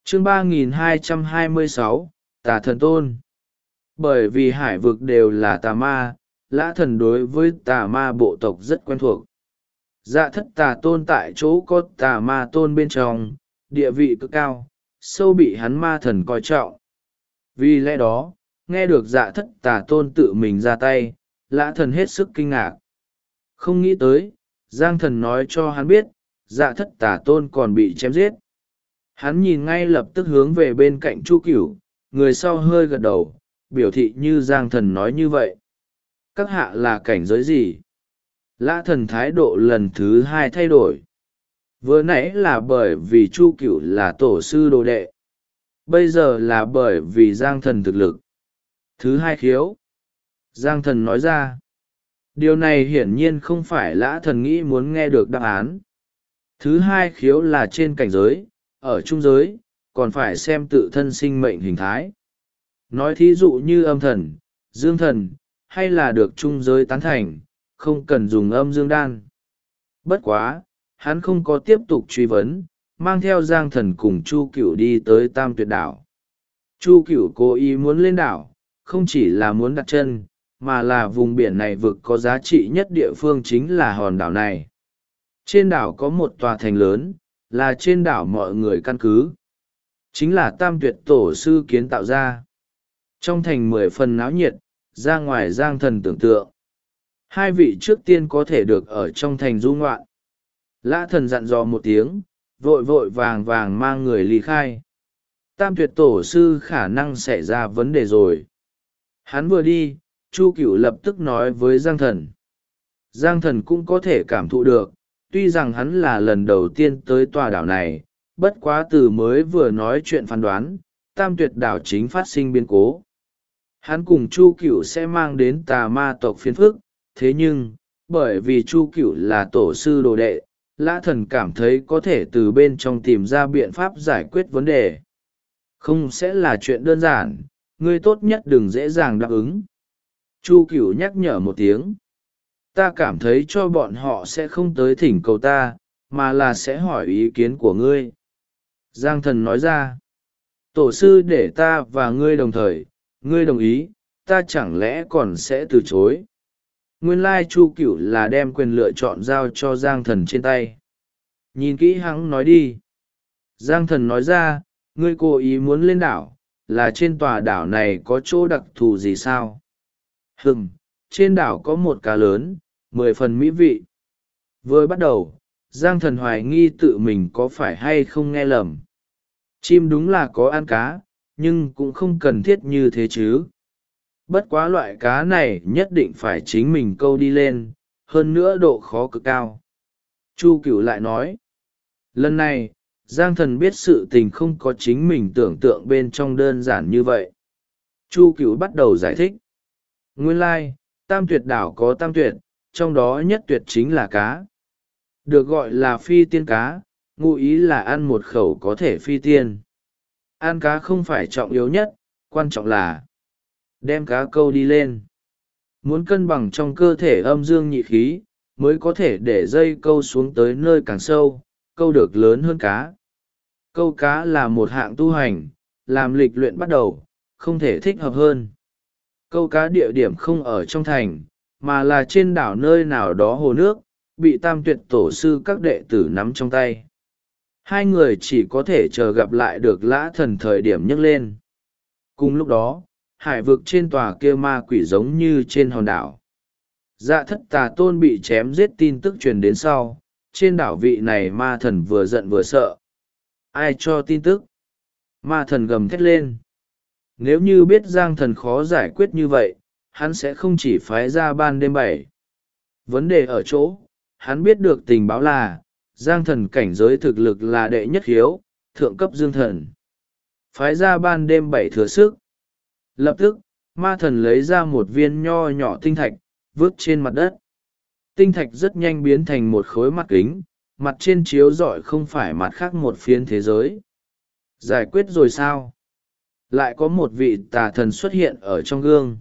Chương 3226, Tà Thần Tôn. Bởi vì hải vực đều là tà ma, lã thần đối với tà ma bộ tộc rất quen thuộc. Dạ thất tà tôn tại chỗ có tà ma tôn bên trong, địa vị cực cao, sâu bị hắn ma thần coi trọng. Vì lẽ đó, nghe được dạ thất tà tôn tự mình ra tay, lã thần hết sức kinh ngạc. Không nghĩ tới, Giang thần nói cho hắn biết, dạ thất tà tôn còn bị chém giết. Hắn nhìn ngay lập tức hướng về bên cạnh Chu Cửu, người sau hơi gật đầu, biểu thị như Giang thần nói như vậy. Các hạ là cảnh giới gì? Lã thần thái độ lần thứ hai thay đổi. Vừa nãy là bởi vì Chu Cửu là tổ sư đồ đệ. Bây giờ là bởi vì Giang thần thực lực. Thứ hai khiếu. Giang thần nói ra. Điều này hiển nhiên không phải lã thần nghĩ muốn nghe được đáp án. Thứ hai khiếu là trên cảnh giới, ở trung giới, còn phải xem tự thân sinh mệnh hình thái. Nói thí dụ như âm thần, dương thần, hay là được trung giới tán thành, không cần dùng âm dương đan. Bất quá, hắn không có tiếp tục truy vấn, mang theo Giang thần cùng Chu Cửu đi tới Tam Tuyệt đảo. Chu Cửu cố ý muốn lên đảo, không chỉ là muốn đặt chân, mà là vùng biển này vực có giá trị nhất địa phương chính là hòn đảo này. Trên đảo có một tòa thành lớn, là trên đảo mọi người căn cứ. Chính là Tam Tuyệt tổ sư kiến tạo ra. Trong thành 10 phần náo nhiệt, ra ngoài Giang thần tưởng tượng. Hai vị trước tiên có thể được ở trong thành du ngoạn. Lã thần dặn dò một tiếng, vội vội vàng vàng mang người ly khai. Tam Tuyệt tổ sư khả năng xảy ra vấn đề rồi. Hắn vừa đi, Chu Cửu lập tức nói với Giang thần. Giang thần cũng có thể cảm thụ được, tuy rằng hắn là lần đầu tiên tới tòa đảo này, bất quá từ mới vừa nói chuyện phán đoán, Tam Tuyệt đảo chính phát sinh biến cố. Hắn cùng Chu Cửu sẽ mang đến tà ma tộc phiền phức, thế nhưng, bởi vì Chu Cửu là tổ sư đồ đệ, lã thần cảm thấy có thể từ bên trong tìm ra biện pháp giải quyết vấn đề. Không sẽ là chuyện đơn giản, ngươi tốt nhất đừng dễ dàng đáp ứng. Chu Cửu nhắc nhở một tiếng. Ta cảm thấy cho bọn họ sẽ không tới thỉnh cầu ta, mà là sẽ hỏi ý kiến của ngươi. Giang thần nói ra. Tổ sư để ta và ngươi đồng thời, ngươi đồng ý, ta chẳng lẽ còn sẽ từ chối. Nguyên lai Chu Cửu là đem quyền lựa chọn giao cho Giang thần trên tay. Nhìn kỹ hắn nói đi. Giang thần nói ra, ngươi cố ý muốn lên đảo, là trên tòa đảo này có chỗ đặc thù gì sao? Trên đảo có một cá lớn, 10 phần mỹ vị. Vừa bắt đầu, Giang thần hoài nghi tự mình có phải hay không nghe lầm. Chim đúng là có ăn cá, nhưng cũng không cần thiết như thế chứ. Bất quá loại cá này nhất định phải chính mình câu đi lên, hơn nữa độ khó cực cao. Chu Cửu lại nói. Lần này, Giang thần biết sự tình không có chính mình tưởng tượng bên trong đơn giản như vậy. Chu Cửu bắt đầu giải thích. Nguyên lai, Tam Tuyệt đảo có tam tuyệt, trong đó nhất tuyệt chính là cá. Được gọi là phi tiên cá, ngụ ý là ăn một khẩu có thể phi tiên. Ăn cá không phải trọng yếu nhất, quan trọng là đem cá câu đi lên. Muốn cân bằng trong cơ thể âm dương nhị khí, mới có thể để dây câu xuống tới nơi càng sâu, câu được lớn hơn cá. Câu cá là một hạng tu hành, làm lịch luyện bắt đầu, không thể thích hợp hơn. Câu cá địa điểm không ở trong thành, mà là trên đảo nơi nào đó hồ nước, bị Tam Tuyệt tổ sư các đệ tử nắm trong tay. Hai người chỉ có thể chờ gặp lại được lã thần thời điểm nhấc lên. Cùng lúc đó, hải vực trên tòa kia ma quỷ giống như trên hòn đảo. Dạ thất tà tôn bị chém giết tin tức truyền đến sau, trên đảo vị này ma thần vừa giận vừa sợ. Ai cho tin tức? Ma thần gầm thét lên. Nếu như biết Giang thần khó giải quyết như vậy, hắn sẽ không chỉ phái ra ban đêm 7. Vấn đề ở chỗ, hắn biết được tình báo là, Giang thần cảnh giới thực lực là đệ nhất hiếu, thượng cấp dương thần. Phái ra ban đêm 7 thừa sức. Lập tức, ma thần lấy ra một viên nho nhỏ tinh thạch, vứt trên mặt đất. Tinh thạch rất nhanh biến thành một khối mặt kính, mặt trên chiếu rọi không phải mặt khác một phiến thế giới. Giải quyết rồi sao? Lại có một vị tà thần xuất hiện ở trong gương.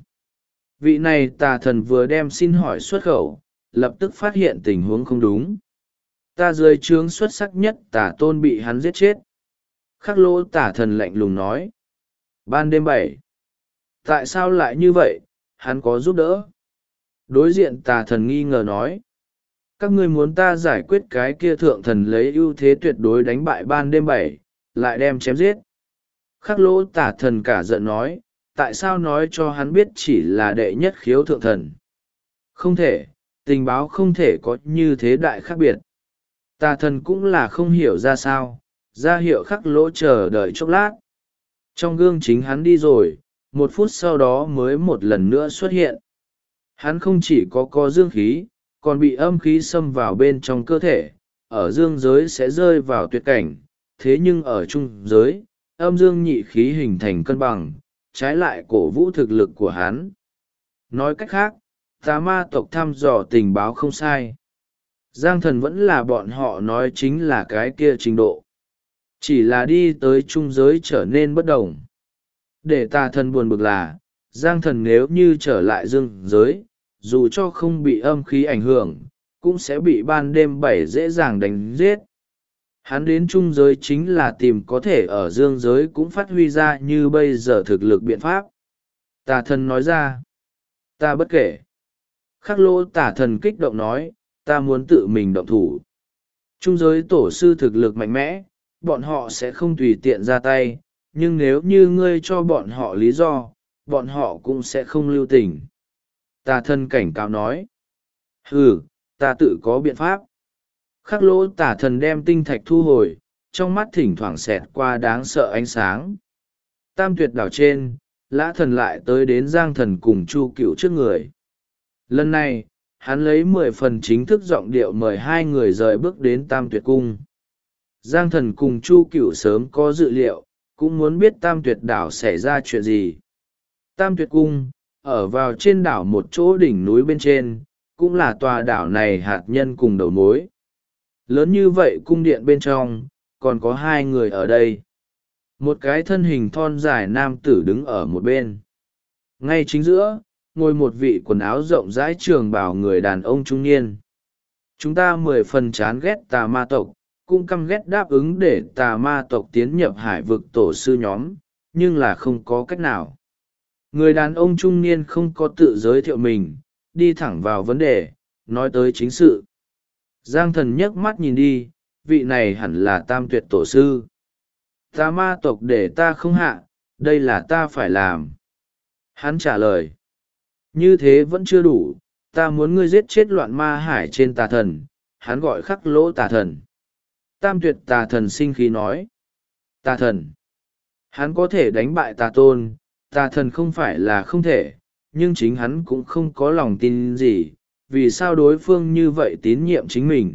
Vị này tà thần vừa đem xin hỏi xuất khẩu, lập tức phát hiện tình huống không đúng. Ta dưới trướng xuất sắc nhất tà tôn bị hắn giết chết. Khắc lỗ tả thần lạnh lùng nói. Ban đêm 7. Tại sao lại như vậy, hắn có giúp đỡ? Đối diện tà thần nghi ngờ nói. Các ngươi muốn ta giải quyết cái kia thượng thần lấy ưu thế tuyệt đối đánh bại ban đêm 7, lại đem chém giết. Khắc lỗ tả thần cả giận nói, tại sao nói cho hắn biết chỉ là đệ nhất khiếu thượng thần? Không thể, tình báo không thể có như thế đại khác biệt. Tà thần cũng là không hiểu ra sao, ra hiệu khắc lỗ chờ đợi chốc lát. Trong gương chính hắn đi rồi, 1 phút sau đó mới một lần nữa xuất hiện. Hắn không chỉ có dương khí, còn bị âm khí xâm vào bên trong cơ thể, ở dương giới sẽ rơi vào tuyệt cảnh, thế nhưng ở trung giới, âm dương nhị khí hình thành cân bằng, trái lại cổ vũ thực lực của hắn. Nói cách khác, tà ma tộc thăm dò tình báo không sai. Giang thần vẫn là bọn họ nói chính là cái kia trình độ. Chỉ là đi tới trung giới trở nên bất đồng. Để tà thần buồn bực là, Giang thần nếu như trở lại dương giới, dù cho không bị âm khí ảnh hưởng, cũng sẽ bị ban đêm 7 dễ dàng đánh giết. Hắn đến trung giới chính là tìm có thể ở dương giới cũng phát huy ra như bây giờ thực lực biện pháp. Tà thần nói ra, ta bất kể. Khắc lỗ tà thần kích động nói, ta muốn tự mình động thủ. Trung giới tổ sư thực lực mạnh mẽ, bọn họ sẽ không tùy tiện ra tay, nhưng nếu như ngươi cho bọn họ lý do, bọn họ cũng sẽ không lưu tình. Tà thần cảnh cáo nói, ta tự có biện pháp. Khắc lỗ tả thần đem tinh thạch thu hồi, trong mắt thỉnh thoảng xẹt qua đáng sợ ánh sáng. Tam tuyệt đảo trên, lã thần lại tới đến Giang thần cùng Chu Cựu trước người. Lần này, hắn lấy 10 phần chính thức giọng điệu mời hai người rời bước đến Tam tuyệt cung. Giang thần cùng Chu Cựu sớm có dự liệu, cũng muốn biết Tam tuyệt đảo xảy ra chuyện gì. Tam tuyệt cung, ở vào trên đảo một chỗ đỉnh núi bên trên, cũng là tòa đảo này hạt nhân cùng đầu mối. Lớn như vậy cung điện bên trong, còn có 2 người ở đây. Một cái thân hình thon dài nam tử đứng ở một bên. Ngay chính giữa, ngồi một vị quần áo rộng rãi trường bào người đàn ông trung niên. Chúng ta 10 phần chán ghét tà ma tộc, cũng căm ghét đáp ứng để tà ma tộc tiến nhập hải vực tổ sư nhóm, nhưng là không có cách nào. Người đàn ông trung niên không có tự giới thiệu mình, đi thẳng vào vấn đề, nói tới chính sự. Giang thần nhấc mắt nhìn đi, vị này hẳn là Tam tuyệt tổ sư. Tà ma tộc để ta không hạ, đây là ta phải làm. Hắn trả lời. Như thế vẫn chưa đủ, ta muốn ngươi giết chết loạn ma hải trên tà thần. Hắn gọi khắc lỗ tà thần. Tam tuyệt tà thần sinh khí nói. Tà thần. Hắn có thể đánh bại tà tôn, tà thần không phải là không thể, nhưng chính hắn cũng không có lòng tin gì, vì sao đối phương như vậy tín nhiệm chính mình.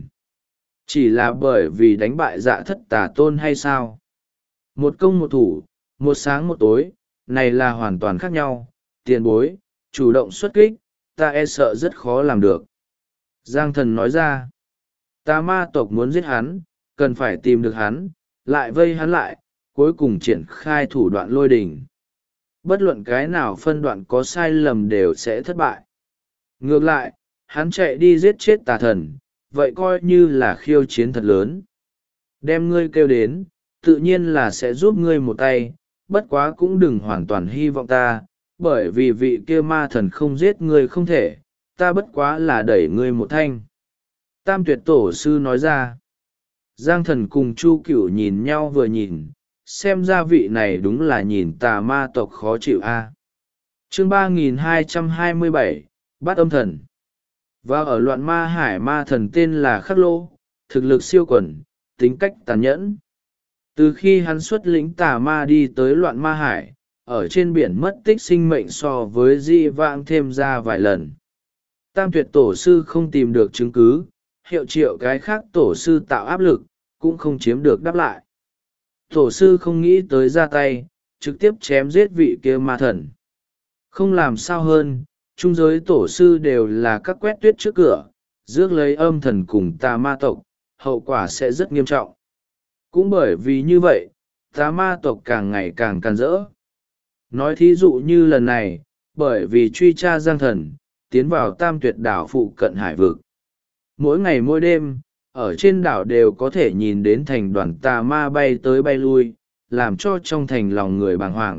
Chỉ là bởi vì đánh bại dạ thất tà tôn hay sao? Một công một thủ, một sáng một tối, này là hoàn toàn khác nhau, tiền bối, chủ động xuất kích, ta e sợ rất khó làm được. Giang thần nói ra, tà ma tộc muốn giết hắn, cần phải tìm được hắn, lại vây hắn lại, cuối cùng triển khai thủ đoạn lôi đình. Bất luận cái nào phân đoạn có sai lầm đều sẽ thất bại. Ngược lại, hắn chạy đi giết chết tà thần, vậy coi như là khiêu chiến thật lớn. Đem ngươi kêu đến, tự nhiên là sẽ giúp ngươi một tay, bất quá cũng đừng hoàn toàn hy vọng ta, bởi vì vị kia ma thần không giết ngươi không thể, ta bất quá là đẩy ngươi một thanh. Tam tuyệt tổ sư nói ra. Giang thần cùng Chu Cửu nhìn nhau vừa nhìn, xem ra vị này đúng là nhìn tà ma tộc khó chịu a. Chương 3227, Bát âm thần. Và ở loạn ma hải ma thần tên là Khắc Lô, thực lực siêu quần, tính cách tàn nhẫn. Từ khi hắn xuất lĩnh tà ma đi tới loạn ma hải, ở trên biển mất tích sinh mệnh so với di vãng thêm ra vài lần. Tam tuyệt tổ sư không tìm được chứng cứ, hiệu triệu cái khác tổ sư tạo áp lực, cũng không chiếm được đáp lại. Tổ sư không nghĩ tới ra tay, trực tiếp chém giết vị kia ma thần. Không làm sao hơn, trung giới tổ sư đều là các quét tuyết trước cửa, rước lấy âm thần cùng tà ma tộc, hậu quả sẽ rất nghiêm trọng. Cũng bởi vì như vậy, tà ma tộc càng ngày càng càn rỡ. Nói thí dụ như lần này, bởi vì truy tra Giang thần, tiến vào Tam tuyệt đảo phụ cận hải vực. Mỗi ngày mỗi đêm, ở trên đảo đều có thể nhìn đến thành đoàn tà ma bay tới bay lui, làm cho trong thành lòng người bàng hoàng.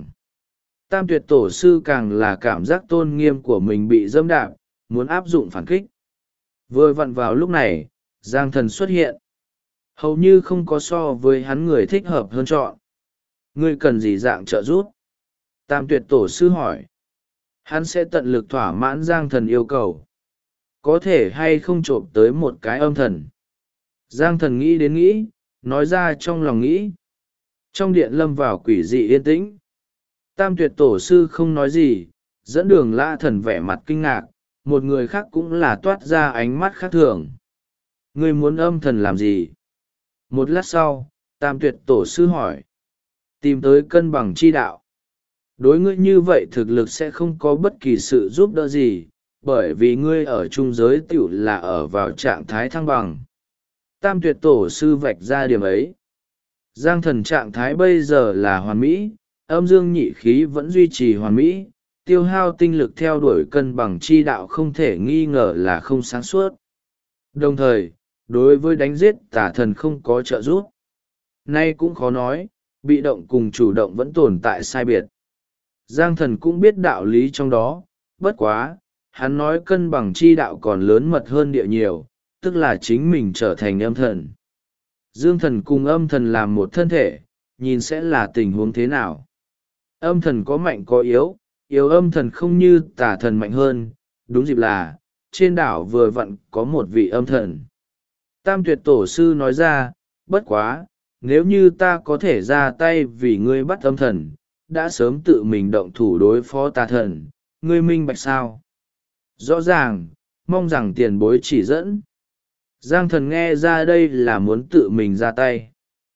Tam tuyệt tổ sư càng là cảm giác tôn nghiêm của mình bị dẫm đạp, muốn áp dụng phản kích. Vừa vặn vào lúc này, Giang Thần xuất hiện. Hầu như không có so với hắn người thích hợp hơn chọn. Ngươi cần gì dạng trợ giúp? Tam tuyệt tổ sư hỏi. Hắn sẽ tận lực thỏa mãn Giang Thần yêu cầu. Có thể hay không trộm tới một cái âm thần? Giang Thần nghĩ đến nghĩ, nói ra trong lòng nghĩ. Trong điện lâm vào quỷ dị yên tĩnh. Tam tuyệt tổ sư không nói gì, dẫn đường Lã Thần vẻ mặt kinh ngạc, một người khác cũng là toát ra ánh mắt khác thường. Ngươi muốn âm thần làm gì? Một lát sau, tam tuyệt tổ sư hỏi. Tìm tới cân bằng chi đạo. Đối ngươi như vậy thực lực sẽ không có bất kỳ sự giúp đỡ gì, bởi vì ngươi ở trung giới tiểu là ở vào trạng thái thăng bằng. Tam tuyệt tổ sư vạch ra điểm ấy. Giang Thần trạng thái bây giờ là hoàn mỹ, âm dương nhị khí vẫn duy trì hoàn mỹ, tiêu hao tinh lực theo đuổi cân bằng chi đạo không thể nghi ngờ là không sáng suốt. Đồng thời, đối với đánh giết tà thần không có trợ giúp. Nay cũng khó nói, bị động cùng chủ động vẫn tồn tại sai biệt. Giang Thần cũng biết đạo lý trong đó, bất quá, hắn nói cân bằng chi đạo còn lớn mật hơn địa nhiều, tức là chính mình trở thành âm thần. Dương thần cùng âm thần làm một thân thể, nhìn sẽ là tình huống thế nào. Âm thần có mạnh có yếu, yếu âm thần không như tà thần mạnh hơn, đúng dịp là, trên đảo vừa vặn có một vị âm thần. Tam tuyệt tổ sư nói ra, bất quá, nếu như ta có thể ra tay vì ngươi bắt âm thần, đã sớm tự mình động thủ đối phó tà thần, ngươi minh bạch sao? Rõ ràng, mong rằng tiền bối chỉ dẫn. Giang Thần nghe ra đây là muốn tự mình ra tay.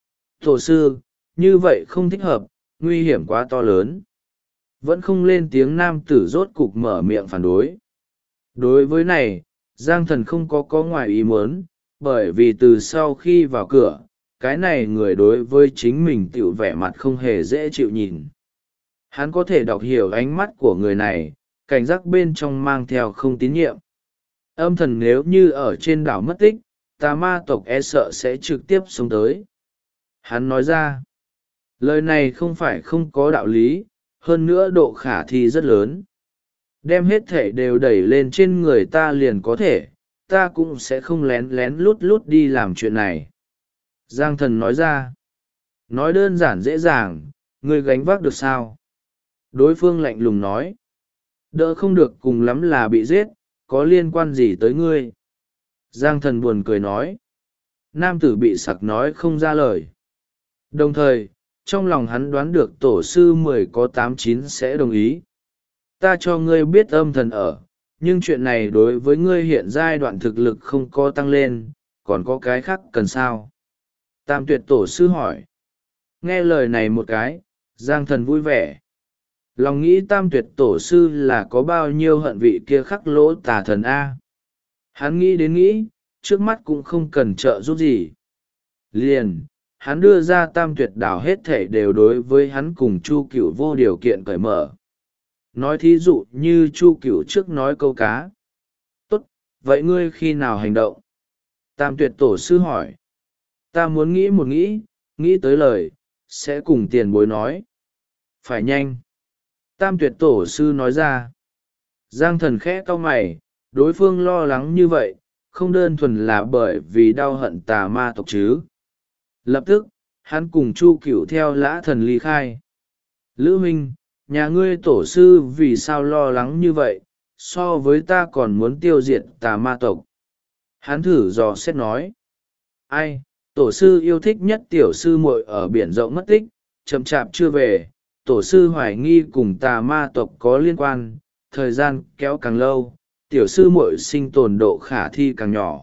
Tổ sư, như vậy không thích hợp, nguy hiểm quá to lớn. Vẫn không lên tiếng nam tử rốt cục mở miệng phản đối. Đối với này, Giang Thần không có ngoài ý muốn, bởi vì từ sau khi vào cửa, cái này người đối với chính mình tiểu vẻ mặt không hề dễ chịu nhìn. Hắn có thể đọc hiểu ánh mắt của người này, cảnh giác bên trong mang theo không tín nhiệm. Âm thần nếu như ở trên đảo mất tích, tà ma tộc e sợ sẽ trực tiếp xuống tới. Hắn nói ra, lời này không phải không có đạo lý, hơn nữa độ khả thi rất lớn. Đem hết thể đều đẩy lên trên người ta liền có thể, ta cũng sẽ không lén lén lút lút đi làm chuyện này. Giang Thần nói ra, nói đơn giản dễ dàng, ngươi gánh vác được sao? Đối phương lạnh lùng nói, đỡ không được cùng lắm là bị giết, có liên quan gì tới ngươi? Giang Thần buồn cười nói, nam tử bị sặc nói không ra lời. Đồng thời, trong lòng hắn đoán được tổ sư 10 có 8-9 sẽ đồng ý. Ta cho ngươi biết âm thần ở, nhưng chuyện này đối với ngươi hiện giai đoạn thực lực không có tăng lên, còn có cái khác cần sao? Tam tuyệt tổ sư hỏi. Nghe lời này một cái, Giang Thần vui vẻ. Lòng nghĩ tam tuyệt tổ sư là có bao nhiêu hận vị kia khắc lỗ tà thần A. Hắn nghĩ đến nghĩ, trước mắt cũng không cần trợ giúp gì. Liền, hắn đưa ra tam tuyệt đảo hết thể đều đối với hắn cùng Chu Cửu vô điều kiện cởi mở. Nói thí dụ như Chu Cửu trước nói câu cá. Tốt, vậy ngươi khi nào hành động? Tam tuyệt tổ sư hỏi. Ta muốn nghĩ một nghĩ tới lời, sẽ cùng tiền bối nói. Phải nhanh. Tam tuyệt tổ sư nói ra. Giang Thần khẽ cau mày, đối phương lo lắng như vậy, không đơn thuần là bởi vì đau hận tà ma tộc chứ. Lập tức, hắn cùng Chu Cửu theo Lã Thần ly khai. Lữ Minh, nhà ngươi tổ sư vì sao lo lắng như vậy, so với ta còn muốn tiêu diệt tà ma tộc. Hắn thử dò xét nói. Ai, tổ sư yêu thích nhất tiểu sư muội ở biển rộng mất tích, chậm chạp chưa về, tổ sư hoài nghi cùng tà ma tộc có liên quan, thời gian kéo càng lâu, tiểu sư muội sinh tồn độ khả thi càng nhỏ.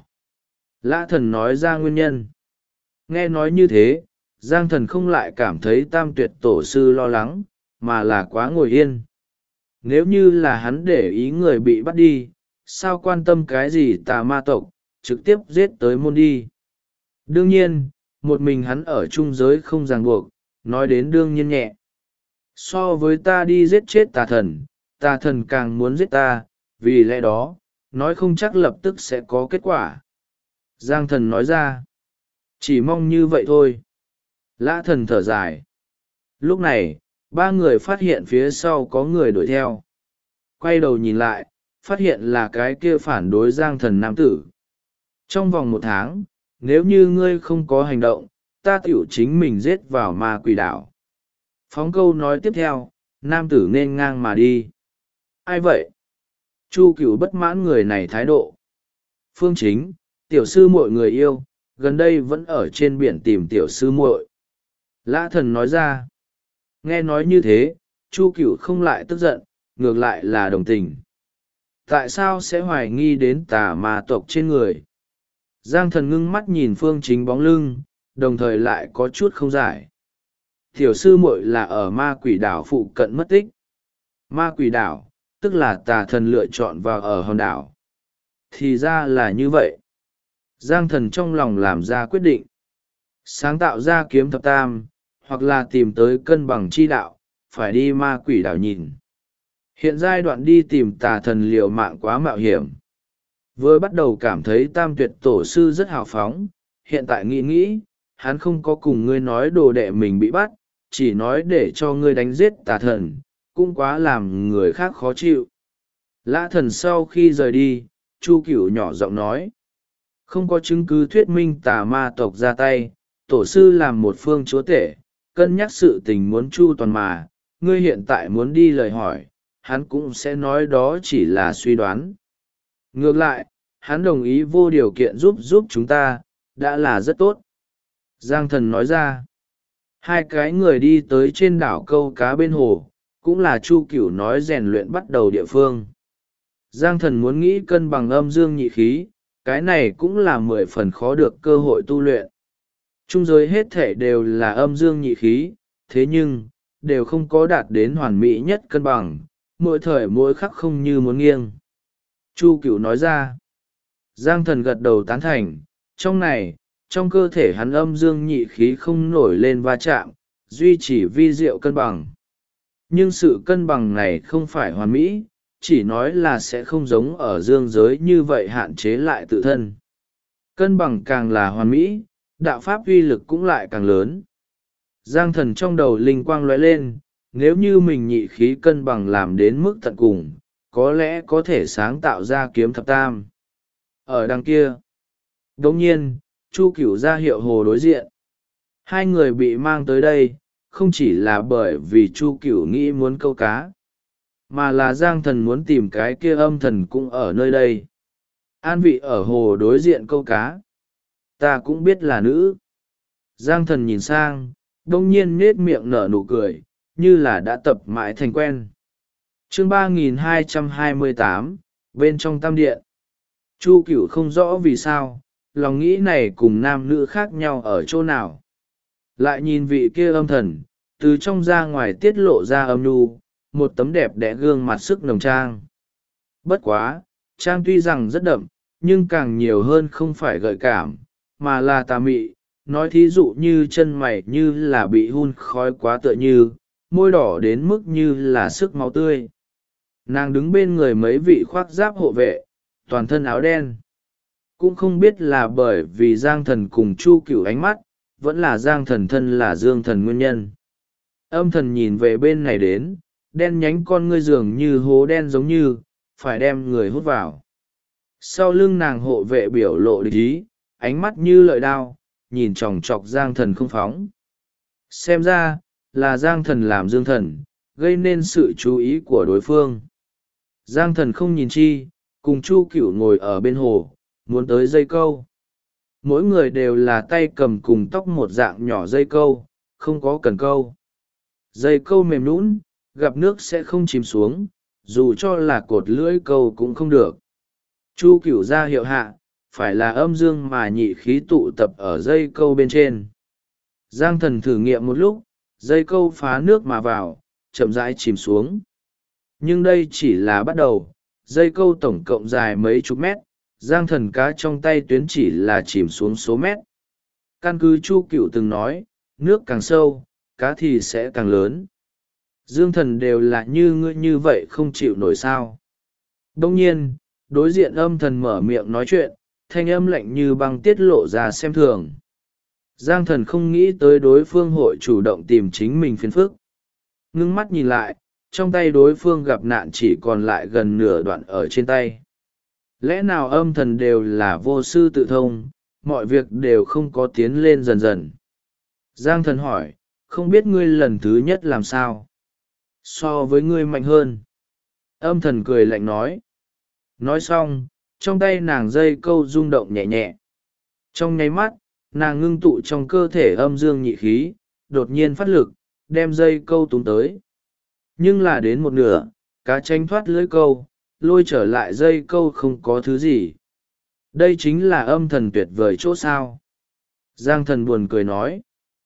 Lã Thần nói ra nguyên nhân. Nghe nói như thế, Giang Thần không lại cảm thấy tam tuyệt tổ sư lo lắng, mà là quá ngồi yên. Nếu như là hắn để ý người bị bắt đi, sao quan tâm cái gì tà ma tộc, trực tiếp giết tới môn đi. Đương nhiên, một mình hắn ở trung giới không ràng buộc, nói đến đương nhiên nhẹ. So với ta đi giết chết tà thần càng muốn giết ta, vì lẽ đó, nói không chắc lập tức sẽ có kết quả. Giang Thần nói ra, chỉ mong như vậy thôi. Lã Thần thở dài. Lúc này ba người phát hiện phía sau có người đuổi theo. Quay đầu nhìn lại, phát hiện là cái kia phản đối Giang Thần nam tử. Trong vòng 1 tháng, nếu như ngươi không có hành động, ta tiểu chính mình giết vào ma quỷ đảo. Phóng câu nói tiếp theo, nam tử nên ngang mà đi. Ai vậy? Chu Cửu bất mãn người này thái độ. Phương Chính, tiểu sư muội người yêu, gần đây vẫn ở trên biển tìm tiểu sư muội. Lã Thần nói ra. Nghe nói như thế, Chu Cửu không lại tức giận, ngược lại là đồng tình. Tại sao sẽ hoài nghi đến tà ma tộc trên người? Giang Thần ngưng mắt nhìn Phương Chính bóng lưng, đồng thời lại có chút không giải. Tiểu sư muội là ở ma quỷ đảo phụ cận mất tích. Ma quỷ đảo, tức là tà thần lựa chọn vào ở hòn đảo. Thì ra là như vậy. Giang Thần trong lòng làm ra quyết định. Sáng tạo ra kiếm thập tam, hoặc là tìm tới cân bằng chi đạo, phải đi ma quỷ đảo nhìn. Hiện giai đoạn đi tìm tà thần liều mạng quá mạo hiểm. Vừa bắt đầu cảm thấy tam tuyệt tổ sư rất hào phóng, hiện tại nghĩ, hắn không có cùng ngươi nói đồ đệ mình bị bắt, chỉ nói để cho ngươi đánh giết tà thần, cũng quá làm người khác khó chịu. Lã Thần sau khi rời đi, Chu Cửu nhỏ giọng nói. Không có chứng cứ thuyết minh tà ma tộc ra tay, tổ sư làm một phương chúa tể, cân nhắc sự tình muốn chu toàn mà, ngươi hiện tại muốn đi lời hỏi, hắn cũng sẽ nói đó chỉ là suy đoán. Ngược lại, hắn đồng ý vô điều kiện giúp chúng ta, đã là rất tốt. Giang Thần nói ra. Hai cái người đi tới trên đảo câu cá bên hồ, cũng là Chu Cửu nói rèn luyện bắt đầu địa phương. Giang Thần muốn nghĩ cân bằng âm dương nhị khí, cái này cũng là 10 phần khó được cơ hội tu luyện. Trung giới hết thể đều là âm dương nhị khí, thế nhưng, đều không có đạt đến hoàn mỹ nhất cân bằng, mỗi thời mỗi khắc không như muốn nghiêng. Chu Cửu nói ra. Giang Thần gật đầu tán thành, trong cơ thể hắn âm dương nhị khí không nổi lên va chạm, duy trì vi diệu cân bằng. Nhưng sự cân bằng này không phải hoàn mỹ, chỉ nói là sẽ không giống ở dương giới như vậy hạn chế lại tự thân. Cân bằng càng là hoàn mỹ, đạo pháp uy lực cũng lại càng lớn. Giang Thần trong đầu linh quang lóe lên, nếu như mình nhị khí cân bằng làm đến mức tận cùng, có lẽ có thể sáng tạo ra kiếm thập tam. Ở đằng kia, đồng nhiên, Chu Cửu ra hiệu hồ đối diện. Hai người bị mang tới đây, không chỉ là bởi vì Chu Cửu nghĩ muốn câu cá, mà là Giang Thần muốn tìm cái kia âm thần cũng ở nơi đây. An vị ở hồ đối diện câu cá. Ta cũng biết là nữ. Giang Thần nhìn sang, đông nhiên nết miệng nở nụ cười, như là đã tập mãi thành quen. Chương 3228, bên trong tam điện. Chu Cửu không rõ vì sao, lòng nghĩ này cùng nam nữ khác nhau ở chỗ nào. Lại nhìn vị kia âm thần, từ trong ra ngoài tiết lộ ra âm nhu, một tấm đẹp đẽ gương mặt sức nồng trang. Bất quá, trang tuy rằng rất đậm, nhưng càng nhiều hơn không phải gợi cảm, mà là tà mị, nói thí dụ như chân mày như là bị hun khói quá tựa như, môi đỏ đến mức như là sức máu tươi. Nàng đứng bên người mấy vị khoác giáp hộ vệ, toàn thân áo đen. Cũng không biết là bởi vì Giang Thần cùng Chu Cửu ánh mắt, vẫn là Giang Thần thân là Dương Thần nguyên nhân. Âm thần nhìn về bên này đến, đen nhánh con ngươi dường như hố đen giống như, phải đem người hút vào. Sau lưng nàng hộ vệ biểu lộ địch ý, ánh mắt như lợi đao, nhìn chòng chọc Giang Thần không phóng. Xem ra, là Giang Thần làm Dương Thần, gây nên sự chú ý của đối phương. Giang Thần không nhìn chi, cùng Chu Cửu ngồi ở bên hồ, muốn tới dây câu. Mỗi người đều là tay cầm cùng tóc một dạng nhỏ dây câu, không có cần câu. Dây câu mềm nhũn, gặp nước sẽ không chìm xuống, dù cho là cột lưỡi câu cũng không được. Chu Cửu ra hiệu hạ, phải là âm dương mà nhị khí tụ tập ở dây câu bên trên. Giang Thần thử nghiệm một lúc, dây câu phá nước mà vào, chậm rãi chìm xuống. Nhưng đây chỉ là bắt đầu, dây câu tổng cộng dài mấy chục mét, Giang Thần cá trong tay tuyến chỉ là chìm xuống số mét. Căn cứ Chu Cửu từng nói, nước càng sâu, cá thì sẽ càng lớn. Dương Thần đều là như ngươi như vậy không chịu nổi sao. Đông nhiên, đối diện âm thần mở miệng nói chuyện, thanh âm lạnh như băng tiết lộ ra xem thường. Giang Thần không nghĩ tới đối phương hội chủ động tìm chính mình phiền phức. Ngưng mắt nhìn lại, trong tay đối phương gặp nạn chỉ còn lại gần nửa đoạn ở trên tay. Lẽ nào âm thần đều là vô sư tự thông, mọi việc đều không có tiến lên dần dần? Giang Thần hỏi, không biết ngươi lần thứ nhất làm sao? So với ngươi mạnh hơn. Âm thần cười lạnh nói. Nói xong, trong tay nàng dây câu rung động nhẹ nhẹ. Trong nháy mắt, nàng ngưng tụ trong cơ thể âm dương nhị khí, đột nhiên phát lực, đem dây câu túm tới. Nhưng là đến một nửa, cá tranh thoát lưỡi câu, lôi trở lại dây câu không có thứ gì. Đây chính là âm thần tuyệt vời chỗ sao. Giang Thần buồn cười nói.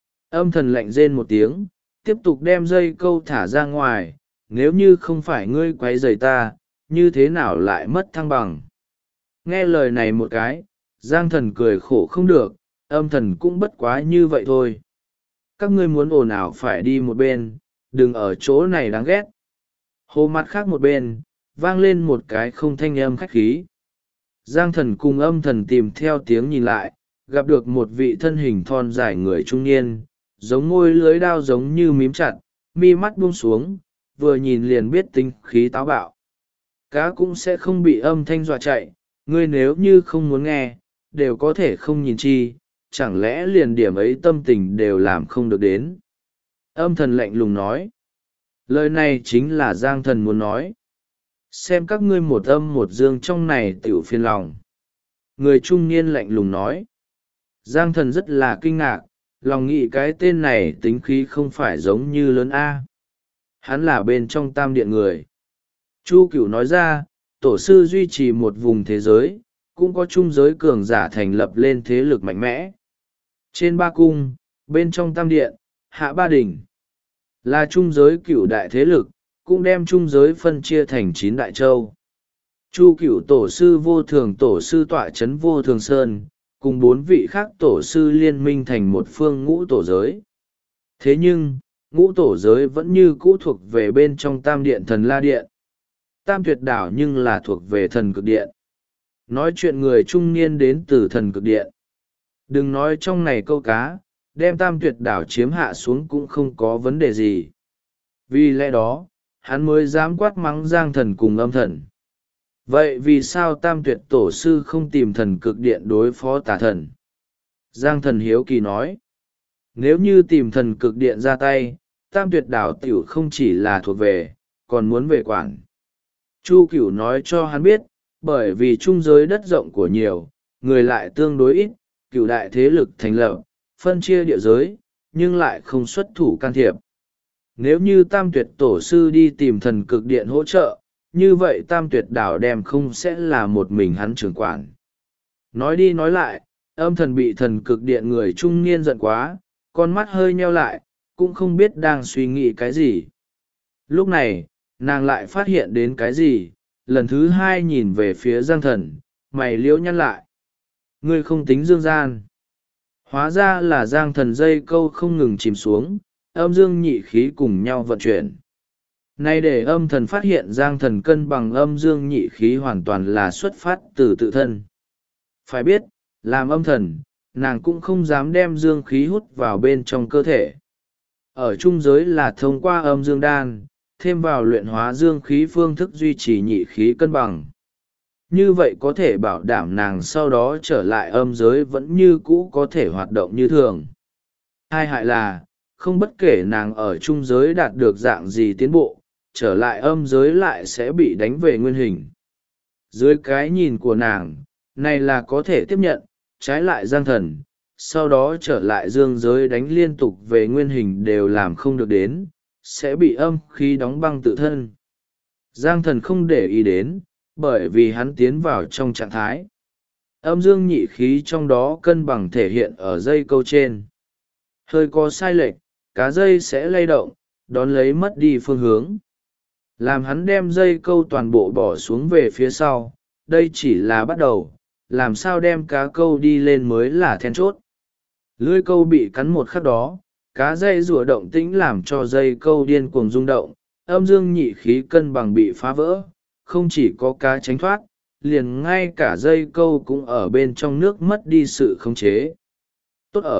Âm thần lạnh rên một tiếng, tiếp tục đem dây câu thả ra ngoài. Nếu như không phải ngươi quấy rầy ta, như thế nào lại mất thăng bằng? Nghe lời này một cái, Giang Thần cười khổ không được, âm thần cũng bất quá như vậy thôi. Các ngươi muốn ồn ào phải đi một bên, đừng ở chỗ này đáng ghét. Hồ mặt khác một bên, vang lên một cái không thanh âm khách khí. Giang Thần cùng âm thần tìm theo tiếng nhìn lại, gặp được một vị thân hình thon dài người trung niên, giống môi lưới đao giống như mím chặt, mi mắt buông xuống, vừa nhìn liền biết tính khí táo bạo. Cá cũng sẽ không bị âm thanh dọa chạy, ngươi nếu như không muốn nghe, đều có thể không nhìn chi, chẳng lẽ liền điểm ấy tâm tình đều làm không được đến. Âm thần lạnh lùng nói. Lời này chính là Giang Thần muốn nói. Xem các ngươi một âm một dương trong này tiểu phiền lòng. Người trung niên lạnh lùng nói. Giang Thần rất là kinh ngạc, lòng nghĩ cái tên này tính khí không phải giống như lớn A. Hắn là bên trong tam điện người. Chu Cửu nói ra, tổ sư duy trì một vùng thế giới, cũng có trung giới cường giả thành lập lên thế lực mạnh mẽ. Trên ba cung, bên trong tam điện, hạ ba đỉnh, là trung giới cửu đại thế lực, cũng đem trung giới phân chia thành 9 đại châu. Chu Cửu tổ sư vô thường tổ sư tọa chấn vô thường sơn, cùng 4 vị khác tổ sư liên minh thành một phương ngũ tổ giới. Thế nhưng, ngũ tổ giới vẫn như cũ thuộc về bên trong tam điện thần la điện. Tam tuyệt đảo nhưng là thuộc về thần cực điện. Nói chuyện người trung niên đến từ thần cực điện. Đừng nói trong này câu cá, đem tam tuyệt đảo chiếm hạ xuống cũng không có vấn đề gì. Vì lẽ đó, hắn mới dám quát mắng Giang Thần cùng âm thần. Vậy vì sao tam tuyệt tổ sư không tìm thần cực điện đối phó tà thần? Giang Thần hiếu kỳ nói. Nếu như tìm thần cực điện ra tay, tam tuyệt đảo tiểu không chỉ là thuộc về, còn muốn về quản. Chu Cửu nói cho hắn biết, bởi vì trung giới đất rộng của nhiều, người lại tương đối ít, cửu đại thế lực thành lập, phân chia địa giới, nhưng lại không xuất thủ can thiệp. Nếu như tam tuyệt tổ sư đi tìm thần cực điện hỗ trợ, như vậy tam tuyệt đảo đem không sẽ là một mình hắn trưởng quản. Nói đi nói lại, âm thần bị thần cực điện người trung niên giận quá, con mắt hơi nheo lại, cũng không biết đang suy nghĩ cái gì. Lúc này, nàng lại phát hiện đến cái gì, lần thứ hai nhìn về phía Giang Thần, mày liễu nhăn lại. Ngươi không tính dương gian. Hóa ra là Giang Thần dây câu không ngừng chìm xuống, âm dương nhị khí cùng nhau vận chuyển. Nay để âm thần phát hiện Giang Thần cân bằng âm dương nhị khí hoàn toàn là xuất phát từ tự thân. Phải biết, làm âm thần, nàng cũng không dám đem dương khí hút vào bên trong cơ thể. Ở trung giới là thông qua âm dương đan, thêm vào luyện hóa dương khí phương thức duy trì nhị khí cân bằng. Như vậy có thể bảo đảm nàng sau đó trở lại âm giới vẫn như cũ có thể hoạt động như thường. Hai hại là, không bất kể nàng ở trung giới đạt được dạng gì tiến bộ, trở lại âm giới lại sẽ bị đánh về nguyên hình. Dưới cái nhìn của nàng, này là có thể tiếp nhận, trái lại Giang Thần, sau đó trở lại dương giới đánh liên tục về nguyên hình đều làm không được đến, sẽ bị âm khí đóng băng tự thân. Giang Thần không để ý đến, bởi vì hắn tiến vào trong trạng thái. Âm dương nhị khí trong đó cân bằng thể hiện ở dây câu trên. Hơi có sai lệch, cá dây sẽ lay động, đón lấy mất đi phương hướng. Làm hắn đem dây câu toàn bộ bỏ xuống về phía sau, đây chỉ là bắt đầu, làm sao đem cá câu đi lên mới là then chốt. Lưỡi câu bị cắn một khắc đó, cá dây rùa động tĩnh làm cho dây câu điên cuồng rung động, âm dương nhị khí cân bằng bị phá vỡ, không chỉ có cá tránh thoát, liền ngay cả dây câu cũng ở bên trong nước mất đi sự khống chế. Tốt ở,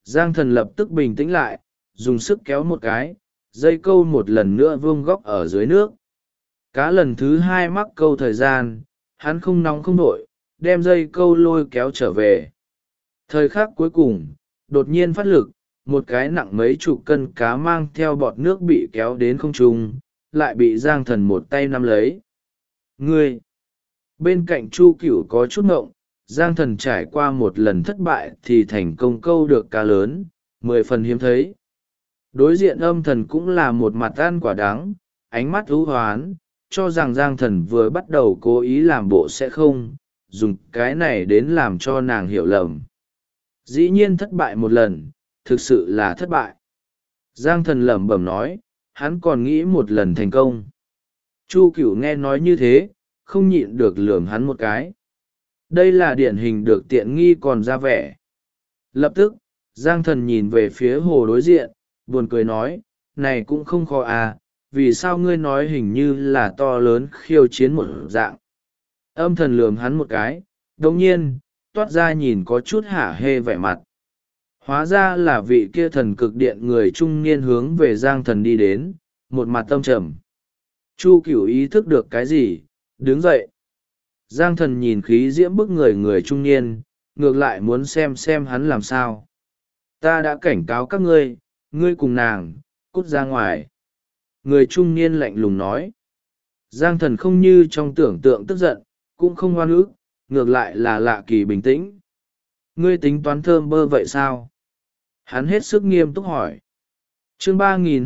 Giang Thần lập tức bình tĩnh lại, dùng sức kéo một cái, dây câu một lần nữa vuông góc ở dưới nước. Cá lần thứ hai mắc câu thời gian, hắn không nóng không nổi, đem dây câu lôi kéo trở về. Thời khắc cuối cùng, đột nhiên phát lực, một cái nặng mấy chục cân cá mang theo bọt nước bị kéo đến không trung, lại bị Giang Thần một tay nắm lấy. Ngươi! Bên cạnh Chu Cửu có chút ngộng, Giang Thần trải qua một lần thất bại thì thành công câu được cá lớn, 10 phần hiếm thấy. Đối diện Âm Thần cũng là một mặt ăn quả đắng, ánh mắt ưu hoán, cho rằng Giang Thần vừa bắt đầu cố ý làm bộ sẽ không, dùng cái này đến làm cho nàng hiểu lầm. Dĩ nhiên thất bại một lần, thực sự là thất bại. Giang Thần lẩm bẩm nói, hắn còn nghĩ một lần thành công. Chu Cửu nghe nói như thế, không nhịn được lườm hắn một cái. Đây là điển hình được tiện nghi còn ra vẻ. Lập tức, Giang Thần nhìn về phía hồ đối diện, buồn cười nói, này cũng không khó à, vì sao ngươi nói hình như là to lớn khiêu chiến một dạng. Âm Thần lườm hắn một cái, đồng nhiên, toát ra nhìn có chút hả hê vẻ mặt. Hóa ra là vị kia thần cực điện người trung niên hướng về Giang Thần đi đến, một mặt tâm trầm. Chu Cửu ý thức được cái gì, đứng dậy. Giang Thần nhìn khí diễm bức người trung niên, ngược lại muốn xem hắn làm sao. Ta đã cảnh cáo các ngươi, ngươi cùng nàng, cút ra ngoài. Người trung niên lạnh lùng nói. Giang Thần không như trong tưởng tượng tức giận, cũng không hoan ức, ngược lại là lạ kỳ bình tĩnh. Ngươi tính toán thơm bơ vậy sao? Hắn hết sức nghiêm túc hỏi. Chương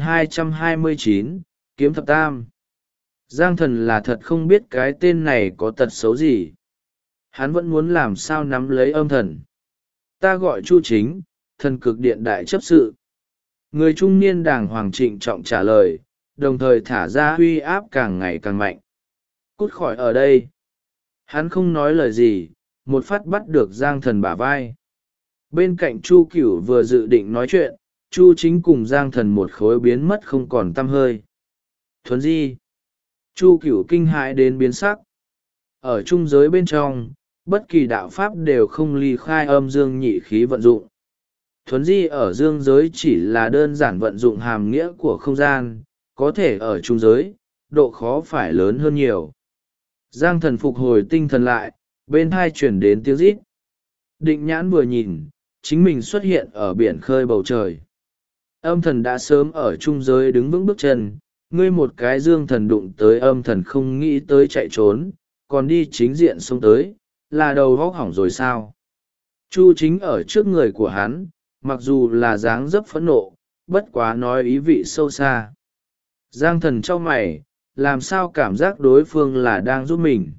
3229, Kiếm Thập Tam. Giang Thần là thật không biết cái tên này có tật xấu gì. Hắn vẫn muốn làm sao nắm lấy Âm Thần. Ta gọi Chu Chính, thần cực điện đại chấp sự. Người trung niên đàng hoàng trịnh trọng trả lời, đồng thời thả ra uy áp càng ngày càng mạnh. Cút khỏi ở đây. Hắn không nói lời gì, một phát bắt được Giang Thần bả vai. Bên cạnh Chu Cửu vừa dự định nói chuyện, Chu Chính cùng Giang Thần một khối biến mất không còn tăm hơi. Thuấn di. Chu Cửu kinh hãi đến biến sắc. Ở trung giới bên trong, bất kỳ đạo pháp đều không ly khai âm dương nhị khí vận dụng. Thuấn di ở dương giới chỉ là đơn giản vận dụng hàm nghĩa của không gian, có thể ở trung giới, độ khó phải lớn hơn nhiều. Giang Thần phục hồi tinh thần lại, bên tai chuyển đến tiếng rít. Định nhãn vừa nhìn, chính mình xuất hiện ở biển khơi bầu trời. Âm Thần đã sớm ở trung giới đứng vững bước chân, ngươi một cái Dương Thần đụng tới Âm Thần không nghĩ tới chạy trốn, còn đi chính diện xông tới, là đầu vóc hỏng rồi sao? Chu Chính ở trước người của hắn, mặc dù là dáng dấp phẫn nộ, bất quá nói ý vị sâu xa. Giang Thần chau mày, làm sao cảm giác đối phương là đang giúp mình.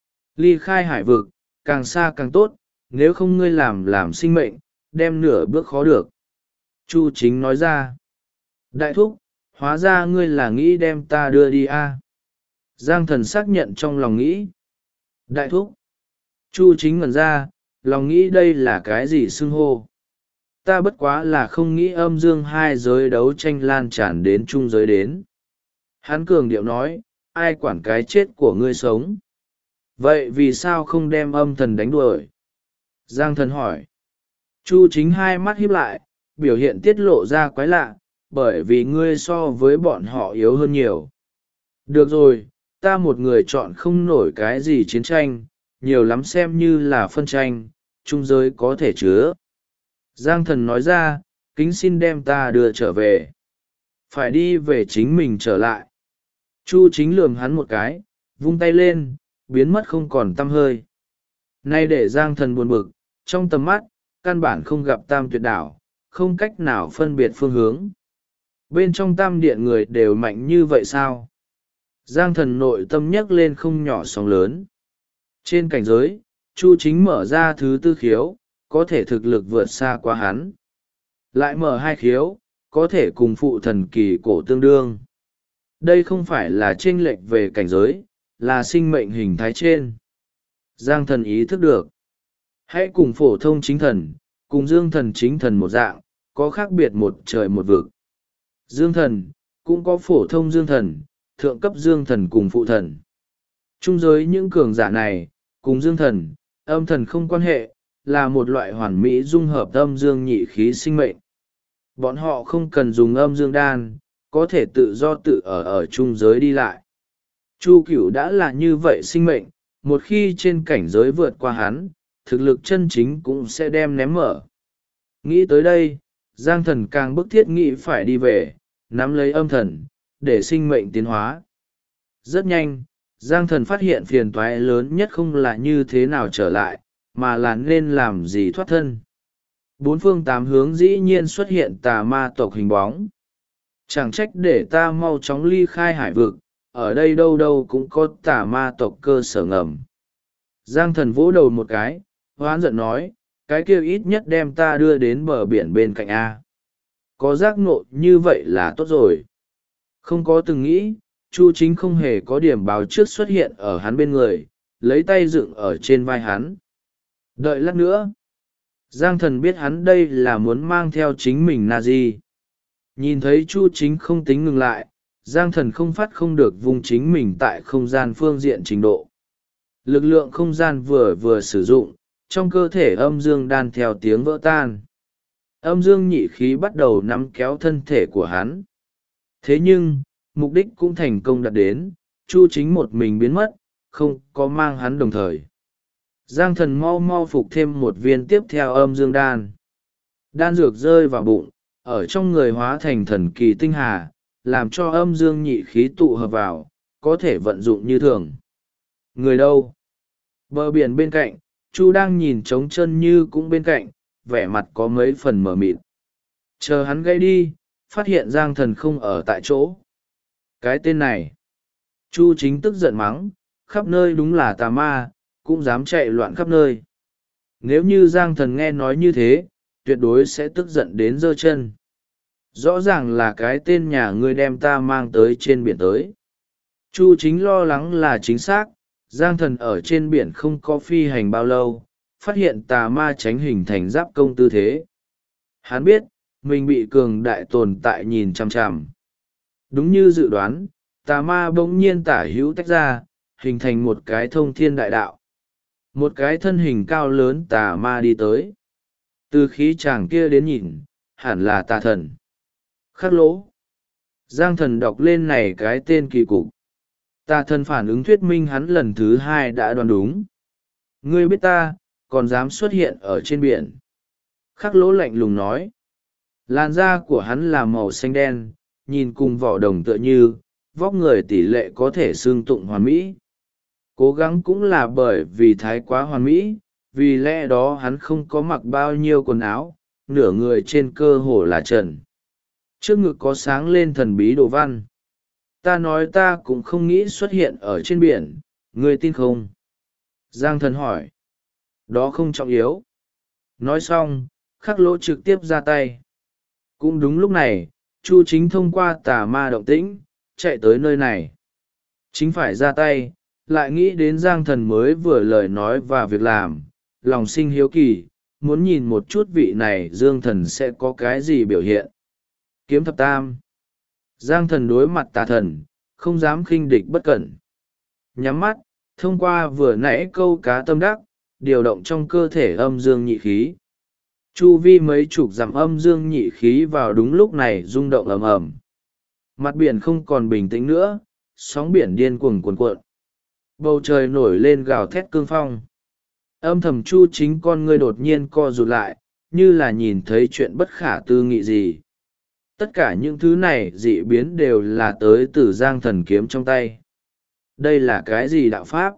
Ly khai hải vực, càng xa càng tốt, nếu không ngươi làm sinh mệnh, đem nửa bước khó được. Chu Chính nói ra. Đại thúc, hóa ra ngươi là nghĩ đem ta đưa đi à? Giang Thần xác nhận trong lòng nghĩ. Đại thúc. Chu Chính ngẩn ra, lòng nghĩ đây là cái gì xưng hô. Ta bất quá là không nghĩ âm dương hai giới đấu tranh lan tràn đến trung giới đến. Hắn cường điệu nói, ai quản cái chết của ngươi sống. Vậy vì sao không đem Âm Thần đánh đuổi? Giang Thần hỏi. Chu Chính hai mắt híp lại, biểu hiện tiết lộ ra quái lạ, bởi vì ngươi so với bọn họ yếu hơn nhiều. Được rồi, ta một người chọn không nổi cái gì chiến tranh, nhiều lắm xem như là phân tranh, trung giới có thể chứa. Giang Thần nói ra, kính xin đem ta đưa trở về. Phải đi về chính mình trở lại. Chu Chính lườm hắn một cái, vung tay lên, biến mất không còn tăm hơi. Nay để Giang Thần buồn bực, trong tầm mắt, căn bản không gặp Tam Tuyệt Đảo, không cách nào phân biệt phương hướng. Bên trong Tam Điện người đều mạnh như vậy sao? Giang Thần nội tâm nhấc lên không nhỏ sóng lớn. Trên cảnh giới, Chu Chính mở ra thứ tư khiếu, có thể thực lực vượt xa qua hắn. Lại mở hai khiếu, có thể cùng phụ thần kỳ cổ tương đương. Đây không phải là chênh lệch về cảnh giới, là sinh mệnh hình thái trên. Giang Thần ý thức được. Hãy cùng phổ thông chính thần, cùng dương thần chính thần một dạng, có khác biệt một trời một vực. Dương thần, cũng có phổ thông dương thần, thượng cấp dương thần cùng phụ thần. Trung giới những cường giả này, cùng dương thần, âm thần không quan hệ, là một loại hoàn mỹ dung hợp âm dương nhị khí sinh mệnh. Bọn họ không cần dùng âm dương đan, có thể tự do tự ở chung giới đi lại. Chu Cửu đã là như vậy sinh mệnh, một khi trên cảnh giới vượt qua hắn, thực lực chân chính cũng sẽ đem ném mở. Nghĩ tới đây, Giang Thần càng bức thiết nghĩ phải đi về, nắm lấy âm thần, để sinh mệnh tiến hóa. Rất nhanh, Giang Thần phát hiện phiền toái lớn nhất không là như thế nào trở lại, mà là nên làm gì thoát thân. Bốn phương tám hướng dĩ nhiên xuất hiện tà ma tộc hình bóng. Chẳng trách để ta mau chóng ly khai hải vực, ở đây đâu đâu cũng có tà ma tộc cơ sở ngầm. Giang Thần vỗ đầu một cái, hoán giận nói, cái kia ít nhất đem ta đưa đến bờ biển bên cạnh A. Có giác ngộ như vậy là tốt rồi. Không có từng nghĩ, Chu Chính không hề có điểm báo trước xuất hiện ở hắn bên người, lấy tay dựng ở trên vai hắn. Đợi lát nữa. Giang Thần biết hắn đây là muốn mang theo chính mình Nazi. Nhìn thấy Chu Chính không tính ngừng lại, Giang Thần không phát không được vùng chính mình tại không gian phương diện trình độ. Lực lượng không gian vừa sử dụng, trong cơ thể âm dương đan theo tiếng vỡ tan. Âm dương nhị khí bắt đầu nắm kéo thân thể của hắn. Thế nhưng, mục đích cũng thành công đạt đến, Chu Chính một mình biến mất, không có mang hắn đồng thời. Giang Thần mau mau phục thêm một viên tiếp theo âm dương đan. Đan dược rơi vào bụng, ở trong người hóa thành thần kỳ tinh hà, làm cho âm dương nhị khí tụ hợp vào, có thể vận dụng như thường. Người đâu? Bờ biển bên cạnh, Chu đang nhìn trống chân Như cũng bên cạnh, vẻ mặt có mấy phần mờ mịt. Chờ hắn gây đi, phát hiện Giang Thần không ở tại chỗ. Cái tên này. Chu Chính tức giận mắng, khắp nơi đúng là tà ma, cũng dám chạy loạn khắp nơi. Nếu như Giang Thần nghe nói như thế, tuyệt đối sẽ tức giận đến giơ chân. Rõ ràng là cái tên nhà ngươi đem ta mang tới trên biển tới. Chu Chính lo lắng là chính xác, Giang Thần ở trên biển không có phi hành bao lâu, phát hiện tà ma tránh hình thành giáp công tư thế. Hắn biết, mình bị cường đại tồn tại nhìn chằm chằm. Đúng như dự đoán, tà ma bỗng nhiên tả hữu tách ra, hình thành một cái thông thiên đại đạo. Một cái thân hình cao lớn tà ma đi tới. Từ khí chàng kia đến nhìn, hẳn là tà thần. Khắc lỗ. Giang Thần đọc lên này cái tên kỳ cục. Tà thần phản ứng thuyết minh hắn lần thứ hai đã đoán đúng. Ngươi biết ta, còn dám xuất hiện ở trên biển. Khắc lỗ lạnh lùng nói. Làn da của hắn là màu xanh đen, nhìn cùng vỏ đồng tựa như, vóc người tỷ lệ có thể xương tụng hoàn mỹ. Cố gắng cũng là bởi vì thái quá hoàn mỹ, vì lẽ đó hắn không có mặc bao nhiêu quần áo, nửa người trên cơ hồ là trần. Trước ngực có sáng lên thần bí đồ văn. Ta nói ta cũng không nghĩ xuất hiện ở trên biển, ngươi tin không? Giang Thần hỏi. Đó không trọng yếu. Nói xong, Khắc lỗ trực tiếp ra tay. Cũng đúng lúc này, Chu Chính thông qua tà ma động tĩnh, chạy tới nơi này. Chính phải ra tay, lại nghĩ đến Giang Thần mới vừa lời nói và việc làm, lòng sinh hiếu kỳ, muốn nhìn một chút vị này Dương Thần sẽ có cái gì biểu hiện. Kiếm thập tam. Giang Thần đối mặt tà thần, không dám khinh địch bất cẩn. Nhắm mắt, thông qua vừa nãy câu cá tâm đắc, điều động trong cơ thể âm dương nhị khí. Chu vi mấy chục dặm âm dương nhị khí vào đúng lúc này rung động ầm ầm. Mặt biển không còn bình tĩnh nữa, sóng biển điên cuồng cuồn cuộn. Bầu trời nổi lên gào thét cương phong. Âm thầm Chu Chính con ngươi đột nhiên co rụt lại, như là nhìn thấy chuyện bất khả tư nghị gì. Tất cả những thứ này dị biến đều là tới từ Giang Thần kiếm trong tay. Đây là cái gì đạo pháp?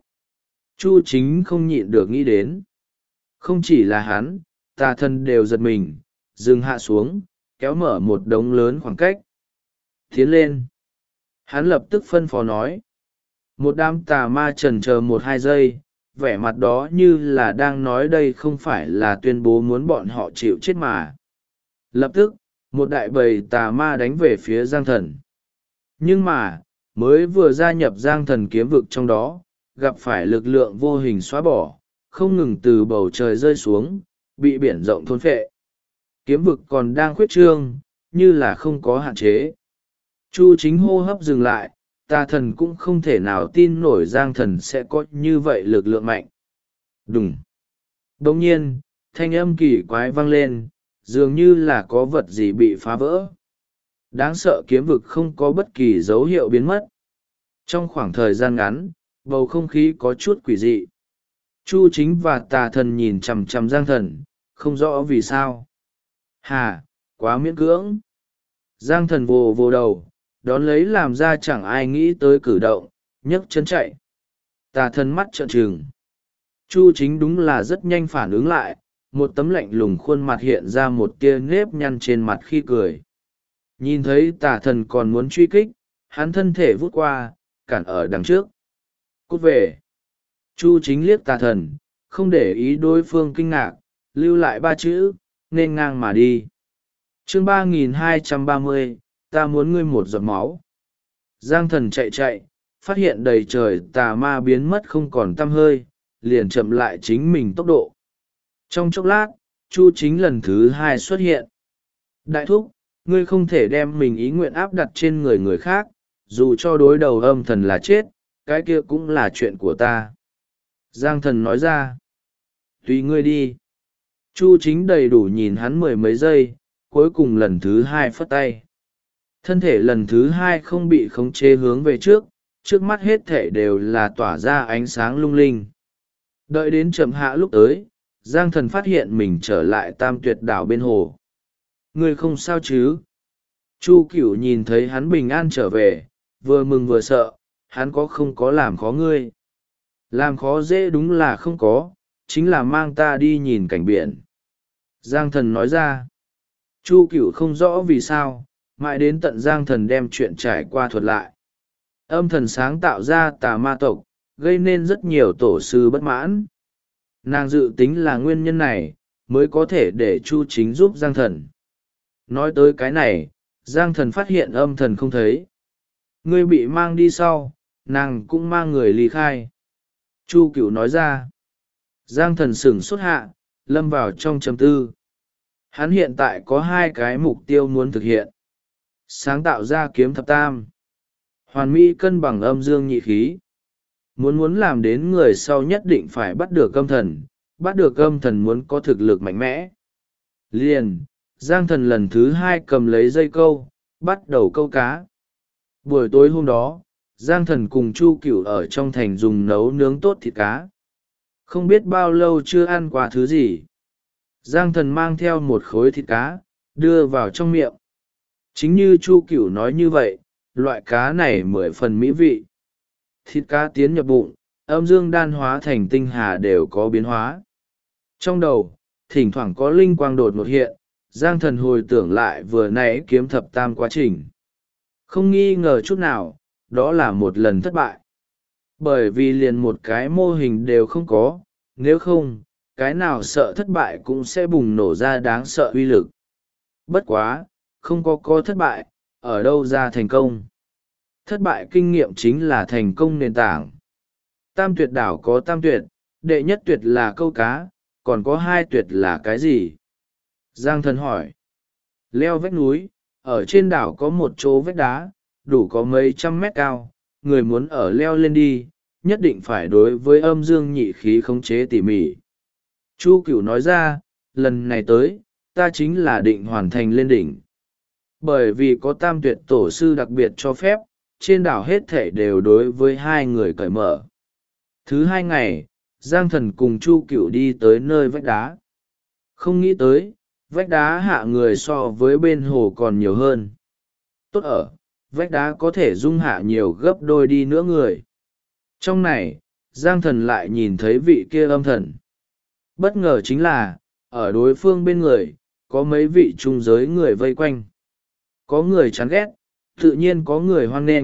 Chu Chính không nhịn được nghĩ đến. Không chỉ là hắn, tà thần đều giật mình, dừng hạ xuống, kéo mở một đống lớn khoảng cách. Tiến lên. Hắn lập tức phân phó nói. Một đám tà ma chần chờ 1-2 giây, vẻ mặt đó như là đang nói đây không phải là tuyên bố muốn bọn họ chịu chết mà. Lập tức, một đại bầy tà ma đánh về phía Giang Thần. Nhưng mà, mới vừa gia nhập Giang Thần kiếm vực trong đó, gặp phải lực lượng vô hình xóa bỏ, không ngừng từ bầu trời rơi xuống, bị biển rộng thôn phệ. Kiếm vực còn đang khuyết trương, như là không có hạn chế. Chu Chính hô hấp dừng lại, tà thần cũng không thể nào tin nổi Giang Thần sẽ có như vậy lực lượng mạnh. Đùng. Đồng nhiên, thanh âm kỳ quái vang lên, dường như là có vật gì bị phá vỡ. Đáng sợ, kiếm vực không có bất kỳ dấu hiệu biến mất. Trong khoảng thời gian ngắn, bầu không khí có chút quỷ dị. Chu Chính và Tà Thần nhìn chằm chằm Giang Thần, không rõ vì sao. Hà, quá miễn cưỡng. Giang Thần vồ vồ đầu, đón lấy làm ra chẳng ai nghĩ tới cử động, nhấc chân chạy. Tà Thần mắt trợn trừng. Chu Chính đúng là rất nhanh phản ứng lại, một tấm lạnh lùng khuôn mặt hiện ra một tia nếp nhăn trên mặt khi cười. Nhìn thấy Tà Thần còn muốn truy kích, hắn thân thể vút qua, cản ở đằng trước. Cút về. Chu Chính liếc Tà Thần, không để ý đối phương kinh ngạc, lưu lại 3 chữ, nên ngang mà đi. Chương 3230, ta muốn ngươi một giọt máu. Giang Thần chạy chạy, phát hiện đầy trời tà ma biến mất không còn tăm hơi, liền chậm lại chính mình tốc độ. Trong chốc lát, Chu Chính lần thứ 2 xuất hiện. Đại thúc, ngươi không thể đem mình ý nguyện áp đặt trên người người khác, dù cho đối đầu âm thần là chết, cái kia cũng là chuyện của ta. Giang Thần nói ra. Tùy ngươi đi. Chu Chính đầy đủ nhìn hắn 10 mấy giây, cuối cùng lần thứ 2 phất tay. Thân thể lần thứ 2 không bị khống chế hướng về trước, trước mắt hết thể đều là tỏa ra ánh sáng lung linh. Đợi đến chậm hạ lúc tới, Giang Thần phát hiện mình trở lại Tam Tuyệt đảo bên hồ. Ngươi không sao chứ? Chu Cửu nhìn thấy hắn bình an trở về, vừa mừng vừa sợ, hắn không có làm khó ngươi. Làm khó dễ đúng là không có, chính là mang ta đi nhìn cảnh biển. Giang Thần nói ra. Chu Cửu không rõ vì sao, mãi đến tận Giang Thần đem chuyện trải qua thuật lại. Âm thần sáng tạo ra tà ma tộc, gây nên rất nhiều tổ sư bất mãn. Nàng dự tính là nguyên nhân này, mới có thể để Chu Chính giúp Giang Thần. Nói tới cái này, Giang Thần phát hiện âm thần không thấy. Ngươi bị mang đi sau, nàng cũng mang người ly khai. Chu Cửu nói ra. Giang Thần sửng sốt hạ, lâm vào trong trầm tư. Hắn hiện tại có 2 cái mục tiêu muốn thực hiện. Sáng tạo ra kiếm thập tam. Hoàn mỹ cân bằng âm dương nhị khí. Muốn làm đến người sau nhất định phải bắt được âm thần. Bắt được âm thần muốn có thực lực mạnh mẽ. Liền, Giang Thần lần thứ 2 cầm lấy dây câu, bắt đầu câu cá. Buổi tối hôm đó, Giang Thần cùng Chu Cửu ở trong thành dùng nấu nướng tốt thịt cá. Không biết bao lâu chưa ăn qua thứ gì. Giang Thần mang theo một khối thịt cá, đưa vào trong miệng. Chính như Chu Cửu nói như vậy, loại cá này 10 phần mỹ vị. Thịt cá tiến nhập bụng, âm dương đan hóa thành tinh hà đều có biến hóa. Trong đầu, thỉnh thoảng có linh quang đột ngột hiện, Giang Thần hồi tưởng lại vừa nãy kiếm thập tam quá trình. Không nghi ngờ chút nào, đó là một lần thất bại. Bởi vì liền một cái mô hình đều không có, nếu không, cái nào sợ thất bại cũng sẽ bùng nổ ra đáng sợ uy lực. Bất quá, không có thất bại, ở đâu ra thành công. Thất bại kinh nghiệm chính là thành công nền tảng. Tam tuyệt đảo có tam tuyệt, đệ nhất tuyệt là câu cá, còn có 2 tuyệt là cái gì? Giang Thần hỏi. Leo vách núi, ở trên đảo có một chỗ vách đá, đủ có mấy trăm mét cao, người muốn ở leo lên đi, nhất định phải đối với âm dương nhị khí khống chế tỉ mỉ. Chu Cửu nói ra, lần này tới, ta chính là định hoàn thành lên đỉnh. Bởi vì có tam tuyệt tổ sư đặc biệt cho phép, trên đảo hết thể đều đối với 2 người cởi mở. Thứ 2 ngày, Giang Thần cùng Chu Cửu đi tới nơi vách đá. Không nghĩ tới, vách đá hạ người so với bên hồ còn nhiều hơn. Tốt ở, vách đá có thể dung hạ nhiều gấp đôi đi nữa người. Trong này, Giang Thần lại nhìn thấy vị kia âm thần. Bất ngờ chính là, ở đối phương bên người, có mấy vị trung giới người vây quanh. Có người chán ghét, tự nhiên có người hoan nghênh.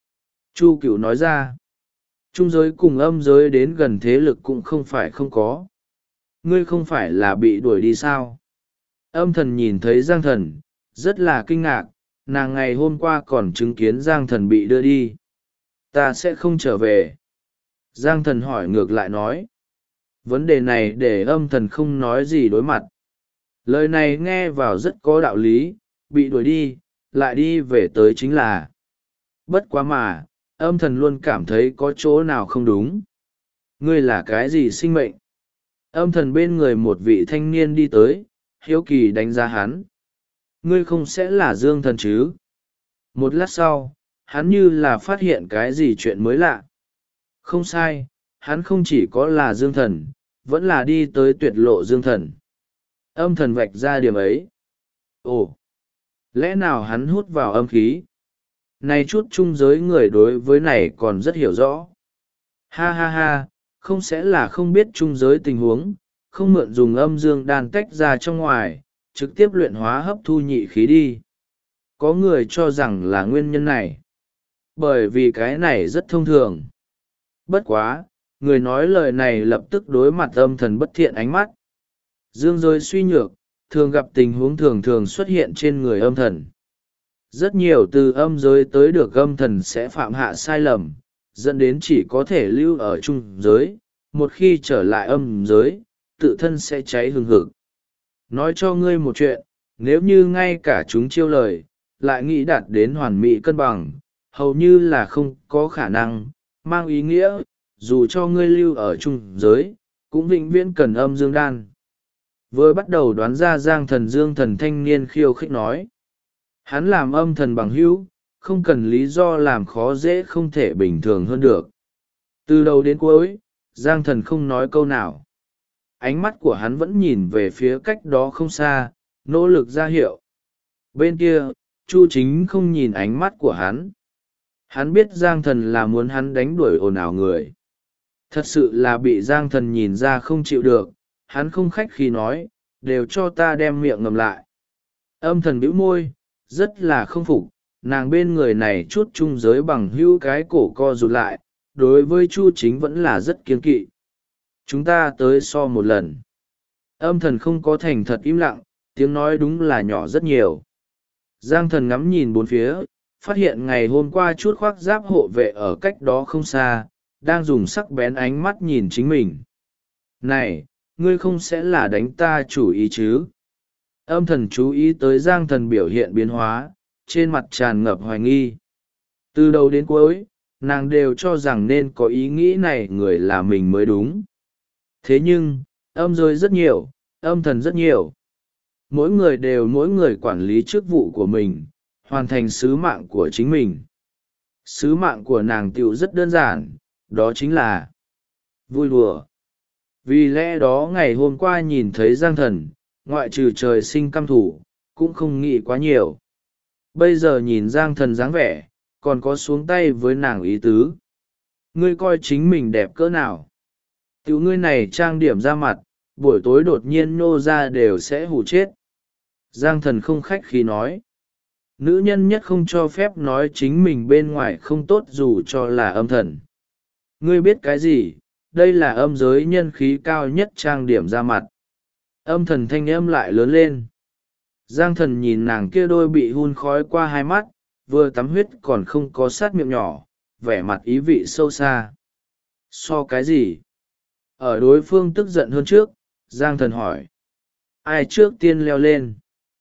Chu Cửu nói ra, trung giới cùng âm giới đến gần thế lực cũng không phải không có. Ngươi không phải là bị đuổi đi sao? Âm thần nhìn thấy Giang Thần, rất là kinh ngạc, nàng ngày hôm qua còn chứng kiến Giang Thần bị đưa đi. Ta sẽ không trở về. Giang Thần hỏi ngược lại nói. Vấn đề này để âm thần không nói gì đối mặt. Lời này nghe vào rất có đạo lý, bị đuổi đi, lại đi về tới chính là. Bất quá mà, âm thần luôn cảm thấy có chỗ nào không đúng. Ngươi là cái gì sinh mệnh? Âm thần bên người một vị thanh niên đi tới, hiếu kỳ đánh giá hắn. Ngươi không sẽ là Dương Thần chứ? Một lát sau, hắn như là phát hiện cái gì chuyện mới lạ. Không sai, hắn không chỉ có là Dương Thần, vẫn là đi tới tuyệt lộ Dương Thần. Âm thần vạch ra điểm ấy. Ồ, lẽ nào hắn hút vào âm khí? Này chút trung giới người đối với này còn rất hiểu rõ. Ha ha ha, không sẽ là không biết trung giới tình huống, không mượn dùng âm dương đan tách ra trong ngoài, trực tiếp luyện hóa hấp thu nhị khí đi. Có người cho rằng là nguyên nhân này. Bởi vì cái này rất thông thường. Bất quá, người nói lời này lập tức đối mặt âm thần bất thiện ánh mắt. Dương giới suy nhược, thường gặp tình huống thường thường xuất hiện trên người âm thần. Rất nhiều từ âm giới tới được âm thần sẽ phạm hạ sai lầm, dẫn đến chỉ có thể lưu ở trung giới, một khi trở lại âm giới, tự thân sẽ cháy hừng hực. Nói cho ngươi một chuyện, nếu như ngay cả chúng chiêu lời, lại nghĩ đạt đến hoàn mỹ cân bằng, hầu như là không có khả năng, mang ý nghĩa, dù cho ngươi lưu ở trung giới, cũng vĩnh viễn cần âm dương đan. Vừa bắt đầu đoán ra Giang Thần Dương Thần thanh niên khiêu khích nói. Hắn làm âm thần bằng hữu, không cần lý do làm khó dễ không thể bình thường hơn được. Từ đầu đến cuối, Giang Thần không nói câu nào. Ánh mắt của hắn vẫn nhìn về phía cách đó không xa, nỗ lực ra hiệu. Bên kia, Chu Chính không nhìn ánh mắt của hắn. Hắn biết Giang Thần là muốn hắn đánh đuổi ồn ào người. Thật sự là bị Giang Thần nhìn ra không chịu được, hắn không khách khí nói, đều cho ta đem miệng ngầm lại. Âm thần bĩu môi, rất là không phục, nàng bên người này chút trung giới bằng hữu cái cổ co rụt lại, đối với Chu Chính vẫn là rất kiêng kỵ. Chúng ta tới so một lần. Âm thần không có thành thật im lặng, tiếng nói đúng là nhỏ rất nhiều. Giang Thần ngắm nhìn bốn phía, phát hiện ngày hôm qua chút khoác giáp hộ vệ ở cách đó không xa, đang dùng sắc bén ánh mắt nhìn chính mình. Này, ngươi không sẽ là đánh ta chủ ý chứ? Âm thần chú ý tới Giang Thần biểu hiện biến hóa, trên mặt tràn ngập hoài nghi. Từ đầu đến cuối, nàng đều cho rằng nên có ý nghĩ này người là mình mới đúng. Thế nhưng, âm giới rất nhiều, âm thần rất nhiều. Mỗi người đều mỗi người quản lý chức vụ của mình, hoàn thành sứ mạng của chính mình. Sứ mạng của nàng tiểu rất đơn giản, đó chính là vui đùa. Vì lẽ đó ngày hôm qua nhìn thấy Giang Thần, ngoại trừ trời sinh căm thủ, cũng không nghĩ quá nhiều. Bây giờ nhìn Giang Thần dáng vẻ, còn có xuống tay với nàng ý tứ. Ngươi coi chính mình đẹp cỡ nào? Tiểu ngươi này trang điểm ra mặt, buổi tối đột nhiên nô ra đều sẽ hù chết. Giang Thần không khách khí nói. Nữ nhân nhất không cho phép nói chính mình bên ngoài không tốt dù cho là âm thần. Ngươi biết cái gì? Đây là âm giới nhân khí cao nhất trang điểm ra mặt. Âm thần thanh âm lại lớn lên. Giang Thần nhìn nàng kia đôi bị hun khói qua hai mắt, vừa tắm huyết còn không có sát miệng nhỏ, vẻ mặt ý vị sâu xa. So cái gì? Ở đối phương tức giận hơn trước, Giang Thần hỏi. Ai trước tiên leo lên?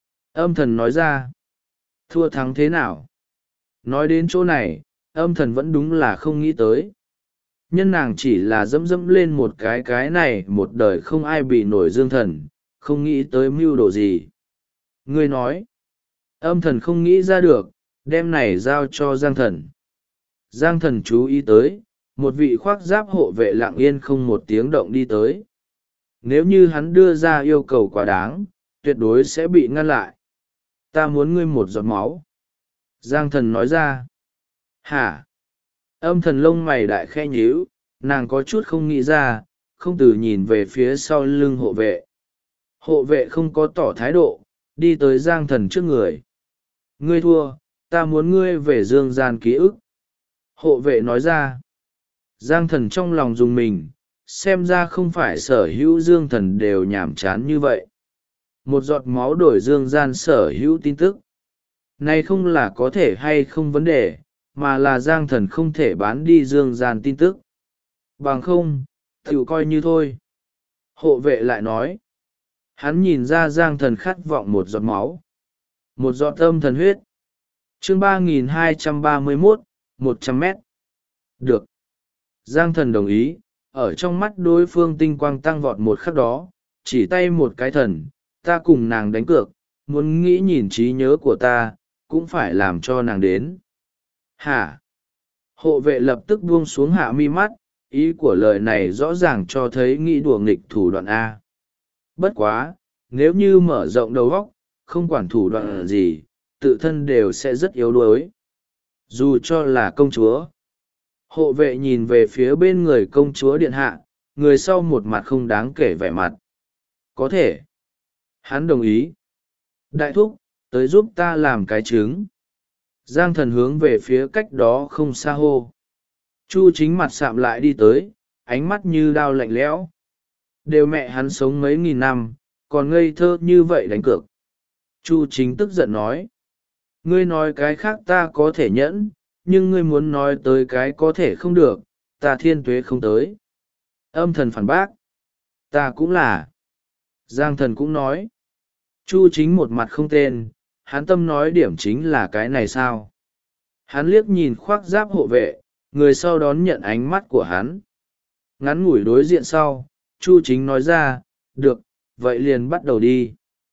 Âm thần nói ra. Thua thắng thế nào? Nói đến chỗ này, âm thần vẫn đúng là không nghĩ tới. Nhân nàng chỉ là dẫm dẫm lên một cái này một đời không ai bị nổi Dương Thần, không nghĩ tới mưu đồ gì. Ngươi nói. Âm thần không nghĩ ra được, đem này giao cho Giang Thần. Giang Thần chú ý tới, một vị khoác giáp hộ vệ lặng yên không một tiếng động đi tới. Nếu như hắn đưa ra yêu cầu quá đáng, tuyệt đối sẽ bị ngăn lại. Ta muốn ngươi một giọt máu. Giang Thần nói ra. Hả? Âm thần lông mày đại khe nhíu, nàng có chút không nghĩ ra, không từ nhìn về phía sau lưng hộ vệ. Hộ vệ không có tỏ thái độ, đi tới Giang Thần trước người. Ngươi thua, ta muốn ngươi về dương gian ký ức. Hộ vệ nói ra. Giang Thần trong lòng dùng mình, xem ra không phải sở hữu dương thần đều nhàm chán như vậy. Một giọt máu đổi dương gian sở hữu tin tức. Này không là có thể hay không vấn đề, mà là Giang Thần không thể bán đi dương gian tin tức. Bằng không, tự coi như thôi. Hộ vệ lại nói. Hắn nhìn ra Giang Thần khát vọng một giọt máu. Một giọt âm thần huyết. Chương 3231, 100 mét. Được. Giang Thần đồng ý, ở trong mắt đối phương tinh quang tăng vọt một khắc đó, chỉ tay một cái thần, ta cùng nàng đánh cược, muốn nghĩ nhìn trí nhớ của ta, cũng phải làm cho nàng đến. Hả? Hộ vệ lập tức buông xuống hạ mi mắt, ý của lời này rõ ràng cho thấy nghĩ đùa nghịch thủ đoạn A. Bất quá, nếu như mở rộng đầu óc, không quản thủ đoạn gì, tự thân đều sẽ rất yếu đuối. Dù cho là công chúa. Hộ vệ nhìn về phía bên người công chúa điện hạ, người sau một mặt không đáng kể vẻ mặt. Có thể. Hắn đồng ý. Đại thúc, tới giúp ta làm cái trứng. Giang thần hướng về phía cách đó không xa hô. Chu chính mặt sạm lại đi tới, ánh mắt như đao lạnh lẽo. Đều mẹ hắn sống mấy nghìn năm, còn ngây thơ như vậy đánh cược. Chu chính tức giận nói. Ngươi nói cái khác ta có thể nhẫn, nhưng ngươi muốn nói tới cái có thể không được, ta thiên tuế không tới. Âm thần phản bác. Ta cũng là. Giang thần cũng nói. Chu chính một mặt không tên, hắn tâm nói điểm chính là cái này sao. Hắn liếc nhìn khoác giáp hộ vệ, người sau đón nhận ánh mắt của hắn. Ngắn ngủi đối diện sau, Chu chính nói ra, được, vậy liền bắt đầu đi.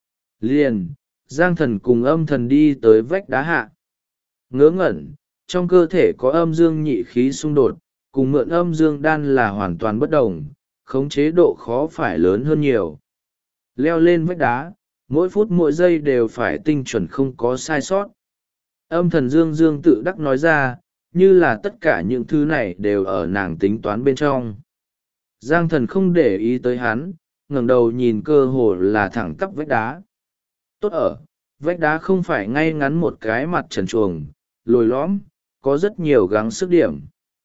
Liền, Giang thần cùng âm thần đi tới vách đá hạ. Ngớ ngẩn, trong cơ thể có âm dương nhị khí xung đột, cùng mượn âm dương đan là hoàn toàn bất đồng, khống chế độ khó phải lớn hơn nhiều. Leo lên vách đá, mỗi phút mỗi giây đều phải tinh chuẩn không có sai sót. Âm thần dương dương tự đắc nói ra, như là tất cả những thứ này đều ở nàng tính toán bên trong. Giang thần không để ý tới hắn, ngẩng đầu nhìn cơ hồ là thẳng tắp vách đá. Tốt ở, vách đá không phải ngay ngắn một cái mặt trần truồng, lồi lõm, có rất nhiều gắng sức điểm.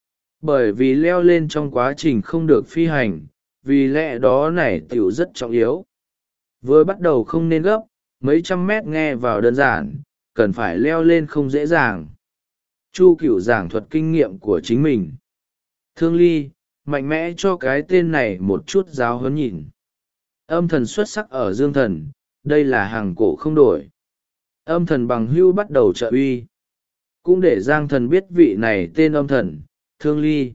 Bởi vì leo lên trong quá trình không được phi hành, vì lẽ đó này tiểu rất trọng yếu. Vừa bắt đầu không nên gấp, mấy trăm mét nghe vào đơn giản, cần phải leo lên không dễ dàng. Chu Cửu giảng thuật kinh nghiệm của chính mình. Thương Ly, mạnh mẽ cho cái tên này một chút giáo huấn nhìn. Âm thần xuất sắc ở dương thần, đây là hàng cổ không đổi. Âm thần bằng hưu bắt đầu trợ uy. Cũng để Giang thần biết vị này tên âm thần, Thương Ly.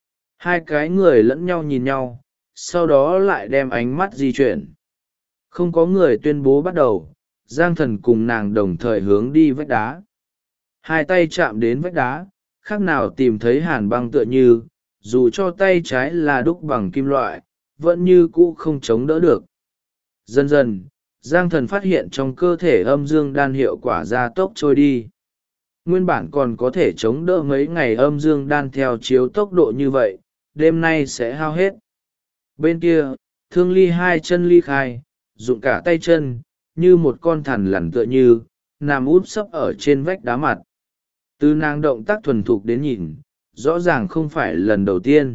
Hai cái người lẫn nhau nhìn nhau, sau đó lại đem ánh mắt di chuyển. Không có người tuyên bố bắt đầu, Giang thần cùng nàng đồng thời hướng đi vách đá. Hai tay chạm đến vách đá, khác nào tìm thấy hàn băng tựa như, dù cho tay trái là đúc bằng kim loại, vẫn như cũ không chống đỡ được. Dần dần, Giang thần phát hiện trong cơ thể âm dương đan hiệu quả gia tốc trôi đi. Nguyên bản còn có thể chống đỡ mấy ngày âm dương đan theo chiếu tốc độ như vậy, đêm nay sẽ hao hết. Bên kia, Thương Ly hai chân ly khai, dụng cả tay chân, như một con thằn lằn tựa như, nằm úp sấp ở trên vách đá mặt. Từ nàng động tác thuần thục đến nhìn, rõ ràng không phải lần đầu tiên.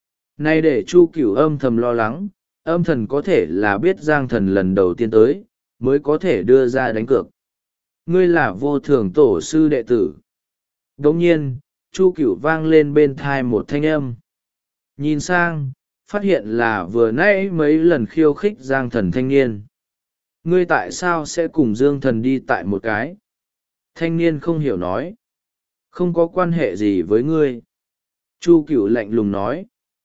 Nay để Chu Cửu âm thầm lo lắng, âm thần có thể là biết Giang thần lần đầu tiên tới, mới có thể đưa ra đánh cược. Ngươi là vô thường tổ sư đệ tử. Đồng nhiên, Chu Cửu vang lên bên thai một thanh âm. Nhìn sang, phát hiện là vừa nãy mấy lần khiêu khích Giang thần thanh niên. Ngươi tại sao sẽ cùng Dương thần đi tại một cái? Thanh niên không hiểu nói. Không có quan hệ gì với ngươi. Chu Cửu lạnh lùng nói.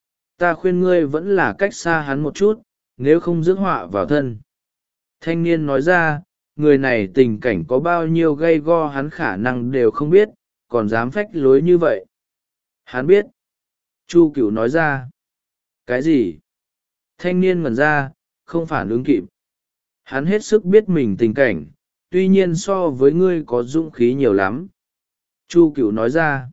Ta khuyên ngươi vẫn là cách xa hắn một chút, nếu không rước họa vào thân. Thanh niên nói ra, người này tình cảnh có bao nhiêu gay go hắn khả năng đều không biết, còn dám phách lối như vậy. Hắn biết. Chu Cửu nói ra. Cái gì? Thanh niên ngẩn ra, không phản ứng kịp. Hắn hết sức biết mình tình cảnh, tuy nhiên so với ngươi có dũng khí nhiều lắm. Chu Cửu nói ra.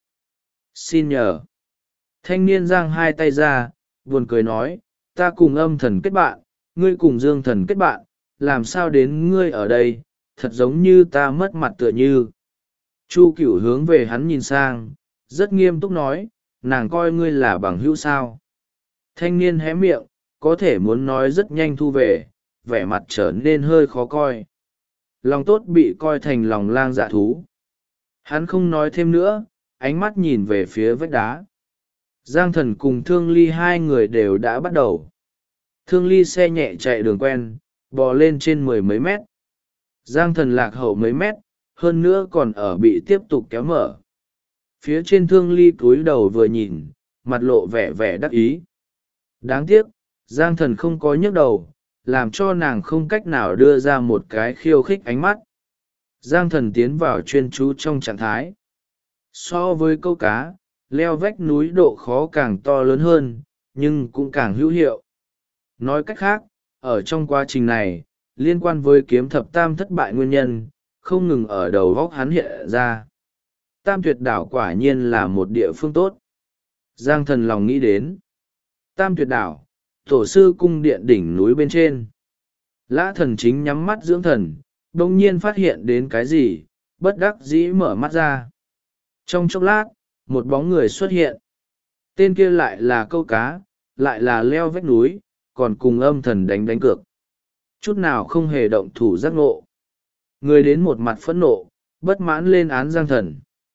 Xin nhờ. Thanh niên giang hai tay ra, buồn cười nói, ta cùng âm thần kết bạn, ngươi cùng dương thần kết bạn, làm sao đến ngươi ở đây, thật giống như ta mất mặt tựa như. Chu Cửu hướng về hắn nhìn sang, rất nghiêm túc nói, nàng coi ngươi là bằng hữu sao. Thanh niên hé miệng, có thể muốn nói rất nhanh thu về, vẻ mặt trở nên hơi khó coi. Lòng tốt bị coi thành lòng lang dạ thú. Hắn không nói thêm nữa, ánh mắt nhìn về phía vách đá. Giang thần cùng Thương Ly hai người đều đã bắt đầu. Thương Ly xe nhẹ chạy đường quen, bò lên trên 10 mấy mét. Giang thần lạc hậu mấy mét, hơn nữa còn ở bị tiếp tục kéo mở. Phía trên Thương Ly cúi đầu vừa nhìn, mặt lộ vẻ vẻ đắc ý. Đáng tiếc, Giang Thần không có nhấc đầu, làm cho nàng không cách nào đưa ra một cái khiêu khích ánh mắt. Giang Thần tiến vào chuyên chú trong trạng thái. So với câu cá, leo vách núi độ khó càng to lớn hơn, nhưng cũng càng hữu hiệu. Nói cách khác, ở trong quá trình này, liên quan với kiếm thập tam thất bại nguyên nhân, không ngừng ở đầu góc hắn hiện ra. Tam tuyệt đảo quả nhiên là một địa phương tốt. Giang Thần lòng nghĩ đến. Tam tuyệt đảo, tổ sư cung điện đỉnh núi bên trên. Lã Thần chính nhắm mắt dưỡng thần, đông nhiên phát hiện đến cái gì, bất đắc dĩ mở mắt ra. Trong chốc lát, một bóng người xuất hiện. Tên kia lại là câu cá, lại là leo vách núi, còn cùng âm thần đánh cược. Chút nào không hề động thủ giác ngộ. Người đến một mặt phẫn nộ, bất mãn lên án Giang Thần.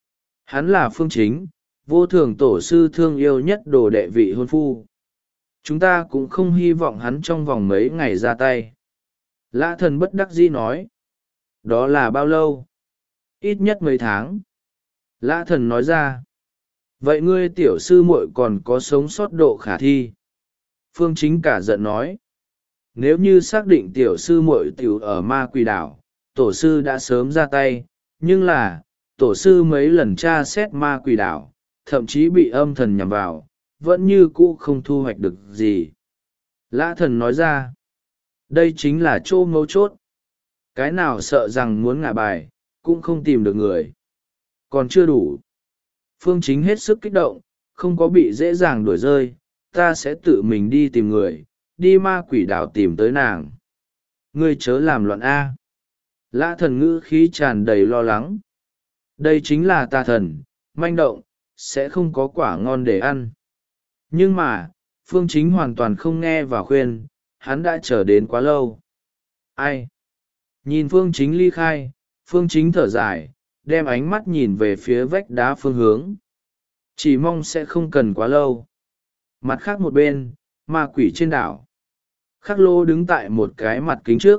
Hắn là Phương Chính, vô thường tổ sư thương yêu nhất đồ đệ vị hôn phu. Chúng ta cũng không hy vọng hắn trong vòng mấy ngày ra tay. Lã Thần bất đắc dĩ nói. Đó là bao lâu? Ít nhất mấy tháng. Lã Thần nói ra. Vậy ngươi tiểu sư muội còn có sống sót độ khả thi? Phương Chính cả giận nói. Nếu như xác định tiểu sư muội tiểu ở ma quỷ đảo, tổ sư đã sớm ra tay, nhưng là, tổ sư mấy lần tra xét ma quỷ đảo, thậm chí bị âm thần nhằm vào, vẫn như cũ không thu hoạch được gì. Lã Thần nói ra. Đây chính là chỗ mấu chốt. Cái nào sợ rằng muốn ngả bài, cũng không tìm được người. Còn chưa đủ. Phương Chính hết sức kích động, không có bị dễ dàng đuổi rơi, ta sẽ tự mình đi tìm người, đi ma quỷ đảo tìm tới nàng. Ngươi chớ làm loạn A. Lã Thần ngữ khí tràn đầy lo lắng. Đây chính là tà thần, manh động, sẽ không có quả ngon để ăn. Nhưng mà, Phương Chính hoàn toàn không nghe và khuyên, hắn đã chờ đến quá lâu. Ai? Nhìn Phương Chính ly khai, Phương Chính thở dài, đem ánh mắt nhìn về phía vách đá phương hướng. Chỉ mong sẽ không cần quá lâu. Mặt khác một bên, ma quỷ trên đảo. Khắc Lô đứng tại một cái mặt kính trước.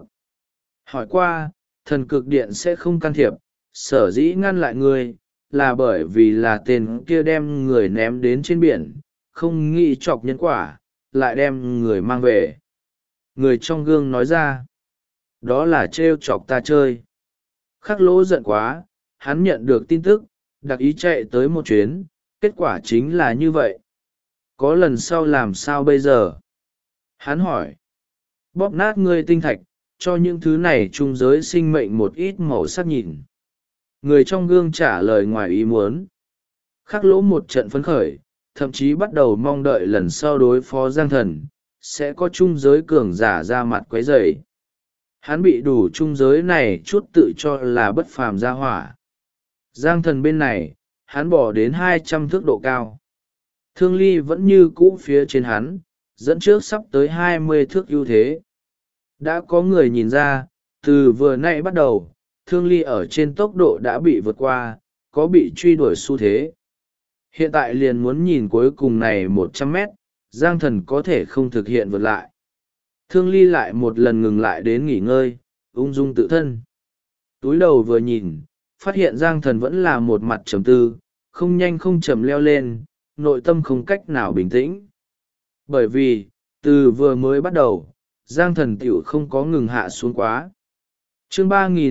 Hỏi qua, thần cực điện sẽ không can thiệp, sở dĩ ngăn lại ngươi, là bởi vì là tên kia đem người ném đến trên biển, không nghĩ chọc nhân quả, lại đem người mang về. Người trong gương nói ra, đó là trêu chọc ta chơi. Khắc Lỗ giận quá, hắn nhận được tin tức, đặc ý chạy tới một chuyến, kết quả chính là như vậy. Có lần sau làm sao bây giờ? Hắn hỏi, bóp nát ngươi tinh thạch, cho những thứ này trung giới sinh mệnh một ít màu sắc nhìn. Người trong gương trả lời ngoài ý muốn. Khắc Lỗ một trận phấn khởi, thậm chí bắt đầu mong đợi lần sau đối phó Giang Thần, sẽ có trung giới cường giả ra mặt quấy rầy. Hắn bị đủ trung giới này chút tự cho là bất phàm ra hỏa. Giang Thần bên này, hắn bỏ đến 200 thước độ cao. Thương Ly vẫn như cũ phía trên hắn, dẫn trước sắp tới 20 thước ưu thế. Đã có người nhìn ra, từ vừa nãy bắt đầu, Thương Ly ở trên tốc độ đã bị vượt qua, có bị truy đuổi xu thế. Hiện tại liền muốn nhìn cuối cùng này 100 mét, Giang Thần có thể không thực hiện vượt lại. Thương Ly lại một lần ngừng lại đến nghỉ ngơi, ung dung tự thân. Túi đầu vừa nhìn, phát hiện Giang Thần vẫn là một mặt trầm tư, không nhanh không chậm leo lên, nội tâm không cách nào bình tĩnh. Bởi vì, từ vừa mới bắt đầu, Giang Thần tiểu không có ngừng hạ xuống quá. Chương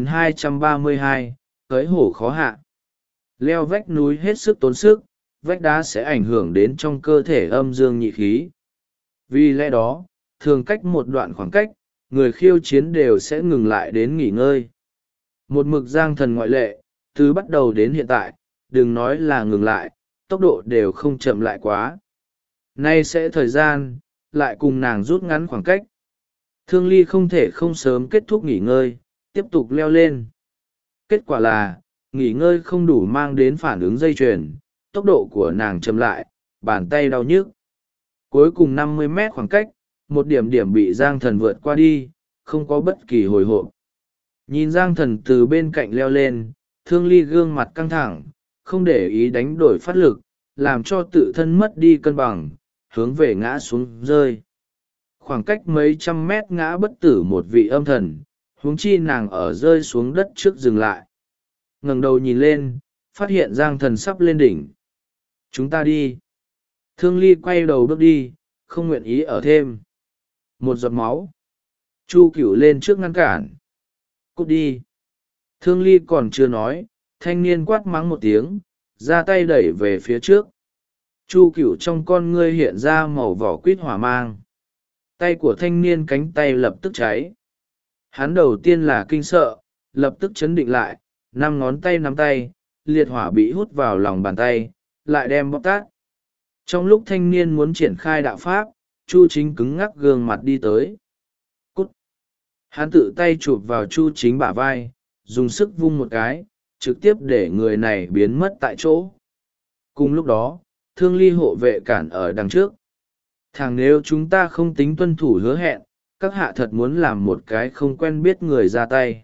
3232, Hới hổ khó hạ. Leo vách núi hết sức tốn sức, vách đá sẽ ảnh hưởng đến trong cơ thể âm dương nhị khí. Vì lẽ đó, thường cách một đoạn khoảng cách, người khiêu chiến đều sẽ ngừng lại đến nghỉ ngơi. Một mực Giang Thần ngoại lệ, từ bắt đầu đến hiện tại, đừng nói là ngừng lại, tốc độ đều không chậm lại quá. Nay sẽ thời gian, lại cùng nàng rút ngắn khoảng cách. Thương Ly không thể không sớm kết thúc nghỉ ngơi, tiếp tục leo lên. Kết quả là, nghỉ ngơi không đủ mang đến phản ứng dây chuyền, tốc độ của nàng chậm lại, bàn tay đau nhức. Cuối cùng 50 mét khoảng cách, một điểm điểm bị Giang Thần vượt qua đi, không có bất kỳ hồi hộp. Nhìn Giang Thần từ bên cạnh leo lên, Thương Ly gương mặt căng thẳng, không để ý đánh đổi phát lực, làm cho tự thân mất đi cân bằng, hướng về ngã xuống rơi. Khoảng cách mấy trăm mét ngã bất tử một vị âm thần, huống chi nàng ở rơi xuống đất trước dừng lại. Ngẩng đầu nhìn lên, phát hiện Giang Thần sắp lên đỉnh. Chúng ta đi. Thương Ly quay đầu bước đi, không nguyện ý ở thêm. Một giọt máu. Chu Cửu lên trước ngăn cản. Cút đi. Thương Ly còn chưa nói, thanh niên quát mắng một tiếng, ra tay đẩy về phía trước. Chu Cửu trong con ngươi hiện ra màu vỏ quýt hỏa mang. Tay của thanh niên cánh tay lập tức cháy. Hắn đầu tiên là kinh sợ, lập tức chấn định lại, 5 ngón tay nắm tay, liệt hỏa bị hút vào lòng bàn tay, lại đem bóp tát. Trong lúc thanh niên muốn triển khai đạo pháp, Chu Chính cứng ngắc gương mặt đi tới. Cút! Hắn tự tay chụp vào Chu Chính bả vai, dùng sức vung một cái, trực tiếp để người này biến mất tại chỗ. Cùng lúc đó, Thương Ly hộ vệ cản ở đằng trước. Thằng nếu chúng ta không tính tuân thủ hứa hẹn, các hạ thật muốn làm một cái không quen biết người ra tay.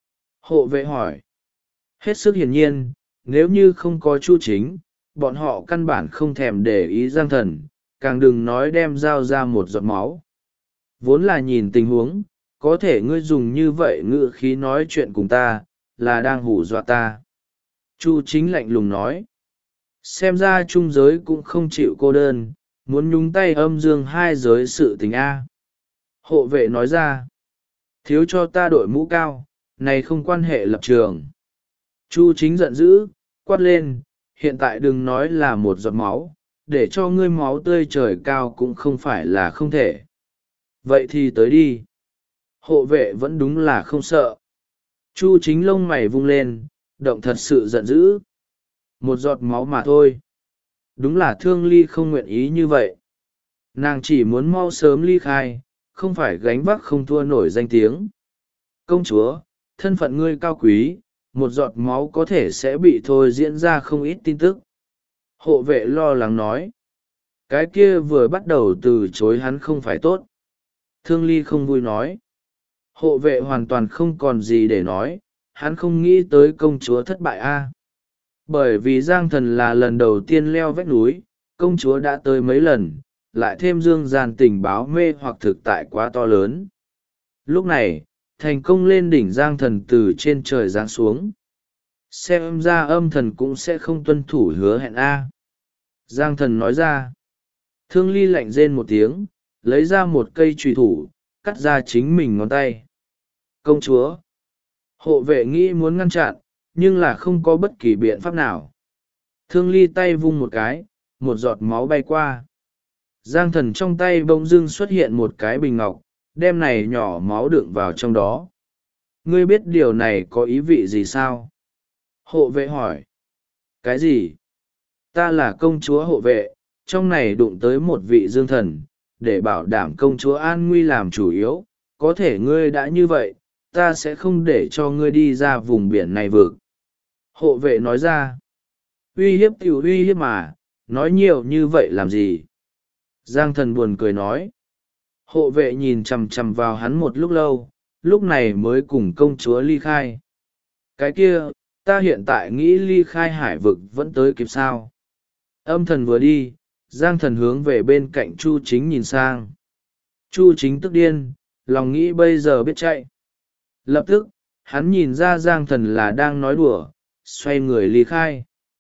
Hộ vệ hỏi. Hết sức hiển nhiên, nếu như không có Chu Chính, bọn họ căn bản không thèm để ý Giang Thần, càng đừng nói đem dao ra một giọt máu. Vốn là nhìn tình huống, có thể ngươi dùng như vậy ngữ khí nói chuyện cùng ta, là đang hù dọa ta. Chu Chính lạnh lùng nói. Xem ra trung giới cũng không chịu cô đơn, muốn nhúng tay âm dương hai giới sự tình A. Hộ vệ nói ra. Thiếu cho ta đội mũ cao, này không quan hệ lập trường. Chu Chính giận dữ, quát lên, hiện tại đừng nói là một giọt máu, để cho ngươi máu tươi trời cao cũng không phải là không thể. Vậy thì tới đi. Hộ vệ vẫn đúng là không sợ. Chu Chính lông mày vung lên, động thật sự giận dữ. Một giọt máu mà thôi. Đúng là Thương Ly không nguyện ý như vậy. Nàng chỉ muốn mau sớm ly khai, không phải gánh vác không thua nổi danh tiếng. Công chúa, thân phận ngươi cao quý, một giọt máu có thể sẽ bị thôi diễn ra không ít tin tức. Hộ vệ lo lắng nói. Cái kia vừa bắt đầu từ chối hắn không phải tốt. Thương Ly không vui nói. Hộ vệ hoàn toàn không còn gì để nói, hắn không nghĩ tới công chúa thất bại a. Bởi vì Giang Thần là lần đầu tiên leo vách núi, công chúa đã tới mấy lần, lại thêm dương gian tình báo mê hoặc thực tại quá to lớn. Lúc này, thành công lên đỉnh Giang Thần từ trên trời giáng xuống. Xem ra âm thần cũng sẽ không tuân thủ hứa hẹn a. Giang Thần nói ra. Thương Ly lạnh rên một tiếng, lấy ra một cây chùy thủ, cắt ra chính mình ngón tay. Công chúa! Hộ vệ nghĩ muốn ngăn chặn, nhưng là không có bất kỳ biện pháp nào. Thương Ly tay vung một cái, một giọt máu bay qua. Giang Thần trong tay bỗng dưng xuất hiện một cái bình ngọc, đem này nhỏ máu đựng vào trong đó. Ngươi biết điều này có ý vị gì sao? Hộ vệ hỏi. Cái gì? Ta là công chúa hộ vệ, trong này đụng tới một vị dương thần, để bảo đảm công chúa an nguy làm chủ yếu, có thể ngươi đã như vậy, ta sẽ không để cho ngươi đi ra vùng biển này vực. Hộ vệ nói ra. Uy hiếp tiểu uy hiếp mà, nói nhiều như vậy làm gì? Giang Thần buồn cười nói. Hộ vệ nhìn chằm chằm vào hắn một lúc lâu, lúc này mới cùng công chúa ly khai. Cái kia, ta hiện tại nghĩ ly khai hải vực vẫn tới kịp sao? Âm thần vừa đi, Giang Thần hướng về bên cạnh Chu Chính nhìn sang. Chu Chính tức điên, lòng nghĩ bây giờ biết chạy. Lập tức, hắn nhìn ra Giang Thần là đang nói đùa, xoay người ly khai.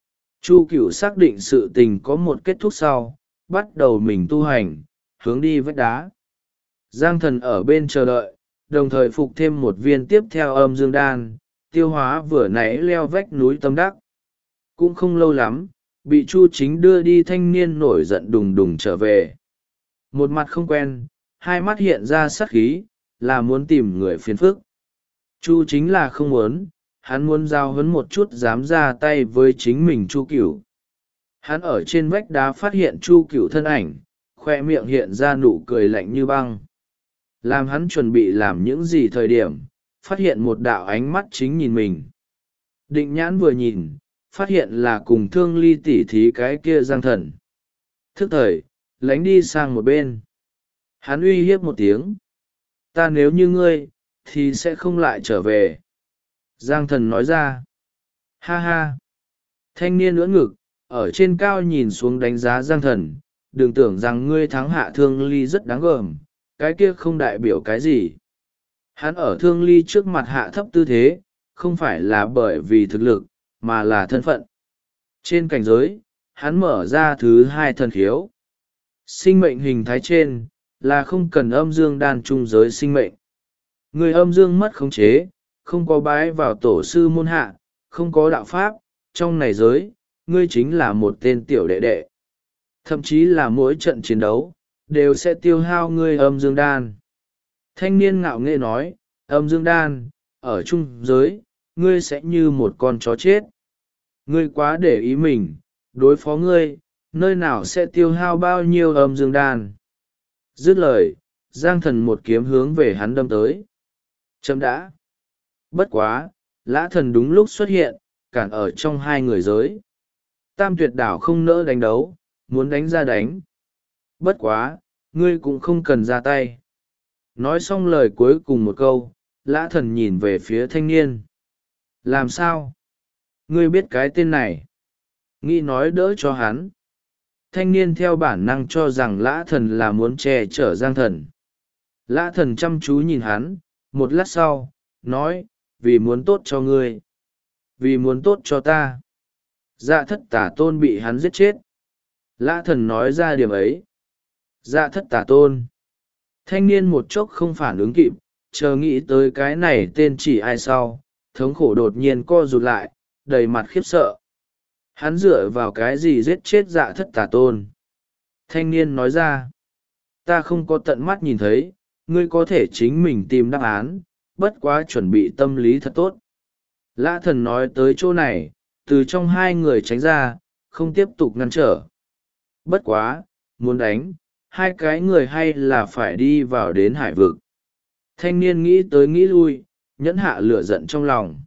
Chu Cửu xác định sự tình có một kết thúc sau, bắt đầu mình tu hành, hướng đi vách đá. Giang Thần ở bên chờ đợi, đồng thời phục thêm một viên tiếp theo âm dương đan, tiêu hóa vừa nãy leo vách núi tâm đắc. Cũng không lâu lắm, bị Chu Chính đưa đi thanh niên nổi giận đùng đùng trở về. Một mặt không quen, hai mắt hiện ra sát khí, là muốn tìm người phiền phức. Chu Chính là không muốn, hắn muốn giao huấn một chút dám ra tay với chính mình Chu Cửu. Hắn ở trên vách đá phát hiện Chu Cửu thân ảnh, khoe miệng hiện ra nụ cười lạnh như băng. Làm hắn chuẩn bị làm những gì thời điểm, phát hiện một đạo ánh mắt chính nhìn mình. Định nhãn vừa nhìn, phát hiện là cùng Thương Ly tỉ thí cái kia Giang Thần. Thức thời, lánh đi sang một bên. Hắn uy hiếp một tiếng. Ta nếu như ngươi, thì sẽ không lại trở về. Giang Thần nói ra. Ha ha. Thanh niên ưỡn ngực, ở trên cao nhìn xuống đánh giá Giang Thần. Đừng tưởng rằng ngươi thắng hạ Thương Ly rất đáng gờm, cái kia không đại biểu cái gì. Hắn ở Thương Ly trước mặt hạ thấp tư thế, không phải là bởi vì thực lực, mà là thân phận. Trên cảnh giới, hắn mở ra thứ hai thần khiếu. Sinh mệnh hình thái trên là không cần âm dương đan chung giới sinh mệnh. Người âm dương mất khống chế, không có bái vào tổ sư môn hạ, không có đạo pháp, trong này giới, ngươi chính là một tên tiểu đệ đệ. Thậm chí là mỗi trận chiến đấu, đều sẽ tiêu hao ngươi âm dương đan. Thanh niên ngạo nghễ nói, âm dương đan, ở trung giới, ngươi sẽ như một con chó chết. Ngươi quá để ý mình, đối phó ngươi, nơi nào sẽ tiêu hao bao nhiêu âm dương đan. Dứt lời, Giang Thần một kiếm hướng về hắn đâm tới. Chấm đã. Bất quá, Lã Thần đúng lúc xuất hiện, cản ở trong hai người giới. Tam Tuyệt Đảo không nỡ đánh đấu, muốn đánh ra đánh. Bất quá, ngươi cũng không cần ra tay. Nói xong lời cuối cùng một câu, Lã Thần nhìn về phía thanh niên. Làm sao? Ngươi biết cái tên này. Nghĩ nói đỡ cho hắn. Thanh niên theo bản năng cho rằng Lã Thần là muốn che chở Giang Thần. Lã Thần chăm chú nhìn hắn, một lát sau, nói, vì muốn tốt cho ngươi. Vì muốn tốt cho ta. Dạ thất tả tôn bị hắn giết chết. Lã Thần nói ra điểm ấy. Dạ thất tả tôn. Thanh niên một chốc không phản ứng kịp, chờ nghĩ tới cái này tên chỉ ai sau, thống khổ đột nhiên co rụt lại, đầy mặt khiếp sợ. Hắn dựa vào cái gì giết chết dạ thất tả tôn? Thanh niên nói ra, ta không có tận mắt nhìn thấy, ngươi có thể chính mình tìm đáp án, bất quá chuẩn bị tâm lý thật tốt. Lã Thần nói tới chỗ này, từ trong hai người tránh ra, không tiếp tục ngăn trở. Bất quá, muốn đánh, hai cái người hay là phải đi vào đến hải vực. Thanh niên nghĩ tới nghĩ lui, nhẫn hạ lửa giận trong lòng.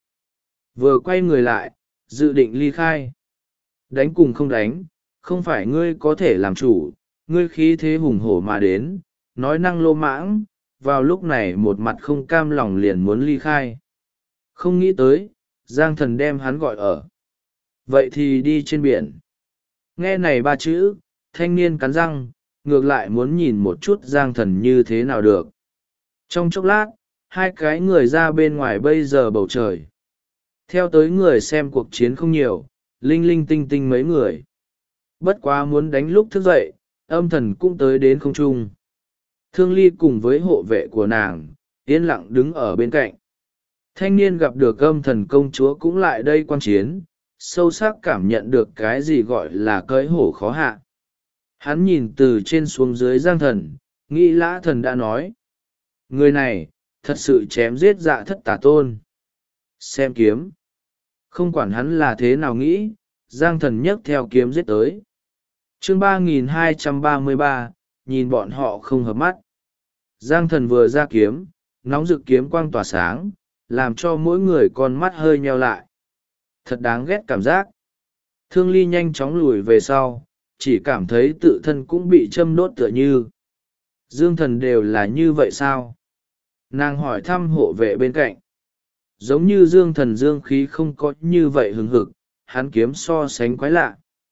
Vừa quay người lại, dự định ly khai. Đánh cùng không đánh, không phải ngươi có thể làm chủ, ngươi khí thế hùng hổ mà đến, nói năng lô mãng, vào lúc này một mặt không cam lòng liền muốn ly khai. Không nghĩ tới, Giang Thần đem hắn gọi ở. Vậy thì đi trên biển. Nghe này ba chữ, thanh niên cắn răng, ngược lại muốn nhìn một chút Giang Thần như thế nào được. Trong chốc lát, hai cái người ra bên ngoài bây giờ bầu trời. Theo tới người xem cuộc chiến không nhiều, linh linh tinh tinh mấy người. Bất quá muốn đánh lúc thức dậy, âm thần cũng tới đến không trung. Thương Ly cùng với hộ vệ của nàng, yên lặng đứng ở bên cạnh. Thanh niên gặp được âm thần công chúa cũng lại đây quan chiến, sâu sắc cảm nhận được cái gì gọi là cưỡi hổ khó hạ. Hắn nhìn từ trên xuống dưới Giang Thần, nghĩ Lã Thần đã nói. Người này, thật sự chém giết dạ thất tả tôn. Xem kiếm. Không quản hắn là thế nào nghĩ, Giang Thần nhấc theo kiếm giết tới. Chương 3233, nhìn bọn họ không hợp mắt. Giang Thần vừa ra kiếm, nóng rực kiếm quang tỏa sáng, làm cho mỗi người con mắt hơi nheo lại. Thật đáng ghét cảm giác. Thương Ly nhanh chóng lùi về sau, chỉ cảm thấy tự thân cũng bị châm đốt tựa như. Dương Thần đều là như vậy sao? Nàng hỏi thăm hộ vệ bên cạnh. Giống như Dương Thần dương khí không có như vậy hừng hực, hắn kiếm so sánh quái lạ.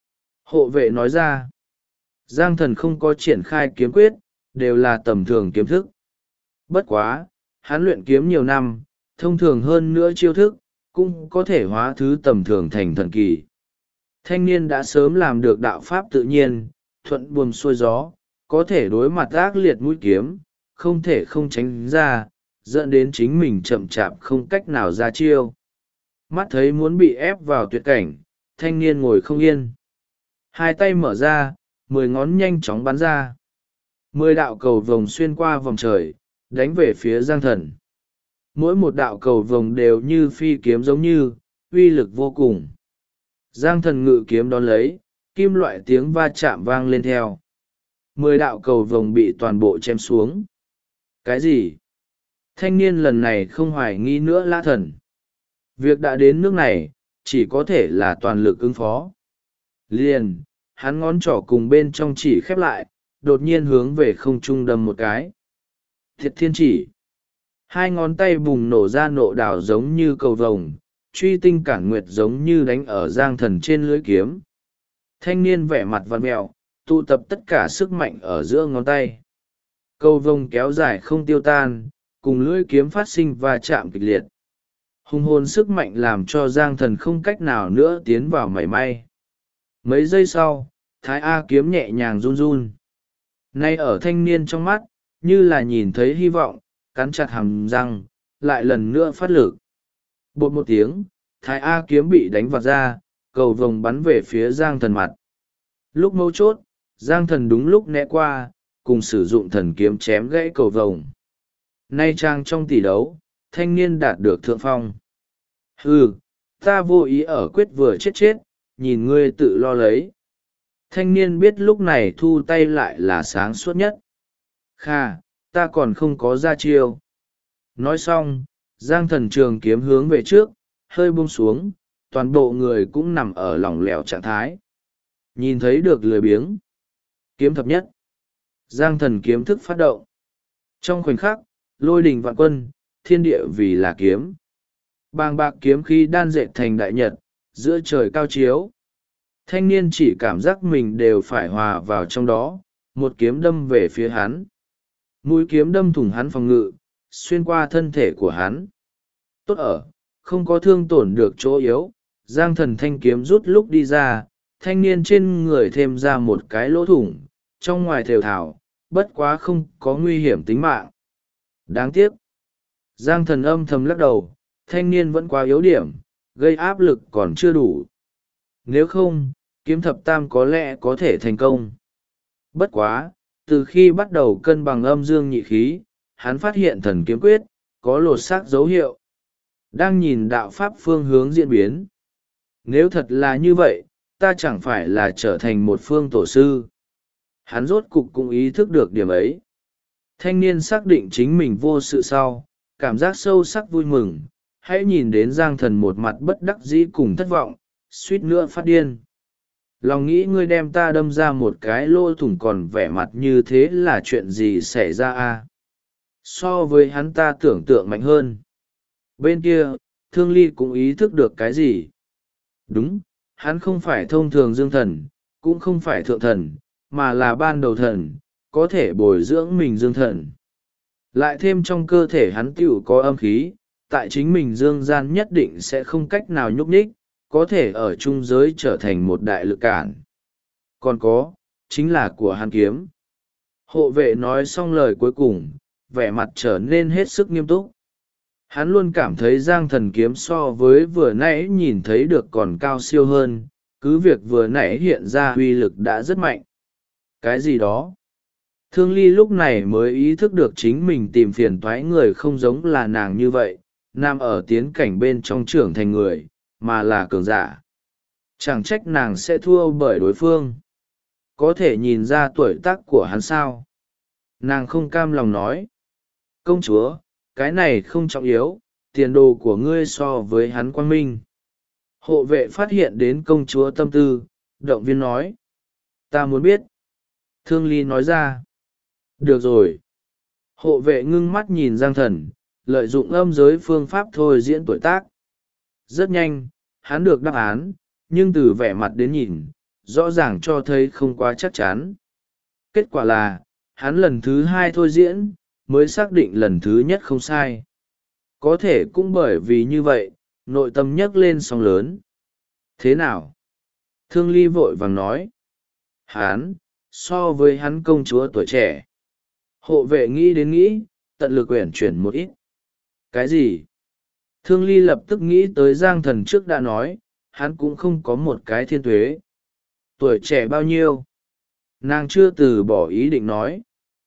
Hộ vệ nói ra, Giang Thần không có triển khai kiếm quyết, đều là tầm thường kiếm thức. Bất quá, hắn luyện kiếm nhiều năm, thông thường hơn nữa chiêu thức, cũng có thể hóa thứ tầm thường thành thần kỳ. Thanh niên đã sớm làm được đạo pháp tự nhiên, thuận buồm xuôi gió, có thể đối mặt ác liệt mũi kiếm, không thể không tránh ra, dẫn đến chính mình chậm chạp không cách nào ra chiêu. Mắt thấy muốn bị ép vào tuyệt cảnh, thanh niên ngồi không yên. Hai tay mở ra, 10 ngón nhanh chóng bắn ra. 10 đạo cầu vồng xuyên qua vòng trời, đánh về phía Giang Thần. Mỗi một đạo cầu vồng đều như phi kiếm giống như, uy lực vô cùng. Giang Thần ngự kiếm đón lấy, kim loại tiếng va chạm vang lên theo. 10 đạo cầu vồng bị toàn bộ chém xuống. Cái gì? Thanh niên lần này không hoài nghi nữa Lã Thần. Việc đã đến nước này, chỉ có thể là toàn lực ứng phó. Liền, hắn ngón trỏ cùng bên trong chỉ khép lại, đột nhiên hướng về không trung đâm một cái. Thiệt thiên chỉ. Hai ngón tay bùng nổ ra nộ đảo giống như cầu vồng, truy tinh cản nguyệt giống như đánh ở Giang Thần trên lưỡi kiếm. Thanh niên vẻ mặt vặn mẹo, tụ tập tất cả sức mạnh ở giữa ngón tay. Cầu vồng kéo dài không tiêu tan, cùng lưỡi kiếm phát sinh va chạm kịch liệt. Hùng hồn sức mạnh làm cho Giang Thần không cách nào nữa tiến vào mảy may. Mấy giây sau, Thái A kiếm nhẹ nhàng run run. Nay ở thanh niên trong mắt, như là nhìn thấy hy vọng, cắn chặt hàm răng, lại lần nữa phát lực. Bột một tiếng, Thái A kiếm bị đánh vặt ra, cầu vồng bắn về phía Giang Thần mặt. Lúc mấu chốt, Giang Thần đúng lúc né qua, cùng sử dụng thần kiếm chém gãy cầu vồng. Nay trang trong tỷ đấu, thanh niên đạt được thượng phong. Hừ, ta vô ý ở quyết vừa chết chết, nhìn ngươi tự lo lấy. Thanh niên biết lúc này thu tay lại là sáng suốt nhất. Kha, ta còn không có ra chiêu. Nói xong, Giang Thần trường kiếm hướng về trước, hơi buông xuống, toàn bộ người cũng nằm ở lỏng lẻo trạng thái. Nhìn thấy được lười biếng. Kiếm thập nhất. Giang Thần kiếm thức phát động. Trong khoảnh khắc, lôi đình vạn quân, thiên địa vì là kiếm. Bàng bạc kiếm khí đan dệt thành đại nhật, giữa trời cao chiếu. Thanh niên chỉ cảm giác mình đều phải hòa vào trong đó, một kiếm đâm về phía hắn. Mũi kiếm đâm thủng hắn phòng ngự, xuyên qua thân thể của hắn. Tốt ở, không có thương tổn được chỗ yếu, Giang Thần thanh kiếm rút lúc đi ra, thanh niên trên người thêm ra một cái lỗ thủng, trong ngoài thều thào, bất quá không có nguy hiểm tính mạng. Đáng tiếc. Giang Thần âm thầm lắc đầu, thanh niên vẫn quá yếu điểm, gây áp lực còn chưa đủ. Nếu không, kiếm thập tam có lẽ có thể thành công. Bất quá, từ khi bắt đầu cân bằng âm dương nhị khí, hắn phát hiện thần kiếm quyết, có lột xác dấu hiệu. Đang nhìn đạo pháp phương hướng diễn biến. Nếu thật là như vậy, ta chẳng phải là trở thành một phương tổ sư. Hắn rốt cục cũng ý thức được điểm ấy. Thanh niên xác định chính mình vô sự sau, cảm giác sâu sắc vui mừng, hãy nhìn đến Giang Thần một mặt bất đắc dĩ cùng thất vọng, suýt nữa phát điên. Lòng nghĩ ngươi đem ta đâm ra một cái lỗ thủng còn vẻ mặt như thế là chuyện gì xảy ra à? So với hắn ta tưởng tượng mạnh hơn. Bên kia, Thương Ly cũng ý thức được cái gì? Đúng, hắn không phải thông thường dương thần, cũng không phải thượng thần, mà là ban đầu thần, có thể bồi dưỡng mình dương thần. Lại thêm trong cơ thể hắn tựu có âm khí, tại chính mình dương gian nhất định sẽ không cách nào nhúc nhích, có thể ở trung giới trở thành một đại lực cản. Còn có, chính là của hắn kiếm. Hộ vệ nói xong lời cuối cùng, vẻ mặt trở nên hết sức nghiêm túc. Hắn luôn cảm thấy Giang Thần kiếm so với vừa nãy nhìn thấy được còn cao siêu hơn, cứ việc vừa nãy hiện ra uy lực đã rất mạnh. Cái gì đó? Thương Ly lúc này mới ý thức được chính mình tìm phiền toái người không giống là nàng như vậy, nằm ở tiến cảnh bên trong trưởng thành người, mà là cường giả. Chẳng trách nàng sẽ thua bởi đối phương. Có thể nhìn ra tuổi tác của hắn sao? Nàng không cam lòng nói. Công chúa, cái này không trọng yếu, tiền đồ của ngươi so với hắn quang minh. Hộ vệ phát hiện đến công chúa tâm tư, động viên nói. Ta muốn biết. Thương Ly nói ra. Được rồi. Hộ vệ ngưng mắt nhìn Giang Thần, lợi dụng âm giới phương pháp thôi diễn tuổi tác. Rất nhanh, hắn được đáp án, nhưng từ vẻ mặt đến nhìn, rõ ràng cho thấy không quá chắc chắn. Kết quả là, hắn lần thứ hai thôi diễn, mới xác định lần thứ nhất không sai. Có thể cũng bởi vì như vậy, nội tâm nhấc lên sóng lớn. Thế nào? Thương Ly vội vàng nói. Hắn, so với hắn công chúa tuổi trẻ. Hộ vệ nghĩ đến nghĩ, tận lực uyển chuyển một ít. Cái gì? Thương Ly lập tức nghĩ tới Giang Thần trước đã nói, hắn cũng không có một cái thiên tuế. Tuổi trẻ bao nhiêu? Nàng chưa từ bỏ ý định nói.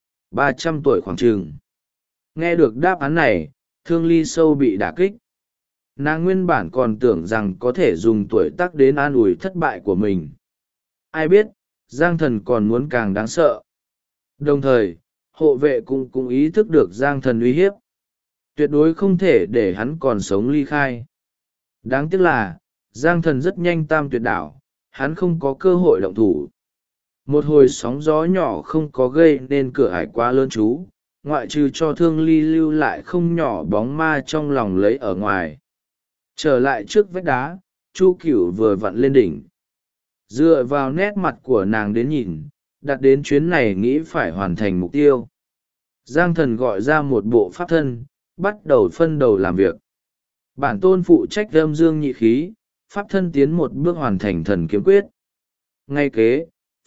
300 tuổi khoảng chừng. Nghe được đáp án này, Thương Ly sâu bị đả kích. Nàng nguyên bản còn tưởng rằng có thể dùng tuổi tác đến an ủi thất bại của mình. Ai biết, Giang Thần còn muốn càng đáng sợ. Đồng thời, hộ vệ cũng ý thức được Giang Thần uy hiếp. Tuyệt đối không thể để hắn còn sống ly khai. Đáng tiếc là, Giang Thần rất nhanh tam tuyệt đảo, hắn không có cơ hội động thủ. Một hồi sóng gió nhỏ không có gây nên cửa ải quá lớn chú, ngoại trừ cho Thương Ly lưu lại không nhỏ bóng ma trong lòng lấy ở ngoài. Trở lại trước vách đá, Chu Cửu vừa vặn lên đỉnh. Dựa vào nét mặt của nàng đến nhìn, đặt đến chuyến này nghĩ phải hoàn thành mục tiêu. Giang Thần gọi ra một bộ pháp thân, bắt đầu phân đầu làm việc. Bản tôn phụ trách âm dương nhị khí, pháp thân tiến một bước hoàn thành thần kiếm quyết. Ngay kế,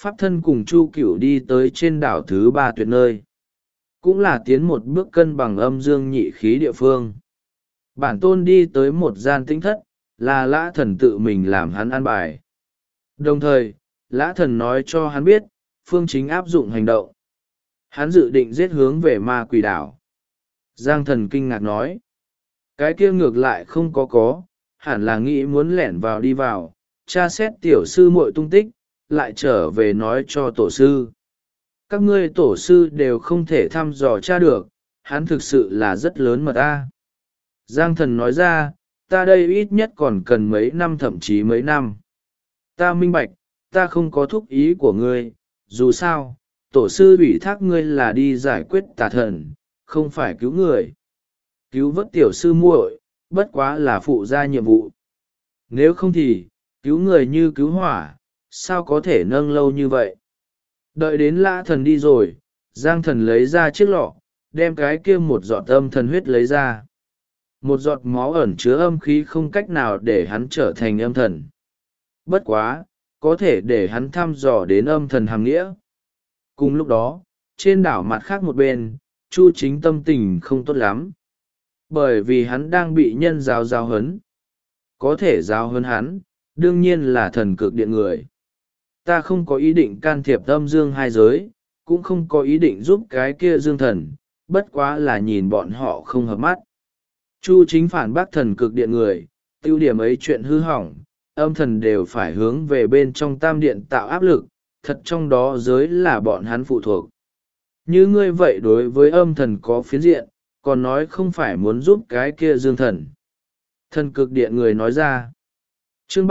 pháp thân cùng chu cửu đi tới trên đảo thứ ba tuyệt nơi, cũng là tiến một bước cân bằng âm dương nhị khí địa phương. Bản tôn đi tới một gian tĩnh thất, là lã thần tự mình làm hắn an bài. Đồng thời, lã thần nói cho hắn biết phương chính áp dụng hành động. Hắn dự định giết hướng về ma quỷ đảo. Giang thần kinh ngạc nói, cái kia ngược lại không có, hẳn là nghĩ muốn lẻn vào đi vào, tra xét tiểu sư muội tung tích, lại trở về nói cho tổ sư. Các ngươi tổ sư đều không thể thăm dò tra được, hắn thực sự là rất lớn mật ta. Giang thần nói ra, ta đây ít nhất còn cần mấy năm, thậm chí mấy năm. Ta minh bạch, ta không có thúc ý của ngươi, dù sao, tổ sư ủy thác ngươi là đi giải quyết tà thần, không phải cứu người. Cứu vớt tiểu sư muội, bất quá là phụ gia nhiệm vụ. Nếu không thì, cứu người như cứu hỏa, sao có thể nâng lâu như vậy? Đợi đến lã thần đi rồi, Giang thần lấy ra chiếc lọ, đem cái kia một giọt âm thần huyết lấy ra. Một giọt máu ẩn chứa âm khí không cách nào để hắn trở thành âm thần. Bất quá, có thể để hắn thăm dò đến âm thần hàm nghĩa. Cùng lúc đó, trên đảo mặt khác một bên, Chu Chính tâm tình không tốt lắm. Bởi vì hắn đang bị nhân giáo huấn. Có thể giáo huấn hắn, đương nhiên là thần cực điện người. Ta không có ý định can thiệp âm dương hai giới, cũng không có ý định giúp cái kia dương thần, bất quá là nhìn bọn họ không hợp mắt. Chu Chính phản bác thần cực điện người, tiêu điểm ấy chuyện hư hỏng, âm thần đều phải hướng về bên trong tam điện tạo áp lực, thật trong đó giới là bọn hắn phụ thuộc. Như ngươi vậy đối với âm thần có phiến diện, còn nói không phải muốn giúp cái kia dương thần. Thần cực điện người nói ra. Chương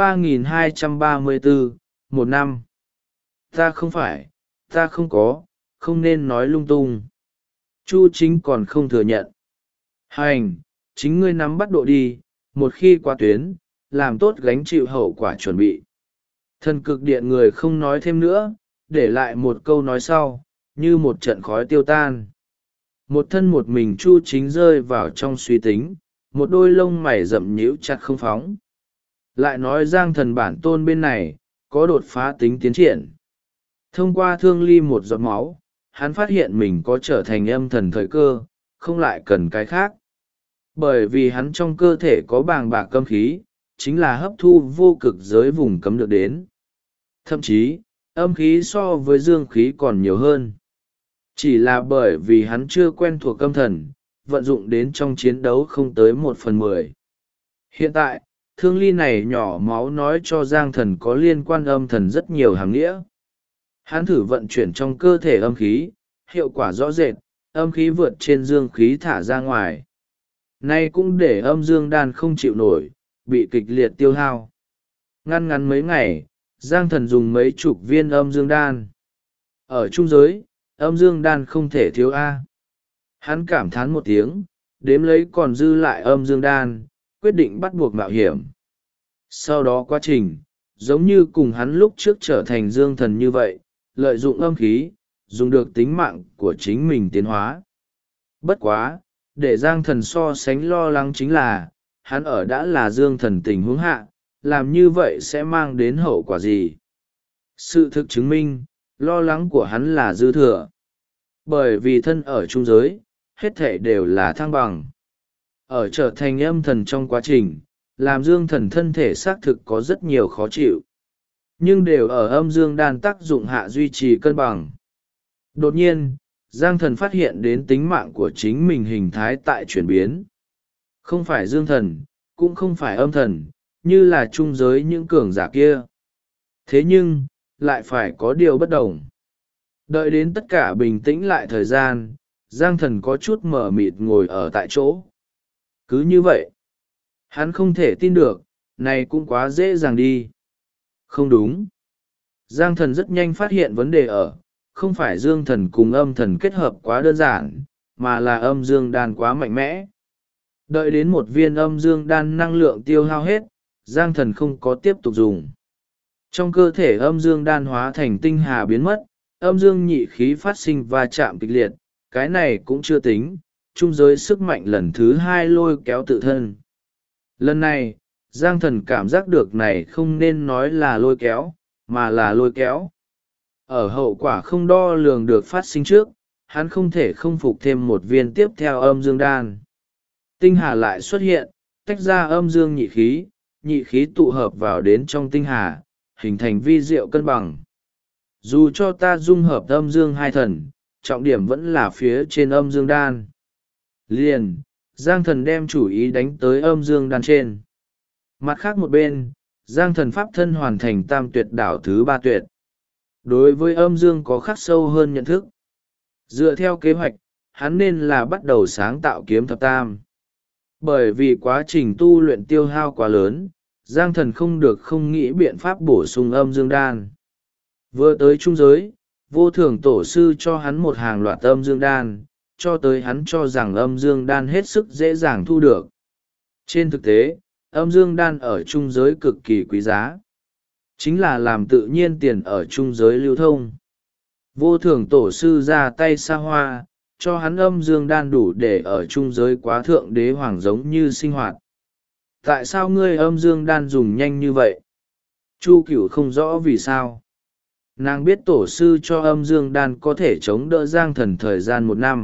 3234, một năm. Ta không phải, ta không có, không nên nói lung tung. Chu Chính còn không thừa nhận. Hành, chính ngươi nắm bắt độ đi, một khi qua tuyến, làm tốt gánh chịu hậu quả chuẩn bị. Thần cực điện người không nói thêm nữa, để lại một câu nói sau, như một trận khói tiêu tan. Một thân một mình Chu Chính rơi vào trong suy tính, một đôi lông mày rậm nhíu chặt không phóng. Lại nói Giang thần bản tôn bên này, có đột phá tính tiến triển. Thông qua thương ly một giọt máu, hắn phát hiện mình có trở thành âm thần thời cơ, không lại cần cái khác. Bởi vì hắn trong cơ thể có bàng bạc âm khí, chính là hấp thu vô cực giới vùng cấm được đến. Thậm chí, âm khí so với dương khí còn nhiều hơn. Chỉ là bởi vì hắn chưa quen thuộc âm thần, vận dụng đến trong chiến đấu không tới 1/10. Hiện tại, thương ly này nhỏ máu nói cho Giang thần có liên quan âm thần rất nhiều hàm nghĩa. Hắn thử vận chuyển trong cơ thể âm khí, hiệu quả rõ rệt, âm khí vượt trên dương khí thả ra ngoài. Nay cũng để âm dương đan không chịu nổi, bị kịch liệt tiêu hao. Ngăn mấy ngày, Giang thần dùng mấy chục viên âm dương đan. Ở trung giới, âm dương đan không thể thiếu A. Hắn cảm thán một tiếng, đếm lấy còn dư lại âm dương đan, quyết định bắt buộc mạo hiểm. Sau đó quá trình, giống như cùng hắn lúc trước trở thành dương thần như vậy, lợi dụng âm khí, dùng được tính mạng của chính mình tiến hóa. Bất quá, để Giang thần so sánh lo lắng chính là, hắn ở đã là dương thần tình huống hạ, làm như vậy sẽ mang đến hậu quả gì? Sự thực chứng minh, lo lắng của hắn là dư thừa. Bởi vì thân ở trung giới, hết thể đều là thăng bằng. Ở trở thành âm thần trong quá trình, làm dương thần thân thể xác thực có rất nhiều khó chịu. Nhưng đều ở âm dương đan tác dụng hạ duy trì cân bằng. Đột nhiên, Giang thần phát hiện đến tính mạng của chính mình hình thái tại chuyển biến. Không phải dương thần, cũng không phải âm thần, như là trung giới những cường giả kia. Thế nhưng, lại phải có điều bất đồng. Đợi đến tất cả bình tĩnh lại thời gian, Giang thần có chút mờ mịt ngồi ở tại chỗ. Cứ như vậy, hắn không thể tin được, này cũng quá dễ dàng đi. Không đúng. Giang thần rất nhanh phát hiện vấn đề ở, không phải dương thần cùng âm thần kết hợp quá đơn giản, mà là âm dương đan quá mạnh mẽ. Đợi đến một viên âm dương đan năng lượng tiêu hao hết, Giang thần không có tiếp tục dùng. Trong cơ thể âm dương đan hóa thành tinh hà biến mất, âm dương nhị khí phát sinh va chạm kịch liệt, cái này cũng chưa tính, trung giới sức mạnh lần thứ hai lôi kéo tự thân. Lần này, Giang thần cảm giác được này không nên nói là lôi kéo, mà là lôi kéo. Ở hậu quả không đo lường được phát sinh trước, hắn không thể không phục thêm một viên tiếp theo âm dương đan. Tinh hà lại xuất hiện, tách ra âm dương nhị khí tụ hợp vào đến trong tinh hà, hình thành vi diệu cân bằng. Dù cho ta dung hợp âm dương hai thần, trọng điểm vẫn là phía trên âm dương đan. Liền, Giang Thần đem chủ ý đánh tới âm dương đan trên. Mặt khác một bên, Giang Thần pháp thân hoàn thành tam tuyệt đảo thứ 3 tuyệt. Đối với âm dương có khắc sâu hơn nhận thức. Dựa theo kế hoạch, hắn nên là bắt đầu sáng tạo kiếm thập tam. Bởi vì quá trình tu luyện tiêu hao quá lớn, Giang Thần không được không nghĩ biện pháp bổ sung âm dương đan. Vừa tới trung giới, vô thường tổ sư cho hắn một hàng loạt âm dương đan, cho tới hắn cho rằng âm dương đan hết sức dễ dàng thu được. Trên thực tế, âm dương đan ở trung giới cực kỳ quý giá. Chính là làm tự nhiên tiền ở trung giới lưu thông. Vô thường tổ sư ra tay xa hoa, cho hắn âm dương đan đủ để ở trung giới quá thượng đế hoàng giống như sinh hoạt. Tại sao ngươi âm dương đan dùng nhanh như vậy? Chu Cửu không rõ vì sao. Nàng biết tổ sư cho âm dương đan có thể chống đỡ Giang Thần thời gian 1 năm.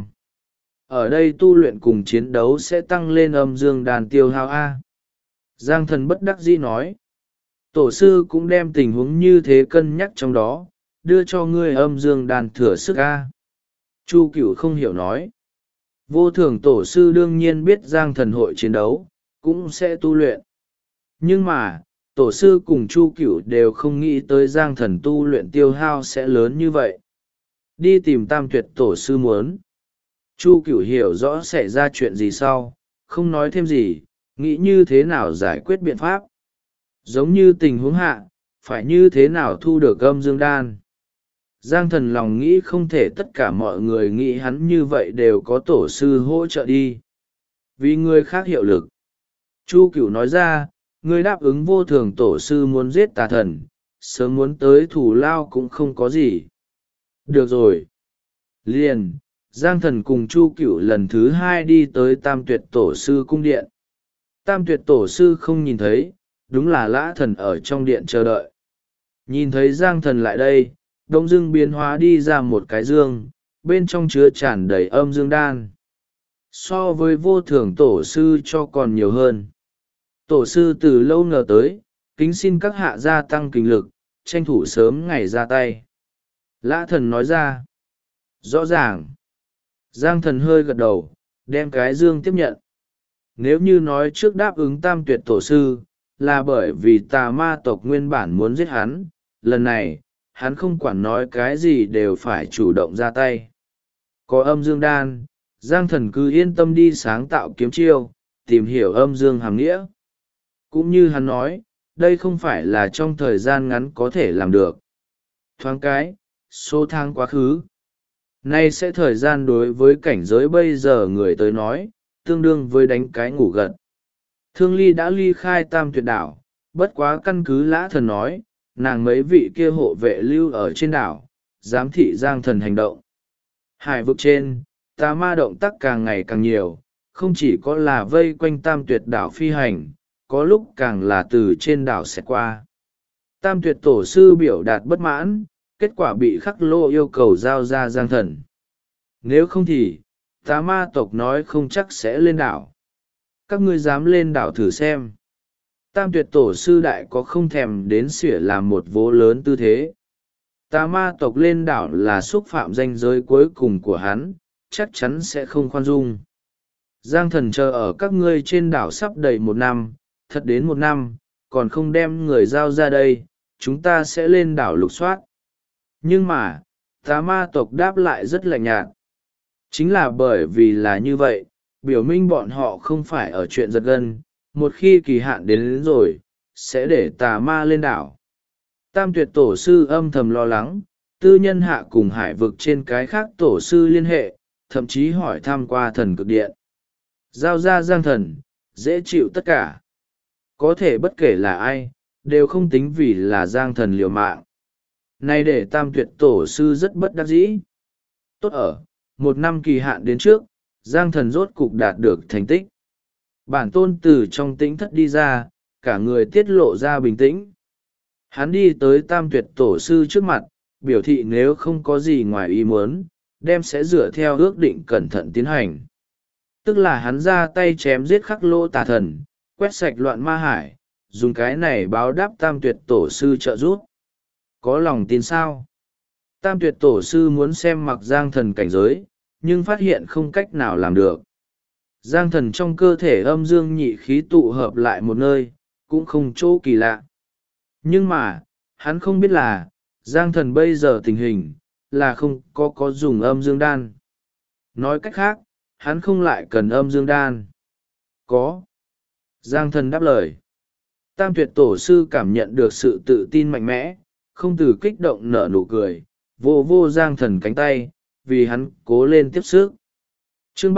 Ở đây tu luyện cùng chiến đấu sẽ tăng lên âm dương đan tiêu hao A. Giang Thần bất đắc dĩ nói. Tổ sư cũng đem tình huống như thế cân nhắc trong đó, đưa cho ngươi âm dương đan thừa sức A. Chu Cửu không hiểu nói. Vô thường tổ sư đương nhiên biết Giang Thần hội chiến đấu, cũng sẽ tu luyện. Nhưng mà, tổ sư cùng Chu Cửu đều không nghĩ tới Giang Thần tu luyện tiêu hao sẽ lớn như vậy. Đi tìm tam tuyệt tổ sư muốn. Chu Cửu hiểu rõ xảy ra chuyện gì sau, không nói thêm gì, nghĩ như thế nào giải quyết biện pháp. Giống như tình huống hạ, phải như thế nào thu được âm dương đan. Giang Thần lòng nghĩ không thể tất cả mọi người nghĩ hắn như vậy đều có tổ sư hỗ trợ đi. Vì người khác hiệu lực. Chu Cửu nói ra, ngươi đáp ứng vô thường tổ sư muốn giết tà thần, sớm muốn tới thủ lao cũng không có gì. Được rồi. Liền, Giang Thần cùng Chu Cửu lần thứ 2 đi tới tam tuyệt tổ sư cung điện. Tam tuyệt tổ sư không nhìn thấy, đúng là Lã Thần ở trong điện chờ đợi. Nhìn thấy Giang Thần lại đây, đông dưng biến hóa đi ra một cái dương, bên trong chứa tràn đầy âm dương đan. So với vô thường tổ sư cho còn nhiều hơn. Tổ sư từ lâu ngờ tới, kính xin các hạ gia tăng kinh lực, tranh thủ sớm ngày ra tay. Lã Thần nói ra. Rõ ràng. Giang Thần hơi gật đầu, đem cái dương tiếp nhận. Nếu như nói trước đáp ứng tam tuyệt tổ sư, là bởi vì tà ma tộc nguyên bản muốn giết hắn, lần này, hắn không quản nói cái gì đều phải chủ động ra tay. Có âm dương đan, Giang Thần cứ yên tâm đi sáng tạo kiếm chiêu, tìm hiểu âm dương hàm nghĩa. Cũng như hắn nói, đây không phải là trong thời gian ngắn có thể làm được. Thoáng cái, số tháng quá khứ. Nay sẽ thời gian đối với cảnh giới bây giờ người tới nói, tương đương với đánh cái ngủ gật. Thương Ly đã ly khai tam tuyệt đảo, bất quá căn cứ Lã Thần nói, nàng mấy vị kia hộ vệ lưu ở trên đảo, giám thị Giang Thần hành động. Hải vực trên, tà ma động tác càng ngày càng nhiều, không chỉ có là vây quanh tam tuyệt đảo phi hành, có lúc càng là từ trên đảo xẹt qua. Tam tuyệt tổ sư biểu đạt bất mãn, kết quả bị khắc lô yêu cầu giao ra Giang Thần. Nếu không thì, tà ma tộc nói không chắc sẽ lên đảo. Các ngươi dám lên đảo thử xem. Tam tuyệt tổ sư đại có không thèm đến xỉa làm một vố lớn tư thế. Tà ma tộc lên đảo là xúc phạm ranh giới cuối cùng của hắn, chắc chắn sẽ không khoan dung. Giang Thần chờ ở các ngươi trên đảo sắp đầy 1 năm, thật đến 1 năm, còn không đem người giao ra đây, chúng ta sẽ lên đảo lục soát. Nhưng mà, tà ma tộc đáp lại rất lạnh nhạt. Chính là bởi vì là như vậy, biểu minh bọn họ không phải ở chuyện giật gân, một khi kỳ hạn đến rồi, sẽ để tà ma lên đảo. Tam tuyệt tổ sư âm thầm lo lắng, tư nhân hạ cùng hải vực trên cái khác tổ sư liên hệ, thậm chí hỏi thăm qua thần cực điện. Giao ra Giang Thần, dễ chịu tất cả. Có thể bất kể là ai, đều không tính vì là Giang Thần liều mạng. Này để tam tuyệt tổ sư rất bất đắc dĩ. Tốt ở, 1 năm kỳ hạn đến trước, Giang Thần rốt cục đạt được thành tích. Bản tôn từ trong tĩnh thất đi ra, cả người tiết lộ ra bình tĩnh. Hắn đi tới tam tuyệt tổ sư trước mặt, biểu thị nếu không có gì ngoài ý muốn, đem sẽ dựa theo ước định cẩn thận tiến hành. Tức là hắn ra tay chém giết Khắc Lỗ tà thần, quét sạch loạn ma hải, dùng cái này báo đáp Tam Tuyệt Tổ sư trợ giúp. Có lòng tin sao? Tam Tuyệt Tổ sư muốn xem Mặc Giang Thần cảnh giới, nhưng phát hiện không cách nào làm được. Giang Thần trong cơ thể âm dương nhị khí tụ hợp lại một nơi, cũng không chỗ kỳ lạ. Nhưng mà, hắn không biết là, Giang Thần bây giờ tình hình, là không có dùng âm dương đan. Nói cách khác, hắn không lại cần âm dương đan. Có. Giang Thần đáp lời. Tam Tuyệt Tổ sư cảm nhận được sự tự tin mạnh mẽ, không từ kích động nở nụ cười, vô vô Giang Thần cánh tay, vì hắn cố lên tiếp sức. Chương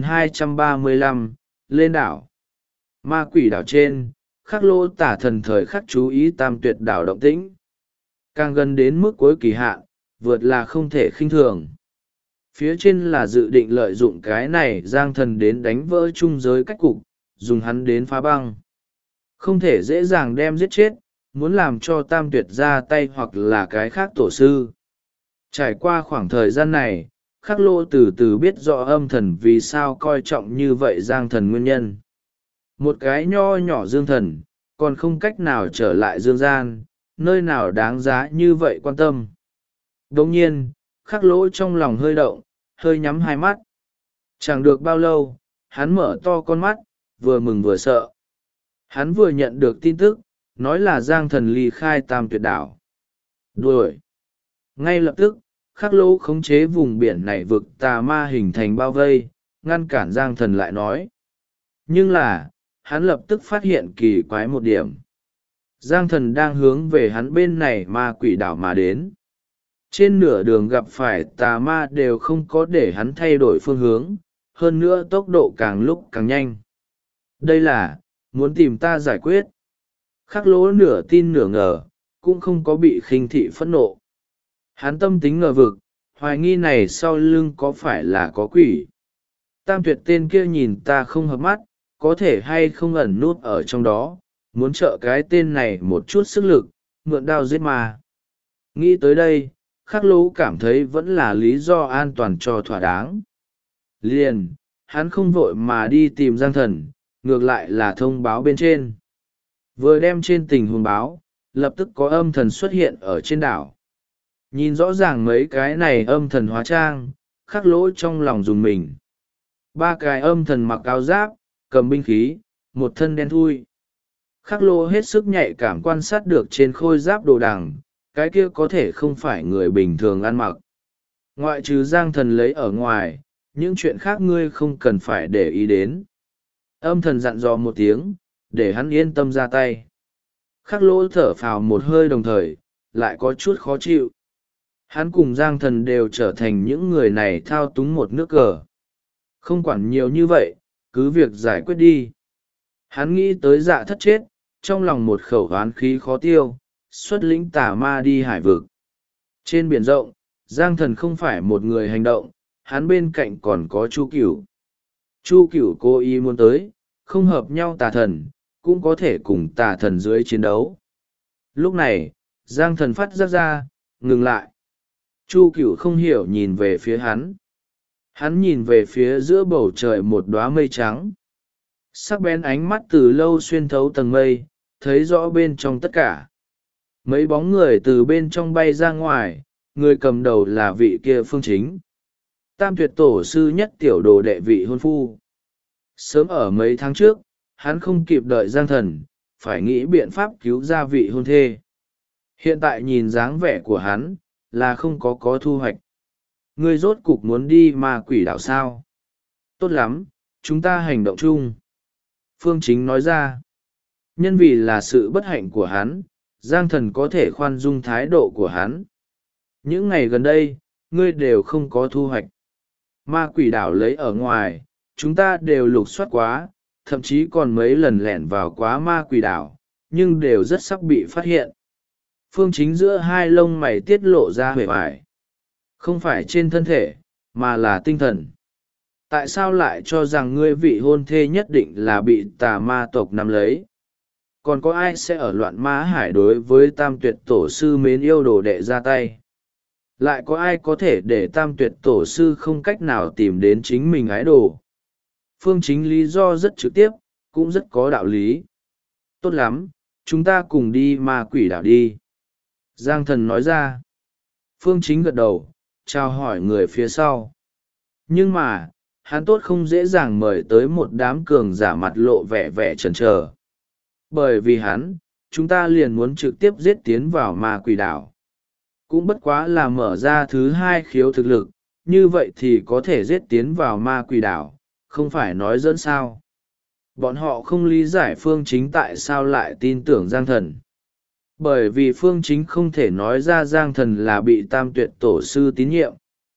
3235, lên đảo. Ma quỷ đảo trên, Khắc Lỗ tả thần thời khắc chú ý Tam Tuyệt đảo động tĩnh. Càng gần đến mức cuối kỳ hạn, vượt là không thể khinh thường. Phía trên là dự định lợi dụng cái này Giang Thần đến đánh vỡ chung giới cách cục, dùng hắn đến phá băng. Không thể dễ dàng đem giết chết, muốn làm cho Tam Tuyệt ra tay hoặc là cái khác tổ sư. Trải qua khoảng thời gian này, Khắc Lỗ từ từ biết rõ âm thần vì sao coi trọng như vậy Giang Thần nguyên nhân. Một cái nho nhỏ dương thần, còn không cách nào trở lại dương gian, nơi nào đáng giá như vậy quan tâm. Đồng nhiên, Khắc Lỗ trong lòng hơi động, hơi nhắm hai mắt. Chẳng được bao lâu, hắn mở to con mắt, vừa mừng vừa sợ. Hắn vừa nhận được tin tức, nói là Giang Thần ly khai Tam Tuyệt đảo. Đuổi. Ngay lập tức, Khắc Lỗ khống chế vùng biển này vực tà ma hình thành bao vây, ngăn cản Giang Thần lại nói. Nhưng là, hắn lập tức phát hiện kỳ quái một điểm. Giang Thần đang hướng về hắn bên này ma quỷ đảo mà đến. Trên nửa đường gặp phải tà ma đều không có để hắn thay đổi phương hướng, hơn nữa tốc độ càng lúc càng nhanh. Đây là, muốn tìm ta giải quyết. Khắc Lỗ nửa tin nửa ngờ, cũng không có bị khinh thị phẫn nộ. Hắn tâm tính ngờ vực, hoài nghi này sau lưng có phải là có quỷ. Tam Tuyệt tên kia nhìn ta không hợp mắt, có thể hay không ẩn nút ở trong đó, muốn trợ cái tên này một chút sức lực, mượn đao giết ma. Nghĩ tới đây, Khắc Lỗ cảm thấy vẫn là lý do an toàn cho thỏa đáng. Liền, hắn không vội mà đi tìm Giang Thần, ngược lại là thông báo bên trên. Vừa đem trên tình huống báo, lập tức có âm thần xuất hiện ở trên đảo. Nhìn rõ ràng mấy cái này âm thần hóa trang, Khắc Lỗ trong lòng dùng mình. Ba cái âm thần mặc áo giáp, cầm binh khí, một thân đen thui. Khắc Lỗ hết sức nhạy cảm quan sát được trên khôi giáp đồ đằng, cái kia có thể không phải người bình thường ăn mặc. Ngoại trừ Giang Thần lấy ở ngoài, những chuyện khác ngươi không cần phải để ý đến. Âm thần dặn dò một tiếng, để hắn yên tâm ra tay. Khắc Lỗ thở phào một hơi đồng thời, lại có chút khó chịu. Hắn cùng Giang Thần đều trở thành những người này thao túng một nước cờ. Không quản nhiều như vậy, cứ việc giải quyết đi. Hắn nghĩ tới Dạ Thất chết, trong lòng một khẩu oán khí khó tiêu, xuất lĩnh tà ma đi hải vực. Trên biển rộng, Giang Thần không phải một người hành động, hắn bên cạnh còn có Chu Cửu. Chu Cửu cố ý muốn tới, không hợp nhau tà thần, cũng có thể cùng tà thần dưới chiến đấu. Lúc này, Giang Thần phát giác ra, ngừng lại. Chu Cửu không hiểu nhìn về phía hắn. Hắn nhìn về phía giữa bầu trời một đóa mây trắng. Sắc bén ánh mắt từ lâu xuyên thấu tầng mây, thấy rõ bên trong tất cả. Mấy bóng người từ bên trong bay ra ngoài, người cầm đầu là vị kia Phương Chính. Tam Tuyệt Tổ sư nhất tiểu đồ đệ vị hôn phu. Sớm ở mấy tháng trước, hắn không kịp đợi Giang Thần, phải nghĩ biện pháp cứu ra vị hôn thê. Hiện tại nhìn dáng vẻ của hắn, là không có thu hoạch. Ngươi rốt cục muốn đi ma quỷ đảo sao? Tốt lắm, chúng ta hành động chung. Phương Chính nói ra. Nhân vì là sự bất hạnh của hắn, Giang Thần có thể khoan dung thái độ của hắn. Những ngày gần đây, ngươi đều không có thu hoạch. Ma quỷ đảo lấy ở ngoài, chúng ta đều lục soát quá, thậm chí còn mấy lần lẻn vào quá ma quỷ đảo, nhưng đều rất sắp bị phát hiện. Phương Chính giữa hai lông mày tiết lộ ra huệ vải. Không phải trên thân thể, mà là tinh thần. Tại sao lại cho rằng ngươi vị hôn thê nhất định là bị tà ma tộc nắm lấy? Còn có ai sẽ ở loạn ma hải đối với Tam Tuyệt Tổ sư mến yêu đồ đệ ra tay? Lại có ai có thể để tam tuyệt tổ sư không cách nào tìm đến chính mình ái đồ? Phương Chính lý do rất trực tiếp, cũng rất có đạo lý. Tốt lắm, chúng ta cùng đi ma quỷ đảo đi. Giang Thần nói ra. Phương Chính gật đầu, chào hỏi người phía sau. Nhưng mà, hắn tốt không dễ dàng mời tới một đám cường giả mặt lộ vẻ vẻ chần chờ. Bởi vì hắn, chúng ta liền muốn trực tiếp giết tiến vào ma quỷ đảo. Cũng bất quá là mở ra thứ hai khiếu thực lực, như vậy thì có thể giết tiến vào ma quỷ đảo, không phải nói dẫn sao. Bọn họ không lý giải Phương Chính tại sao lại tin tưởng Giang Thần. Bởi vì Phương Chính không thể nói ra Giang Thần là bị tam tuyệt tổ sư tín nhiệm.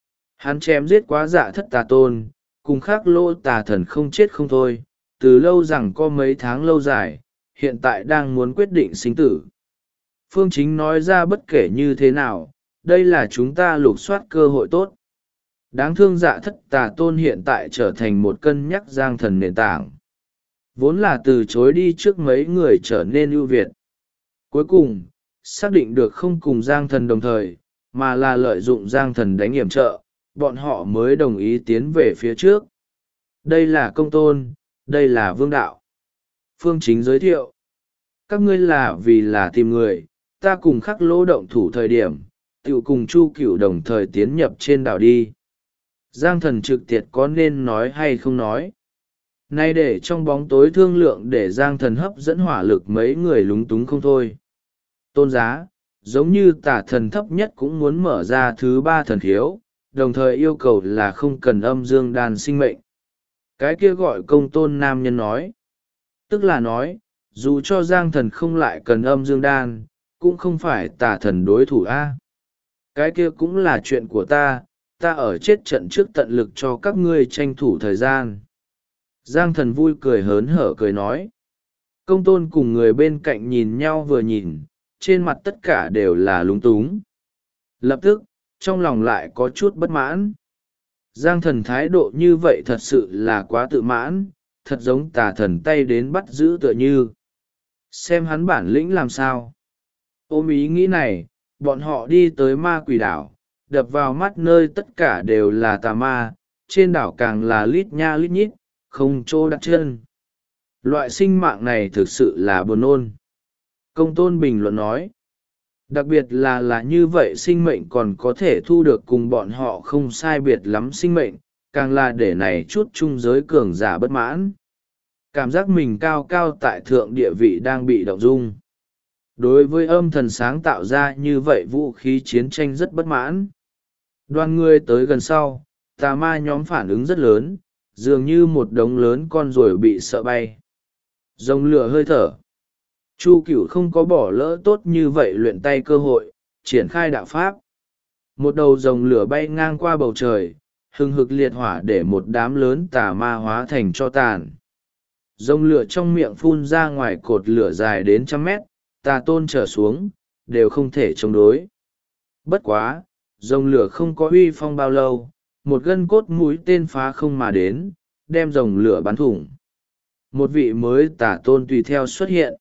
Hắn chém giết quá Dạ Thất Tà Tôn, cùng Khắc Lô Tà Thần không chết không thôi, từ lâu rằng có mấy tháng lâu dài, hiện tại đang muốn quyết định sinh tử. Phương Chính nói ra bất kể như thế nào, đây là chúng ta lục soát cơ hội tốt. Đáng thương Dạ Thất Tà Tôn hiện tại trở thành một cân nhắc Giang Thần nền tảng. Vốn là từ chối đi trước mấy người trở nên ưu việt. Cuối cùng, xác định được không cùng Giang Thần đồng thời, mà là lợi dụng Giang Thần đánh yểm trợ, bọn họ mới đồng ý tiến về phía trước. Đây là công tôn, đây là vương đạo. Phương Chính giới thiệu. Các ngươi là vì là tìm người, ta cùng Khắc Lỗ động thủ thời điểm, tự cùng Chu Cửu đồng thời tiến nhập trên đảo đi. Giang Thần trực tiệt có nên nói hay không nói. Nay để trong bóng tối thương lượng để Giang Thần hấp dẫn hỏa lực mấy người lúng túng không thôi. Tôn giá, giống như Tả Thần thấp nhất cũng muốn mở ra thứ ba thần khiếu, đồng thời yêu cầu là không cần âm dương đan sinh mệnh. Cái kia gọi công tôn nam nhân nói. Tức là nói, dù cho Giang Thần không lại cần âm dương đan, cũng không phải Tả Thần đối thủ a. Cái kia cũng là chuyện của ta ở chết trận trước tận lực cho các ngươi tranh thủ thời gian. Giang Thần vui cười hớn hở cười nói. Công tôn cùng người bên cạnh nhìn nhau vừa nhìn, trên mặt tất cả đều là lúng túng. Lập tức, trong lòng lại có chút bất mãn. Giang Thần thái độ như vậy thật sự là quá tự mãn, thật giống Tà Thần tay đến bắt giữ tựa như. Xem hắn bản lĩnh làm sao. Ôm ý nghĩ này, bọn họ đi tới ma quỷ đảo, đập vào mắt nơi tất cả đều là tà ma, trên đảo càng là lít nha lít nhít, không chỗ đặt chân. Loại sinh mạng này thực sự là buồn nôn. Công tôn bình luận nói. Đặc biệt là như vậy sinh mệnh còn có thể thu được cùng bọn họ không sai biệt lắm sinh mệnh, càng là để này chút trung giới cường giả bất mãn. Cảm giác mình cao cao tại thượng địa vị đang bị động dung. Đối với âm thần sáng tạo ra như vậy vũ khí chiến tranh rất bất mãn. Đoàn người tới gần sau, tà ma nhóm phản ứng rất lớn, dường như một đống lớn con ruồi bị sợ bay. Rồng lửa hơi thở. Chu Cửu không có bỏ lỡ tốt như vậy luyện tay cơ hội, triển khai đạo pháp. Một đầu rồng lửa bay ngang qua bầu trời, hừng hực liệt hỏa để một đám lớn tà ma hóa thành tro tàn. Rồng lửa trong miệng phun ra ngoài cột lửa dài đến 100 mét, Tà Tôn trở xuống, đều không thể chống đối. Bất quá, rồng lửa không có uy phong bao lâu, một gân cốt mũi tên phá không mà đến, đem rồng lửa bắn thủng. Một vị mới Tà Tôn tùy theo xuất hiện.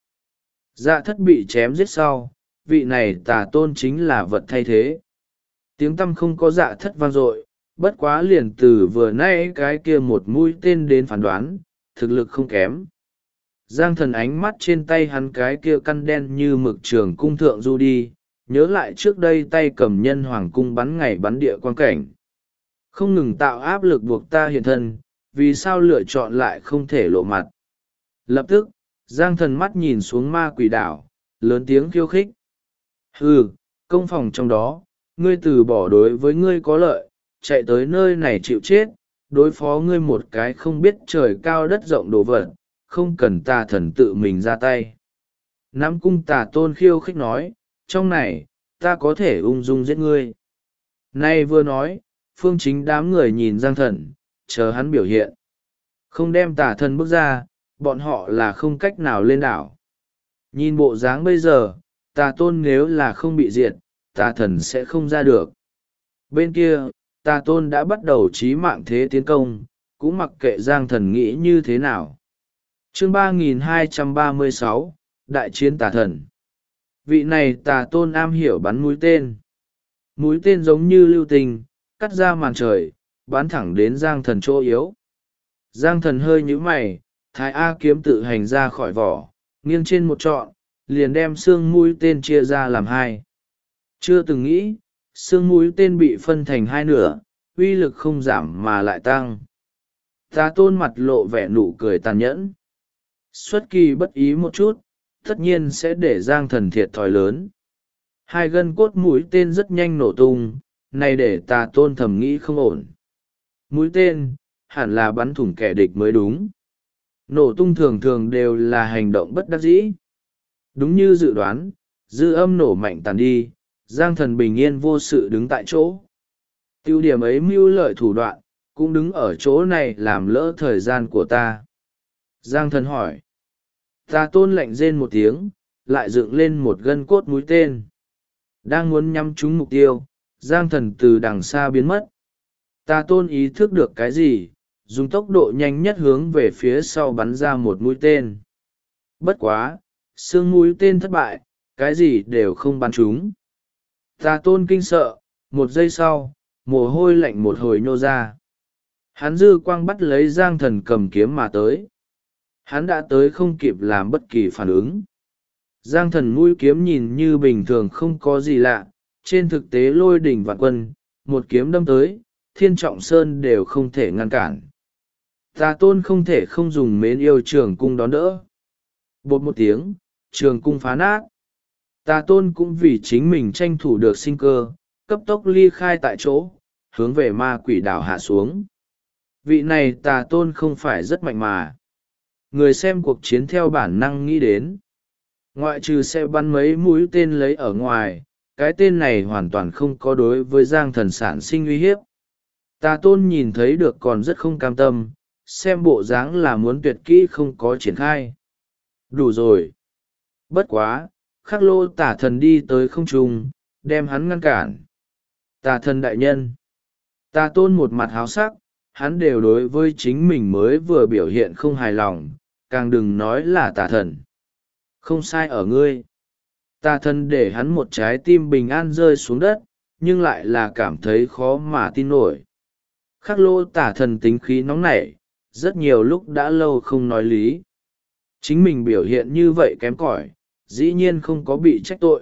Dạ Thất bị chém giết sau, vị này Tà Tôn chính là vật thay thế. Tiếng tăm không có Dạ Thất vang dội, bất quá liền từ vừa nãy cái kia một mũi tên đến phán đoán, thực lực không kém. Giang Thần ánh mắt trên tay hắn cái kia căn đen như mực trường cung thượng du đi, nhớ lại trước đây tay cầm nhân hoàng cung bắn ngày bắn địa quan cảnh. Không ngừng tạo áp lực buộc ta hiện thân, vì sao lựa chọn lại không thể lộ mặt. Lập tức, Giang Thần mắt nhìn xuống ma quỷ đảo, lớn tiếng khiêu khích. Hừ, công phòng trong đó, ngươi từ bỏ đối với ngươi có lợi, chạy tới nơi này chịu chết, đối phó ngươi một cái không biết trời cao đất rộng đồ vật, không cần Tà Thần tự mình ra tay. Nắm cung Tà Tôn khiêu khích nói, trong này, ta có thể ung dung giết ngươi. Nay vừa nói, Phương Chính đám người nhìn Giang Thần, chờ hắn biểu hiện. Không đem Tà Thần bước ra, bọn họ là không cách nào lên đảo. Nhìn bộ dáng bây giờ, Tà Tôn nếu là không bị diệt, Tà Thần sẽ không ra được. Bên kia, Tà Tôn đã bắt đầu chí mạng thế tiến công, cũng mặc kệ Giang Thần nghĩ như thế nào. Chương 3236, Đại chiến Tà Thần. Vị này Tà Tôn am hiểu bắn mũi tên. mũi tên giống như lưu tình cắt ra màn trời, bắn thẳng đến Giang Thần chỗ yếu. Giang Thần hơi nhíu mày, Thái A kiếm tự hành ra khỏi vỏ, nghiêng trên một trọn, liền đem xương mũi tên chia ra làm hai. Chưa từng nghĩ, xương mũi tên bị phân thành hai nửa, uy lực không giảm mà lại tăng. Tà Tôn mặt lộ vẻ nụ cười tàn nhẫn. Xuất kỳ bất ý một chút, tất nhiên sẽ để Giang Thần thiệt thòi lớn. Hai gân cốt mũi tên rất nhanh nổ tung, này để Tà Tôn thầm nghĩ không ổn. Mũi tên, hẳn là bắn thủng kẻ địch mới đúng. Nổ tung thường thường đều là hành động bất đắc dĩ. Đúng như dự đoán, dư âm nổ mạnh tàn đi, Giang Thần bình yên vô sự đứng tại chỗ. Tiêu điểm ấy mưu lợi thủ đoạn, cũng đứng ở chỗ này làm lỡ thời gian của ta. Giang Thần hỏi. Tà Tôn lạnh rên một tiếng, lại dựng lên một gân cốt mũi tên. Đang muốn nhắm trúng mục tiêu, Giang Thần từ đằng xa biến mất. Tà Tôn ý thức được cái gì, dùng tốc độ nhanh nhất hướng về phía sau bắn ra một mũi tên. Bất quá, xương mũi tên thất bại, cái gì đều không bắn trúng. Tà Tôn kinh sợ, một giây sau, mồ hôi lạnh một hồi nhô ra. Hắn dư quang bắt lấy Giang Thần cầm kiếm mà tới. Hắn đã tới không kịp làm bất kỳ phản ứng. Giang Thần mũi kiếm nhìn như bình thường không có gì lạ, trên thực tế lôi đỉnh vạn quân, một kiếm đâm tới, Thiên Trọng Sơn đều không thể ngăn cản. Tà Tôn không thể không dùng mến yêu trường cung đón đỡ. Bột một tiếng, trường cung phá nát. Tà Tôn cũng vì chính mình tranh thủ được sinh cơ, cấp tốc ly khai tại chỗ, hướng về ma quỷ đảo hạ xuống. Vị này Tà Tôn không phải rất mạnh mà. Người xem cuộc chiến theo bản năng nghĩ đến. Ngoại trừ sẽ bắn mấy mũi tên lấy ở ngoài, cái tên này hoàn toàn không có đối với Giang Thần sản sinh uy hiếp. Tà Tôn nhìn thấy được còn rất không cam tâm, xem bộ dáng là muốn tuyệt kỹ không có triển khai. Đủ rồi. Bất quá, Khắc Lô Tả Thần đi tới không trung, đem hắn ngăn cản. Tà Thần đại nhân. Tà Tôn một mặt háo sắc, hắn đều đối với chính mình mới vừa biểu hiện không hài lòng, càng đừng nói là Tà Thần. Không sai ở ngươi. Tà Thần để hắn một trái tim bình an rơi xuống đất, nhưng lại là cảm thấy khó mà tin nổi. Khắc Lô Tả Thần tính khí nóng nảy, rất nhiều lúc đã lâu không nói lý. Chính mình biểu hiện như vậy kém cỏi, dĩ nhiên không có bị trách tội.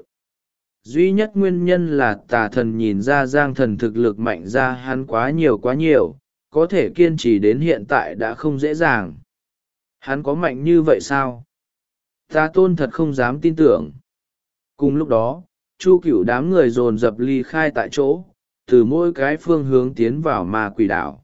Duy nhất nguyên nhân là Tà Thần nhìn ra Giang Thần thực lực mạnh ra hắn quá nhiều, có thể kiên trì đến hiện tại đã không dễ dàng. Hắn có mạnh như vậy sao? Tà Tôn thật không dám tin tưởng. Cùng lúc đó, Chu Cửu đám người dồn dập ly khai tại chỗ, từ mỗi cái phương hướng tiến vào ma quỷ đảo.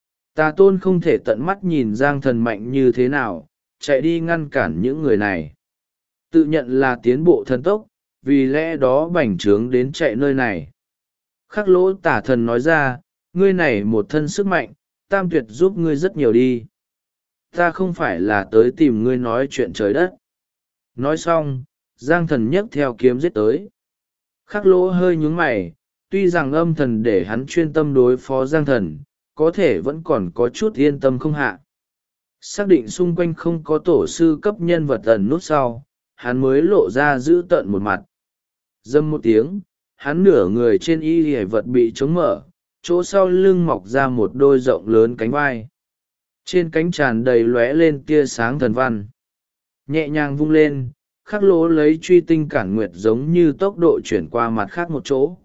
Tà Tôn không thể tận mắt nhìn Giang Thần mạnh như thế nào, chạy đi ngăn cản những người này. Tự nhận là tiến bộ thần tốc, vì lẽ đó bành trướng đến chạy nơi này. Khắc Lỗ Tả Thần nói ra, ngươi này một thân sức mạnh, Tam Tuyệt giúp ngươi rất nhiều đi. Ta không phải là tới tìm ngươi nói chuyện trời đất. Nói xong, Giang Thần nhấc theo kiếm giết tới. Khắc Lỗ hơi nhướng mày, tuy rằng âm thần để hắn chuyên tâm đối phó Giang Thần, có thể vẫn còn có chút yên tâm không hạ. Xác định xung quanh không có tổ sư cấp nhân vật ẩn nút sau, hắn mới lộ ra giữ tợn một mặt. Dâm một tiếng, hắn nửa người trên y hề vật bị chống mở, chỗ sau lưng mọc ra một đôi rộng lớn cánh vai. Trên cánh tràn đầy lóe lên tia sáng thần văn. Nhẹ nhàng vung lên, Khắc Lỗ lấy truy tinh cản nguyệt giống như tốc độ chuyển qua mặt khác một chỗ.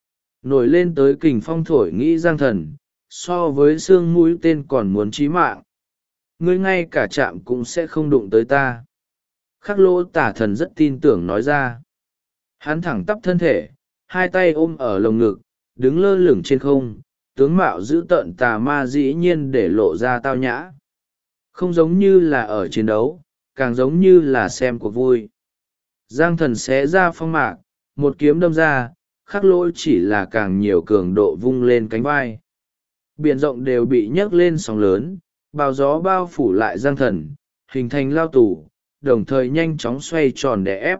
Nổi lên tới kình phong thổi nghĩ Giang Thần, so với xương mũi tên còn muốn chí mạng. Ngươi ngay cả chạm cũng sẽ không đụng tới ta. Khắc Lỗ Tả Thần rất tin tưởng nói ra. Hắn thẳng tắp thân thể, hai tay ôm ở lồng ngực, đứng lơ lửng trên không, tướng mạo dữ tợn tà ma dĩ nhiên để lộ ra tao nhã. Không giống như là ở chiến đấu, càng giống như là xem cuộc vui. Giang Thần xé ra phong mạc, một kiếm đâm ra, Khắc Lỗ chỉ là càng nhiều cường độ vung lên cánh vai. Biển rộng đều bị nhấc lên sóng lớn, bào gió bao phủ lại Giang Thần, hình thành lao tù, đồng thời nhanh chóng xoay tròn để ép.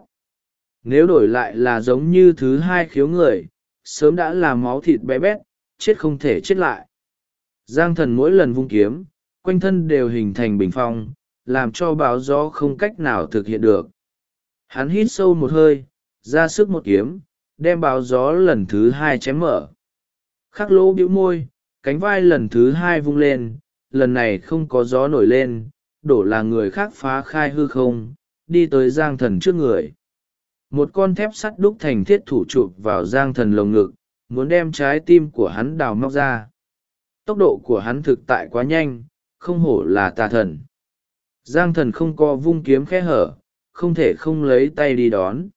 Nếu đổi lại là giống như thứ hai khiếu người, sớm đã là máu thịt bé bét, chết không thể chết lại. Giang Thần mỗi lần vung kiếm, quanh thân đều hình thành bình phong, làm cho bão gió không cách nào thực hiện được. Hắn hít sâu một hơi, ra sức một kiếm, đem báo gió lần thứ hai chém mở. Khắc lỗ bĩu môi, cánh vai lần thứ hai vung lên, lần này không có gió nổi lên, đổ là người khác phá khai hư không, đi tới Giang Thần trước người. Một con thép sắt đúc thành thiết thủ chụp vào Giang Thần lồng ngực, muốn đem trái tim của hắn đào móc ra. Tốc độ của hắn thực tại quá nhanh, không hổ là tà thần. Giang Thần không có vung kiếm khe hở, không thể không lấy tay đi đón.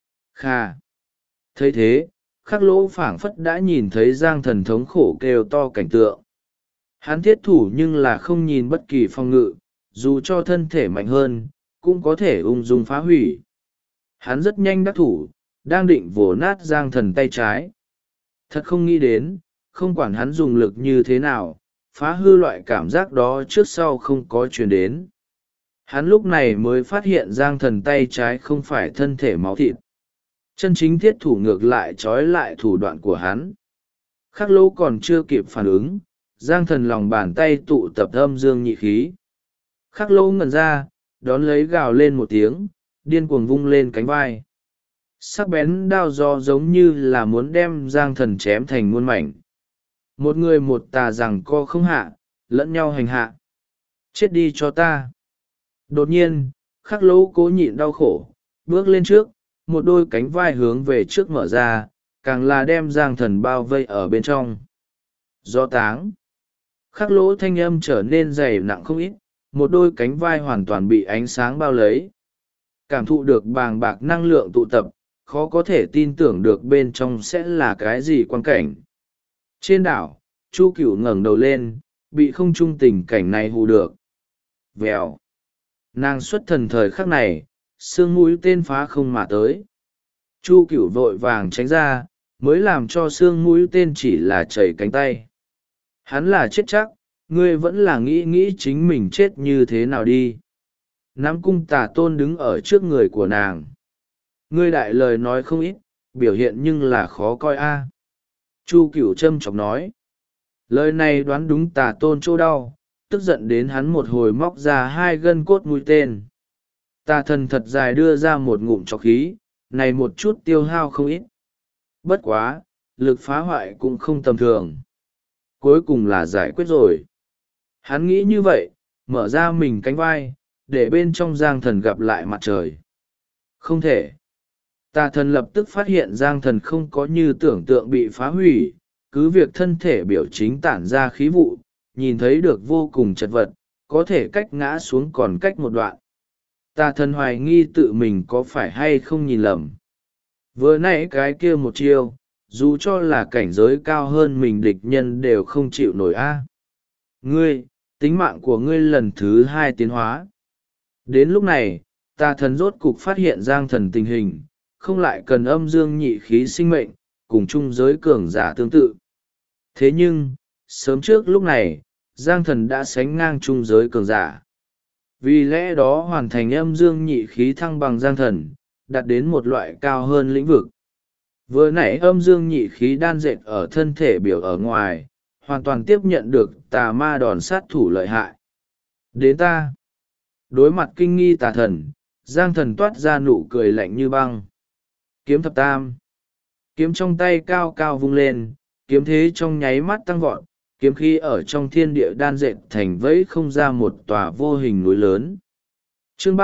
Kha! Thấy thế, Khắc lỗ phảng phất đã nhìn thấy Giang Thần thống khổ kêu to cảnh tượng. Hắn thiết thủ nhưng là không nhìn bất kỳ phòng ngự, dù cho thân thể mạnh hơn, cũng có thể ung dung phá hủy. Hắn rất nhanh đắc thủ, đang định vồ nát Giang Thần tay trái. Thật không nghĩ đến, không quản hắn dùng lực như thế nào, phá hư loại cảm giác đó trước sau không có truyền đến. Hắn lúc này mới phát hiện Giang Thần tay trái không phải thân thể máu thịt. Chân chính thiết thủ ngược lại trói lại thủ đoạn của hắn. Khắc lỗ còn chưa kịp phản ứng, Giang Thần lòng bàn tay tụ tập âm dương nhị khí. Khắc lỗ ngẩn ra, đón lấy gào lên một tiếng, điên cuồng vung lên cánh vai. Sắc bén đao gió giống như là muốn đem Giang Thần chém thành muôn mảnh. Một người một tà rằng co không hạ, lẫn nhau hành hạ. Chết đi cho ta. Đột nhiên, Khắc lỗ cố nhịn đau khổ, bước lên trước, một đôi cánh vai hướng về trước mở ra, càng là đem Giang Thần bao vây ở bên trong. Gió táng. Khắc lỗ thanh âm trở nên dày nặng không ít, một đôi cánh vai hoàn toàn bị ánh sáng bao lấy. Cảm thụ được bàng bạc năng lượng tụ tập, khó có thể tin tưởng được bên trong sẽ là cái gì quan cảnh. Trên đảo, Chu Cửu ngẩng đầu lên, bị không trung tình cảnh này hù được. Vèo. Nàng xuất thần thời khắc này, sương mũi tên phá không mà tới. Chu Cửu vội vàng tránh ra, mới làm cho sương mũi tên chỉ là chảy cánh tay. Hắn là chết chắc, ngươi vẫn là nghĩ chính mình chết như thế nào đi. Nắm cung Tà Tôn đứng ở trước người của nàng. Ngươi đại lời nói không ít, biểu hiện nhưng là khó coi a. Chu Cửu châm chọc nói. Lời này đoán đúng Tà Tôn chỗ đau, tức giận đến hắn một hồi móc ra hai gân cốt mũi tên. Tà thần thật dài đưa ra một ngụm trọc khí, này một chút tiêu hao không ít. Bất quá, lực phá hoại cũng không tầm thường. Cuối cùng là giải quyết rồi. Hắn nghĩ như vậy, mở ra mình cánh vai, để bên trong Giang Thần gặp lại mặt trời. Không thể. Tà thần lập tức phát hiện Giang Thần không có như tưởng tượng bị phá hủy, cứ việc thân thể biểu chính tản ra khí vụ, nhìn thấy được vô cùng chật vật, có thể cách ngã xuống còn cách một đoạn. Tà thần hoài nghi tự mình có phải hay không nhìn lầm. Vừa nãy cái kia một chiêu, dù cho là cảnh giới cao hơn mình địch nhân đều không chịu nổi a. Ngươi, tính mạng của ngươi lần thứ hai tiến hóa. Đến lúc này, tà thần rốt cục phát hiện Giang Thần tình hình, không lại cần âm dương nhị khí sinh mệnh, cùng chung giới cường giả tương tự. Thế nhưng, sớm trước lúc này, Giang Thần đã sánh ngang chung giới cường giả. Vì lẽ đó hoàn thành âm dương nhị khí thăng bằng Giang Thần, đạt đến một loại cao hơn lĩnh vực. Vừa nãy âm dương nhị khí đan dệt ở thân thể biểu ở ngoài, hoàn toàn tiếp nhận được tà ma đòn sát thủ lợi hại. Đến ta. Đối mặt kinh nghi tà thần, Giang Thần toát ra nụ cười lạnh như băng. Kiếm thập tam. Kiếm trong tay cao cao vung lên, kiếm thế trong nháy mắt tăng vọt, kiếm khí ở trong thiên địa đan dệt thành vẫy không ra một tòa vô hình núi lớn. Chương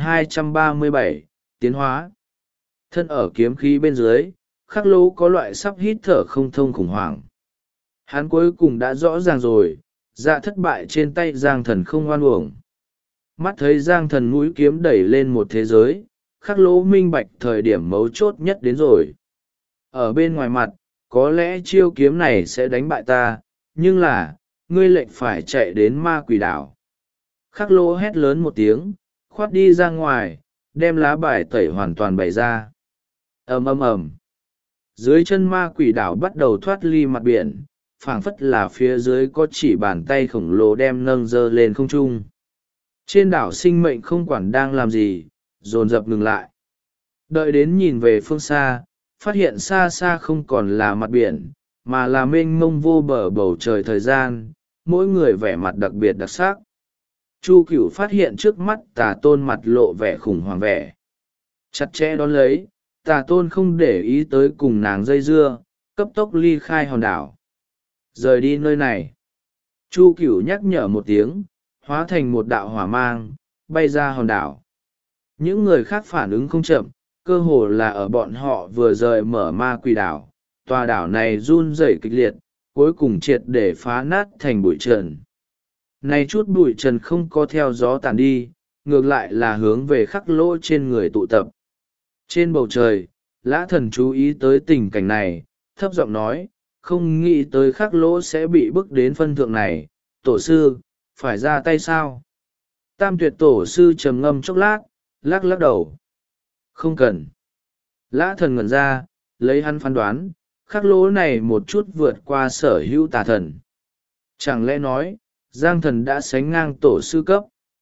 3237, Tiến hóa. Thân ở kiếm khí bên dưới, Khắc lỗ có loại sắp hít thở không thông khủng hoảng. Hắn cuối cùng đã rõ ràng rồi, dạ thất bại trên tay Giang Thần không oan uổng. Mắt thấy Giang Thần mũi kiếm đẩy lên một thế giới, Khắc lỗ minh bạch thời điểm mấu chốt nhất đến rồi. Ở bên ngoài mặt, có lẽ chiêu kiếm này sẽ đánh bại ta, nhưng là, ngươi lệnh phải chạy đến ma quỷ đảo. Khắc lỗ hét lớn một tiếng, khoát đi ra ngoài, đem lá bài tẩy hoàn toàn bày ra. Ầm ầm ầm. Dưới chân ma quỷ đảo bắt đầu thoát ly mặt biển, phảng phất là phía dưới có chỉ bàn tay khổng lồ đem nâng dơ lên không trung. Trên đảo sinh mệnh không quản đang làm gì, dồn dập ngừng lại. Đợi đến nhìn về phương xa, phát hiện xa xa không còn là mặt biển, mà là mênh mông vô bờ bầu trời thời gian, mỗi người vẻ mặt đặc biệt đặc sắc. Chu Cửu phát hiện trước mắt Tà Tôn mặt lộ vẻ khủng hoảng vẻ. Chặt chẽ đón lấy, Tà tôn không để ý tới cùng nàng dây dưa, cấp tốc ly khai hòn đảo, rời đi nơi này. Chu Cửu nhắc nhở một tiếng, hóa thành một đạo hỏa mang, bay ra hòn đảo. Những người khác phản ứng không chậm, cơ hồ là ở bọn họ vừa rời mở ma quỷ đảo, tòa đảo này run rẩy kịch liệt, cuối cùng triệt để phá nát thành bụi trần. Này chút bụi trần không có theo gió tàn đi, ngược lại là hướng về khắc lỗ trên người tụ tập. Trên bầu trời, Lã Thần chú ý tới tình cảnh này, thấp giọng nói, không nghĩ tới khắc lỗ sẽ bị bức đến phân thượng này, tổ sư, phải ra tay sao? Tam Tuyệt tổ sư trầm ngâm chốc lát, lắc lắc đầu. Không cần. Lã Thần ngẩn ra, lấy hắn phán đoán, khắc lỗ này một chút vượt qua sở hữu tà thần. Chẳng lẽ nói, Giang Thần đã sánh ngang tổ sư cấp?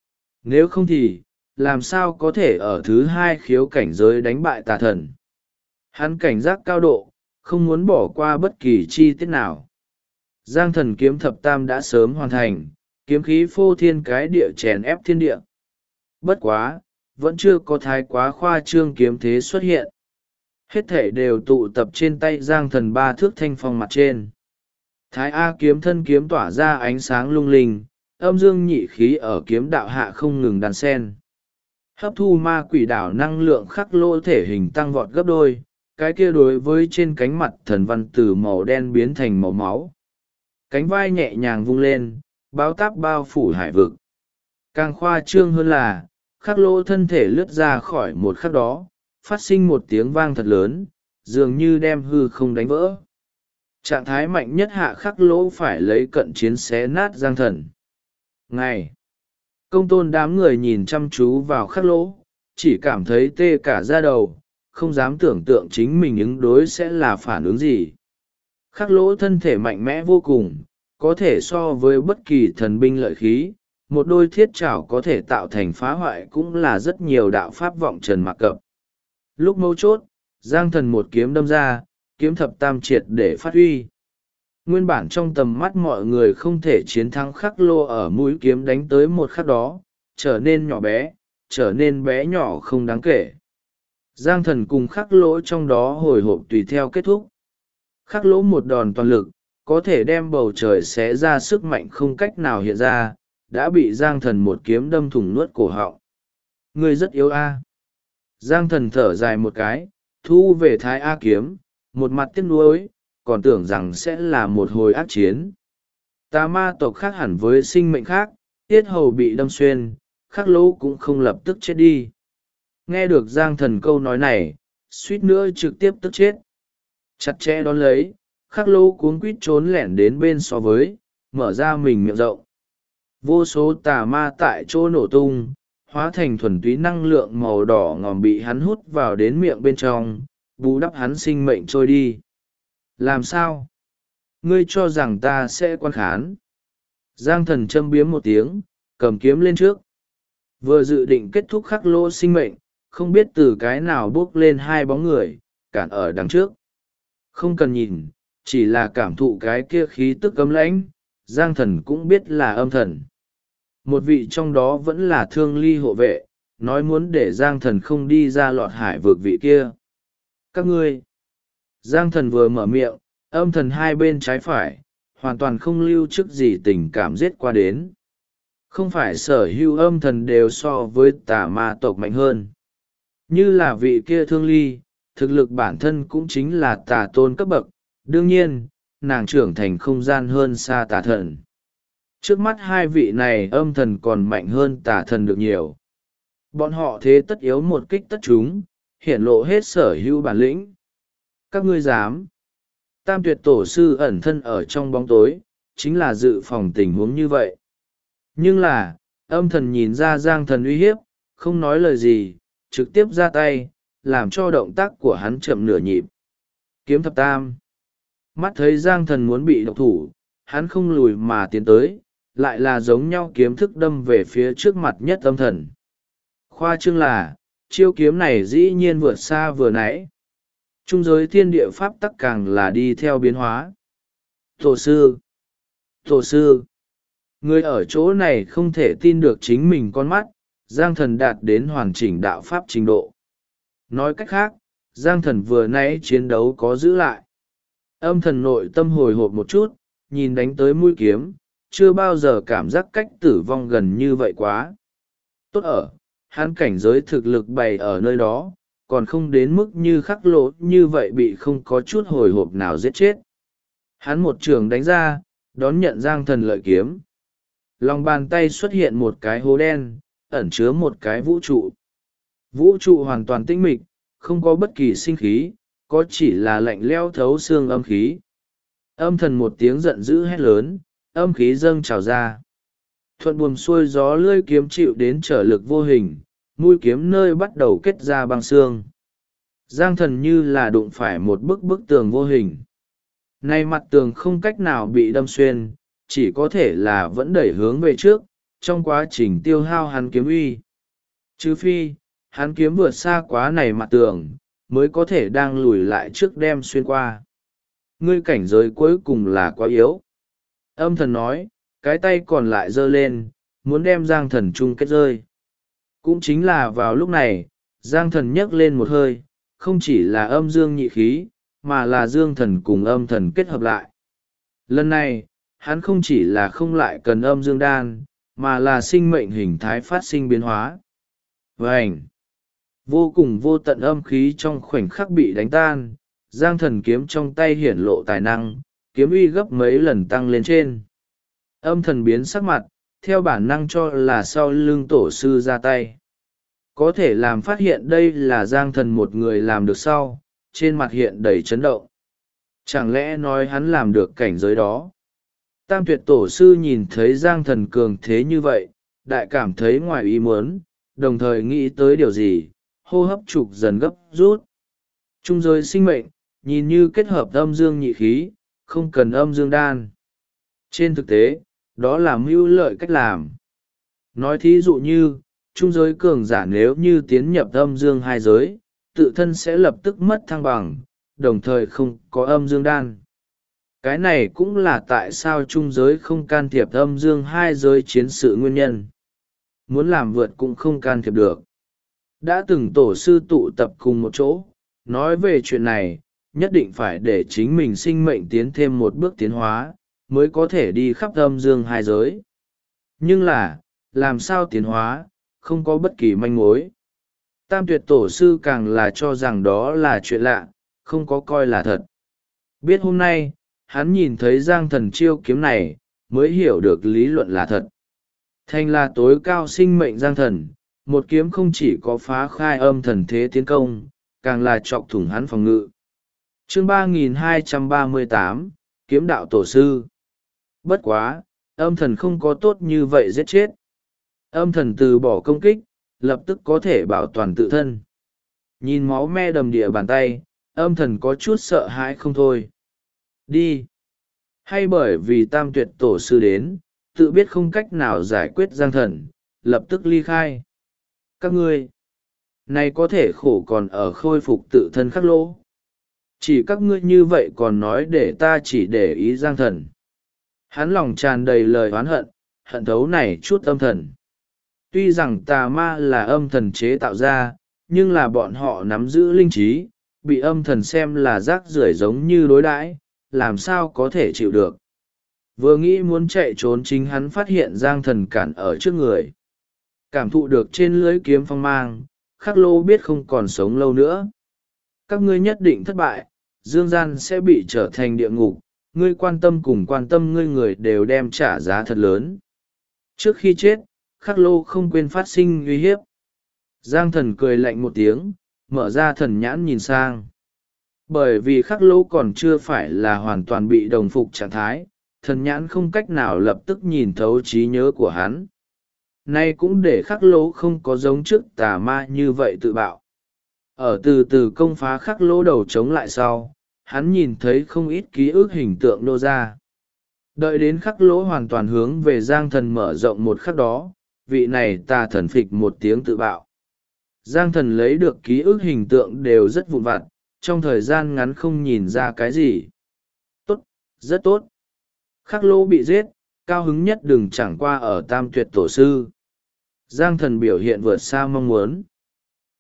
Nếu không thì, làm sao có thể ở thứ hai khiếu cảnh giới đánh bại tà thần? Hắn cảnh giác cao độ, không muốn bỏ qua bất kỳ chi tiết nào. Giang Thần kiếm thập tam đã sớm hoàn thành, kiếm khí phô thiên cái địa chèn ép thiên địa. Bất quá, vẫn chưa có thái quá khoa trương kiếm thế xuất hiện. Hết thể đều tụ tập trên tay Giang Thần ba thước thanh phong mặt trên. Thái A kiếm thân kiếm tỏa ra ánh sáng lung linh, âm dương nhị khí ở kiếm đạo hạ không ngừng đan sen. Hấp thu ma quỷ đảo năng lượng khắc lỗ thể hình tăng vọt gấp đôi, cái kia đối với trên cánh mặt thần văn từ màu đen biến thành màu máu. Cánh vai nhẹ nhàng vung lên, báo táp bao phủ hải vực. Càng khoa trương hơn là, khắc lỗ thân thể lướt ra khỏi một khắc đó, phát sinh một tiếng vang thật lớn, dường như đem hư không đánh vỡ. Trạng thái mạnh nhất hạ khắc lỗ phải lấy cận chiến xé nát Giang Thần. Ngày, công tôn đám người nhìn chăm chú vào khắc lỗ, chỉ cảm thấy tê cả da đầu, không dám tưởng tượng chính mình ứng đối sẽ là phản ứng gì. Khắc lỗ thân thể mạnh mẽ vô cùng, có thể so với bất kỳ thần binh lợi khí, một đôi thiết trảo có thể tạo thành phá hoại cũng là rất nhiều đạo pháp vọng trần mạc cập. Lúc mấu chốt, Giang Thần một kiếm đâm ra, kiếm thập tam triệt để phát huy. Nguyên bản trong tầm mắt mọi người không thể chiến thắng khắc lô ở mũi kiếm đánh tới một khắc đó, trở nên nhỏ bé, trở nên bé nhỏ không đáng kể. Giang Thần cùng khắc lỗ trong đó hồi hộp tùy theo kết thúc. Khắc lỗ một đòn toàn lực, có thể đem bầu trời xé ra sức mạnh không cách nào hiện ra, đã bị Giang Thần một kiếm đâm thủng nuốt cổ họng. Ngươi rất yếu a. Giang Thần thở dài một cái, thu về Thái A kiếm, một mặt tiếc nuối, còn tưởng rằng sẽ là một hồi ác chiến. Tà ma tộc khác hẳn với sinh mệnh khác, tiết hầu bị đâm xuyên, khắc lỗ cũng không lập tức chết đi. Nghe được Giang Thần câu nói này, suýt nữa trực tiếp tức chết. Chặt chẽ đón lấy, khắc lỗ cuống quýt trốn lẻn đến bên so với, mở ra mình miệng rộng. Vô số tà ma tại chỗ nổ tung, hóa thành thuần túy năng lượng màu đỏ ngòm bị hắn hút vào đến miệng bên trong, bù đắp hắn sinh mệnh trôi đi. Làm sao? Ngươi cho rằng ta sẽ quan khán? Giang Thần châm biếm một tiếng, cầm kiếm lên trước. Vừa dự định kết thúc khắc lỗ sinh mệnh, không biết từ cái nào bước lên hai bóng người, cản ở đằng trước. Không cần nhìn, chỉ là cảm thụ cái kia khí tức cấm lãnh, Giang Thần cũng biết là âm thần. Một vị trong đó vẫn là Thương Ly hộ vệ, nói muốn để Giang Thần không đi ra lọt hải vực vị kia. Các ngươi! Giang Thần vừa mở miệng, âm thần hai bên trái phải, hoàn toàn không lưu chức gì tình cảm giết qua đến. Không phải sở hữu âm thần đều so với tà ma tộc mạnh hơn. Như là vị kia Thương Ly, thực lực bản thân cũng chính là tà tôn cấp bậc, đương nhiên, nàng trưởng thành không gian hơn xa tà thần. Trước mắt hai vị này âm thần còn mạnh hơn tà thần được nhiều. Bọn họ thế tất yếu một kích tất chúng, hiển lộ hết sở hữu bản lĩnh. Các ngươi dám. Tam Tuyệt tổ sư ẩn thân ở trong bóng tối, chính là dự phòng tình huống như vậy. Nhưng là, âm thần nhìn ra Giang Thần uy hiếp, không nói lời gì, trực tiếp ra tay, làm cho động tác của hắn chậm nửa nhịp. Kiếm thập tam. Mắt thấy Giang Thần muốn bị độc thủ, hắn không lùi mà tiến tới, lại là giống nhau kiếm thức đâm về phía trước mặt nhất âm thần. Khoa trương là, chiêu kiếm này dĩ nhiên vượt xa vừa nãy. Trung giới thiên địa pháp tắc càng là đi theo biến hóa. Tổ sư! Tổ sư! Người ở chỗ này không thể tin được chính mình con mắt, Giang Thần đạt đến hoàn chỉnh đạo pháp trình độ. Nói cách khác, Giang thần vừa nãy chiến đấu có giữ lại. Âm thần nội tâm hồi hộp một chút, nhìn đánh tới mũi kiếm, chưa bao giờ cảm giác cách tử vong gần như vậy quá. Tốt ở, hắn cảnh giới thực lực bày ở nơi đó, còn không đến mức như khắc lỗ như vậy bị không có chút hồi hộp nào giết chết. Hắn một trường đánh ra, đón nhận Giang thần lợi kiếm. Lòng bàn tay xuất hiện một cái hố đen, ẩn chứa một cái vũ trụ. Vũ trụ hoàn toàn tĩnh mịch, không có bất kỳ sinh khí, có chỉ là lạnh lẽo thấu xương âm khí. Âm thần một tiếng giận dữ hét lớn, âm khí dâng trào ra. Thuận buồm xuôi gió lưỡi kiếm chịu đến trở lực vô hình, mũi kiếm nơi bắt đầu kết ra băng xương. Giang thần như là đụng phải một bức tường vô hình. Nay mặt tường không cách nào bị đâm xuyên, chỉ có thể là vẫn đẩy hướng về trước, trong quá trình tiêu hao hắn kiếm uy. Trừ phi, hắn kiếm vượt xa quá này mặt tường, mới có thể đang lùi lại trước đem xuyên qua. Ngươi cảnh giới cuối cùng là quá yếu. Âm thần nói, cái tay còn lại giơ lên, muốn đem Giang thần chung kết rơi. Cũng chính là vào lúc này, Giang thần nhấc lên một hơi, không chỉ là âm dương nhị khí, mà là dương thần cùng âm thần kết hợp lại. Lần này, hắn không chỉ là không lại cần âm dương đan, mà là sinh mệnh hình thái phát sinh biến hóa. Vânh! Vô cùng vô tận âm khí trong khoảnh khắc bị đánh tan, Giang thần kiếm trong tay hiển lộ tài năng, kiếm uy gấp mấy lần tăng lên trên. Âm thần biến sắc mặt, theo bản năng cho là sau lưng tổ sư ra tay. Có thể làm phát hiện đây là Giang thần một người làm được sau, trên mặt hiện đầy chấn động. Chẳng lẽ nói hắn làm được cảnh giới đó? Tam tuyệt tổ sư nhìn thấy Giang thần cường thế như vậy, đại cảm thấy ngoài ý muốn, đồng thời nghĩ tới điều gì, hô hấp trục dần gấp rút. Trung giới sinh mệnh, nhìn như kết hợp âm dương nhị khí, không cần âm dương đan. Trên thực tế, đó là mưu lợi cách làm. Nói thí dụ như, trung giới cường giả nếu như tiến nhập âm dương hai giới, tự thân sẽ lập tức mất thăng bằng, đồng thời không có âm dương đan. Cái này cũng là tại sao trung giới không can thiệp âm dương hai giới chiến sự nguyên nhân. Muốn làm vượt cũng không can thiệp được. Đã từng tổ sư tụ tập cùng một chỗ, nói về chuyện này, nhất định phải để chính mình sinh mệnh tiến thêm một bước tiến hóa, mới có thể đi khắp âm dương hai giới. Nhưng là, làm sao tiến hóa, không có bất kỳ manh mối. Tam tuyệt tổ sư càng là cho rằng đó là chuyện lạ, không có coi là thật. Biết hôm nay, hắn nhìn thấy Giang thần chiêu kiếm này, mới hiểu được lý luận là thật. Thành là tối cao sinh mệnh Giang thần, một kiếm không chỉ có phá khai âm thần thế tiến công, càng là chọc thủng hắn phòng ngự. Chương 3238, Kiếm đạo tổ sư. Bất quá, âm thần không có tốt như vậy giết chết. Âm thần từ bỏ công kích, lập tức có thể bảo toàn tự thân. Nhìn máu me đầm địa bàn tay, âm thần có chút sợ hãi không thôi. Đi! Hay bởi vì tam tuyệt tổ sư đến, tự biết không cách nào giải quyết Giang thần, lập tức ly khai. Các ngươi, này có thể khổ còn ở khôi phục tự thân khắc lỗ. Chỉ các ngươi như vậy còn nói để ta chỉ để ý Giang thần. Hắn lòng tràn đầy lời oán hận, hận thấu này chút âm thần. Tuy rằng tà ma là âm thần chế tạo ra, nhưng là bọn họ nắm giữ linh trí, bị âm thần xem là rác rưởi giống như đối đãi, làm sao có thể chịu được. Vừa nghĩ muốn chạy trốn chính hắn phát hiện Giang thần cản ở trước người. Cảm thụ được trên lưới kiếm phong mang, khắc lô biết không còn sống lâu nữa. Các ngươi nhất định thất bại, dương gian sẽ bị trở thành địa ngục, ngươi quan tâm cùng quan tâm ngươi người đều đem trả giá thật lớn. Trước khi chết, khắc lô không quên phát sinh uy hiếp. Giang thần cười lạnh một tiếng, mở ra thần nhãn nhìn sang. Bởi vì khắc lô còn chưa phải là hoàn toàn bị đồng phục trạng thái, thần nhãn không cách nào lập tức nhìn thấu trí nhớ của hắn. Nay cũng để khắc lô không có giống trước tà ma như vậy tự bạo. Ở từ từ công phá khắc lô đầu chống lại sau, hắn nhìn thấy không ít ký ức hình tượng nô ra. Đợi đến khắc lỗ hoàn toàn hướng về Giang thần mở rộng một khắc đó, vị này tà thần phịch một tiếng tự bạo. Giang thần lấy được ký ức hình tượng đều rất vụn vặt, trong thời gian ngắn không nhìn ra cái gì. Tốt, rất tốt. Khắc lỗ bị giết, cao hứng nhất đừng chẳng qua ở tam tuyệt tổ sư. Giang thần biểu hiện vượt xa mong muốn.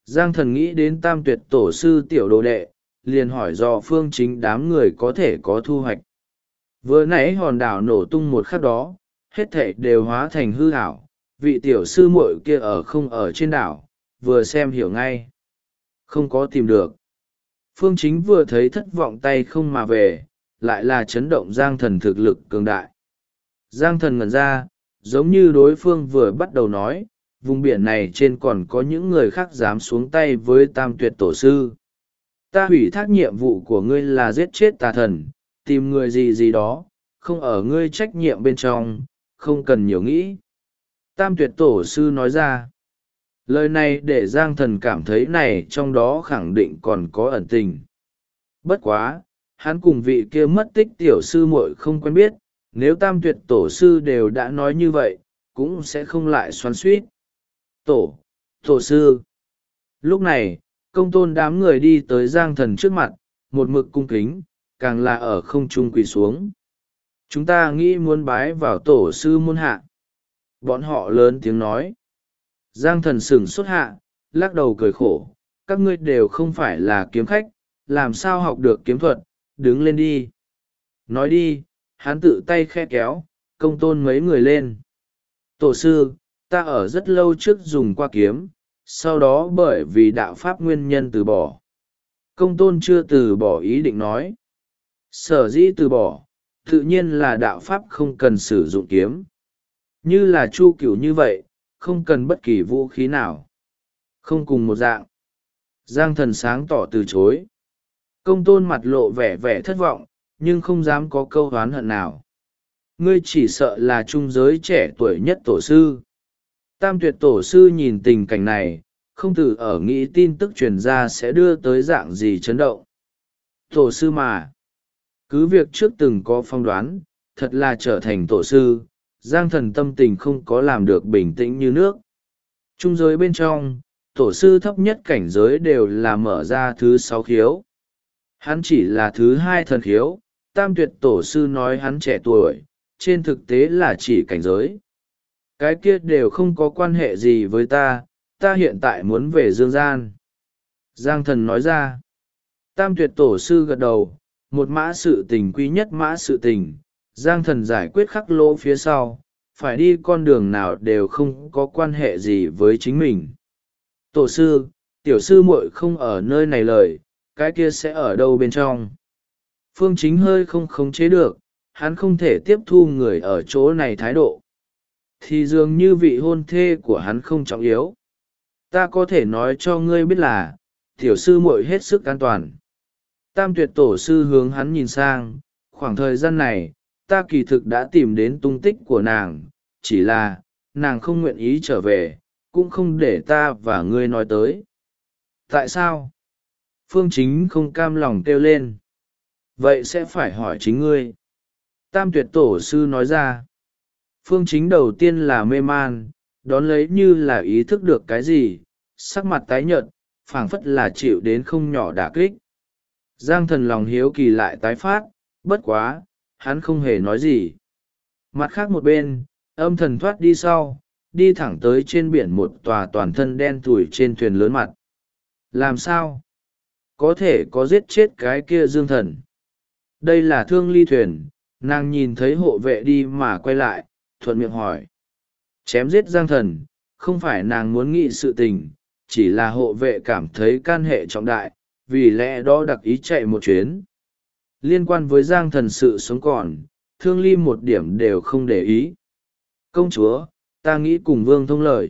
Giang Thần nghĩ đến Tam Tuyệt tổ sư tiểu đồ đệ, liền hỏi do Phương Chính đám người có thể có thu hoạch. Vừa nãy hòn đảo nổ tung một khắc đó, hết thảy đều hóa thành hư ảo, vị tiểu sư muội kia ở không ở trên đảo, vừa xem hiểu ngay. Không có tìm được. Phương Chính vừa thấy thất vọng tay không mà về, lại là chấn động Giang Thần thực lực cường đại. Giang Thần ngẩn ra, giống như đối phương vừa bắt đầu nói, vùng biển này trên còn có những người khác dám xuống tay với Tam Tuyệt tổ sư. Ta hủy thác nhiệm vụ của ngươi là giết chết tà thần, tìm người gì gì đó, không ở ngươi trách nhiệm bên trong, không cần nhiều nghĩ. Tam Tuyệt tổ sư nói ra. Lời này để Giang Thần cảm thấy này trong đó khẳng định còn có ẩn tình. Bất quá, hắn cùng vị kia mất tích tiểu sư muội không quen biết, nếu Tam Tuyệt tổ sư đều đã nói như vậy, cũng sẽ không lại xoắn xuýt. Tổ sư. Lúc này, Công Tôn đám người đi tới Giang Thần trước mặt, một mực cung kính, càng là ở không trung quỳ xuống. Chúng ta nghĩ muốn bái vào tổ sư môn hạ. Bọn họ lớn tiếng nói. Giang Thần sửng sốt hạ, lắc đầu cười khổ, các ngươi đều không phải là kiếm khách, làm sao học được kiếm thuật, đứng lên đi. Nói đi, hắn tự tay khe kéo, Công Tôn mấy người lên. Tổ sư, ta ở rất lâu trước dùng qua kiếm, sau đó bởi vì đạo pháp nguyên nhân từ bỏ. Công Tôn chưa từ bỏ ý định nói. Sở dĩ từ bỏ, tự nhiên là đạo pháp không cần sử dụng kiếm. Như là Chu Cửu như vậy, không cần bất kỳ vũ khí nào. Không cùng một dạng. Giang Thần sáng tỏ từ chối. Công Tôn mặt lộ vẻ vẻ thất vọng, nhưng không dám có câu oán hận nào. Ngươi chỉ sợ là trung giới trẻ tuổi nhất tổ sư. Tam Tuyệt tổ sư nhìn tình cảnh này, không từ ở nghĩ tin tức truyền ra sẽ đưa tới dạng gì chấn động. Tổ sư mà. Cứ việc trước từng có phong đoán, thật là trở thành tổ sư, Giang Thần tâm tình không có làm được bình tĩnh như nước. Trung giới bên trong, tổ sư thấp nhất cảnh giới đều là mở ra thứ 6 khiếu. Hắn chỉ là thứ 2 thần khiếu, Tam Tuyệt tổ sư nói hắn trẻ tuổi, trên thực tế là chỉ cảnh giới. Cái kia đều không có quan hệ gì với ta hiện tại muốn về dương gian. Giang Thần nói ra. Tam Tuyệt tổ sư gật đầu, một mã sự tình quý nhất mã sự tình, Giang Thần giải quyết khắc lỗ phía sau, phải đi con đường nào đều không có quan hệ gì với chính mình. Tổ sư, tiểu sư muội không ở nơi này lời, cái kia sẽ ở đâu bên trong? Phương Chính hơi không khống chế được, hắn không thể tiếp thu người ở chỗ này thái độ. Thì dường như vị hôn thê của hắn không trọng yếu. Ta có thể nói cho ngươi biết là, tiểu sư muội hết sức an toàn. Tam Tuyệt tổ sư hướng hắn nhìn sang, khoảng thời gian này, ta kỳ thực đã tìm đến tung tích của nàng, chỉ là, nàng không nguyện ý trở về, cũng không để ta và ngươi nói tới. Tại sao? Phương Chính không cam lòng kêu lên. Vậy sẽ phải hỏi chính ngươi. Tam Tuyệt tổ sư nói ra. Phương Chính đầu tiên là mê man, đón lấy như là ý thức được cái gì, sắc mặt tái nhợt, phảng phất là chịu đến không nhỏ đả kích. Giang Thần lòng hiếu kỳ lại tái phát, bất quá, hắn không hề nói gì. Mặt khác một bên, âm thần thoát đi sau, đi thẳng tới trên biển một tòa toàn thân đen thui trên thuyền lớn mặt. Làm sao? Có thể có giết chết cái kia Dương Thần. Đây là Thương Ly thuyền, nàng nhìn thấy hộ vệ đi mà quay lại, thuận miệng hỏi. Chém giết Giang Thần, không phải nàng muốn nghị sự tình, chỉ là hộ vệ cảm thấy can hệ trọng đại, vì lẽ đó đặc ý chạy một chuyến. Liên quan với Giang Thần sự sống còn, Thương Ly một điểm đều không để ý. Công chúa, ta nghĩ cùng Vương thông lời.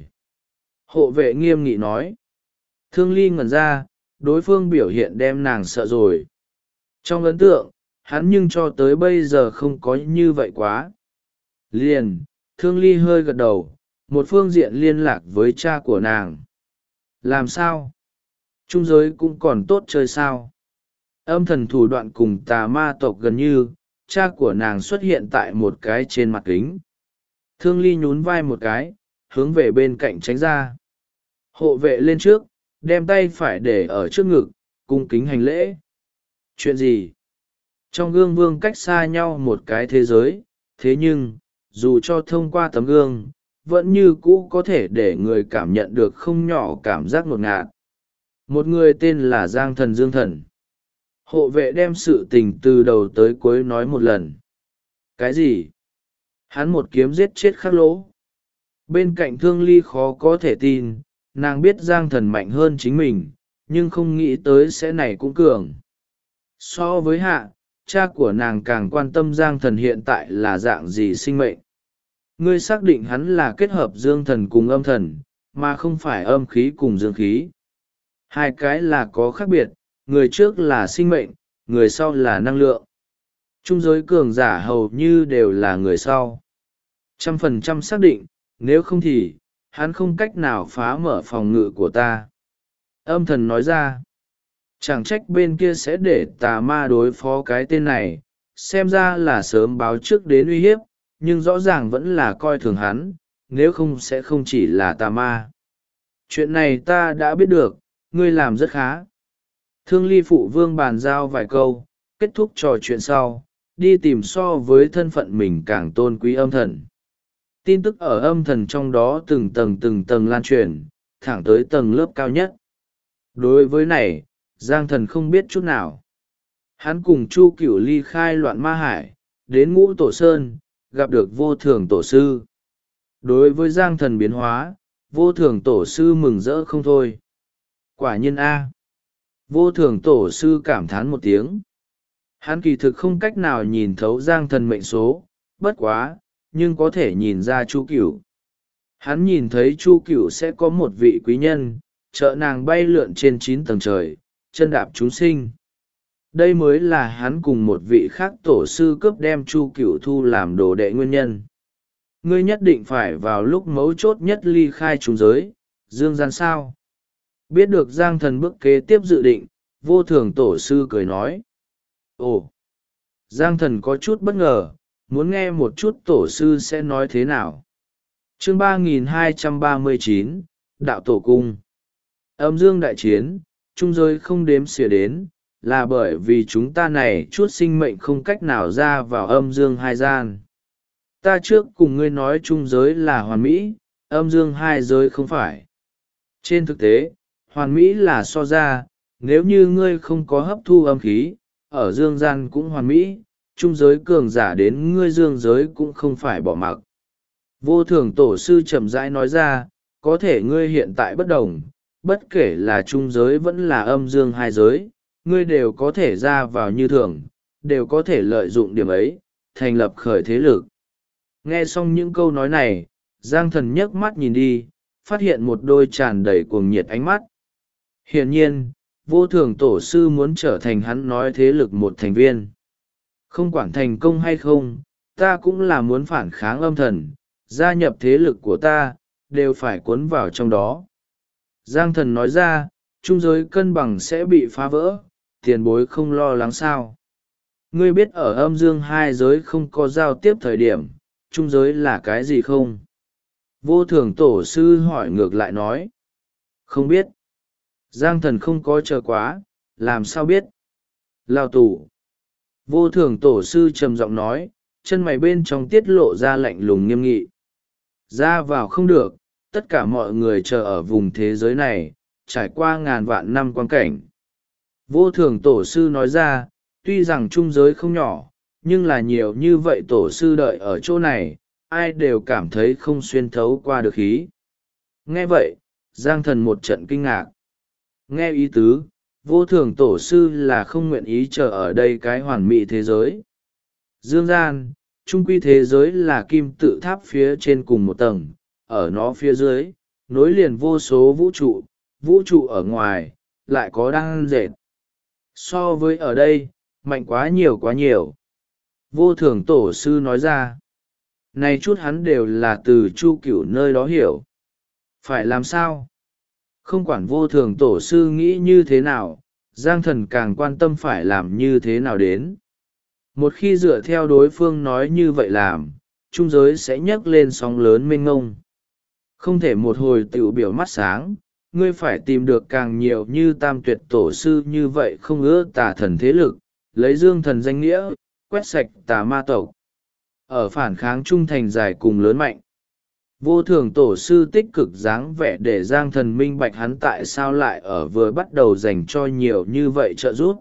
Hộ vệ nghiêm nghị nói. Thương Ly ngẩn ra, đối phương biểu hiện đem nàng sợ rồi. Trong ấn tượng, hắn nhưng cho tới bây giờ không có như vậy quá. Liền, Thương Ly hơi gật đầu, một phương diện liên lạc với cha của nàng. Làm sao? Trung giới cũng còn tốt chơi sao? Âm thần thủ đoạn cùng tà ma tộc gần như, cha của nàng xuất hiện tại một cái trên mặt kính. Thương Ly nhún vai một cái, hướng về bên cạnh tránh ra. Hộ vệ lên trước, đem tay phải để ở trước ngực, cung kính hành lễ. Chuyện gì? Trong gương vương cách xa nhau một cái thế giới, thế nhưng, dù cho thông qua tấm gương, vẫn như cũ có thể để người cảm nhận được không nhỏ cảm giác ngột ngạt. một người tên là Giang Thần Dương Thần. Hộ vệ đem sự tình từ đầu tới cuối nói một lần. Cái gì? Hắn một kiếm giết chết Khắc Lỗ. Bên cạnh Thương Ly khó có thể tin, nàng biết Giang Thần mạnh hơn chính mình, nhưng không nghĩ tới sẽ này cũng cường. So với Hạ, cha của nàng càng quan tâm Giang Thần hiện tại là dạng gì sinh mệnh. Ngươi xác định hắn là kết hợp dương thần cùng âm thần, mà không phải âm khí cùng dương khí. Hai cái là có khác biệt, người trước là sinh mệnh, người sau là năng lượng. Trung giới cường giả hầu như đều là người sau. 100% xác định, nếu không thì, hắn không cách nào phá mở phòng ngự của ta. Âm thần nói ra, chẳng trách bên kia sẽ để tà ma đối phó cái tên này, xem ra là sớm báo trước đến uy hiếp, nhưng rõ ràng vẫn là coi thường hắn, nếu không sẽ không chỉ là tà ma. Chuyện này ta đã biết được, ngươi làm rất khá. Thương Ly phụ vương bàn giao vài câu, kết thúc trò chuyện sau, đi tìm so với thân phận mình càng tôn quý âm thần. Tin tức ở âm thần trong đó từng tầng lan truyền, thẳng tới tầng lớp cao nhất. Đối với này, Giang Thần không biết chút nào. Hắn cùng Chu Cửu ly khai loạn ma hải, đến Ngũ Tổ Sơn, gặp được Vô Thường Tổ Sư. Đối với Giang Thần biến hóa, Vô Thường Tổ Sư mừng rỡ không thôi. Quả nhiên A. Vô Thường Tổ Sư cảm thán một tiếng. Hắn kỳ thực không cách nào nhìn thấu Giang Thần mệnh số, bất quá, nhưng có thể nhìn ra Chu Cửu. Hắn nhìn thấy Chu Cửu sẽ có một vị quý nhân, trợ nàng bay lượn trên 9 tầng trời, chân đạp chúng sinh. Đây mới là hắn cùng một vị khác tổ sư cướp đem Chu Cửu thu làm đồ đệ nguyên nhân. Ngươi nhất định phải vào lúc mấu chốt nhất ly khai chúng giới, dương gian sao. Biết được Giang Thần bước kế tiếp dự định, Vô Thường Tổ Sư cười nói. Ồ! Giang Thần có chút bất ngờ, muốn nghe một chút Tổ Sư sẽ nói thế nào. Chương 3239, Đạo Tổ Cung. Âm dương đại chiến, trung giới không đếm xỉa đến, là bởi vì chúng ta này chút sinh mệnh không cách nào ra vào âm dương hai gian. Ta trước cùng ngươi nói trung giới là hoàn mỹ, âm dương hai giới không phải. Trên thực tế, hoàn mỹ là so ra, nếu như ngươi không có hấp thu âm khí, ở dương gian cũng hoàn mỹ, trung giới cường giả đến ngươi dương giới cũng không phải bỏ mặc. Vô Thường Tổ Sư chậm rãi nói ra, có thể ngươi hiện tại bất đồng, bất kể là trung giới vẫn là âm dương hai giới, ngươi đều có thể ra vào như thường, đều có thể lợi dụng điểm ấy, thành lập khởi thế lực. Nghe xong những câu nói này, Giang Thần nhấc mắt nhìn đi, phát hiện một đôi tràn đầy cuồng nhiệt ánh mắt. Hiển nhiên, Vô Thường Tổ Sư muốn trở thành hắn nói thế lực một thành viên. Không quản thành công hay không, ta cũng là muốn phản kháng âm thần, gia nhập thế lực của ta, đều phải cuốn vào trong đó. Giang Thần nói ra, trung giới cân bằng sẽ bị phá vỡ, tiền bối không lo lắng sao. Ngươi biết ở âm dương hai giới không có giao tiếp thời điểm, trung giới là cái gì không? Vô Thường Tổ Sư hỏi ngược lại nói. Không biết. Giang Thần không có chờ quá, làm sao biết? Lao tù. Vô Thường Tổ Sư trầm giọng nói, chân mày bên trong tiết lộ ra lạnh lùng nghiêm nghị. Ra vào không được, tất cả mọi người chờ ở vùng thế giới này, trải qua ngàn vạn năm quan cảnh. Vô Thường Tổ Sư nói ra, tuy rằng trung giới không nhỏ, nhưng là nhiều như vậy Tổ Sư đợi ở chỗ này, ai đều cảm thấy không xuyên thấu qua được khí. Nghe vậy, Giang Thần một trận kinh ngạc. Nghe ý tứ, Vô Thường Tổ Sư là không nguyện ý chờ ở đây cái hoàn mỹ thế giới. Dương gian, trung quy thế giới là kim tự tháp phía trên cùng một tầng, ở nó phía dưới, nối liền vô số vũ trụ ở ngoài, lại có đan dệt. So với ở đây, mạnh quá nhiều. Vô Thường Tổ Sư nói ra, này chút hắn đều là từ Chu Cửu nơi đó hiểu. Phải làm sao? Không quản Vô Thường Tổ Sư nghĩ như thế nào, Giang Thần càng quan tâm phải làm như thế nào đến. Một khi dựa theo đối phương nói như vậy làm, trung giới sẽ nhấc lên sóng lớn mênh ngông. Không thể một hồi tiểu biểu mắt sáng, ngươi phải tìm được càng nhiều như Tam Tuyệt Tổ Sư như vậy không ưa tà thần thế lực, lấy dương thần danh nghĩa, quét sạch tà ma tộc. Ở phản kháng trung thành dài cùng lớn mạnh. Vô thường tổ sư tích cực dáng vẻ để Giang Thần minh bạch hắn tại sao lại ở vừa bắt đầu dành cho nhiều như vậy trợ giúp.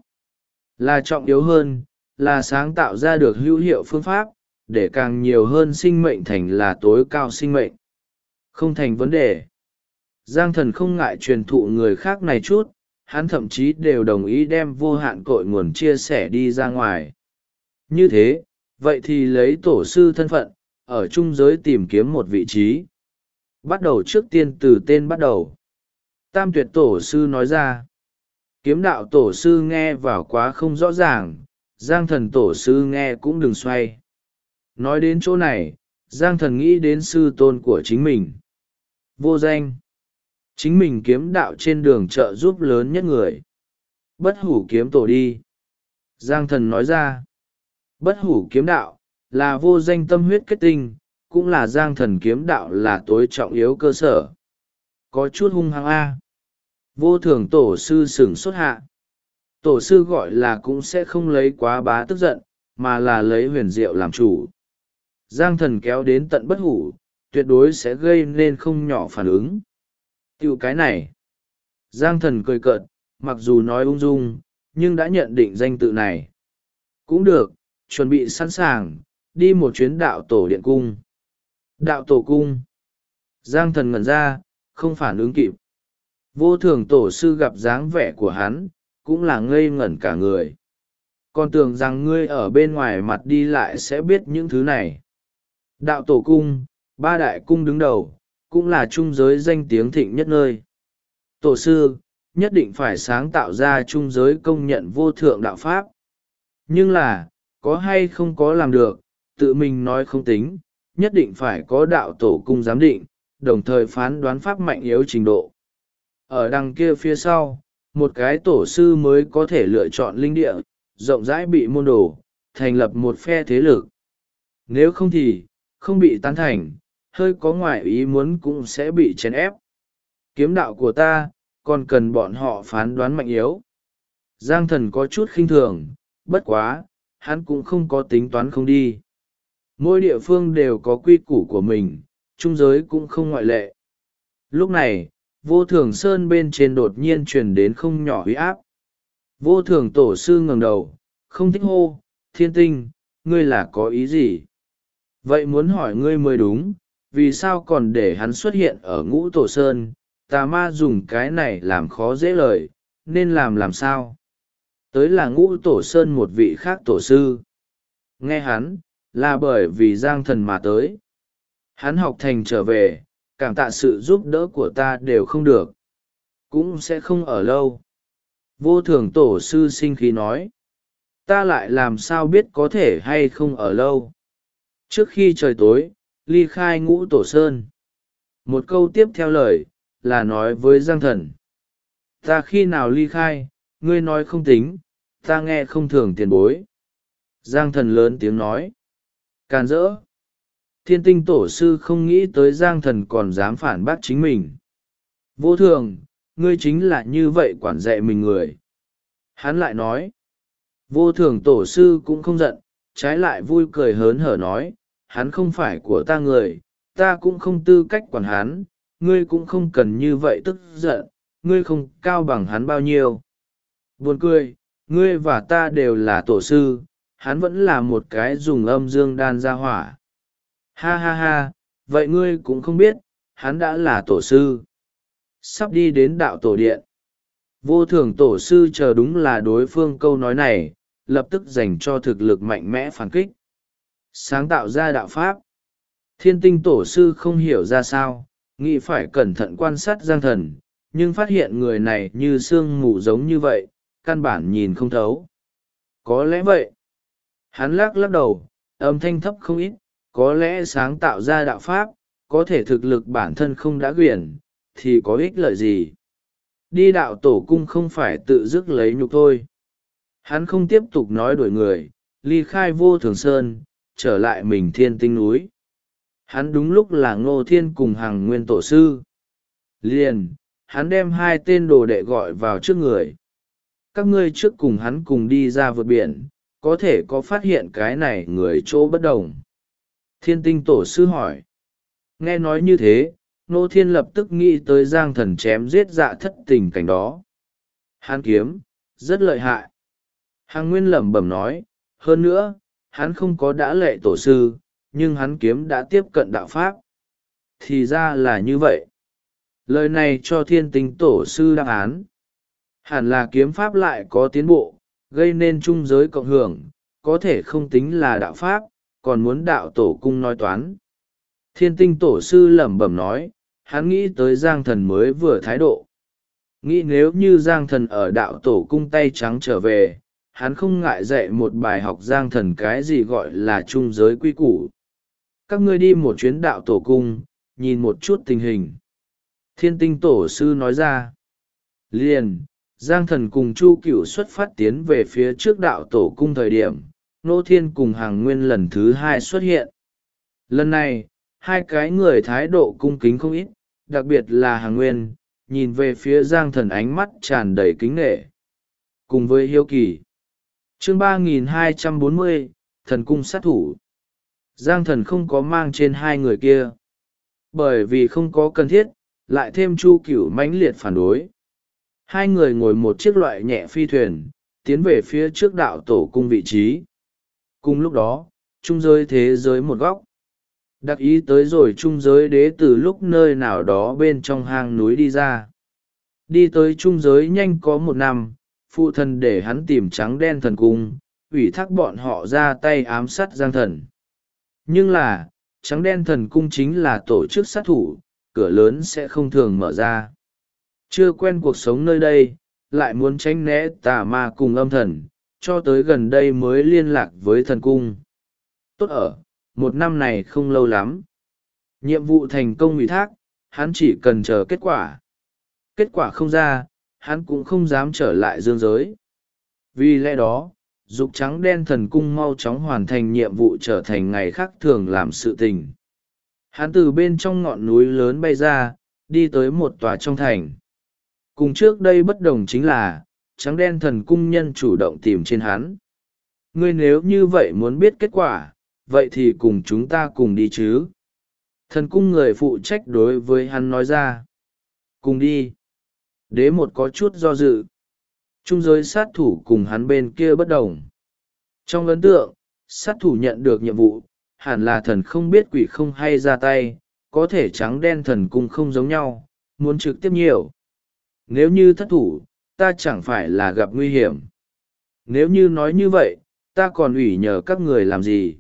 Là trọng yếu hơn, là sáng tạo ra được hữu hiệu phương pháp, để càng nhiều hơn sinh mệnh thành là tối cao sinh mệnh. Không thành vấn đề. Giang Thần không ngại truyền thụ người khác này chút, hắn thậm chí đều đồng ý đem vô hạn cội nguồn chia sẻ đi ra ngoài. Như thế, vậy thì lấy tổ sư thân phận, ở trung giới tìm kiếm một vị trí. Bắt đầu trước tiên từ tên bắt đầu. Tam tuyệt tổ sư nói ra. Kiếm đạo tổ sư nghe vào quá không rõ ràng, Giang Thần tổ sư nghe cũng đừng xoay. Nói đến chỗ này, Giang Thần nghĩ đến sư tôn của chính mình. Vô danh. Chính mình kiếm đạo trên đường trợ giúp lớn nhất người. Bất hủ kiếm tổ đi. Giang Thần nói ra. Bất hủ kiếm đạo, là vô danh tâm huyết kết tinh, cũng là Giang Thần kiếm đạo là tối trọng yếu cơ sở. Có chút hung hăng A. Vô thường tổ sư sửng sốt hạ. Tổ sư gọi là cũng sẽ không lấy quá bá tức giận, mà là lấy huyền diệu làm chủ. Giang Thần kéo đến tận bất hủ, tuyệt đối sẽ gây nên không nhỏ phản ứng. Tiểu cái này. Giang Thần cười cợt, mặc dù nói ung dung, nhưng đã nhận định danh tự này. Cũng được, chuẩn bị sẵn sàng, đi một chuyến đạo tổ điện cung. Đạo tổ cung. Giang Thần ngẩn ra, không phản ứng kịp. Vô thường tổ sư gặp dáng vẻ của hắn, cũng là ngây ngẩn cả người. Còn tưởng rằng ngươi ở bên ngoài mặt đi lại sẽ biết những thứ này. Đạo tổ cung, ba đại cung đứng đầu, cũng là trung giới danh tiếng thịnh nhất nơi. Tổ sư, nhất định phải sáng tạo ra trung giới công nhận vô thượng đạo pháp. Nhưng là, có hay không có làm được, tự mình nói không tính, nhất định phải có đạo tổ cung giám định, đồng thời phán đoán pháp mạnh yếu trình độ. Ở đằng kia phía sau, một cái tổ sư mới có thể lựa chọn linh địa, rộng rãi bị môn đồ, thành lập một phe thế lực. Nếu không thì, không bị tán thành, hơi có ngoại ý muốn cũng sẽ bị chèn ép. Kiếm đạo của ta, còn cần bọn họ phán đoán mạnh yếu. Giang Thần có chút khinh thường, bất quá, hắn cũng không có tính toán không đi. Mỗi địa phương đều có quy củ của mình, trung giới cũng không ngoại lệ. Lúc này, vô thường sơn bên trên đột nhiên truyền đến không nhỏ huy áp. Vô thường tổ sư ngẩng đầu, không thích hô, Thiên Tinh, ngươi là có ý gì? Vậy muốn hỏi ngươi mới đúng, vì sao còn để hắn xuất hiện ở Ngũ Tổ Sơn, tà ma dùng cái này làm khó dễ lời, nên làm sao? Tới là Ngũ Tổ Sơn một vị khác tổ sư. Nghe hắn, là bởi vì Giang Thần mà tới. Hắn học thành trở về, cảm tạ sự giúp đỡ của ta đều không được. Cũng sẽ không ở lâu. Vô thường tổ sư sinh khí nói. Ta lại làm sao biết có thể hay không ở lâu. Trước khi trời tối, ly khai Ngũ Tổ Sơn. Một câu tiếp theo lời, là nói với Giang Thần. Ta khi nào ly khai, ngươi nói không tính, ta nghe không thường tiền bối. Giang Thần lớn tiếng nói. Càn rỡ. Thiên Tinh tổ sư không nghĩ tới Giang Thần còn dám phản bác chính mình. Vô thường, ngươi chính là như vậy quản dạy mình người. Hắn lại nói. Vô thường tổ sư cũng không giận, trái lại vui cười hớn hở nói, hắn không phải của ta người, ta cũng không tư cách quản hắn, ngươi cũng không cần như vậy tức giận, ngươi không cao bằng hắn bao nhiêu. Buồn cười, ngươi và ta đều là tổ sư, hắn vẫn là một cái dùng âm dương đan ra hỏa. Ha ha ha, vậy ngươi cũng không biết, hắn đã là tổ sư. Sắp đi đến đạo tổ điện. Vô thường tổ sư chờ đúng là đối phương câu nói này, lập tức dành cho thực lực mạnh mẽ phản kích. Sáng tạo ra đạo pháp. Thiên Tinh tổ sư không hiểu ra sao, nghĩ phải cẩn thận quan sát Giang Thần, nhưng phát hiện người này như sương mù giống như vậy, căn bản nhìn không thấu. Có lẽ vậy. Hắn lắc đầu, âm thanh thấp không ít, có lẽ sáng tạo ra đạo pháp, có thể thực lực bản thân không đã quyển, thì có ích lợi gì. Đi đạo tổ cung không phải tự dứt lấy nhục thôi. Hắn không tiếp tục nói đuổi người, ly khai Vô Thường Sơn, trở lại mình Thiên Tinh núi. Hắn đúng lúc là Ngô Thiên cùng Hằng Nguyên tổ sư. Liền, hắn đem hai tên đồ đệ gọi vào trước người. Các ngươi trước cùng hắn cùng đi ra vượt biển, có thể có phát hiện cái này người chỗ bất đồng. Thiên Tinh tổ sư hỏi. Nghe nói như thế, Ngô Thiên lập tức nghĩ tới Giang Thần chém giết Dạ Thất tình cảnh đó. Hắn kiếm rất lợi hại. Hằng Nguyên lẩm bẩm nói, hơn nữa, hắn không có đã lệ tổ sư, nhưng hắn kiếm đã tiếp cận đạo pháp. Thì ra là như vậy. Lời này cho Thiên Tinh tổ sư đáp án. Hẳn là kiếm pháp lại có tiến bộ, gây nên trung giới cộng hưởng, có thể không tính là đạo pháp, còn muốn đạo tổ cung nói toán. Thiên Tinh tổ sư lẩm bẩm nói, hắn nghĩ tới Giang Thần mới vừa thái độ. Nghĩ nếu như Giang Thần ở đạo tổ cung tay trắng trở về, hắn không ngại dạy một bài học Giang Thần cái gì gọi là trung giới quy củ. Các ngươi đi một chuyến đạo tổ cung, nhìn một chút tình hình. Thiên Tinh tổ sư nói ra. Liền, Giang Thần cùng Chu Cửu xuất phát tiến về phía trước đạo tổ cung thời điểm, Ngô Thiên cùng Hằng Nguyên lần thứ hai xuất hiện. Lần này, hai cái người thái độ cung kính không ít, đặc biệt là Hằng Nguyên, nhìn về phía Giang Thần ánh mắt tràn đầy kính nể. Cùng với hiếu kỳ. Chương 3240, Thần cung sát thủ. Giang Thần không có mang trên hai người kia. Bởi vì không có cần thiết, lại thêm Chu Cửu mãnh liệt phản đối. Hai người ngồi một chiếc loại nhẹ phi thuyền, tiến về phía trước đạo tổ cung vị trí. Cùng lúc đó, trung giới thế giới một góc. Đặc ý tới rồi trung giới đế từ lúc nơi nào đó bên trong hang núi đi ra. Đi tới trung giới nhanh có 1 năm, phụ thần để hắn tìm trắng đen thần cung, ủy thác bọn họ ra tay ám sát Giang Thần. Nhưng là, trắng đen thần cung chính là tổ chức sát thủ, cửa lớn sẽ không thường mở ra. Chưa quen cuộc sống nơi đây, lại muốn tránh né tà ma cùng âm thần, cho tới gần đây mới liên lạc với thần cung. Tốt ở, 1 năm này không lâu lắm. Nhiệm vụ thành công ủy thác, hắn chỉ cần chờ kết quả. Kết quả không ra, hắn cũng không dám trở lại dương giới. Vì lẽ đó, dục trắng đen thần cung mau chóng hoàn thành nhiệm vụ trở thành ngày khác thường làm sự tình. Hắn từ bên trong ngọn núi lớn bay ra, đi tới một tòa trong thành. Cùng trước đây bất đồng chính là, trắng đen thần cung nhân chủ động tìm trên hắn. Ngươi nếu như vậy muốn biết kết quả, vậy thì cùng chúng ta cùng đi chứ. Thần cung người phụ trách đối với hắn nói ra. Cùng đi. Đế một có chút do dự. Trung giới sát thủ cùng hắn bên kia bất đồng. Trong ấn tượng, sát thủ nhận được nhiệm vụ, hẳn là thần không biết quỷ không hay ra tay, có thể trắng đen thần cung không giống nhau, muốn trực tiếp nhiều. Nếu như thất thủ, ta chẳng phải là gặp nguy hiểm. Nếu như nói như vậy, ta còn ủy nhờ các người làm gì?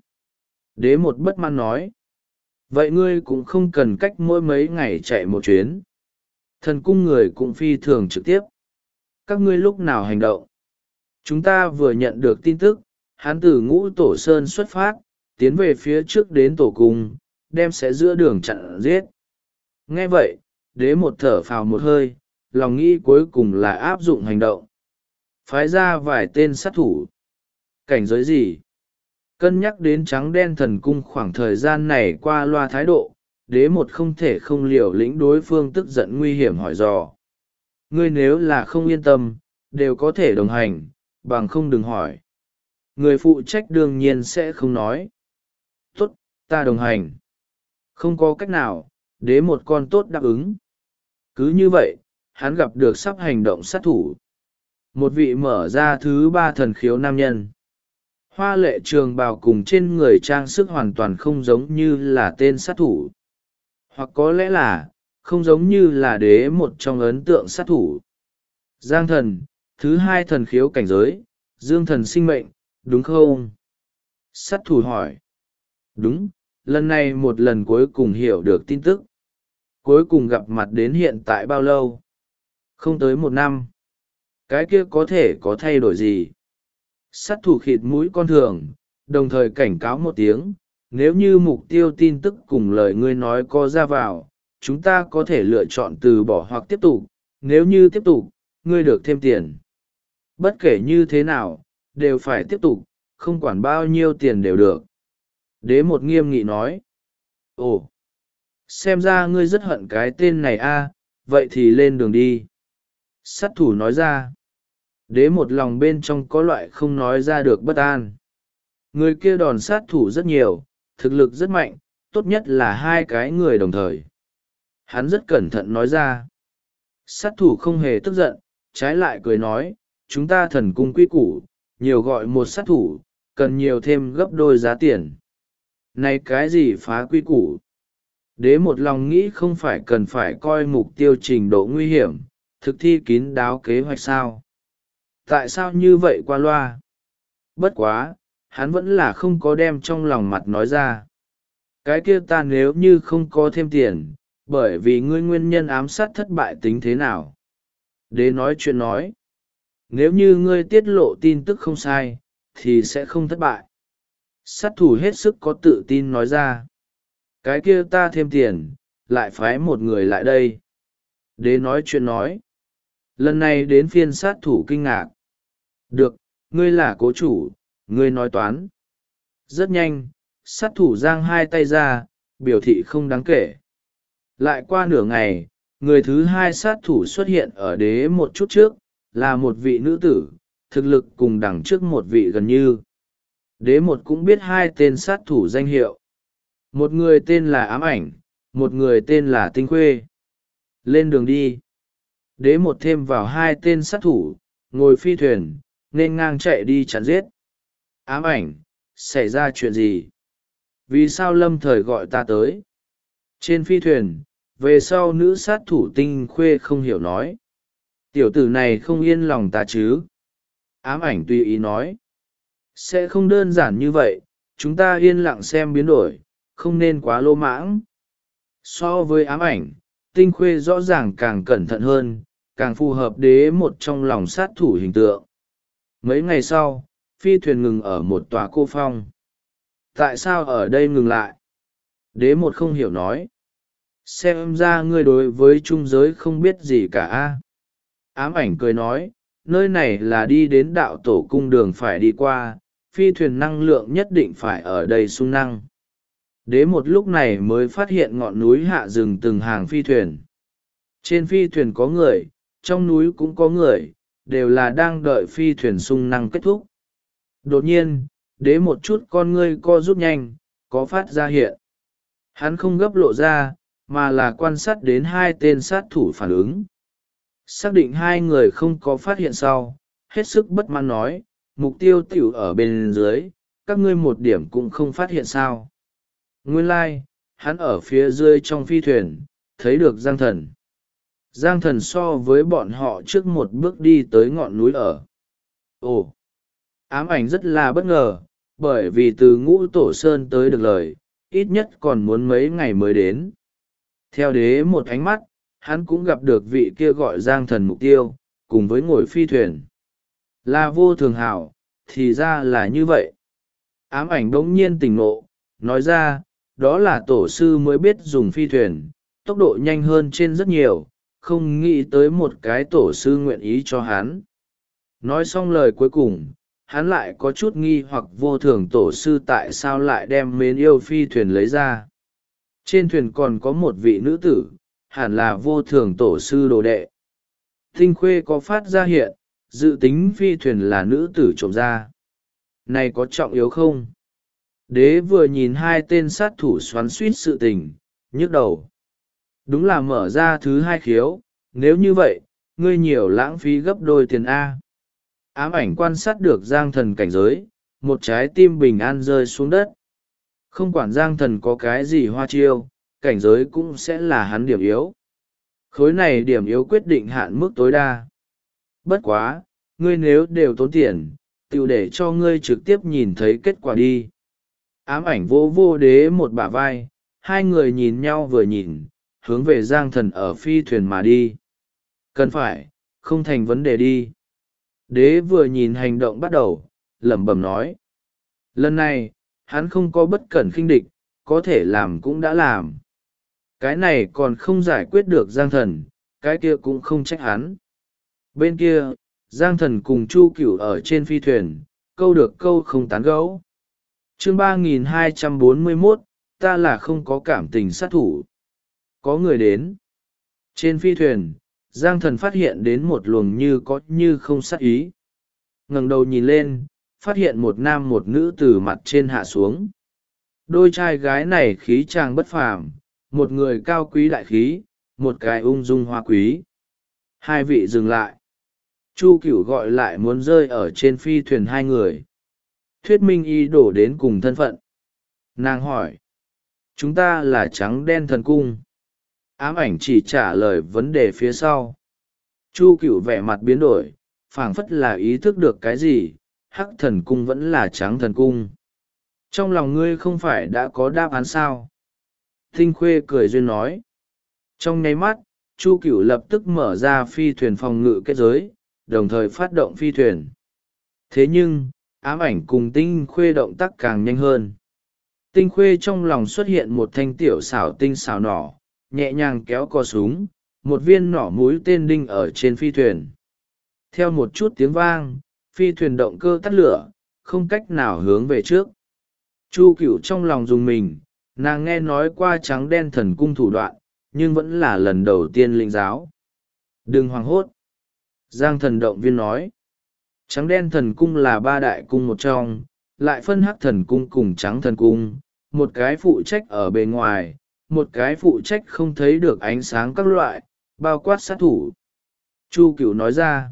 Đế một bất mãn nói. Vậy ngươi cũng không cần cách mỗi mấy ngày chạy một chuyến. Thần cung người cũng phi thường trực tiếp. Các ngươi lúc nào hành động? Chúng ta vừa nhận được tin tức, hắn từ Ngũ Tổ Sơn xuất phát, tiến về phía trước đến tổ cung, đem sẽ giữa đường chặn giết. Nghe vậy, đế một thở phào một hơi, lòng nghĩ cuối cùng là áp dụng hành động. Phái ra vài tên sát thủ. Cảnh giới gì? Cân nhắc đến trắng đen thần cung khoảng thời gian này qua loa thái độ, đế một không thể không liều lĩnh đối phương tức giận nguy hiểm hỏi dò. Ngươi nếu là không yên tâm, đều có thể đồng hành, bằng không đừng hỏi. Người phụ trách đương nhiên sẽ không nói. Tốt, ta đồng hành. Không có cách nào, đế một con tốt đáp ứng. Cứ như vậy, hắn gặp được sắp hành động sát thủ. Một vị mở ra thứ 3 thần khiếu nam nhân. Hoa lệ trường bào cùng trên người trang sức hoàn toàn không giống như là tên sát thủ. Hoặc có lẽ là, không giống như là đế một trong ấn tượng sát thủ. Giang thần, thứ 2 thần khiếu cảnh giới, dương thần sinh mệnh, đúng không? Sát thủ hỏi. Đúng, lần này một lần cuối cùng hiểu được tin tức. Cuối cùng gặp mặt đến hiện tại bao lâu? Không tới 1 năm. Cái kia có thể có thay đổi gì? Sát thủ khịt mũi con thường, đồng thời cảnh cáo một tiếng, nếu như mục tiêu tin tức cùng lời ngươi nói có ra vào, chúng ta có thể lựa chọn từ bỏ hoặc tiếp tục, nếu như tiếp tục, ngươi được thêm tiền. Bất kể như thế nào, đều phải tiếp tục, không quản bao nhiêu tiền đều được. Đế một nghiêm nghị nói. Ồ, xem ra ngươi rất hận cái tên này a, vậy thì lên đường đi. Sát thủ nói ra. Đế một lòng bên trong có loại không nói ra được bất an. Người kia đòn sát thủ rất nhiều, thực lực rất mạnh, tốt nhất là hai cái người đồng thời. Hắn rất cẩn thận nói ra. Sát thủ không hề tức giận, trái lại cười nói, chúng ta thần cung quy củ, nhiều gọi một sát thủ, cần nhiều thêm gấp đôi giá tiền. Này cái gì phá quy củ? Đế một lòng nghĩ không phải cần phải coi mục tiêu trình độ nguy hiểm, thực thi kín đáo kế hoạch sao? Tại sao như vậy qua loa? Bất quá, hắn vẫn là không có đem trong lòng mặt nói ra. Cái kia ta nếu như không có thêm tiền, bởi vì ngươi nguyên nhân ám sát thất bại tính thế nào? Đế nói chuyện nói. Nếu như ngươi tiết lộ tin tức không sai, thì sẽ không thất bại. Sát thủ hết sức có tự tin nói ra. Cái kia ta thêm tiền, lại phái một người lại đây. Đế nói chuyện nói. Lần này đến phiên sát thủ kinh ngạc. Được, ngươi là cố chủ, ngươi nói toán. Rất nhanh, sát thủ giang hai tay ra, biểu thị không đáng kể. Lại qua nửa ngày, người thứ hai sát thủ xuất hiện ở đế một chút trước, là một vị nữ tử, thực lực cùng đằng trước một vị gần như. Đế một cũng biết hai tên sát thủ danh hiệu. Một người tên là Ám Ảnh, một người tên là Tinh Khuê. Lên đường đi. Đế một thêm vào hai tên sát thủ, ngồi phi thuyền, nên ngang chạy đi chặn giết. Ám Ảnh, xảy ra chuyện gì? Vì sao Lâm Thời gọi ta tới? Trên phi thuyền, về sau nữ sát thủ Tinh Khuê không hiểu nói. Tiểu tử này không yên lòng ta chứ? Ám Ảnh tùy ý nói. Sẽ không đơn giản như vậy, chúng ta yên lặng xem biến đổi, không nên quá lô mãng. So với Ám Ảnh, Tinh Khuê rõ ràng càng cẩn thận hơn, càng phù hợp đế một trong lòng sát thủ hình tượng. Mấy ngày sau, phi thuyền ngừng ở một tòa cô phong. Tại sao ở đây ngừng lại? Đế một không hiểu nói. Xem ra ngươi đối với trung giới không biết gì cả a. Ám Ảnh cười nói, nơi này là đi đến đạo tổ cung đường phải đi qua, phi thuyền năng lượng nhất định phải ở đây sung năng. Đế một lúc này mới phát hiện ngọn núi hạ rừng từng hàng phi thuyền. Trên phi thuyền có người, trong núi cũng có người, đều là đang đợi phi thuyền sung năng kết thúc. Đột nhiên, đế một chút con ngươi co rút nhanh, có phát ra hiện. Hắn không gấp lộ ra, mà là quan sát đến hai tên sát thủ phản ứng. Xác định hai người không có phát hiện sau, hết sức bất mãn nói, mục tiêu tiểu ở bên dưới, các ngươi một điểm cũng không phát hiện sao. Nguyên lai, hắn ở phía dưới trong phi thuyền, thấy được Giang Thần. Giang Thần so với bọn họ trước một bước đi tới ngọn núi ở. Ồ! Ám Ảnh rất là bất ngờ, bởi vì từ Ngũ Tổ Sơn tới được lời, ít nhất còn muốn mấy ngày mới đến. Theo đế một ánh mắt, hắn cũng gặp được vị kia gọi Giang Thần mục tiêu, cùng với ngồi phi thuyền. Là Vô Thường Hảo, thì ra là như vậy. Ám Ảnh bỗng nhiên tỉnh ngộ, nói ra, đó là tổ sư mới biết dùng phi thuyền, tốc độ nhanh hơn trên rất nhiều, không nghĩ tới một cái tổ sư nguyện ý cho hắn. Nói xong lời cuối cùng, hắn lại có chút nghi hoặc Vô Thường tổ sư tại sao lại đem mến yêu phi thuyền lấy ra. Trên thuyền còn có một vị nữ tử, hẳn là Vô Thường tổ sư đồ đệ. Tinh Khuê có phát ra hiện, dự tính phi thuyền là nữ tử trộm ra. Này có trọng yếu không? Đế vừa nhìn hai tên sát thủ xoắn suýt sự tình, nhức đầu. Đúng là mở ra thứ hai khiếu, nếu như vậy, ngươi nhiều lãng phí gấp đôi tiền A. Ám Ảnh quan sát được Giang Thần cảnh giới, một trái tim bình an rơi xuống đất. Không quản Giang Thần có cái gì hoa chiêu, cảnh giới cũng sẽ là hắn điểm yếu. Khối này điểm yếu quyết định hạn mức tối đa. Bất quá, ngươi nếu đều tốn tiền, tiểu để cho ngươi trực tiếp nhìn thấy kết quả đi. Ám Ảnh vô vô đế một bả vai, hai người nhìn nhau vừa nhìn, hướng về Giang Thần ở phi thuyền mà đi. Cần phải, không thành vấn đề đi. Đế vừa nhìn hành động bắt đầu, lẩm bẩm nói. Lần này, hắn không có bất cẩn khinh địch, có thể làm cũng đã làm. Cái này còn không giải quyết được Giang Thần, cái kia cũng không trách hắn. Bên kia, Giang Thần cùng Chu Cửu ở trên phi thuyền, câu được câu không tán gẫu. Chương 3241, ta là không có cảm tình sát thủ. Có người đến. Trên phi thuyền, Giang Thần phát hiện đến một luồng như có như không sát ý. Ngẩng đầu nhìn lên, phát hiện một nam một nữ từ mặt trên hạ xuống. Đôi trai gái này khí chàng bất phàm, một người cao quý đại khí, một cái ung dung hoa quý. Hai vị dừng lại. Chu Cửu gọi lại muốn rơi ở trên phi thuyền hai người. Thuyết minh ý đổ đến cùng thân phận. Nàng hỏi, chúng ta là Trắng Đen Thần Cung. Ám ảnh chỉ trả lời vấn đề phía sau. Chu Cửu vẻ mặt biến đổi, phảng phất là ý thức được cái gì. Hắc Thần Cung vẫn là Trắng Thần Cung. Trong lòng ngươi không phải đã có đáp án sao? Tinh Khuê cười duyên nói. Trong nháy mắt, Chu Cửu lập tức mở ra phi thuyền phòng ngự kết giới, đồng thời phát động phi thuyền. Thế nhưng, ám ảnh cùng Tinh Khuê động tác càng nhanh hơn. Tinh Khuê trong lòng xuất hiện một thanh tiểu xảo tinh xảo nỏ, nhẹ nhàng kéo cò súng, một viên nỏ mũi tên đinh ở trên phi thuyền. Theo một chút tiếng vang, phi thuyền động cơ tắt lửa, không cách nào hướng về trước. Chu Cửu trong lòng dùng mình, nàng nghe nói qua Trắng Đen Thần Cung thủ đoạn, nhưng vẫn là lần đầu tiên lĩnh giáo. Đừng hoảng hốt. Giang Thần động viên nói. Trắng Đen Thần Cung là ba đại cung một trong, lại phân Hắc Thần Cung cùng Trắng Thần Cung, một cái phụ trách ở bề ngoài, một cái phụ trách không thấy được ánh sáng các loại, bao quát sát thủ. Chu Cửu nói ra.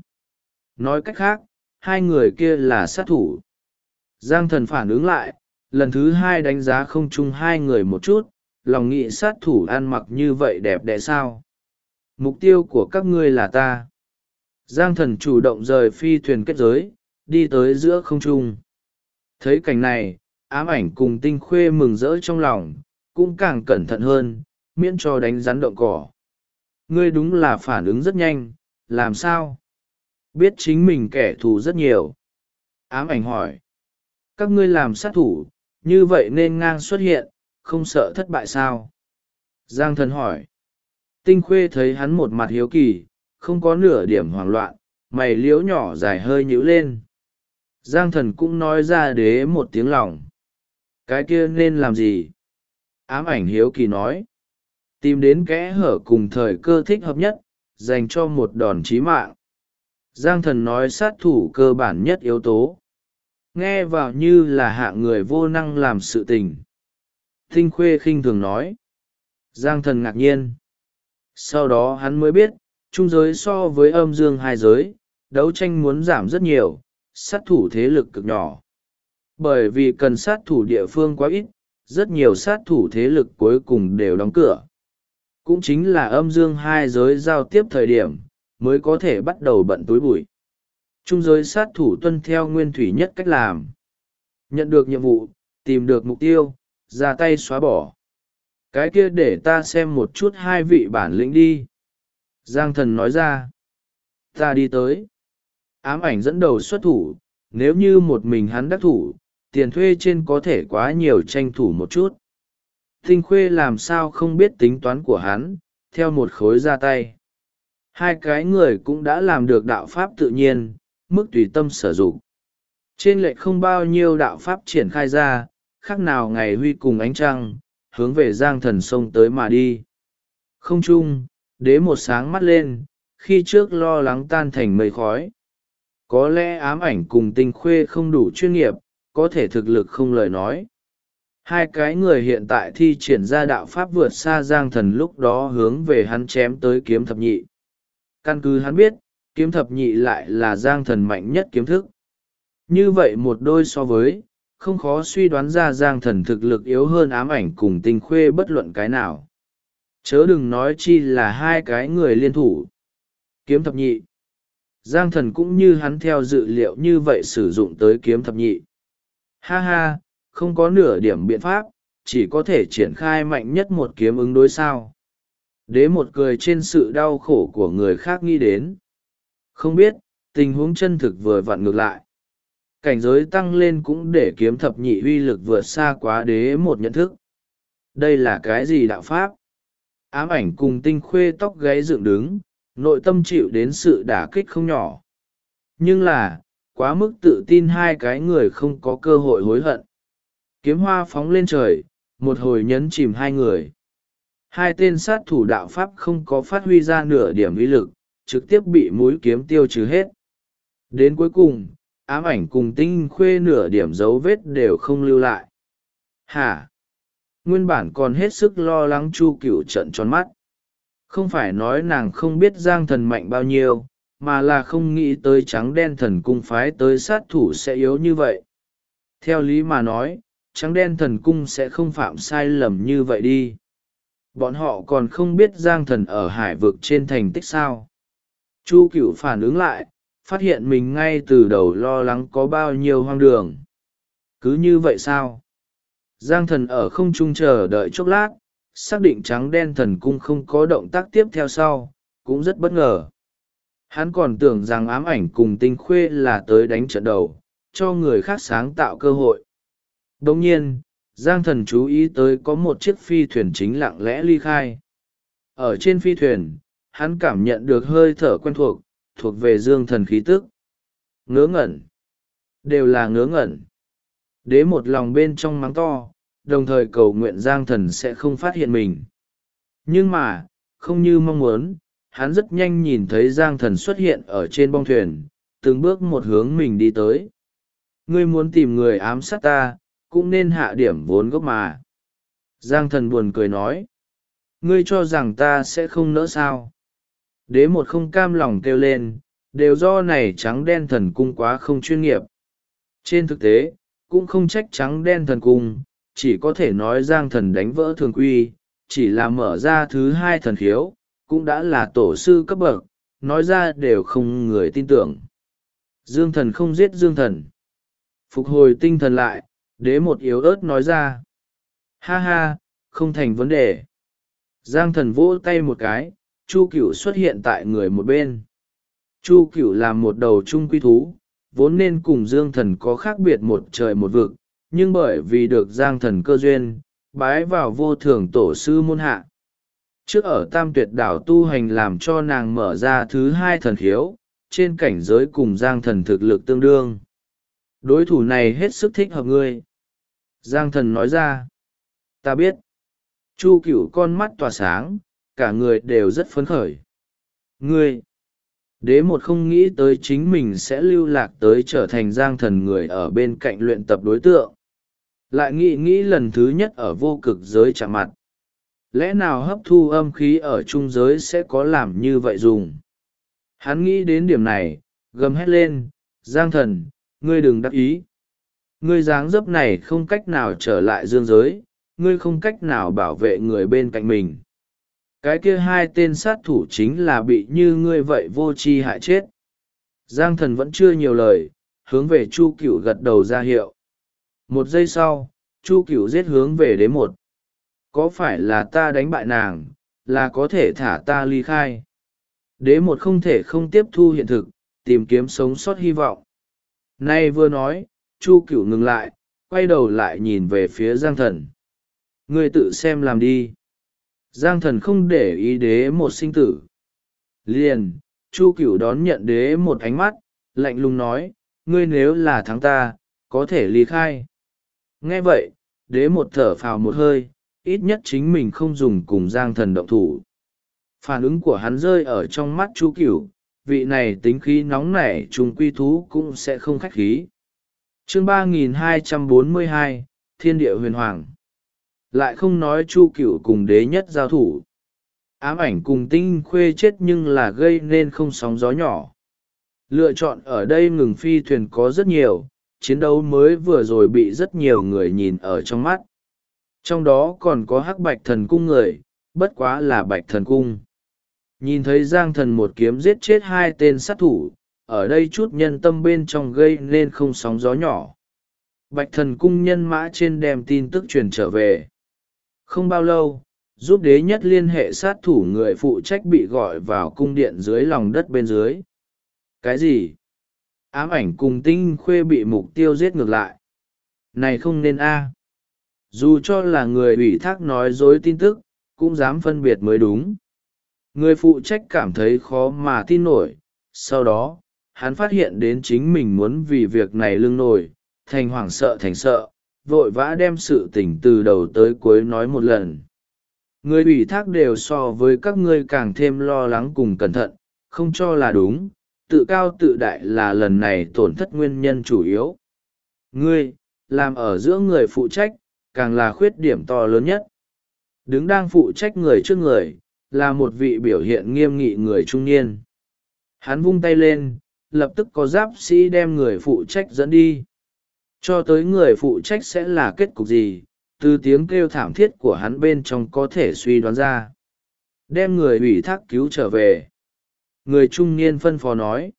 Nói cách khác, hai người kia là sát thủ. Giang Thần phản ứng lại, lần thứ hai đánh giá không chung hai người một chút, lòng nghĩ sát thủ ăn mặc như vậy đẹp đẽ sao. Mục tiêu của các ngươi là ta. Giang Thần chủ động rời phi thuyền kết giới, đi tới giữa không trung. Thấy cảnh này, ám ảnh cùng Tinh Khuê mừng rỡ trong lòng, cũng càng cẩn thận hơn, miễn cho đánh rắn động cỏ. Ngươi đúng là phản ứng rất nhanh, làm sao? Biết chính mình kẻ thù rất nhiều. Ám ảnh hỏi. Các ngươi làm sát thủ, như vậy nên ngang xuất hiện, không sợ thất bại sao? Giang Thần hỏi. Tinh Khuê thấy hắn một mặt hiếu kỳ, không có nửa điểm hoảng loạn, mày liễu nhỏ dài hơi nhíu lên. Giang Thần cũng nói ra đế một tiếng lòng. Cái kia nên làm gì? Ám ảnh hiếu kỳ nói. Tìm đến kẽ hở cùng thời cơ thích hợp nhất, dành cho một đòn chí mạng. Giang Thần nói sát thủ cơ bản nhất yếu tố. Nghe vào như là hạ người vô năng làm sự tình. Tinh Khuê khinh thường nói. Giang Thần ngạc nhiên. Sau đó hắn mới biết, trung giới so với âm dương hai giới, đấu tranh muốn giảm rất nhiều, sát thủ thế lực cực nhỏ. Bởi vì cần sát thủ địa phương quá ít, rất nhiều sát thủ thế lực cuối cùng đều đóng cửa. Cũng chính là âm dương hai giới giao tiếp thời điểm, mới có thể bắt đầu bận túi bụi. Trung giới sát thủ tuân theo nguyên thủy nhất cách làm. Nhận được nhiệm vụ, tìm được mục tiêu, ra tay xóa bỏ. Cái kia để ta xem một chút hai vị bản lĩnh đi. Giang Thần nói ra. Ta đi tới. Ám ảnh dẫn đầu xuất thủ, nếu như một mình hắn đắc thủ, tiền thuê trên có thể quá nhiều tranh thủ một chút. Tinh Khuê làm sao không biết tính toán của hắn, theo một khối ra tay. Hai cái người cũng đã làm được đạo pháp tự nhiên, mức tùy tâm sử dụng. Trên lệch không bao nhiêu đạo pháp triển khai ra, khác nào ngày huy cùng ánh trăng, hướng về Giang Thần sông tới mà đi. Không chung, đế một sáng mắt lên, khi trước lo lắng tan thành mây khói. Có lẽ ám ảnh cùng Tinh Khuê không đủ chuyên nghiệp, có thể thực lực không lời nói. Hai cái người hiện tại thi triển ra đạo pháp vượt xa Giang Thần lúc đó hướng về hắn chém tới kiếm thập nhị. Căn cứ hắn biết, kiếm thập nhị lại là Giang Thần mạnh nhất kiếm thức. Như vậy một đôi so với, không khó suy đoán ra Giang Thần thực lực yếu hơn ám ảnh cùng Tinh Khuê bất luận cái nào. Chớ đừng nói chi là hai cái người liên thủ. Kiếm thập nhị. Giang Thần cũng như hắn theo dự liệu như vậy sử dụng tới kiếm thập nhị. Ha ha, không có nửa điểm biện pháp, chỉ có thể triển khai mạnh nhất một kiếm ứng đối sao. Đế một cười trên sự đau khổ của người khác nghĩ đến. Không biết, tình huống chân thực vừa vặn ngược lại. Cảnh giới tăng lên cũng để kiếm thập nhị uy lực vượt xa quá đế một nhận thức. Đây là cái gì đạo pháp? Ám ảnh cùng Tinh Khuê tóc gáy dựng đứng, nội tâm chịu đến sự đả kích không nhỏ. Nhưng là, quá mức tự tin hai cái người không có cơ hội hối hận. Kiếm hoa phóng lên trời, một hồi nhấn chìm hai người. Hai tên sát thủ đạo pháp không có phát huy ra nửa điểm uy lực, trực tiếp bị mũi kiếm tiêu trừ hết. Đến cuối cùng, ám ảnh cùng Tinh Khuê nửa điểm dấu vết đều không lưu lại. Hả? Nguyên bản còn hết sức lo lắng Chu Cửu trợn tròn mắt. Không phải nói nàng không biết Giang Thần mạnh bao nhiêu, mà là không nghĩ tới Trắng Đen Thần Cung phái tới sát thủ sẽ yếu như vậy. Theo lý mà nói, Trắng Đen Thần Cung sẽ không phạm sai lầm như vậy đi. Bọn họ còn không biết Giang Thần ở hải vực trên thành tích sao. Chu Cửu phản ứng lại, phát hiện mình ngay từ đầu lo lắng có bao nhiêu hoang đường. Cứ như vậy sao? Giang Thần ở không trung chờ đợi chốc lát, xác định Trắng Đen Thần Cung không có động tác tiếp theo sau, cũng rất bất ngờ. Hắn còn tưởng rằng Ám Ảnh cùng Tinh Khuê là tới đánh trận đầu, cho người khác sáng tạo cơ hội. Đồng nhiên, Giang Thần chú ý tới có một chiếc phi thuyền chính lặng lẽ ly khai. Ở trên phi thuyền, hắn cảm nhận được hơi thở quen thuộc, thuộc về dương thần khí tức. Ngớ ngẩn. Đều là ngớ ngẩn. Đế một lòng bên trong mắng to, đồng thời cầu nguyện Giang Thần sẽ không phát hiện mình. Nhưng mà, không như mong muốn, hắn rất nhanh nhìn thấy Giang Thần xuất hiện ở trên bong thuyền, từng bước một hướng mình đi tới. Ngươi muốn tìm người ám sát ta, cũng nên hạ điểm vốn gốc mà. Giang Thần buồn cười nói. Ngươi cho rằng ta sẽ không nỡ sao? Đế một không cam lòng kêu lên, đều do này Trắng Đen Thần Cung quá không chuyên nghiệp. Trên thực tế, cũng không trách Trắng Đen Thần Cung, chỉ có thể nói Giang Thần đánh vỡ thường quy, chỉ là mở ra thứ hai thần khiếu, cũng đã là tổ sư cấp bậc, nói ra đều không người tin tưởng. Dương Thần không giết Dương Thần. Phục hồi tinh thần lại, Đế một yếu ớt nói ra. Ha ha, không thành vấn đề. Giang Thần vỗ tay một cái, Chu Cửu xuất hiện tại người một bên. Chu Cửu là một đầu trung quy thú, vốn nên cùng Dương Thần có khác biệt một trời một vực, nhưng bởi vì được Giang Thần cơ duyên, bái vào vô thường tổ sư môn hạ. Trước ở Tam Tuyệt đảo tu hành làm cho nàng mở ra thứ hai thần khiếu, trên cảnh giới cùng Giang Thần thực lực tương đương. Đối thủ này hết sức thích hợp ngươi. Giang Thần nói ra. Ta biết. Chu Cửu con mắt tỏa sáng, cả người đều rất phấn khởi. Ngươi! Đế một không nghĩ tới chính mình sẽ lưu lạc tới trở thành Giang Thần người ở bên cạnh luyện tập đối tượng. Lại nghĩ lần thứ nhất ở vô cực giới chạm mặt. Lẽ nào hấp thu âm khí ở trung giới sẽ có làm như vậy dùng? Hắn nghĩ đến điểm này, gầm hét lên, Giang Thần, ngươi đừng đắc ý. Ngươi dáng dấp này không cách nào trở lại dương giới, ngươi không cách nào bảo vệ người bên cạnh mình. Cái kia hai tên sát thủ chính là bị như ngươi vậy vô tri hại chết. Giang Thần vẫn chưa nhiều lời, hướng về Chu Cửu gật đầu ra hiệu. Một giây sau, Chu Cửu giết hướng về Đế một. Có phải là ta đánh bại nàng, là có thể thả ta ly khai? Đế một không thể không tiếp thu hiện thực, tìm kiếm sống sót hy vọng. Nay vừa nói, Chu Cửu ngừng lại, quay đầu lại nhìn về phía Giang Thần. Ngươi tự xem làm đi. Giang Thần không để ý Đế một sinh tử. Liền, Chu Cửu đón nhận Đế một ánh mắt, lạnh lùng nói, ngươi nếu là thắng ta, có thể ly khai. Nghe vậy, Đế một thở phào một hơi, ít nhất chính mình không dùng cùng Giang Thần động thủ. Phản ứng của hắn rơi ở trong mắt Chu Cửu, vị này tính khí nóng nảy trùng quy thú cũng sẽ không khách khí. Chương 3242, Thiên địa huyền hoàng. Lại không nói Chu Cửu cùng Đế nhất giao thủ. Ám Ảnh cùng Tinh Khuê chết nhưng là gây nên không sóng gió nhỏ. Lựa chọn ở đây ngừng phi thuyền có rất nhiều, chiến đấu mới vừa rồi bị rất nhiều người nhìn ở trong mắt. Trong đó còn có Hắc Bạch Thần Cung người, bất quá là Bạch Thần Cung. Nhìn thấy Giang Thần một kiếm giết chết hai tên sát thủ, ở đây chút nhân tâm bên trong gây nên không sóng gió nhỏ. Bạch Thần Cung nhân mã trên đem tin tức truyền trở về. Không bao lâu, giúp Đế nhất liên hệ sát thủ người phụ trách bị gọi vào cung điện dưới lòng đất bên dưới. Cái gì? Ám Ảnh cùng Tinh Khuê bị mục tiêu giết ngược lại. Này không nên a. Dù cho là người ủy thác nói dối tin tức, cũng dám phân biệt mới đúng. Người phụ trách cảm thấy khó mà tin nổi, sau đó, hắn phát hiện đến chính mình muốn vì việc này lưng nổi, thành hoảng sợ thành sợ, vội vã đem sự tình từ đầu tới cuối nói một lần. Người ủy thác đều so với các ngươi càng thêm lo lắng cùng cẩn thận, không cho là đúng, tự cao tự đại là lần này tổn thất nguyên nhân chủ yếu. Ngươi, làm ở giữa người phụ trách, càng là khuyết điểm to lớn nhất. Đứng đang phụ trách người trước người là một vị biểu hiện nghiêm nghị người trung niên. Hắn vung tay lên, lập tức có giáp sĩ đem người phụ trách dẫn đi. Cho tới người phụ trách sẽ là kết cục gì, từ tiếng kêu thảm thiết của hắn bên trong có thể suy đoán ra. Đem người ủy thác cứu trở về. Người trung niên phân phó nói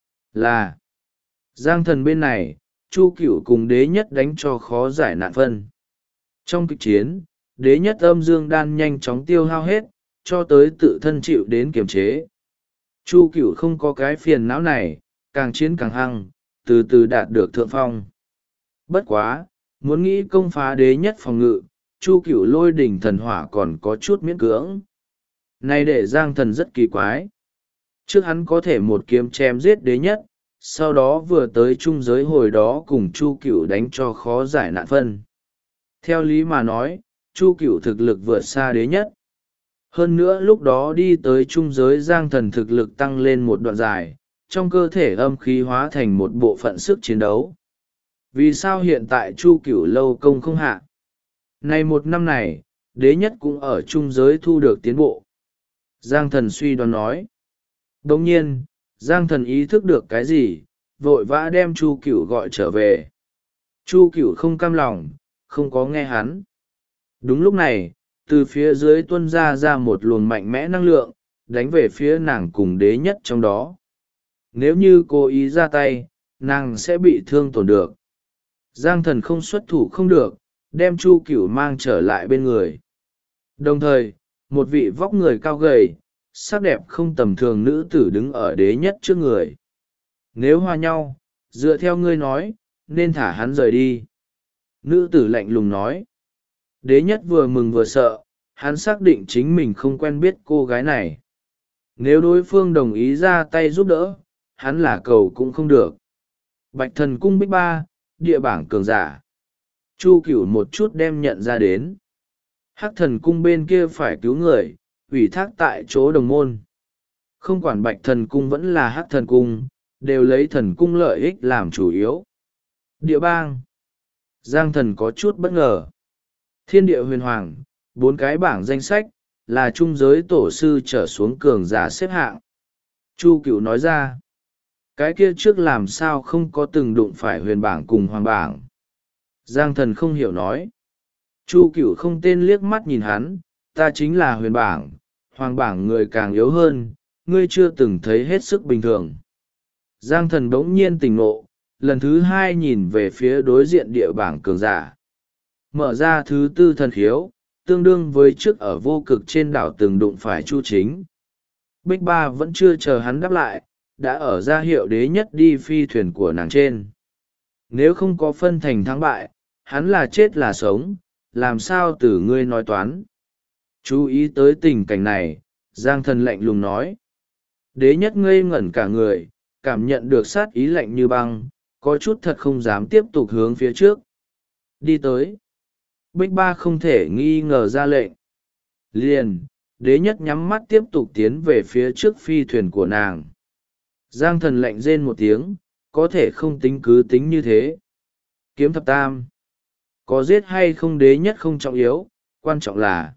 là Giang Thần bên này, Chu Cửu cùng Đế Nhất đánh cho khó giải nạn phân. Trong kịch chiến, Đế Nhất âm dương đan nhanh chóng tiêu hao hết, cho tới tự thân chịu đến kiềm chế. Chu Cửu không có cái phiền não này, càng chiến càng hăng, từ từ đạt được thượng phong. Bất quá, muốn nghĩ công phá Đế Nhất phòng ngự, Chu Cửu lôi đỉnh thần hỏa còn có chút miễn cưỡng. Này để Giang Thần rất kỳ quái. Trước hắn có thể một kiếm chém giết Đế Nhất, sau đó vừa tới trung giới hồi đó cùng Chu Cửu đánh cho khó giải nạn phân. Theo lý mà nói, Chu Cửu thực lực vượt xa Đế Nhất. Hơn nữa lúc đó đi tới trung giới Giang Thần thực lực tăng lên một đoạn dài, trong cơ thể âm khí hóa thành một bộ phận sức chiến đấu. Vì sao hiện tại Chu Cửu lâu công không hạ? Này một năm này, Đế Nhất cũng ở trung giới thu được tiến bộ. Giang Thần suy đoán nói. Đồng nhiên, Giang Thần ý thức được cái gì, vội vã đem Chu Cửu gọi trở về. Chu Cửu không cam lòng, không có nghe hắn. Đúng lúc này, từ phía dưới tuôn ra một luồng mạnh mẽ năng lượng, đánh về phía nàng cùng Đế Nhất trong đó. Nếu như cố ý ra tay, nàng sẽ bị thương tổn được. Giang Thần không xuất thủ không được, đem Chu Cửu mang trở lại bên người. Đồng thời, một vị vóc người cao gầy, sắc đẹp không tầm thường nữ tử đứng ở Đế Nhất trước người. Nếu hòa nhau, dựa theo ngươi nói, nên thả hắn rời đi. Nữ tử lạnh lùng nói. Đế Nhất vừa mừng vừa sợ, hắn xác định chính mình không quen biết cô gái này. Nếu đối phương đồng ý ra tay giúp đỡ, hắn là cầu cũng không được. Bạch Thần Cung Bích Ba, địa bảng cường giả. Chu Cửu một chút đem nhận ra đến. Hắc Thần Cung bên kia phải cứu người, ủy thác tại chỗ đồng môn. Không quản Bạch Thần Cung vẫn là Hắc Thần Cung, đều lấy thần cung lợi ích làm chủ yếu. Địa bang. Giang Thần có chút bất ngờ. Thiên địa huyền hoàng, 4 cái bảng danh sách, là trung giới tổ sư trở xuống cường giả xếp hạng. Chu Cửu nói ra. Cái kia trước làm sao không có từng đụng phải huyền bảng cùng hoàng bảng. Giang Thần không hiểu nói. Chu Cửu không tên liếc mắt nhìn hắn, ta chính là huyền bảng, hoàng bảng người càng yếu hơn, ngươi chưa từng thấy hết sức bình thường. Giang Thần bỗng nhiên tỉnh ngộ, lần thứ 2 nhìn về phía đối diện địa bảng cường giả. Mở ra thứ 4 thần khiếu, tương đương với trước ở vô cực trên đảo từng đụng phải Chu Chính. Bích Ba vẫn chưa chờ hắn đáp lại, đã ở ra hiệu Đế Nhất đi phi thuyền của nàng trên. Nếu không có phân thành thắng bại, hắn là chết là sống, làm sao từ ngươi nói toán. Chú ý tới tình cảnh này, Giang Thần lạnh lùng nói. Đế Nhất ngây ngẩn cả người, cảm nhận được sát ý lạnh như băng, có chút thật không dám tiếp tục hướng phía trước. Đi tới. Bích Ba không thể nghi ngờ ra lệnh. Liền, Đế Nhất nhắm mắt tiếp tục tiến về phía trước phi thuyền của nàng. Giang Thần lạnh rên một tiếng, có thể không tính cứ tính như thế. Kiếm thập tam. Có giết hay không Đế Nhất không trọng yếu, quan trọng là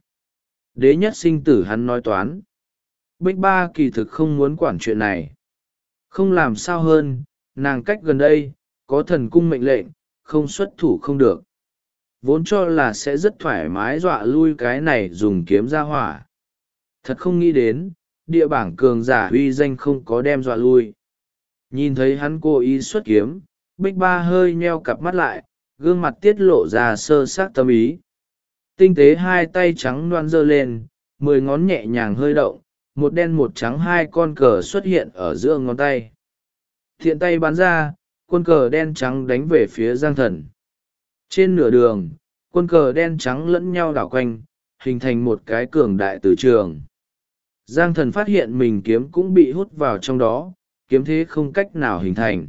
Đế Nhất sinh tử hắn nói toán. Bích Ba kỳ thực không muốn quản chuyện này. Không làm sao hơn, nàng cách gần đây, có thần cung mệnh lệnh, không xuất thủ không được. Vốn cho là sẽ rất thoải mái dọa lui cái này dùng kiếm ra hỏa. Thật không nghĩ đến, địa bảng cường giả uy danh không có đem dọa lui. Nhìn thấy hắn cố ý xuất kiếm, Bích Ba hơi nheo cặp mắt lại, gương mặt tiết lộ ra sơ xác tâm ý. Tinh tế 2 tay trắng loan giơ lên, 10 ngón nhẹ nhàng hơi động, một đen một trắng 2 con cờ xuất hiện ở giữa ngón tay. Thiện tay bắn ra, quân cờ đen trắng đánh về phía Giang Thần. Trên nửa đường, quân cờ đen trắng lẫn nhau đảo quanh, hình thành một cái cường đại tử trường. Giang Thần phát hiện mình kiếm cũng bị hút vào trong đó, kiếm thế không cách nào hình thành.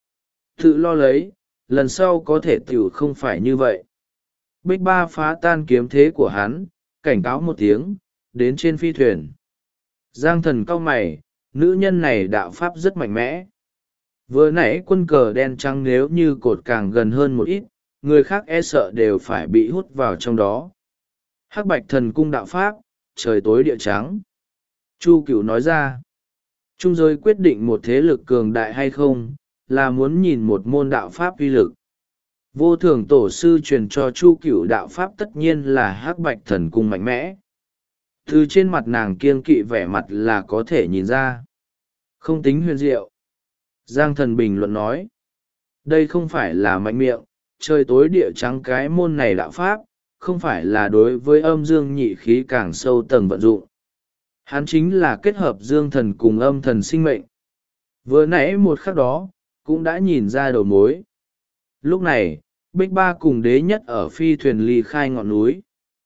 Tự lo lấy, lần sau có thể tiểu không phải như vậy. Bích Ba phá tan kiếm thế của hắn, cảnh cáo một tiếng, đến trên phi thuyền. Giang Thần cau mày, nữ nhân này đạo pháp rất mạnh mẽ. Vừa nãy quân cờ đen trắng nếu như cột càng gần hơn một ít, người khác e sợ đều phải bị hút vào trong đó. Hắc Bạch Thần Cung đạo pháp, trời tối địa trắng. Chu Cửu nói ra, trung giới quyết định một thế lực cường đại hay không, là muốn nhìn một môn đạo pháp uy lực. Vô Thường tổ sư truyền cho Chu Cửu đạo pháp tất nhiên là Hắc Bạch Thần Cung mạnh mẽ. Từ trên mặt nàng kiêng kỵ vẻ mặt là có thể nhìn ra. Không tính huyền diệu. Giang Thần bình luận nói, đây không phải là mạnh miệng, trời tối địa trắng, cái môn này đạo pháp, không phải là đối với âm dương nhị khí càng sâu tầng vận dụng. Hắn chính là kết hợp dương thần cùng âm thần sinh mệnh. Vừa nãy một khắc đó, cũng đã nhìn ra đầu mối. Lúc này, Bích Ba cùng Đế Nhất ở phi thuyền ly khai ngọn núi.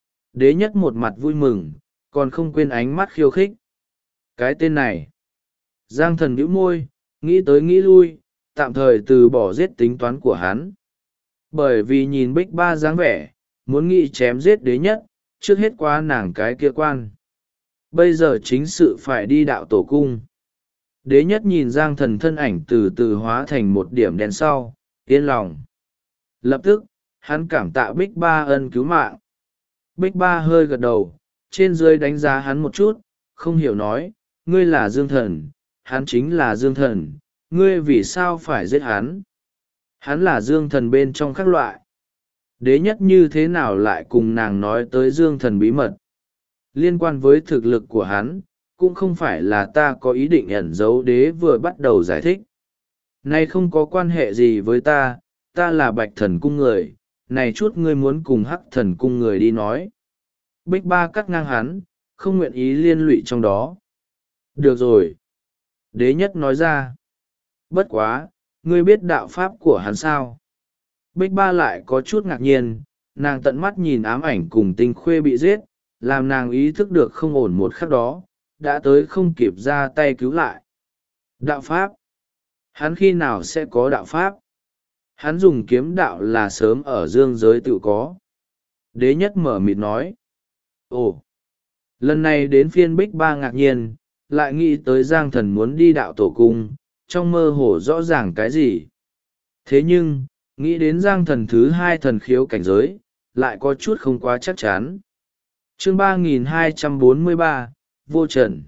Đế Nhất một mặt vui mừng, còn không quên ánh mắt khiêu khích. Cái tên này. Giang Thần bĩu môi, nghĩ tới nghĩ lui, tạm thời từ bỏ giết tính toán của hắn. Bởi vì nhìn Bích Ba dáng vẻ, muốn nghĩ chém giết Đế Nhất, trước hết qua nàng cái kia quan. Bây giờ chính sự phải đi đạo tổ cung. Đế Nhất nhìn Giang Thần thân ảnh từ từ hóa thành một điểm đen sau, yên lòng. Lập tức, hắn cảm tạ Bích Ba ân cứu mạng. Bích Ba hơi gật đầu, trên dưới đánh giá hắn một chút, không hiểu nói, ngươi là Dương Thần, hắn chính là Dương Thần, ngươi vì sao phải giết hắn? Hắn là Dương Thần bên trong các loại. Đế Nhất như thế nào lại cùng nàng nói tới Dương Thần bí mật? Liên quan với thực lực của hắn, cũng không phải là ta có ý định ẩn giấu. Đế vừa bắt đầu giải thích. Này không có quan hệ gì với ta, ta là Bạch Thần Cung người, này chút ngươi muốn cùng Hắc Thần Cung người đi nói. Bích Ba cắt ngang hắn, không nguyện ý liên lụy trong đó. Được rồi. Đế Nhất nói ra. Bất quá, ngươi biết đạo pháp của hắn sao? Bích Ba lại có chút ngạc nhiên, nàng tận mắt nhìn ám ảnh cùng Tinh Khuê bị giết, làm nàng ý thức được không ổn một khắc đó, đã tới không kịp ra tay cứu lại. Đạo pháp? Hắn khi nào sẽ có đạo pháp? Hắn dùng kiếm đạo là sớm ở dương giới tự có. Đế Nhất mở mịt nói. Ồ! Lần này đến phiên Bích Ba ngạc nhiên, lại nghĩ tới Giang Thần muốn đi đạo tổ cung, trong mơ hồ rõ ràng cái gì. Thế nhưng, nghĩ đến Giang Thần thứ hai thần khiếu cảnh giới, lại có chút không quá chắc chắn. Chương 3243, Vô Trần.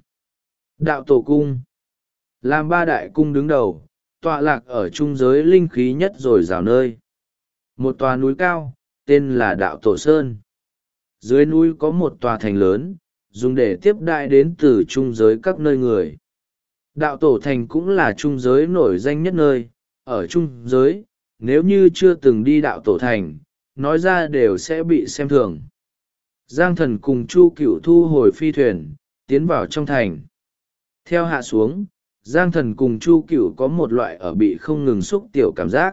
Đạo tổ cung. Làm ba đại cung đứng đầu, tọa lạc ở trung giới linh khí nhất dồi dào nơi. Một tòa núi cao, tên là Đạo Tổ Sơn. Dưới núi có một tòa thành lớn, dùng để tiếp đại đến từ trung giới các nơi người. Đạo Tổ Thành cũng là trung giới nổi danh nhất nơi. Ở trung giới, nếu như chưa từng đi Đạo Tổ Thành, nói ra đều sẽ bị xem thường. Giang Thần cùng Chu Cửu thu hồi phi thuyền, tiến vào trong thành. Theo hạ xuống, Giang Thần cùng Chu Cửu có một loại ở bị không ngừng xúc tiểu cảm giác.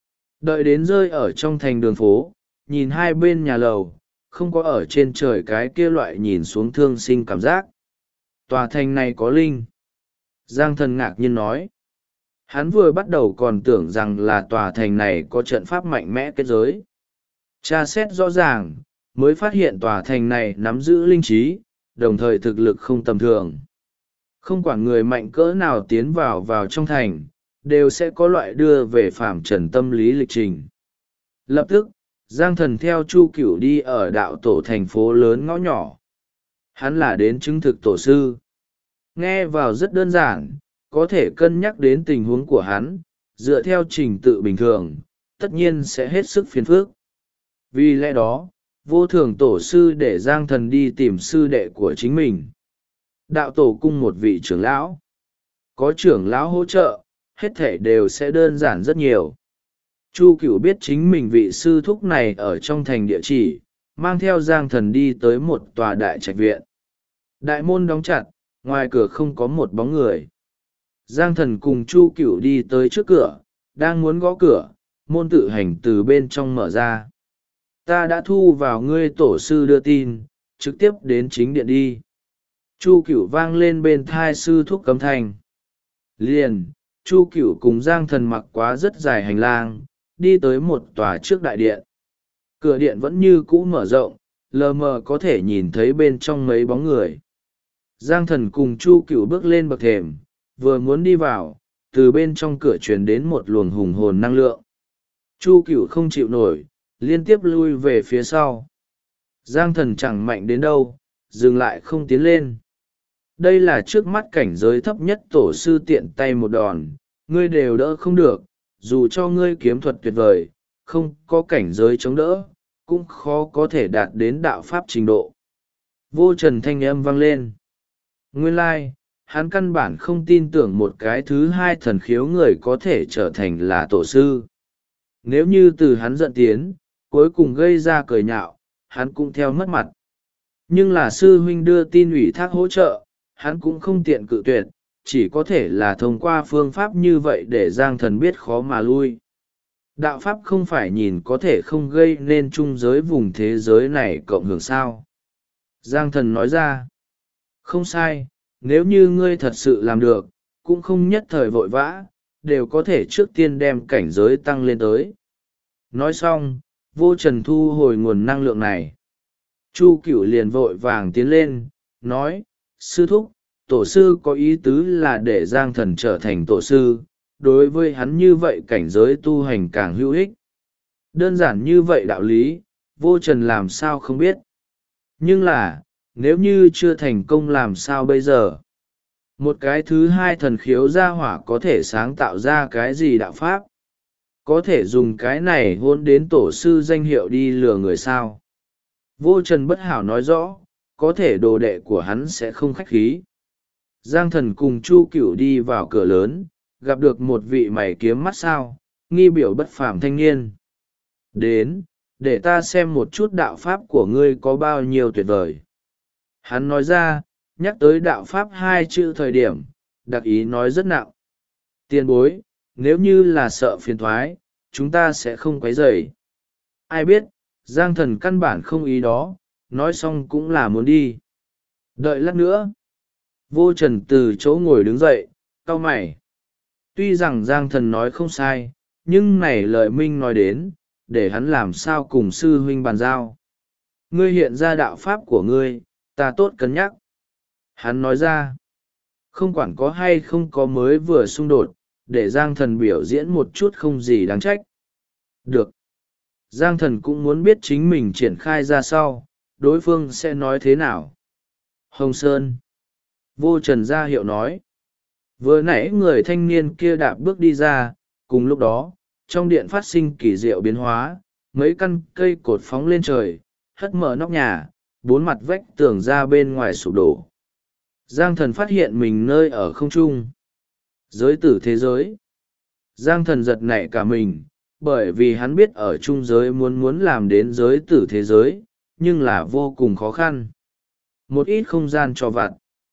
Đợi đến rơi ở trong thành đường phố, nhìn hai bên nhà lầu, không có ở trên trời cái kia loại nhìn xuống thương sinh cảm giác. Tòa thành này có linh. Giang Thần ngạc nhiên nói. Hắn vừa bắt đầu còn tưởng rằng là tòa thành này có trận pháp mạnh mẽ kết giới. Tra xét rõ ràng, mới phát hiện tòa thành này nắm giữ linh trí, đồng thời thực lực không tầm thường. Không quản người mạnh cỡ nào tiến vào trong thành, đều sẽ có loại đưa về phàm trần tâm lý lịch trình. Lập tức, Giang Thần theo Chu Cửu đi ở đạo tổ thành phố lớn ngõ nhỏ. Hắn là đến chứng thực tổ sư. Nghe vào rất đơn giản, có thể cân nhắc đến tình huống của hắn, dựa theo trình tự bình thường, tất nhiên sẽ hết sức phiền phức. Vì lẽ đó, Vô Thường tổ sư để Giang Thần đi tìm sư đệ của chính mình. Đạo tổ cung một vị trưởng lão. Có trưởng lão hỗ trợ, hết thể đều sẽ đơn giản rất nhiều. Chu Cửu biết chính mình vị sư thúc này ở trong thành địa chỉ, mang theo Giang Thần đi tới một tòa đại trạch viện. Đại môn đóng chặt, ngoài cửa không có một bóng người. Giang Thần cùng Chu Cửu đi tới trước cửa, đang muốn gõ cửa, môn tự hành từ bên trong mở ra. Ta đã thu vào ngươi tổ sư đưa tin, trực tiếp đến chính điện đi. Chu Cửu vang lên bên thai sư thúc cấm thành. Liền, Chu Cửu cùng Giang Thần mặc quá rất dài hành lang, đi tới một tòa trước đại điện. Cửa điện vẫn như cũ mở rộng, lờ mờ có thể nhìn thấy bên trong mấy bóng người. Giang Thần cùng Chu Cửu bước lên bậc thềm, vừa muốn đi vào, từ bên trong cửa truyền đến một luồng hùng hồn năng lượng. Chu Cửu không chịu nổi, liên tiếp lui về phía sau. Giang thần chẳng mạnh đến đâu, dừng lại không tiến lên. Đây là trước mắt cảnh giới thấp nhất, tổ sư tiện tay một đòn ngươi đều đỡ không được. Dù cho ngươi kiếm thuật tuyệt vời, không có cảnh giới chống đỡ, cũng khó có thể đạt đến đạo pháp trình độ. Vô trần thanh âm vang lên. Nguyên lai, hắn căn bản không tin tưởng một cái thứ hai thần khiếu người có thể trở thành là tổ sư. Nếu như từ hắn giận tiến, cuối cùng gây ra cười nhạo, hắn cũng theo mất mặt. Nhưng là sư huynh đưa tin ủy thác hỗ trợ, hắn cũng không tiện cự tuyệt, chỉ có thể là thông qua phương pháp như vậy để Giang thần biết khó mà lui. Đạo pháp không phải nhìn có thể không gây nên chung giới vùng thế giới này cộng hưởng sao. Giang thần nói ra. Không sai, nếu như ngươi thật sự làm được, cũng không nhất thời vội vã, đều có thể trước tiên đem cảnh giới tăng lên tới. Nói xong, vô trần thu hồi nguồn năng lượng này. Chu Cửu liền vội vàng tiến lên, nói, sư thúc, tổ sư có ý tứ là để Giang thần trở thành tổ sư, đối với hắn như vậy cảnh giới tu hành càng hữu ích. Đơn giản như vậy đạo lý, vô trần làm sao không biết. Nhưng là, nếu như chưa thành công làm sao bây giờ? Một cái thứ hai thần khiếu gia hỏa có thể sáng tạo ra cái gì đạo pháp? Có thể dùng cái này hôn đến tổ sư danh hiệu đi lừa người sao? Vô trần bất hảo nói rõ, có thể đồ đệ của hắn sẽ không khách khí. Giang thần cùng Chu Cửu đi vào cửa lớn, gặp được một vị mày kiếm mắt sao, nghi biểu bất phàm thanh niên. Đến, để ta xem một chút đạo pháp của ngươi có bao nhiêu tuyệt vời. Hắn nói ra, nhắc tới đạo pháp hai chữ thời điểm, đặc ý nói rất nặng. Tiền bối, nếu như là sợ phiền thoái, chúng ta sẽ không quấy rầy. Ai biết, Giang thần căn bản không ý đó, nói xong cũng là muốn đi. Đợi lát nữa. Vô trần từ chỗ ngồi đứng dậy, cau mày. Tuy rằng Giang thần nói không sai, nhưng này lợi minh nói đến, để hắn làm sao cùng sư huynh bàn giao. Ngươi hiện ra đạo pháp của ngươi, ta tốt cân nhắc. Hắn nói ra, không quản có hay không có mới vừa xung đột, để Giang thần biểu diễn một chút không gì đáng trách. Được. Giang thần cũng muốn biết chính mình triển khai ra sau, đối phương sẽ nói thế nào. Hồng Sơn. Vô trần ra hiệu nói. Vừa nãy người thanh niên kia đạp bước đi ra, cùng lúc đó, trong điện phát sinh kỳ diệu biến hóa, mấy căn cây cột phóng lên trời, hất mở nóc nhà, bốn mặt vách tường ra bên ngoài sụp đổ. Giang thần phát hiện mình nơi ở không trung. Giới tử thế giới. Giang thần giật nảy cả mình, bởi vì hắn biết ở trung giới muốn làm đến giới tử thế giới, nhưng là vô cùng khó khăn. Một ít không gian cho vặt.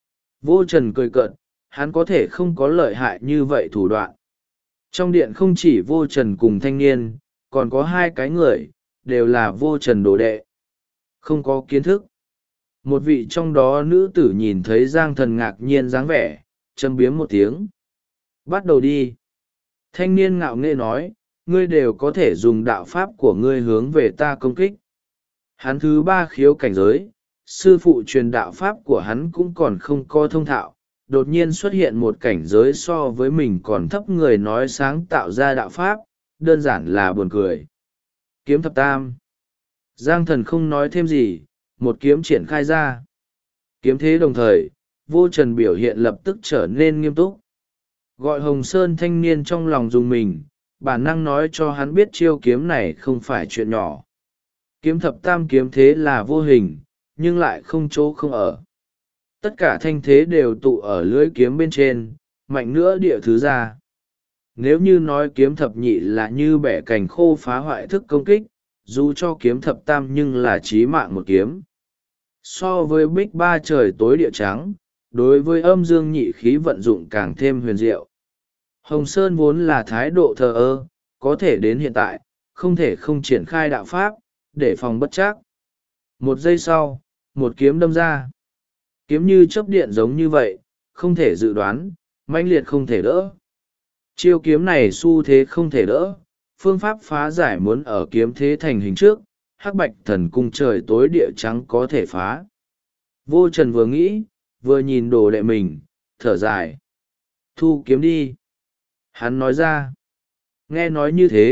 Vô trần cười cợt, hắn có thể không có lợi hại như vậy thủ đoạn. Trong điện không chỉ vô trần cùng thanh niên, còn có hai cái người, đều là vô trần đồ đệ. Không có kiến thức. Một vị trong đó nữ tử nhìn thấy Giang thần ngạc nhiên dáng vẻ, châm biếm một tiếng. Bắt đầu đi. Thanh niên ngạo nghễ nói, ngươi đều có thể dùng đạo pháp của ngươi hướng về ta công kích. Hắn thứ ba khiếu cảnh giới, sư phụ truyền đạo pháp của hắn cũng còn không có thông thạo, đột nhiên xuất hiện một cảnh giới so với mình còn thấp người nói sáng tạo ra đạo pháp, đơn giản là buồn cười. Kiếm thập tam. Giang thần không nói thêm gì, một kiếm triển khai ra. Kiếm thế đồng thời, vô trần biểu hiện lập tức trở nên nghiêm túc. Gọi Hồng Sơn thanh niên trong lòng dùng mình, bản năng nói cho hắn biết chiêu kiếm này không phải chuyện nhỏ. Kiếm thập tam kiếm thế là vô hình, nhưng lại không chỗ không ở. Tất cả thanh thế đều tụ ở lưỡi kiếm bên trên, mạnh nữa địa thứ ra. Nếu như nói kiếm thập nhị là như bẻ cành khô phá hoại thức công kích, dù cho kiếm thập tam nhưng là chí mạng một kiếm. So với bích ba trời tối địa trắng, đối với âm dương nhị khí vận dụng càng thêm huyền diệu. Hồng Sơn vốn là thái độ thờ ơ, có thể đến hiện tại, không thể không triển khai đạo pháp, để phòng bất trắc. Một giây sau, một kiếm đâm ra. Kiếm như chớp điện giống như vậy, không thể dự đoán, mãnh liệt không thể đỡ. Chiêu kiếm này xu thế không thể đỡ, phương pháp phá giải muốn ở kiếm thế thành hình trước, hắc bạch thần cung trời tối địa trắng có thể phá. Vô trần vừa nghĩ, vừa nhìn đồ đệ mình, thở dài. Thu kiếm đi. Hắn nói ra. Nghe nói như thế,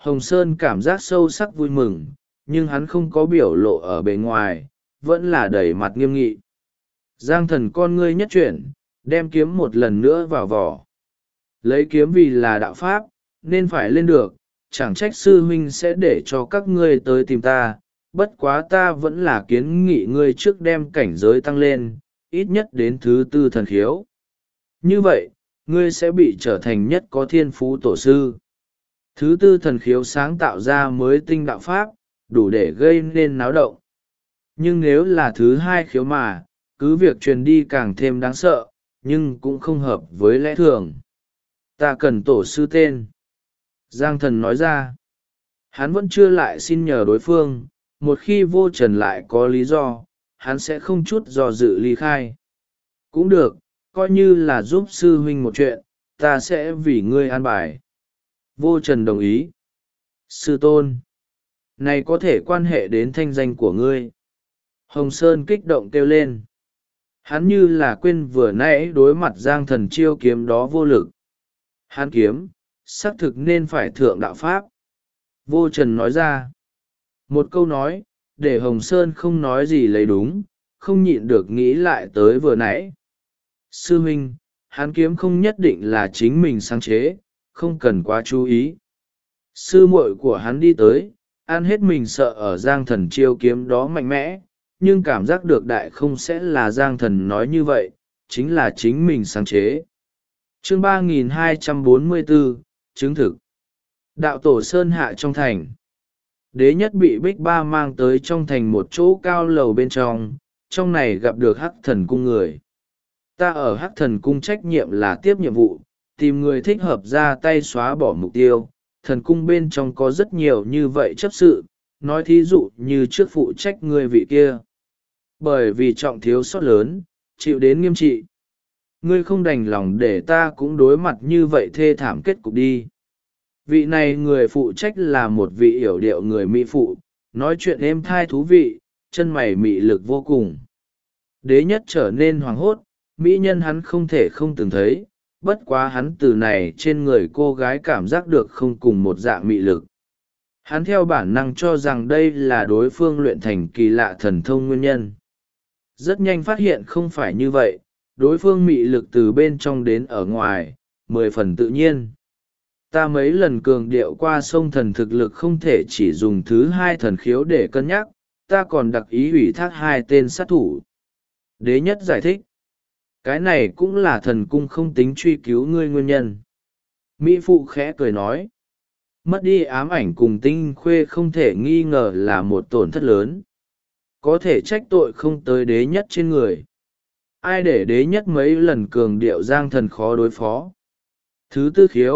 Hồng Sơn cảm giác sâu sắc vui mừng, nhưng hắn không có biểu lộ ở bề ngoài, vẫn là đầy mặt nghiêm nghị. Giang Thần con ngươi nhất chuyển, đem kiếm một lần nữa vào vỏ. Lấy kiếm vì là đạo pháp, nên phải lên được, chẳng trách sư huynh sẽ để cho các ngươi tới tìm ta, bất quá ta vẫn là kiến nghị ngươi trước đem cảnh giới tăng lên, ít nhất đến thứ tư thần khiếu. Như vậy, ngươi sẽ bị trở thành nhất có thiên phú tổ sư. Thứ tư thần khiếu sáng tạo ra mới tinh đạo pháp, đủ để gây nên náo động. Nhưng nếu là thứ hai khiếu mà, cứ việc truyền đi càng thêm đáng sợ, nhưng cũng không hợp với lẽ thường. Ta cần tổ sư tên. Giang Thần nói ra. Hắn vẫn chưa lại xin nhờ đối phương, một khi Vô Trần lại có lý do, hắn sẽ không chút do dự ly khai. Cũng được, coi như là giúp sư huynh một chuyện, ta sẽ vì ngươi an bài. Vô Trần đồng ý. Sư tôn. Này có thể quan hệ đến thanh danh của ngươi. Hồng Sơn kích động kêu lên. Hắn như là quên vừa nãy đối mặt Giang Thần chiêu kiếm đó vô lực. Hắn kiếm, xác thực nên phải thượng đạo pháp. Vô Trần nói ra. Một câu nói, để Hồng Sơn không nói gì lấy đúng, không nhịn được nghĩ lại tới vừa nãy. Sư huynh, hắn kiếm không nhất định là chính mình sáng chế, không cần quá chú ý. Sư muội của hắn đi tới, ăn hết mình sợ ở Giang Thần chiêu kiếm đó mạnh mẽ, nhưng cảm giác được đại không sẽ là Giang Thần nói như vậy, chính là chính mình sáng chế. Chương 3244, chứng thực. Đạo tổ Sơn hạ trong thành. Đế nhất bị Bích Ba mang tới trong thành một chỗ cao lầu bên trong này gặp được Hắc Thần cung người. Ta ở Hắc Thần cung trách nhiệm là tiếp nhiệm vụ, tìm người thích hợp ra tay xóa bỏ mục tiêu. Thần cung bên trong có rất nhiều như vậy chấp sự, nói thí dụ như trước phụ trách người vị kia. Bởi vì trọng thiếu sót lớn, chịu đến nghiêm trị. Ngươi không đành lòng để ta cũng đối mặt như vậy thê thảm kết cục đi. Vị này người phụ trách là một vị yểu điệu người mỹ phụ, nói chuyện êm thai thú vị, chân mày mị lực vô cùng. Đế nhất trở nên hoảng hốt, mỹ nhân hắn không thể không từng thấy, bất quá hắn từ này trên người cô gái cảm giác được không cùng một dạng mị lực. Hắn theo bản năng cho rằng đây là đối phương luyện thành kỳ lạ thần thông nguyên nhân. Rất nhanh phát hiện không phải như vậy, đối phương mị lực từ bên trong đến ở ngoài, 10 phần tự nhiên. Ta mấy lần cường điệu qua sông thần thực lực không thể chỉ dùng thứ hai thần khiếu để cân nhắc, ta còn đặc ý ủy thác hai tên sát thủ. Đế nhất giải thích. Cái này cũng là thần cung không tính truy cứu ngươi nguyên nhân. Mỹ phụ khẽ cười nói. Mất đi ám ảnh cùng tinh khuê không thể nghi ngờ là một tổn thất lớn. Có thể trách tội không tới đế nhất trên người. Ai để đế nhất mấy lần cường điệu Giang Thần khó đối phó. Thứ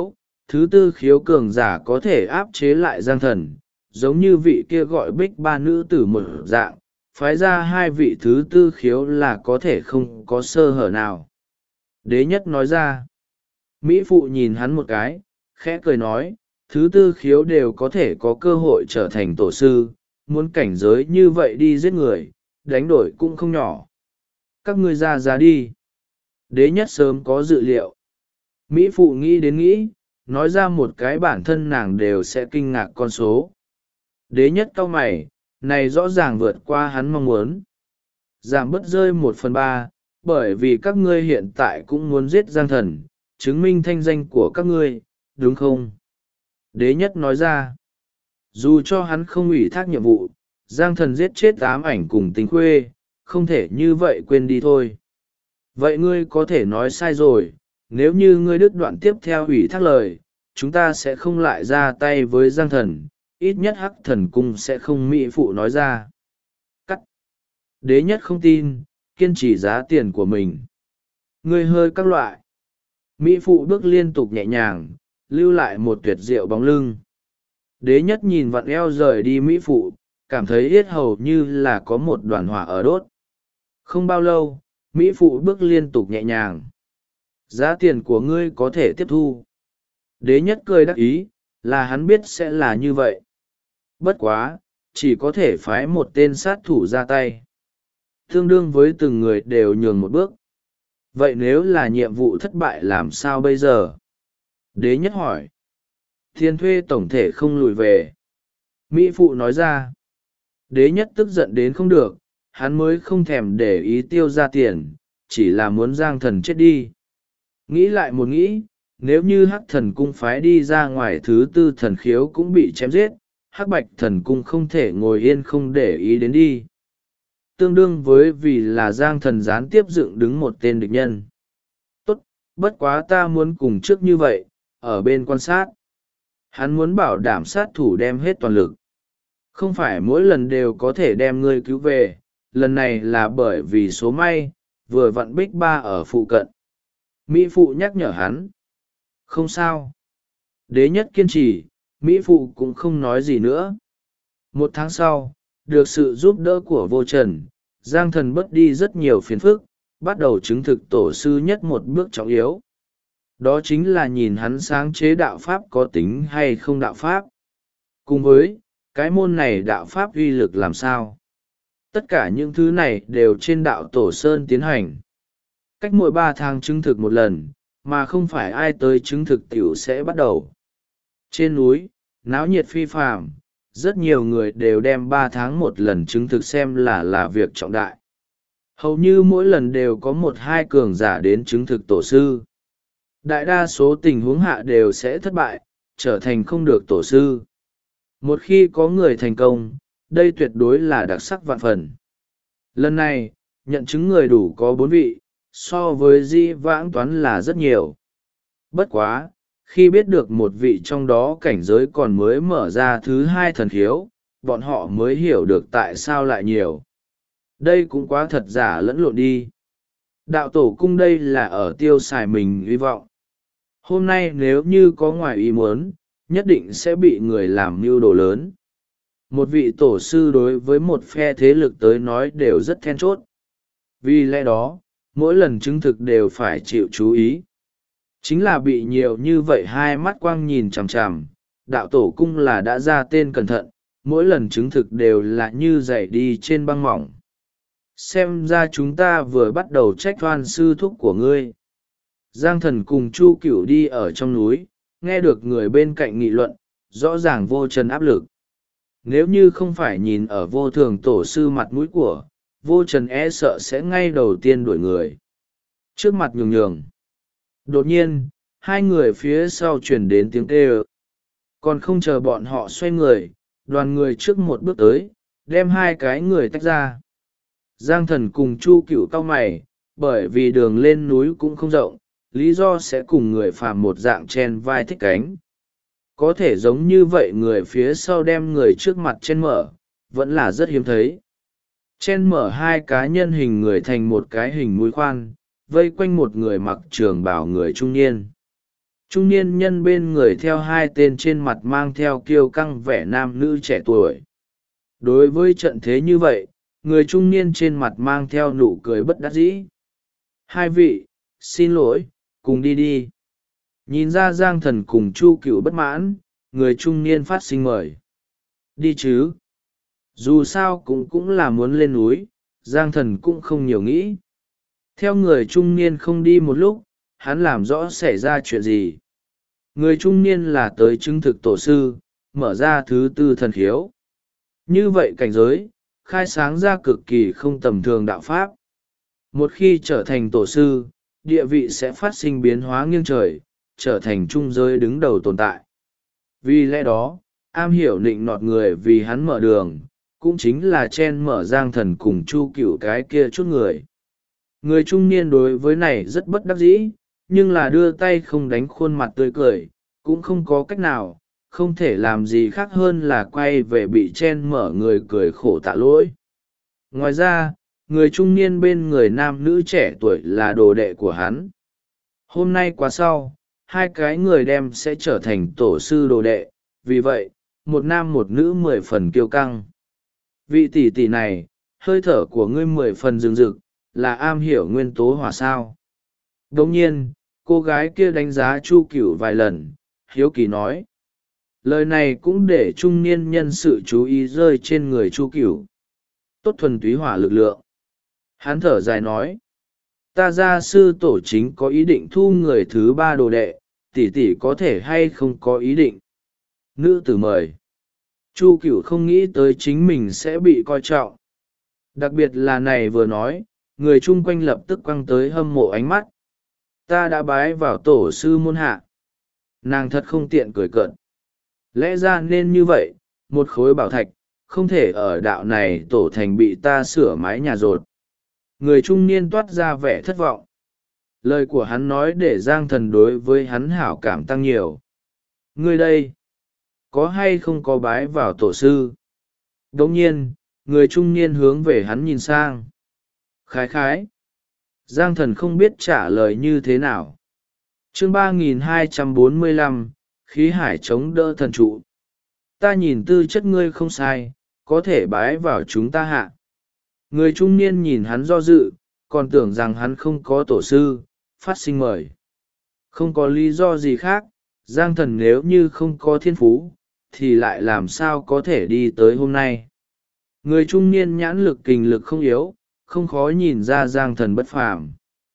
tư khiếu cường giả có thể áp chế lại Giang Thần, giống như vị kia gọi Bích Ba nữ tử một dạng, phái ra hai vị thứ tư khiếu là có thể không có sơ hở nào. Đế nhất nói ra. Mỹ phụ nhìn hắn một cái, khẽ cười nói, thứ tư khiếu đều có thể có cơ hội trở thành tổ sư, muốn cảnh giới như vậy đi giết người, đánh đổi cũng không nhỏ. Các ngươi ra giá đi. Đế nhất sớm có dự liệu. Mỹ phụ nghĩ đến nghĩ, nói ra một cái bản thân nàng đều sẽ kinh ngạc con số. Đế nhất cau mày, này rõ ràng vượt qua hắn mong muốn. Giảm bớt rơi 1/3, bởi vì các ngươi hiện tại cũng muốn giết Giang Thần, chứng minh thanh danh của các ngươi, đúng không? Đế nhất nói ra. Dù cho hắn không ủy thác nhiệm vụ, Giang Thần giết chết ám ảnh cùng Tình Khuê, không thể như vậy quên đi thôi. Vậy ngươi có thể nói sai rồi, nếu như ngươi đứt đoạn tiếp theo ủy thác lời, chúng ta sẽ không lại ra tay với Giang Thần, ít nhất Hắc Thần cung sẽ không mỹ phụ nói ra. Cắt. Đế nhất không tin, kiên trì giá tiền của mình. Ngươi hơi các loại. Mỹ phụ bước liên tục nhẹ nhàng, lưu lại một tuyệt diệu bóng lưng. Đế nhất nhìn vặn eo rời đi mỹ phụ, cảm thấy yết hầu như là có một đoàn hỏa ở đốt. Không bao lâu, mỹ phụ bước liên tục nhẹ nhàng. Giá tiền của ngươi có thể tiếp thu. Đế nhất cười đắc ý, là hắn biết sẽ là như vậy. Bất quá, chỉ có thể phái một tên sát thủ ra tay. Tương đương với từng người đều nhường một bước. Vậy nếu là nhiệm vụ thất bại làm sao bây giờ? Đế nhất hỏi. Tiền thuê tổng thể không lùi về. Mỹ phụ nói ra. Đế nhất tức giận đến không được, hắn mới không thèm để ý tiêu ra tiền, chỉ là muốn Giang Thần chết đi. Nghĩ lại một nghĩ, nếu như Hắc Thần cung phái đi ra ngoài thứ tư thần khiếu cũng bị chém giết, Hắc Bạch Thần cung không thể ngồi yên không để ý đến đi. Tương đương với vì là Giang Thần gián tiếp dựng đứng một tên địch nhân. Tốt, bất quá ta muốn cùng trước như vậy, ở bên quan sát. Hắn muốn bảo đảm sát thủ đem hết toàn lực. Không phải mỗi lần đều có thể đem ngươi cứu về, lần này là bởi vì số may, vừa vặn Bích Ba ở phụ cận. Mỹ phụ nhắc nhở hắn. Không sao. Đế nhất kiên trì, Mỹ phụ cũng không nói gì nữa. Một tháng sau, được sự giúp đỡ của vô trần, Giang Thần bớt đi rất nhiều phiền phức, bắt đầu chứng thực tổ sư nhất một bước trọng yếu. Đó chính là nhìn hắn sáng chế đạo pháp có tính hay không đạo pháp. Cùng với, cái môn này đạo pháp uy lực làm sao. Tất cả những thứ này đều trên đạo tổ sơn tiến hành. Cách mỗi 3 tháng chứng thực một lần, mà không phải ai tới chứng thực tiểu sẽ bắt đầu. Trên núi, náo nhiệt phi phàm, rất nhiều người đều đem 3 tháng một lần chứng thực xem là việc trọng đại. Hầu như mỗi lần đều có 1-2 cường giả đến chứng thực tổ sư. Đại đa số tình huống hạ đều sẽ thất bại, trở thành không được tổ sư. Một khi có người thành công, đây tuyệt đối là đặc sắc vạn phần. Lần này, nhận chứng người đủ có 4 vị, so với di vãng toán là rất nhiều. Bất quá, khi biết được một vị trong đó cảnh giới còn mới mở ra thứ 2 thần khiếu, bọn họ mới hiểu được tại sao lại nhiều. Đây cũng quá thật giả lẫn lộn đi. Đạo tổ cung đây là ở tiêu xài mình hy vọng. Hôm nay nếu như có ngoài ý muốn, nhất định sẽ bị người làm mưu đồ lớn. Một vị tổ sư đối với một phe thế lực tới nói đều rất then chốt. Vì lẽ đó, mỗi lần chứng thực đều phải chịu chú ý. Chính là bị nhiều như vậy hai mắt quang nhìn chằm chằm, đạo tổ cung là đã ra tên cẩn thận, mỗi lần chứng thực đều là như dày đi trên băng mỏng. Xem ra chúng ta vừa bắt đầu trách oan sư thúc của ngươi. Giang Thần cùng Chu Cửu đi ở trong núi, nghe được người bên cạnh nghị luận, rõ ràng vô trần áp lực. Nếu như không phải nhìn ở vô thường tổ sư mặt mũi của, vô trần e sợ sẽ ngay đầu tiên đuổi người. Trước mặt nhường nhường. Đột nhiên, hai người phía sau chuyển đến tiếng kêu. Còn không chờ bọn họ xoay người, đoàn người trước một bước tới, đem hai cái người tách ra. Giang Thần cùng Chu Cửu cau mày, bởi vì đường lên núi cũng không rộng, lý do sẽ cùng người phàm một dạng chen vai thích cánh. Có thể giống như vậy người phía sau đem người trước mặt chen mở, vẫn là rất hiếm thấy. Chen mở hai cá nhân hình người thành một cái hình mũi khoan, vây quanh một người mặc trường bào người trung niên. Trung niên nhân bên người theo hai tên trên mặt mang theo kiêu căng vẻ nam nữ trẻ tuổi. Đối với trận thế như vậy, người trung niên trên mặt mang theo nụ cười bất đắc dĩ. Hai vị, xin lỗi, cùng đi đi. Nhìn ra Giang Thần cùng Chu Cửu bất mãn, người trung niên phát sinh mời. Đi chứ. Dù sao cũng là muốn lên núi, Giang Thần cũng không nhiều nghĩ. Theo người trung niên không đi một lúc, hắn làm rõ xảy ra chuyện gì. Người trung niên là tới chứng thực tổ sư, mở ra thứ 4 thần khiếu. Như vậy cảnh giới, khai sáng ra cực kỳ không tầm thường đạo pháp. Một khi trở thành tổ sư, địa vị sẽ phát sinh biến hóa nghiêng trời, trở thành trung giới đứng đầu tồn tại. Vì lẽ đó, am hiểu nịnh nọt người vì hắn mở đường, cũng chính là chen mở Giang Thần cùng Chu Cửu cái kia chút người. Người trung niên đối với này rất bất đắc dĩ, nhưng là đưa tay không đánh khuôn mặt tươi cười, cũng không có cách nào, không thể làm gì khác hơn là quay về bị chen mở người cười khổ tạ lỗi. Ngoài ra, người trung niên bên người nam nữ trẻ tuổi là đồ đệ của hắn. Hôm nay qua sau, hai cái người đem sẽ trở thành tổ sư đồ đệ, vì vậy, một nam một nữ 10 phần kiêu căng. Vị tỷ tỷ này, hơi thở của ngươi 10 phần rừng rực, là am hiểu nguyên tố hỏa sao. Đồng nhiên, cô gái kia đánh giá Chu Cửu vài lần, hiếu kỳ nói. Lời này cũng để trung niên nhân sự chú ý rơi trên người Chu Cửu. Tốt thuần túy hỏa lực lượng. Hắn thở dài nói. Ta gia sư tổ chính có ý định thu người thứ 3 đồ đệ, tỷ tỷ có thể hay không có ý định. nữ tử mời. Chu Cửu không nghĩ tới chính mình sẽ bị coi trọng. Đặc biệt là này vừa nói, người chung quanh lập tức quăng tới hâm mộ ánh mắt. Ta đã bái vào tổ sư môn hạ. Nàng thật không tiện cười cợt. Lẽ ra nên như vậy, một khối bảo thạch, không thể ở đạo này tổ thành bị ta sửa mái nhà rột. Người trung niên toát ra vẻ thất vọng. Lời của hắn nói để Giang Thần đối với hắn hảo cảm tăng nhiều. Ngươi đây, có hay không có bái vào tổ sư? Đồng nhiên, người trung niên hướng về hắn nhìn sang. Khái khái. Giang Thần không biết trả lời như thế nào. Chương 3245, khí hải chống đỡ thần trụ. Ta nhìn tư chất ngươi không sai, có thể bái vào chúng ta hạ. Người trung niên nhìn hắn do dự, còn tưởng rằng hắn không có tổ sư, phát sinh mời. Không có lý do gì khác, Giang Thần nếu như không có thiên phú, thì lại làm sao có thể đi tới hôm nay. Người trung niên nhãn lực kình lực không yếu, không khó nhìn ra Giang Thần bất phàm.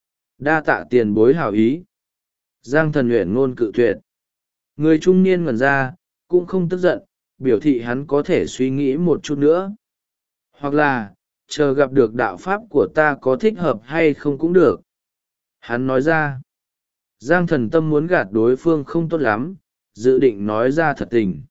Đa tạ tiền bối hảo ý. Giang Thần uyển ngôn cự tuyệt. Người trung niên ngẩn ra, cũng không tức giận, biểu thị hắn có thể suy nghĩ một chút nữa. Hoặc là, chờ gặp được đạo pháp của ta có thích hợp hay không cũng được. Hắn nói ra. Giang Thần tâm muốn gạt đối phương không tốt lắm, dự định nói ra thật tình.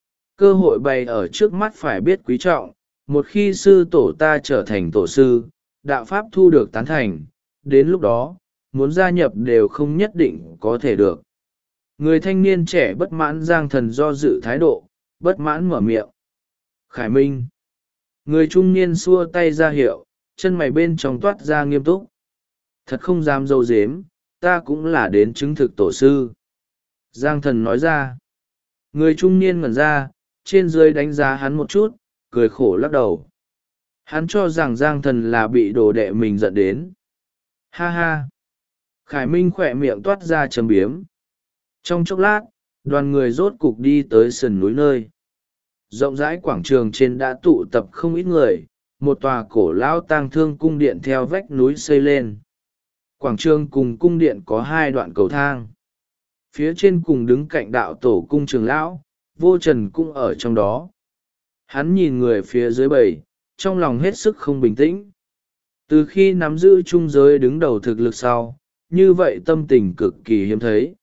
Cơ hội bày ở trước mắt phải biết quý trọng, một khi sư tổ ta trở thành tổ sư, đạo pháp thu được tán thành, đến lúc đó, muốn gia nhập đều không nhất định có thể được. Người thanh niên trẻ bất mãn Giang Thần do dự thái độ, bất mãn mở miệng. Khải Minh. Người trung niên xua tay ra hiệu, chân mày bên trong toát ra nghiêm túc. Thật không dám dâu dếm, ta cũng là đến chứng thực tổ sư. Giang Thần nói ra. Người trung niên ngẩn ra, trên dưới đánh giá hắn một chút, cười khổ lắc đầu. Hắn cho rằng Giang Thần là bị đồ đệ mình giận đến. Ha ha. Khải Minh khỏe miệng toát ra châm biếm. Trong chốc lát, đoàn người rốt cục đi tới sườn núi nơi. Rộng rãi quảng trường trên đã tụ tập không ít người, một tòa cổ lão tang thương cung điện theo vách núi xây lên. Quảng trường cùng cung điện có hai đoạn cầu thang. Phía trên cùng đứng cạnh đạo tổ cung trường lão, Vô Trần cũng ở trong đó. Hắn nhìn người phía dưới bầy, trong lòng hết sức không bình tĩnh. Từ khi nắm giữ trung giới đứng đầu thực lực sau, như vậy tâm tình cực kỳ hiếm thấy.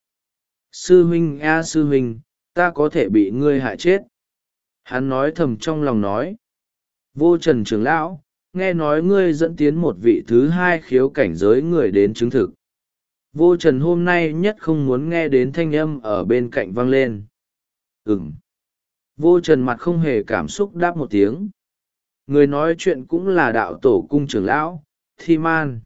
Sư huynh a sư huynh, ta có thể bị ngươi hại chết. Hắn nói thầm trong lòng nói. Vô Trần trưởng lão, nghe nói ngươi dẫn tiến một vị thứ hai khiếu cảnh giới người đến chứng thực. Vô Trần hôm nay nhất không muốn nghe đến thanh âm ở bên cạnh vang lên. Ừm. Vô Trần mặt không hề cảm xúc đáp một tiếng. Người nói chuyện cũng là đạo tổ cung trưởng lão, Thi Man.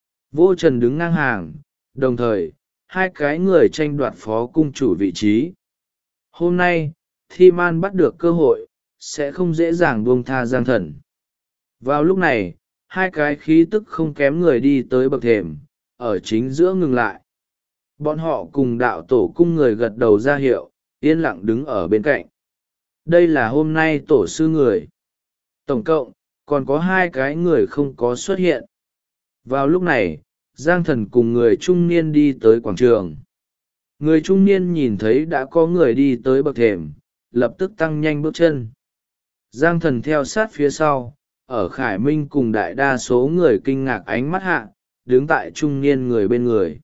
Vô Trần đứng ngang hàng, đồng thời, hai cái người tranh đoạt phó cung chủ vị trí. Hôm nay, Thi Man bắt được cơ hội, sẽ không dễ dàng buông tha Giang Thần. Vào lúc này, hai cái khí tức không kém người đi tới bậc thềm, ở chính giữa ngừng lại. Bọn họ cùng đạo tổ cung người gật đầu ra hiệu, yên lặng đứng ở bên cạnh. Đây là hôm nay tổ sư người. Tổng cộng, còn có hai cái người không có xuất hiện. Vào lúc này, Giang Thần cùng người trung niên đi tới quảng trường. Người trung niên nhìn thấy đã có người đi tới bậc thềm, lập tức tăng nhanh bước chân. Giang Thần theo sát phía sau, ở Khải Minh cùng đại đa số người kinh ngạc ánh mắt hạ, đứng tại trung niên người bên người.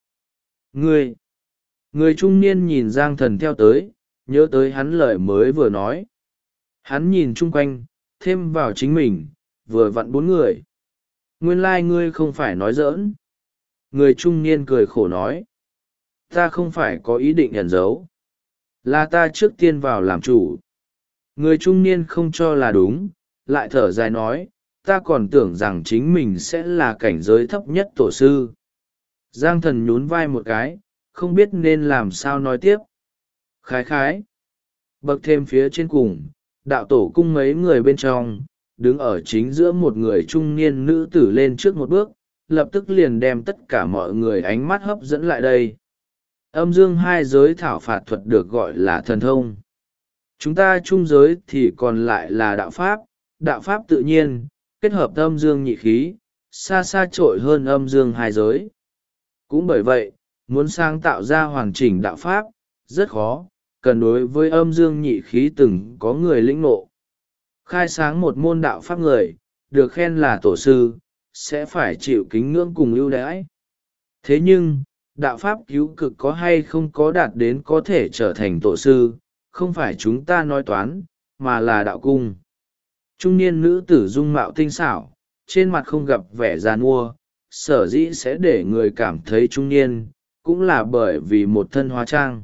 Người trung niên nhìn Giang Thần theo tới, nhớ tới hắn lời mới vừa nói. Hắn nhìn chung quanh, thêm vào chính mình, vừa vặn 4 người. Nguyên lai ngươi không phải nói giỡn. Người trung niên cười khổ nói. Ta không phải có ý định ẩn giấu. Là ta trước tiên vào làm chủ. Người trung niên không cho là đúng, lại thở dài nói, ta còn tưởng rằng chính mình sẽ là cảnh giới thấp nhất tổ sư. Giang Thần nhún vai một cái, không biết nên làm sao nói tiếp. Khái khái. Bậc thêm phía trên cùng, đạo tổ cung mấy người bên trong, đứng ở chính giữa một người trung niên nữ tử lên trước một bước, lập tức liền đem tất cả mọi người ánh mắt hấp dẫn lại đây. Âm dương hai giới thảo phạt thuật được gọi là thần thông. Chúng ta trung giới thì còn lại là đạo pháp tự nhiên, kết hợp âm dương nhị khí, xa xa trội hơn âm dương hai giới. Cũng bởi vậy, muốn sáng tạo ra hoàn chỉnh đạo pháp, rất khó, cần đối với âm dương nhị khí từng có người lĩnh ngộ. Khai sáng một môn đạo pháp người, được khen là tổ sư, sẽ phải chịu kính ngưỡng cùng ưu đãi. Thế nhưng, đạo pháp cứu cực có hay không có đạt đến có thể trở thành tổ sư, không phải chúng ta nói toán, mà là đạo cung. Trung niên nữ tử dung mạo tinh xảo, trên mặt không gặp vẻ già nua, sở dĩ sẽ để người cảm thấy trung niên, cũng là bởi vì một thân hóa trang.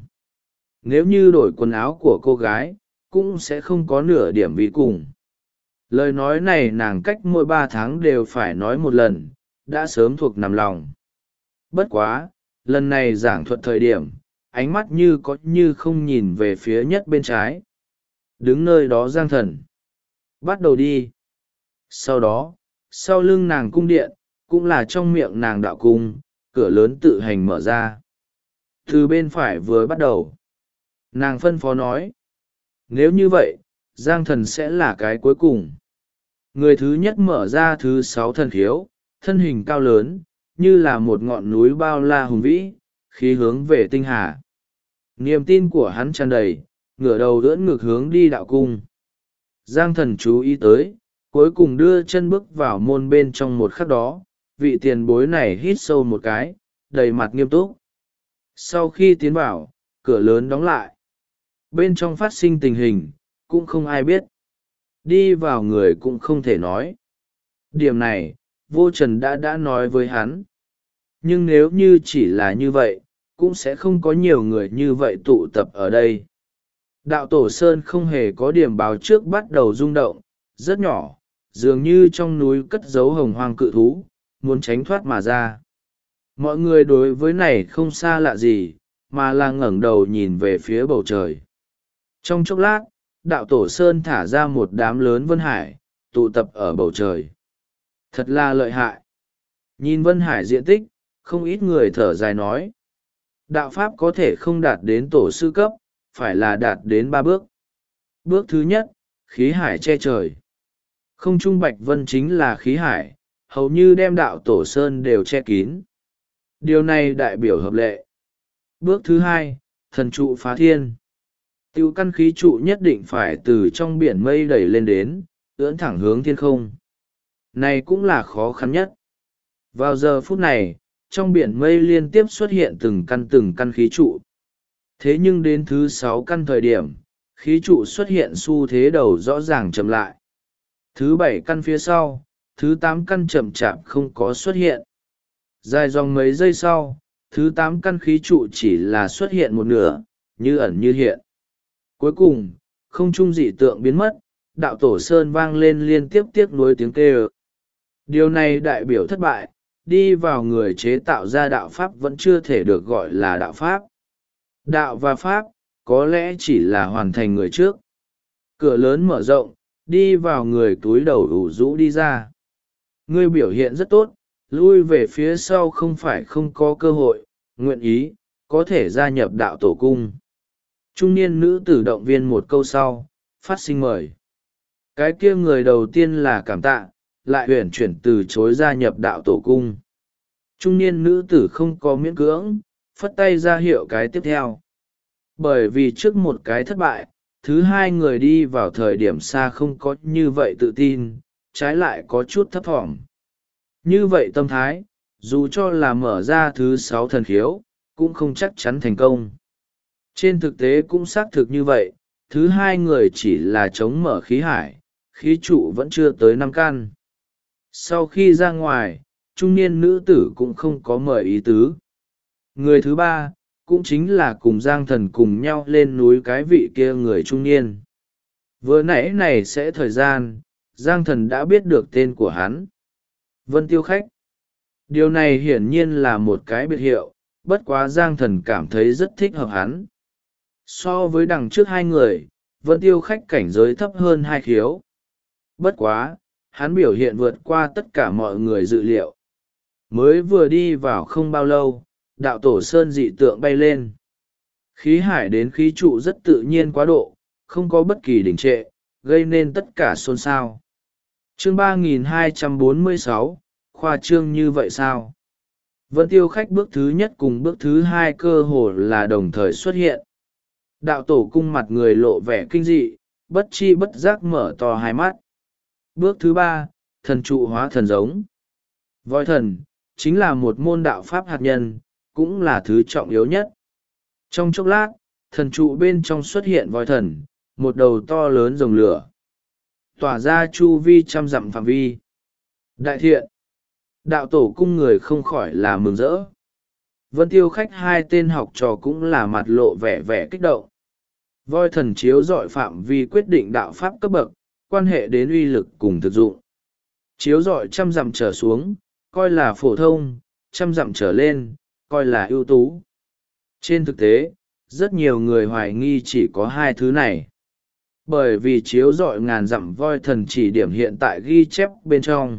Nếu như đổi quần áo của cô gái, cũng sẽ không có nửa điểm vị cùng. Lời nói này nàng cách mỗi 3 tháng đều phải nói một lần, đã sớm thuộc nằm lòng. Bất quá, lần này giảng thuật thời điểm, ánh mắt như có như không nhìn về phía nhất bên trái. Đứng nơi đó Giang Thần. Bắt đầu đi. Sau đó, sau lưng nàng cung điện, cũng là trong miệng nàng đạo cung, cửa lớn tự hành mở ra. Từ bên phải vừa bắt đầu. Nàng phân phó nói. Nếu như vậy, Giang Thần sẽ là cái cuối cùng. Người thứ nhất mở ra thứ 6 thần khiếu, thân hình cao lớn, như là một ngọn núi bao la hùng vĩ, khí hướng về tinh hà. Niềm tin của hắn tràn đầy, ngửa đầu đỡn ngược hướng đi đạo cung. Giang Thần chú ý tới, cuối cùng đưa chân bước vào môn bên trong một khắc đó, vị tiền bối này hít sâu một cái, đầy mặt nghiêm túc. Sau khi tiến vào, cửa lớn đóng lại. Bên trong phát sinh tình hình, cũng không ai biết. Đi vào người cũng không thể nói. Điểm này, Vô Trần đã nói với hắn. Nhưng nếu như chỉ là như vậy, cũng sẽ không có nhiều người như vậy tụ tập ở đây. Đạo Tổ Sơn không hề có điểm báo trước bắt đầu rung động, rất nhỏ, dường như trong núi cất giấu hồng hoang cự thú, muốn tránh thoát mà ra. Mọi người đối với này không xa lạ gì, mà là ngẩng đầu nhìn về phía bầu trời. Trong chốc lát, Đạo Tổ Sơn thả ra một đám lớn vân hải, tụ tập ở bầu trời. Thật là lợi hại. Nhìn vân hải diện tích, không ít người thở dài nói. Đạo Pháp có thể không đạt đến tổ sư cấp, phải là đạt đến 3 bước. Bước thứ nhất, khí hải che trời. Không trung bạch vân chính là khí hải, hầu như đem Đạo Tổ Sơn đều che kín. Điều này đại biểu hợp lệ. Bước thứ hai, thần trụ phá thiên. Tiêu căn khí trụ nhất định phải từ trong biển mây đẩy lên đến, ưỡn thẳng hướng thiên không. Này cũng là khó khăn nhất. Vào giờ phút này, trong biển mây liên tiếp xuất hiện từng căn khí trụ. Thế nhưng đến thứ 6 căn thời điểm, khí trụ xuất hiện xu thế đầu rõ ràng chậm lại. Thứ 7 căn phía sau, thứ 8 căn chậm chạp không có xuất hiện. Dài dòng mấy giây sau, thứ 8 căn khí trụ chỉ là xuất hiện một nửa, như ẩn như hiện. Cuối cùng, không trung dị tượng biến mất, Đạo Tổ Sơn vang lên liên tiếp tiếc nuối tiếng kêu. Điều này đại biểu thất bại, đi vào người chế tạo ra đạo Pháp vẫn chưa thể được gọi là đạo Pháp. Đạo và Pháp, có lẽ chỉ là hoàn thành người trước. Cửa lớn mở rộng, đi vào người túi đầu ủ rũ đi ra. Ngươi biểu hiện rất tốt, lui về phía sau không phải không có cơ hội, nguyện ý, có thể gia nhập đạo tổ cung. Trung niên nữ tử động viên một câu sau, phát sinh mời. Cái kia người đầu tiên là cảm tạ, lại huyển chuyển từ chối gia nhập đạo tổ cung. Trung niên nữ tử không có miễn cưỡng, phất tay ra hiệu cái tiếp theo. Bởi vì trước một cái thất bại, thứ hai người đi vào thời điểm xa không có như vậy tự tin, trái lại có chút thấp thỏm. Như vậy tâm thái, dù cho là mở ra thứ 6 thần khiếu, cũng không chắc chắn thành công. Trên thực tế cũng xác thực như vậy, thứ hai người chỉ là chống mở khí hải, khí trụ vẫn chưa tới 5 căn. Sau khi ra ngoài, trung niên nữ tử cũng không có mời ý tứ. Người thứ ba, cũng chính là cùng Giang Thần cùng nhau lên núi cái vị kia người trung niên. Vừa nãy này sẽ thời gian, Giang Thần đã biết được tên của hắn. Vân Tiêu Khách. Điều này hiển nhiên là một cái biệt hiệu, bất quá Giang Thần cảm thấy rất thích hợp hắn. So với đằng trước hai người, Vân Tiêu Khách cảnh giới thấp hơn 2 khiếu. Bất quá, hắn biểu hiện vượt qua tất cả mọi người dự liệu. Mới vừa đi vào không bao lâu, Đạo Tổ Sơn dị tượng bay lên. Khí hải đến khí trụ rất tự nhiên quá độ, không có bất kỳ đình trệ, gây nên tất cả xôn xao. Chương 3246, khoa trương như vậy sao? Vân Tiêu Khách bước thứ nhất cùng bước thứ hai cơ hồ là đồng thời xuất hiện. Đạo tổ cung mặt người lộ vẻ kinh dị, bất chi bất giác mở to hai mắt. Bước thứ ba, thần trụ hóa thần giống. Voi thần, chính là một môn đạo pháp hạt nhân, cũng là thứ trọng yếu nhất. Trong chốc lát, thần trụ bên trong xuất hiện voi thần, một đầu to lớn rồng lửa. Tỏa ra chu vi trăm dặm phạm vi. Đại thiện. Đạo tổ cung người không khỏi là mừng rỡ. Vân Tiêu Khách hai tên học trò cũng là mặt lộ vẻ vẻ kích động. Voi thần chiếu dọi phạm vi quyết định đạo pháp cấp bậc, quan hệ đến uy lực cùng thực dụng. Chiếu dọi trăm dặm trở xuống, coi là phổ thông, trăm dặm trở lên, coi là ưu tú. Trên thực tế, rất nhiều người hoài nghi chỉ có hai thứ này. Bởi vì chiếu dọi ngàn dặm voi thần chỉ điểm hiện tại ghi chép bên trong.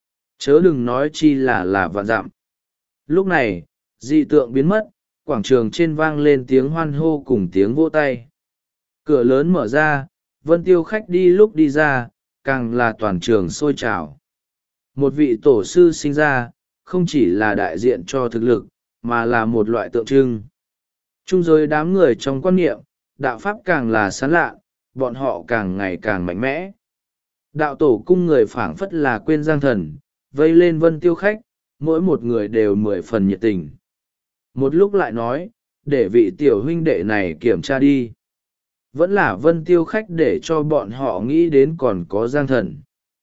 Chớ đừng nói chi là vạn dặm. Lúc này, dị tượng biến mất, quảng trường trên vang lên tiếng hoan hô cùng tiếng vỗ tay. Cửa lớn mở ra, Vân Tiêu Khách đi lúc đi ra, càng là toàn trường sôi trào. Một vị tổ sư sinh ra, không chỉ là đại diện cho thực lực, mà là một loại tượng trưng. Trung giới đám người trong quan niệm, đạo pháp càng là sán lạ, bọn họ càng ngày càng mạnh mẽ. Đạo tổ cung người phảng phất là quên giang thần, vây lên Vân Tiêu Khách, mỗi một người đều 10 phần nhiệt tình. Một lúc lại nói, để vị tiểu huynh đệ này kiểm tra đi. Vẫn là Vân Tiêu Khách để cho bọn họ nghĩ đến còn có giang thần.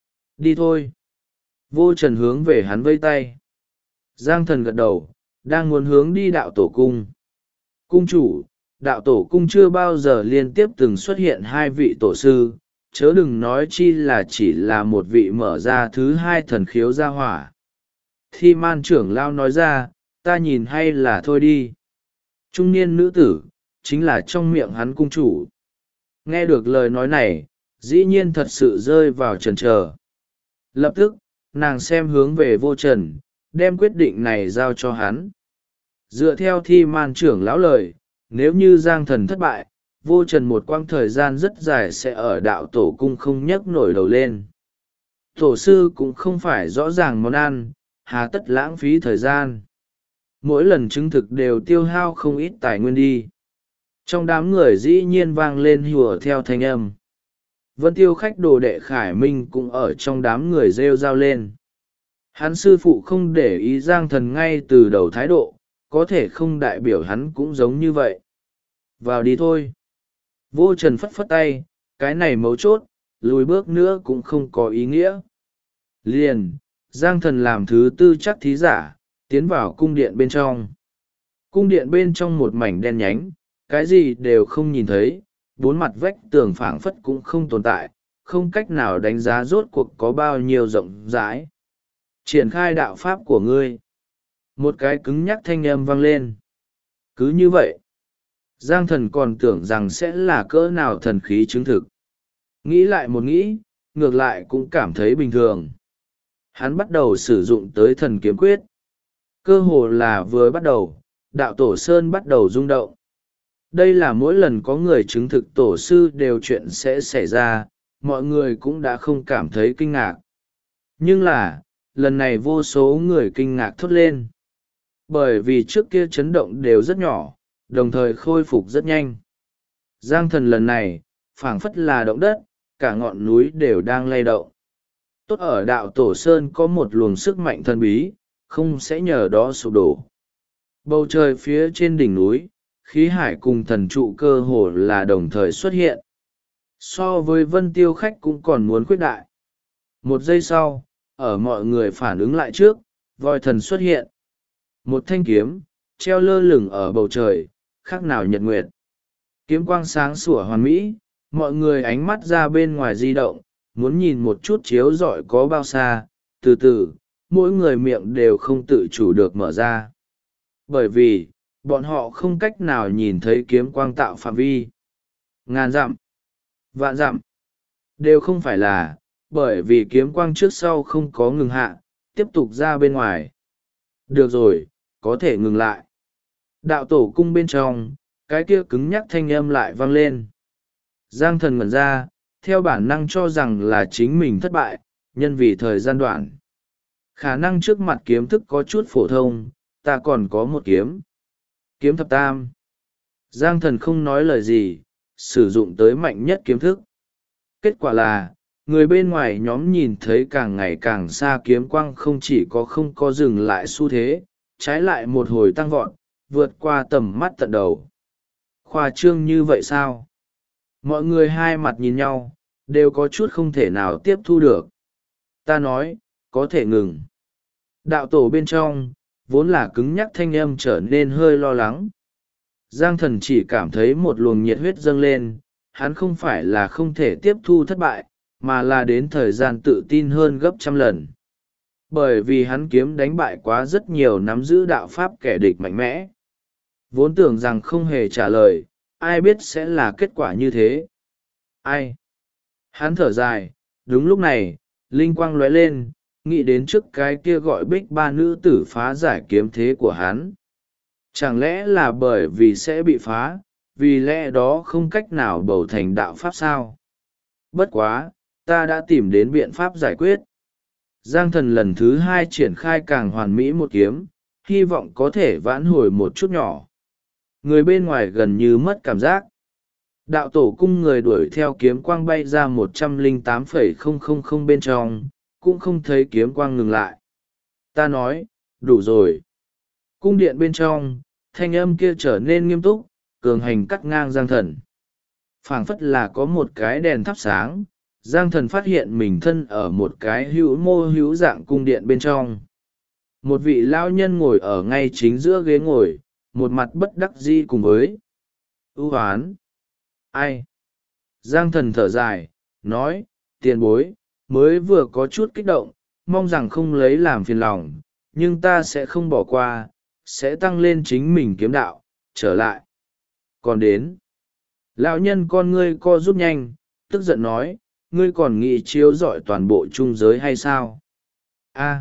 Đi thôi. Vô Trần hướng về hắn vây tay. Giang thần gật đầu, đang muốn hướng đi đạo tổ cung. Cung chủ, đạo tổ cung chưa bao giờ liên tiếp từng xuất hiện hai vị tổ sư, chớ đừng nói chi là chỉ là một vị mở ra thứ hai thần khiếu gia hỏa. Thi Man trưởng lao nói ra, ta nhìn hay là thôi đi. Trung niên nữ tử, chính là trong miệng hắn cung chủ. Nghe được lời nói này, dĩ nhiên thật sự rơi vào chần chờ. Lập tức, nàng xem hướng về Vô Trần, đem quyết định này giao cho hắn. Dựa theo Thi Man trưởng lão lời, nếu như Giang thần thất bại, Vô Trần một quãng thời gian rất dài sẽ ở đạo tổ cung không nhấc nổi đầu lên. Tổ sư cũng không phải rõ ràng món ăn, hà tất lãng phí thời gian. Mỗi lần chứng thực đều tiêu hao không ít tài nguyên đi. Trong đám người dĩ nhiên vang lên hùa theo thanh âm. Vân Tiêu Khách đồ đệ Khải Minh cũng ở trong đám người rêu rao lên. Hắn sư phụ không để ý Giang thần ngay từ đầu thái độ, có thể không đại biểu hắn cũng giống như vậy. Vào đi thôi. Vô Trần phất phất tay, cái này mấu chốt, lùi bước nữa cũng không có ý nghĩa. Liền, Giang thần làm thứ tư chắc thí giả, tiến vào cung điện bên trong. Cung điện bên trong một mảnh đen nhánh, cái gì đều không nhìn thấy, bốn mặt vách tường phảng phất cũng không tồn tại, không cách nào đánh giá rốt cuộc có bao nhiêu rộng rãi. Triển khai đạo pháp của ngươi. Một cái cứng nhắc thanh âm vang lên. Cứ như vậy, Giang thần còn tưởng rằng sẽ là cỡ nào thần khí chứng thực. Nghĩ lại một nghĩ, ngược lại cũng cảm thấy bình thường. Hắn bắt đầu sử dụng tới thần kiếm quyết. Cơ hồ là vừa bắt đầu, đạo tổ sơn bắt đầu rung động. Đây là mỗi lần có người chứng thực tổ sư đều chuyện sẽ xảy ra, mọi người cũng đã không cảm thấy kinh ngạc. Nhưng là, lần này vô số người kinh ngạc thốt lên. Bởi vì trước kia chấn động đều rất nhỏ, đồng thời khôi phục rất nhanh. Giang thần lần này, phảng phất là động đất, cả ngọn núi đều đang lay động. Tốt ở đạo tổ sơn có một luồng sức mạnh thần bí, không sẽ nhờ đó sụp đổ. Bầu trời phía trên đỉnh núi, khí hải cùng thần trụ cơ hồ là đồng thời xuất hiện. So với Vân Tiêu Khách cũng còn muốn khuyết đại. Một giây sau, ở mọi người phản ứng lại trước, voi thần xuất hiện. Một thanh kiếm, treo lơ lửng ở bầu trời, khác nào nhật nguyệt. Kiếm quang sáng sủa hoàn mỹ, mọi người ánh mắt ra bên ngoài di động, muốn nhìn một chút chiếu rọi có bao xa, từ từ, mỗi người miệng đều không tự chủ được mở ra. Bởi vì, bọn họ không cách nào nhìn thấy kiếm quang tạo phạm vi. Ngàn dặm, vạn dặm, đều không phải là, bởi vì kiếm quang trước sau không có ngừng hạ, tiếp tục ra bên ngoài. Được rồi, có thể ngừng lại. Đạo tổ cung bên trong, cái kia cứng nhắc thanh âm lại vang lên. Giang thần ngẩn ra, theo bản năng cho rằng là chính mình thất bại, nhân vì thời gian đoạn. Khả năng trước mặt kiếm thức có chút phổ thông, ta còn có một kiếm. Kiếm thập tam. Giang Thần không nói lời gì, sử dụng tới mạnh nhất kiếm thức. Kết quả là, người bên ngoài nhóm nhìn thấy càng ngày càng xa kiếm quang không có dừng lại xu thế, trái lại một hồi tăng vọt, vượt qua tầm mắt tận đầu. Khoa trương như vậy sao? Mọi người hai mặt nhìn nhau, đều có chút không thể nào tiếp thu được. Ta nói, có thể ngừng. Đạo tổ bên trong, vốn là cứng nhắc thanh âm trở nên hơi lo lắng. Giang Thần chỉ cảm thấy một luồng nhiệt huyết dâng lên, hắn không phải là không thể tiếp thu thất bại, mà là đến thời gian tự tin hơn gấp trăm lần. Bởi vì hắn kiếm đánh bại quá rất nhiều nắm giữ đạo pháp kẻ địch mạnh mẽ. Vốn tưởng rằng không hề trả lời, ai biết sẽ là kết quả như thế. Ai? Hắn thở dài, đúng lúc này, linh quang lóe lên, nghĩ đến trước cái kia gọi bích ba nữ tử phá giải kiếm thế của hắn. Chẳng lẽ là bởi vì sẽ bị phá, vì lẽ đó không cách nào bầu thành đạo pháp sao? Bất quá, ta đã tìm đến biện pháp giải quyết. Giang Thần lần thứ hai triển khai càng hoàn mỹ một kiếm, hy vọng có thể vãn hồi một chút nhỏ. Người bên ngoài gần như mất cảm giác. Đạo tổ cung người đuổi theo kiếm quang bay ra 108,000 bên trong, cũng không thấy kiếm quang ngừng lại. Ta nói, đủ rồi. Cung điện bên trong, thanh âm kia trở nên nghiêm túc, cường hành cắt ngang Giang Thần. Phảng phất là có một cái đèn thắp sáng, Giang Thần phát hiện mình thân ở một cái hữu mô hữu dạng cung điện bên trong. Một vị lão nhân ngồi ở ngay chính giữa ghế ngồi, một mặt bất đắc dĩ cùng với ưu hoán. Ai? Giang Thần thở dài, nói, tiền bối, mới vừa có chút kích động, mong rằng không lấy làm phiền lòng, nhưng ta sẽ không bỏ qua, sẽ tăng lên chính mình kiếm đạo, trở lại. Còn đến, lão nhân con ngươi co rút nhanh, tức giận nói, ngươi còn nghĩ chiếu rọi toàn bộ trung giới hay sao? A.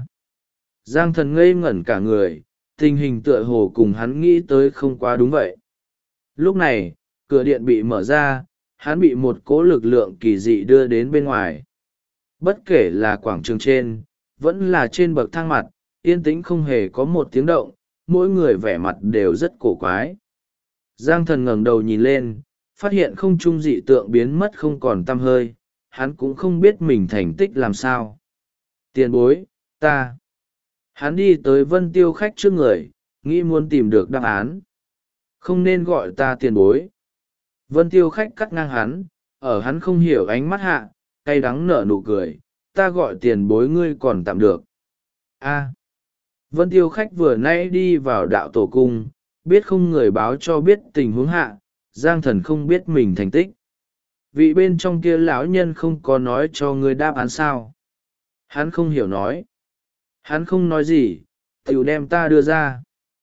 Giang Thần ngây ngẩn cả người, tình hình tựa hồ cùng hắn nghĩ tới không quá đúng vậy. Lúc này, cửa điện bị mở ra, hắn bị một cỗ lực lượng kỳ dị đưa đến bên ngoài. Bất kể là quảng trường trên, vẫn là trên bậc thang mặt, yên tĩnh không hề có một tiếng động, mỗi người vẻ mặt đều rất cổ quái. Giang Thần ngẩng đầu nhìn lên, phát hiện không trung dị tượng biến mất không còn tăm hơi, hắn cũng không biết mình thành tích làm sao. Tiền bối, ta. Hắn đi tới Vân Tiêu Khách trước người, nghĩ muốn tìm được đáp án. Không nên gọi ta tiền bối. Vân Tiêu Khách cắt ngang hắn, ở hắn không hiểu ánh mắt hạ, cay đắng nở nụ cười, ta gọi tiền bối ngươi còn tạm được. A. Vân Tiêu Khách vừa nãy đi vào đạo tổ cung, biết không người báo cho biết tình huống hạ, Giang Thần không biết mình thành tích. Vị bên trong kia lão nhân không có nói cho ngươi đáp án sao? Hắn không hiểu nói. Hắn không nói gì, tiểu đem ta đưa ra.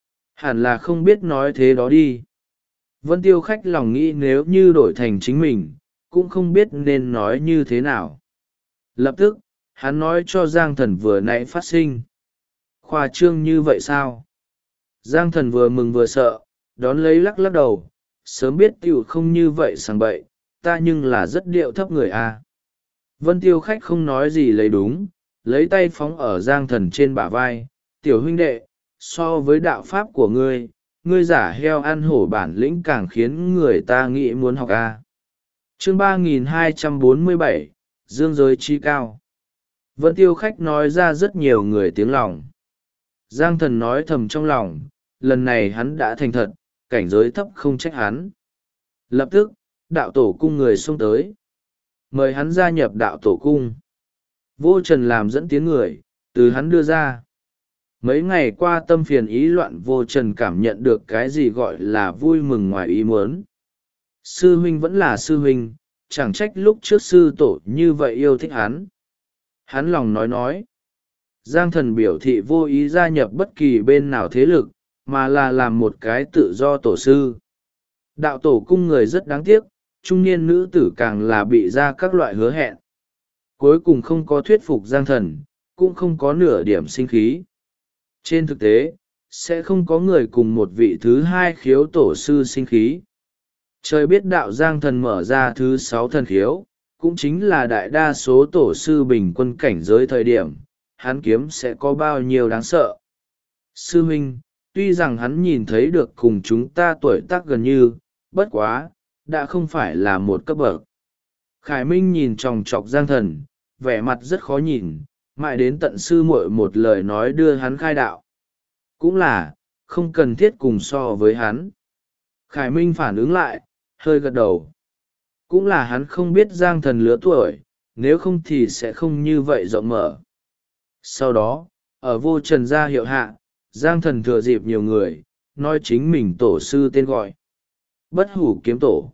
Hẳn là không biết nói thế đó đi. Vân Tiêu Khách lòng nghĩ nếu như đổi thành chính mình, cũng không biết nên nói như thế nào. Lập tức, hắn nói cho Giang Thần vừa nãy phát sinh. Khoa trương như vậy sao? Giang Thần vừa mừng vừa sợ, đón lấy lắc lắc đầu, sớm biết tiểu không như vậy sảng bậy, ta nhưng là rất điệu thấp người a. Vân Tiêu Khách không nói gì lấy đúng, lấy tay phóng ở Giang Thần trên bả vai, tiểu huynh đệ, so với đạo pháp của ngươi, ngươi giả heo ăn hổ bản lĩnh càng khiến người ta nghĩ muốn học a. Chương 3247, Dương giới chi cao. Vân Tiêu Khách nói ra rất nhiều người tiếng lòng. Giang Thần nói thầm trong lòng, lần này hắn đã thành thật, cảnh giới thấp không trách hắn. Lập tức, đạo tổ cung người xông tới. Mời hắn gia nhập đạo tổ cung. Vô Trần làm dẫn tiếng người, từ hắn đưa ra. Mấy ngày qua tâm phiền ý loạn Vô Trần cảm nhận được cái gì gọi là vui mừng ngoài ý muốn. Sư huynh vẫn là sư huynh, chẳng trách lúc trước sư tổ như vậy yêu thích hắn. Hắn lòng nói. Giang Thần biểu thị vô ý gia nhập bất kỳ bên nào thế lực, mà là làm một cái tự do tổ sư. Đạo tổ cung người rất đáng tiếc, trung niên nữ tử càng là bị ra các loại hứa hẹn. Cuối cùng không có thuyết phục Giang Thần, cũng không có nửa điểm sinh khí. Trên thực tế, sẽ không có người cùng một vị thứ hai khiếu tổ sư sinh khí. Trời biết đạo Giang Thần mở ra thứ 6 thần khiếu, cũng chính là đại đa số tổ sư bình quân cảnh giới thời điểm, hắn kiếm sẽ có bao nhiêu đáng sợ. Sư huynh, tuy rằng hắn nhìn thấy được cùng chúng ta tuổi tác gần như, bất quá đã không phải là một cấp bậc. Khải Minh nhìn chòng chọc Giang Thần, vẻ mặt rất khó nhìn, mãi đến tận sư muội một lời nói đưa hắn khai đạo. Cũng là, không cần thiết cùng so với hắn. Khải Minh phản ứng lại, hơi gật đầu. Cũng là hắn không biết Giang Thần lứa tuổi, nếu không thì sẽ không như vậy rộng mở. Sau đó, ở Vô Trần gia hiệu hạ, Giang Thần thừa dịp nhiều người, nói chính mình tổ sư tên gọi. Bất hủ kiếm tổ.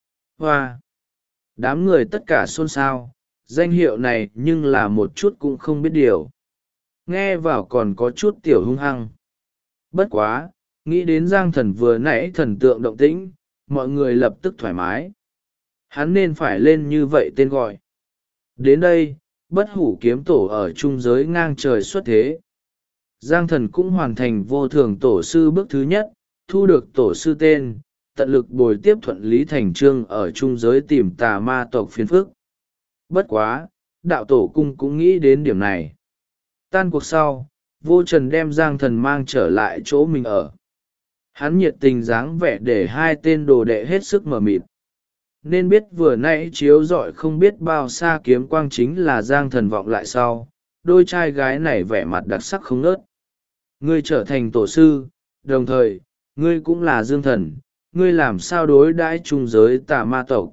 Hoa! Đám người tất cả xôn xao, danh hiệu này nhưng là một chút cũng không biết điều. Nghe vào còn có chút tiểu hung hăng. Bất quá, nghĩ đến Giang Thần vừa nãy thần tượng động tĩnh, mọi người lập tức thoải mái. Hắn nên phải lên như vậy tên gọi. Đến đây, bất hủ kiếm tổ ở trung giới ngang trời xuất thế. Giang Thần cũng hoàn thành vô thường tổ sư bước thứ nhất, thu được tổ sư tên, tận lực bồi tiếp thuận lý thành trương ở trung giới tìm tà ma tộc phiền phức. Bất quá, đạo tổ cung cũng nghĩ đến điểm này. Tan cuộc sau, Vô Trần đem Giang Thần mang trở lại chỗ mình ở. Hắn nhiệt tình dáng vẻ để hai tên đồ đệ hết sức mờ mịt. Nên biết vừa nãy chiếu rọi không biết bao xa kiếm quang chính là Giang Thần vọng lại sau, đôi trai gái này vẻ mặt đặc sắc không nớt. Ngươi trở thành tổ sư, đồng thời, ngươi cũng là Dương Thần, ngươi làm sao đối đãi trung giới tà ma tộc?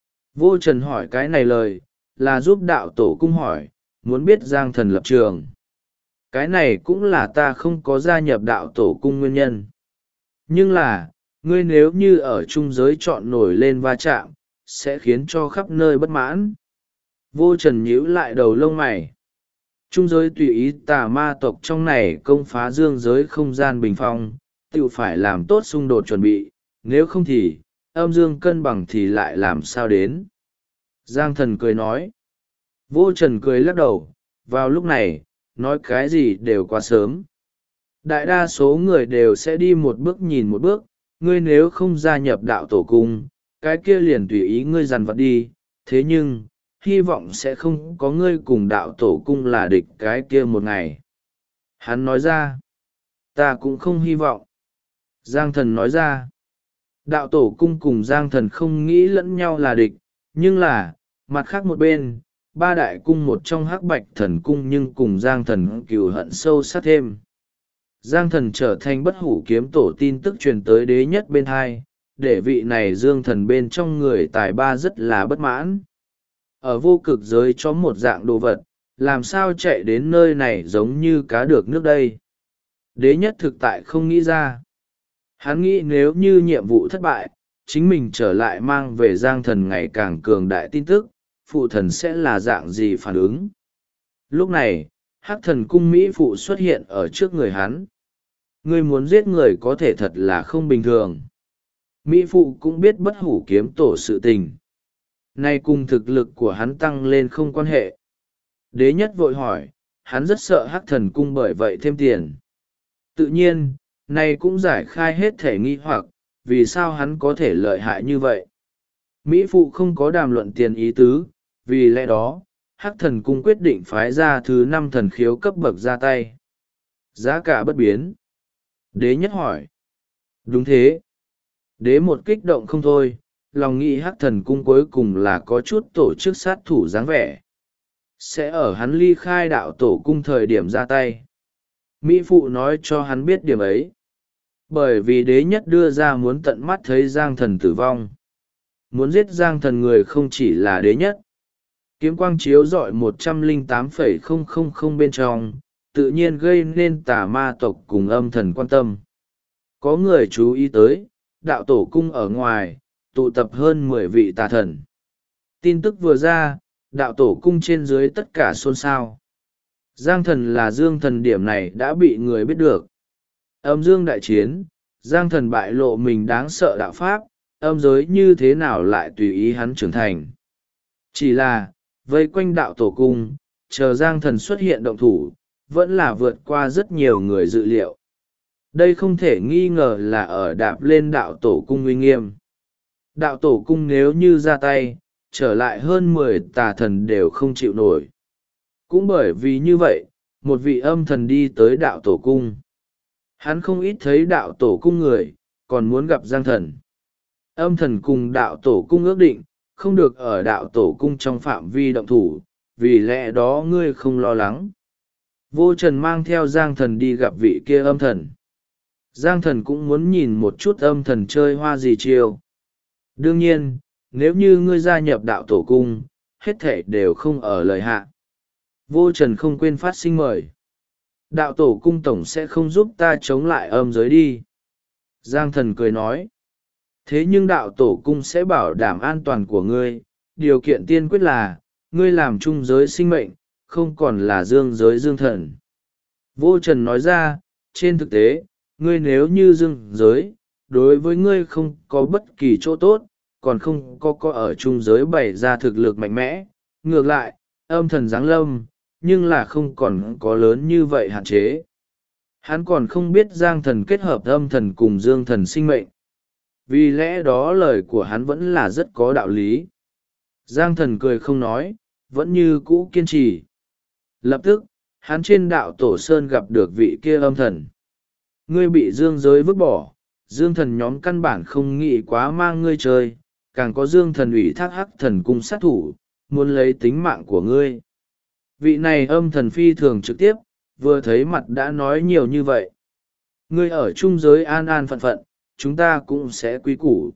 Vô Trần hỏi cái này lời, là giúp đạo tổ cung hỏi, muốn biết Giang Thần lập trường. Cái này cũng là ta không có gia nhập đạo tổ cung nguyên nhân. Nhưng là, ngươi nếu như ở trung giới chọn nổi lên va chạm, sẽ khiến cho khắp nơi bất mãn. Vô Trần nhíu lại đầu lông mày. Trung giới tùy ý tà ma tộc trong này công phá dương giới không gian bình phong, tự phải làm tốt xung đột chuẩn bị, nếu không thì, âm dương cân bằng thì lại làm sao đến. Giang Thần cười nói. Vô Trần cười lắc đầu, vào lúc này, nói cái gì đều quá sớm. Đại đa số người đều sẽ đi một bước nhìn một bước, ngươi nếu không gia nhập đạo tổ cung, cái kia liền tùy ý ngươi dằn vặt đi, thế nhưng, hy vọng sẽ không có ngươi cùng đạo tổ cung là địch cái kia một ngày. Hắn nói ra, ta cũng không hy vọng. Giang Thần nói ra, đạo tổ cung cùng Giang Thần không nghĩ lẫn nhau là địch, nhưng là, mặt khác một bên, ba đại cung một trong hắc bạch thần cung nhưng cùng Giang Thần cừu hận sâu sắc thêm. Giang Thần trở thành bất hủ kiếm tổ tin tức truyền tới đế nhất bên hai, để vị này Dương Thần bên trong người tài ba rất là bất mãn. Ở vô cực giới cho một dạng đồ vật, làm sao chạy đến nơi này giống như cá được nước đây. Đế nhất thực tại không nghĩ ra. Hắn nghĩ nếu như nhiệm vụ thất bại, chính mình trở lại mang về Giang Thần ngày càng cường đại tin tức, phụ thần sẽ là dạng gì phản ứng. Lúc này, hắc thần cung Mỹ phụ xuất hiện ở trước người hắn. Ngươi muốn giết người có thể thật là không bình thường. Mỹ phụ cũng biết bất hủ kiếm tổ sự tình. Nay cùng thực lực của hắn tăng lên không quan hệ. Đế nhất vội hỏi, hắn rất sợ hắc thần cung bởi vậy thêm tiền. Tự nhiên, nay cũng giải khai hết thể nghi hoặc, vì sao hắn có thể lợi hại như vậy. Mỹ phụ không có đàm luận tiền ý tứ, vì lẽ đó, hắc thần cung quyết định phái ra thứ 5 thần khiếu cấp bậc ra tay. Giá cả bất biến. Đế nhất hỏi. Đúng thế. Đế một kích động không thôi, lòng nghĩ hắc thần cung cuối cùng là có chút tổ chức sát thủ dáng vẻ. Sẽ ở hắn ly khai đạo tổ cung thời điểm ra tay. Mỹ phụ nói cho hắn biết điểm ấy. Bởi vì đế nhất đưa ra muốn tận mắt thấy Giang Thần tử vong. Muốn giết Giang Thần người không chỉ là đế nhất. Kiếm quang chiếu rọi 108,000 bên trong, tự nhiên gây nên tà ma tộc cùng âm thần quan tâm. Có người chú ý tới, đạo tổ cung ở ngoài, tụ tập hơn 10 vị tà thần. Tin tức vừa ra, đạo tổ cung trên dưới tất cả xôn xao. Giang Thần là Dương Thần điểm này đã bị người biết được. Âm dương đại chiến, Giang Thần bại lộ mình đáng sợ đạo pháp, âm giới như thế nào lại tùy ý hắn trưởng thành. Chỉ là, vây quanh đạo tổ cung, chờ Giang Thần xuất hiện động thủ, vẫn là vượt qua rất nhiều người dự liệu. Đây không thể nghi ngờ là ở đạp lên đạo tổ cung uy nghiêm. Đạo tổ cung nếu như ra tay, trở lại hơn 10 tà thần đều không chịu nổi. Cũng bởi vì như vậy, một vị âm thần đi tới đạo tổ cung. Hắn không ít thấy đạo tổ cung người, còn muốn gặp Giang Thần. Âm thần cùng đạo tổ cung ước định không được ở đạo tổ cung trong phạm vi động thủ, vì lẽ đó ngươi không lo lắng. Vô trần mang theo Giang Thần đi gặp vị kia âm thần. Giang Thần cũng muốn nhìn một chút âm thần chơi hoa gì chiêu. Đương nhiên, nếu như ngươi gia nhập đạo tổ cung, hết thảy đều không ở lời hạ. Vô trần không quên phát sinh mời. Đạo tổ cung tổng sẽ không giúp ta chống lại âm giới đi. Giang Thần cười nói. Thế nhưng đạo tổ cung sẽ bảo đảm an toàn của ngươi, điều kiện tiên quyết là, ngươi làm chung giới sinh mệnh, không còn là dương giới dương thần. Vô trần nói ra, trên thực tế, ngươi nếu như dương giới, đối với ngươi không có bất kỳ chỗ tốt, còn không có ở chung giới bày ra thực lực mạnh mẽ. Ngược lại, âm thần giáng lâm, nhưng là không còn có lớn như vậy hạn chế. Hắn còn không biết Giang Thần kết hợp âm thần cùng dương thần sinh mệnh. Vì lẽ đó lời của hắn vẫn là rất có đạo lý. Giang Thần cười không nói, vẫn như cũ kiên trì. Lập tức, hắn trên đạo tổ sơn gặp được vị kia âm thần. Ngươi bị dương giới vứt bỏ, dương thần nhóm căn bản không nghĩ quá mang ngươi chơi, càng có dương thần ủy thác hắc thần cung sát thủ, muốn lấy tính mạng của ngươi. Vị này âm thần phi thường trực tiếp, vừa thấy mặt đã nói nhiều như vậy. Ngươi ở chung giới an an phận phận, chúng ta cũng sẽ quý củ.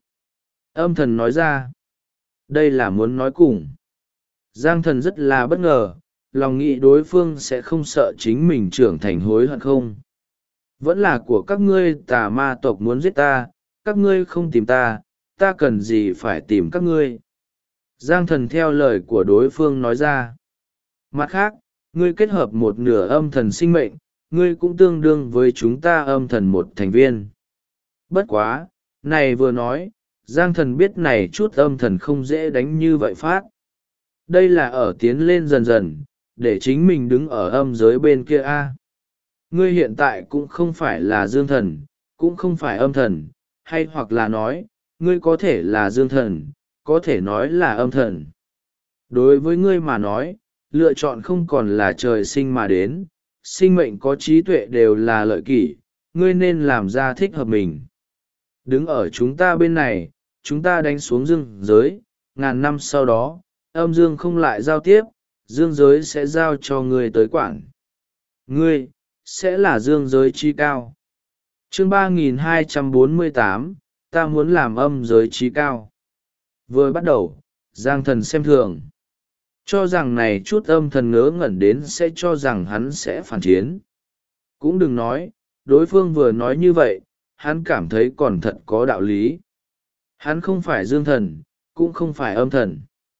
Âm thần nói ra. Đây là muốn nói cùng. Giang Thần rất là bất ngờ, lòng nghĩ đối phương sẽ không sợ chính mình trưởng thành hối hận không. Vẫn là của các ngươi tà ma tộc muốn giết ta, các ngươi không tìm ta, ta cần gì phải tìm các ngươi. Giang Thần theo lời của đối phương nói ra. Mặt khác, ngươi kết hợp một nửa âm thần sinh mệnh, ngươi cũng tương đương với chúng ta âm thần một thành viên. Bất quá, này vừa nói, Giang Thần biết này chút âm thần không dễ đánh như vậy phát. Đây là ở tiến lên dần dần, để chính mình đứng ở âm giới bên kia a. Ngươi hiện tại cũng không phải là dương thần, cũng không phải âm thần, hay hoặc là nói, ngươi có thể là dương thần, có thể nói là âm thần. Đối với ngươi mà nói, lựa chọn không còn là trời sinh mà đến, sinh mệnh có trí tuệ đều là lợi kỷ, ngươi nên làm ra thích hợp mình. Đứng ở chúng ta bên này, chúng ta đánh xuống dương giới, ngàn năm sau đó, âm dương không lại giao tiếp, dương giới sẽ giao cho ngươi tới quản. Ngươi, sẽ là dương giới trí cao. Chương 3248, ta muốn làm âm giới trí cao. Vừa bắt đầu, Giang Thần xem thường. Cho rằng này chút âm thần ngớ ngẩn đến sẽ cho rằng hắn sẽ phản chiến. Cũng đừng nói, đối phương vừa nói như vậy, hắn cảm thấy còn thật có đạo lý. Hắn không phải dương thần, cũng không phải âm thần.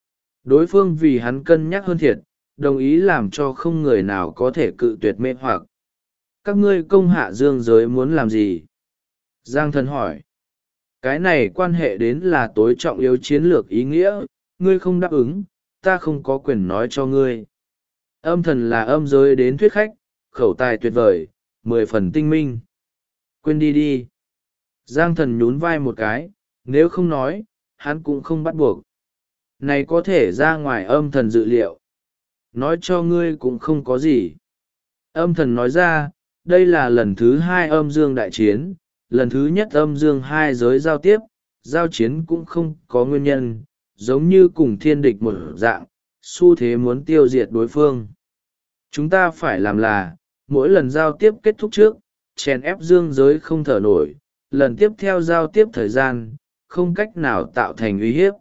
Đối phương vì hắn cân nhắc hơn thiệt, đồng ý làm cho không người nào có thể cự tuyệt mê hoặc. Các ngươi công hạ dương giới muốn làm gì? Giang Thần hỏi. Cái này quan hệ đến là tối trọng yếu chiến lược ý nghĩa, ngươi không đáp ứng, ta không có quyền nói cho ngươi. Âm thần là âm giới đến thuyết khách, khẩu tài tuyệt vời, 10 phần tinh minh. Quên đi đi. Giang Thần nhún vai một cái, nếu không nói, hắn cũng không bắt buộc. Này có thể ra ngoài âm thần dự liệu. Nói cho ngươi cũng không có gì. Âm thần nói ra, đây là lần thứ 2 âm dương đại chiến, lần thứ nhất âm dương hai giới giao tiếp, giao chiến cũng không có nguyên nhân, giống như cùng thiên địch một dạng, xu thế muốn tiêu diệt đối phương. Chúng ta phải làm là, mỗi lần giao tiếp kết thúc trước, chèn ép dương giới không thở nổi, lần tiếp theo giao tiếp thời gian, không cách nào tạo thành uy hiếp.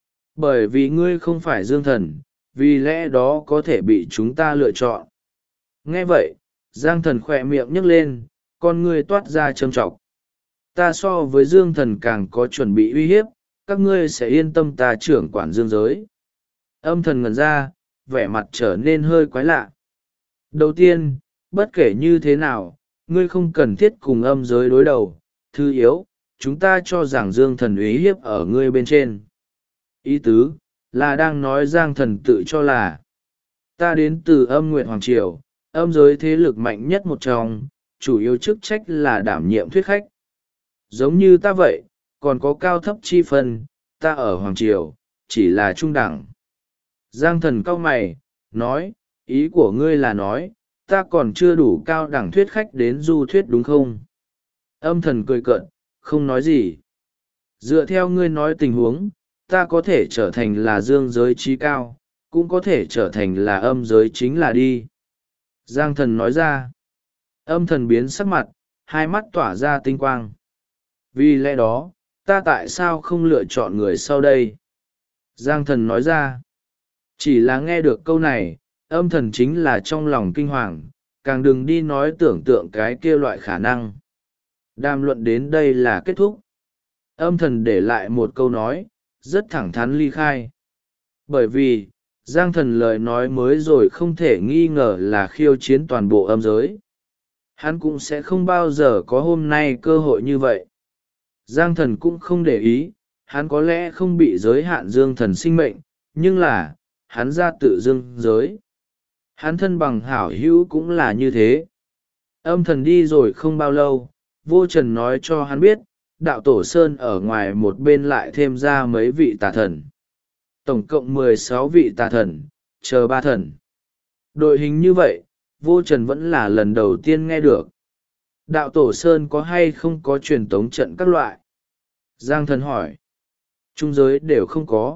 Bởi vì ngươi không phải dương thần, vì lẽ đó có thể bị chúng ta lựa chọn. Nghe vậy, Giang Thần khỏe miệng nhấc lên, con ngươi toát ra trầm trọng. Ta so với dương thần càng có chuẩn bị uy hiếp, các ngươi sẽ yên tâm ta trưởng quản dương giới. Âm thần ngẩn ra, vẻ mặt trở nên hơi quái lạ. Đầu tiên, bất kể như thế nào, ngươi không cần thiết cùng âm giới đối đầu. Thứ yếu, chúng ta cho rằng dương thần uy hiếp ở ngươi bên trên. Ý tứ, là đang nói Giang Thần tự cho là ta đến từ âm nguyện hoàng triều, âm giới thế lực mạnh nhất một trong, chủ yếu chức trách là đảm nhiệm thuyết khách. Giống như ta vậy, còn có cao thấp chi phân, ta ở hoàng triều, chỉ là trung đẳng. Giang Thần cau mày, nói, ý của ngươi là nói, ta còn chưa đủ cao đẳng thuyết khách đến du thuyết đúng không? Âm thần cười cợt, không nói gì. Dựa theo ngươi nói tình huống, ta có thể trở thành là dương giới trí cao, cũng có thể trở thành là âm giới chính là đi. Giang thần nói ra. Âm thần biến sắc mặt, hai mắt tỏa ra tinh quang. Vì lẽ đó, ta tại sao không lựa chọn người sau đây? Giang thần nói ra. Chỉ là nghe được câu này, âm thần chính là trong lòng kinh hoàng, càng đừng đi nói tưởng tượng cái kia loại khả năng. Đàm luận đến đây là kết thúc. Âm thần để lại một câu nói, rất thẳng thắn ly khai. Bởi vì, Giang thần lời nói mới rồi không thể nghi ngờ là khiêu chiến toàn bộ âm giới. Hắn cũng sẽ không bao giờ có hôm nay cơ hội như vậy. Giang thần cũng không để ý, hắn có lẽ không bị giới hạn dương thần sinh mệnh, nhưng là, hắn ra tự dương giới. Hắn thân bằng hảo hữu cũng là như thế. Âm thần đi rồi không bao lâu, vô trần nói cho hắn biết, đạo tổ sơn ở ngoài một bên lại thêm ra mấy vị tà thần. Tổng cộng 16 vị tà thần, chờ 3 thần. Đội hình như vậy, vô trần vẫn là lần đầu tiên nghe được. Đạo tổ sơn có hay không có truyền tống trận các loại? Giang thần hỏi. Trung giới đều không có.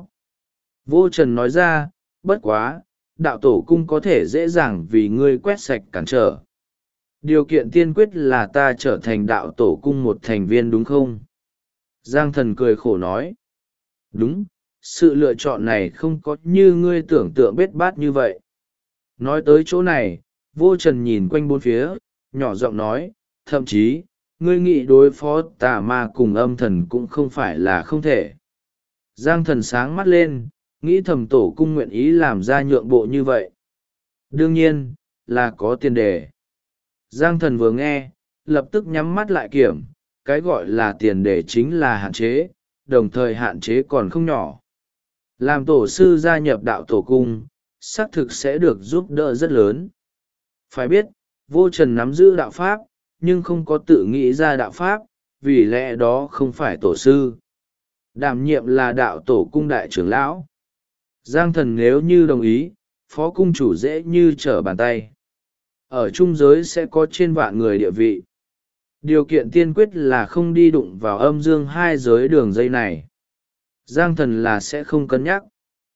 Vô trần nói ra, bất quá, đạo tổ cung có thể dễ dàng vì ngươi quét sạch cản trở. Điều kiện tiên quyết là ta trở thành đạo tổ cung một thành viên đúng không? Giang thần cười khổ nói. Đúng, sự lựa chọn này không có như ngươi tưởng tượng bết bát như vậy. Nói tới chỗ này, vô trần nhìn quanh bốn phía, nhỏ giọng nói, thậm chí, ngươi nghĩ đối phó tà ma cùng âm thần cũng không phải là không thể. Giang thần sáng mắt lên, nghĩ thầm tổ cung nguyện ý làm ra nhượng bộ như vậy. Đương nhiên, là có tiền đề. Giang thần vừa nghe, lập tức nhắm mắt lại kiểm, cái gọi là tiền đề chính là hạn chế, đồng thời hạn chế còn không nhỏ. Làm tổ sư gia nhập đạo tổ cung, xác thực sẽ được giúp đỡ rất lớn. Phải biết, vô trần nắm giữ đạo pháp, nhưng không có tự nghĩ ra đạo pháp, vì lẽ đó không phải tổ sư. Đảm nhiệm là đạo tổ cung đại trưởng lão. Giang thần nếu như đồng ý, phó cung chủ dễ như trở bàn tay. Ở trung giới sẽ có trên vạn người địa vị. Điều kiện tiên quyết là không đi đụng vào âm dương hai giới đường dây này. Giang thần là sẽ không cân nhắc.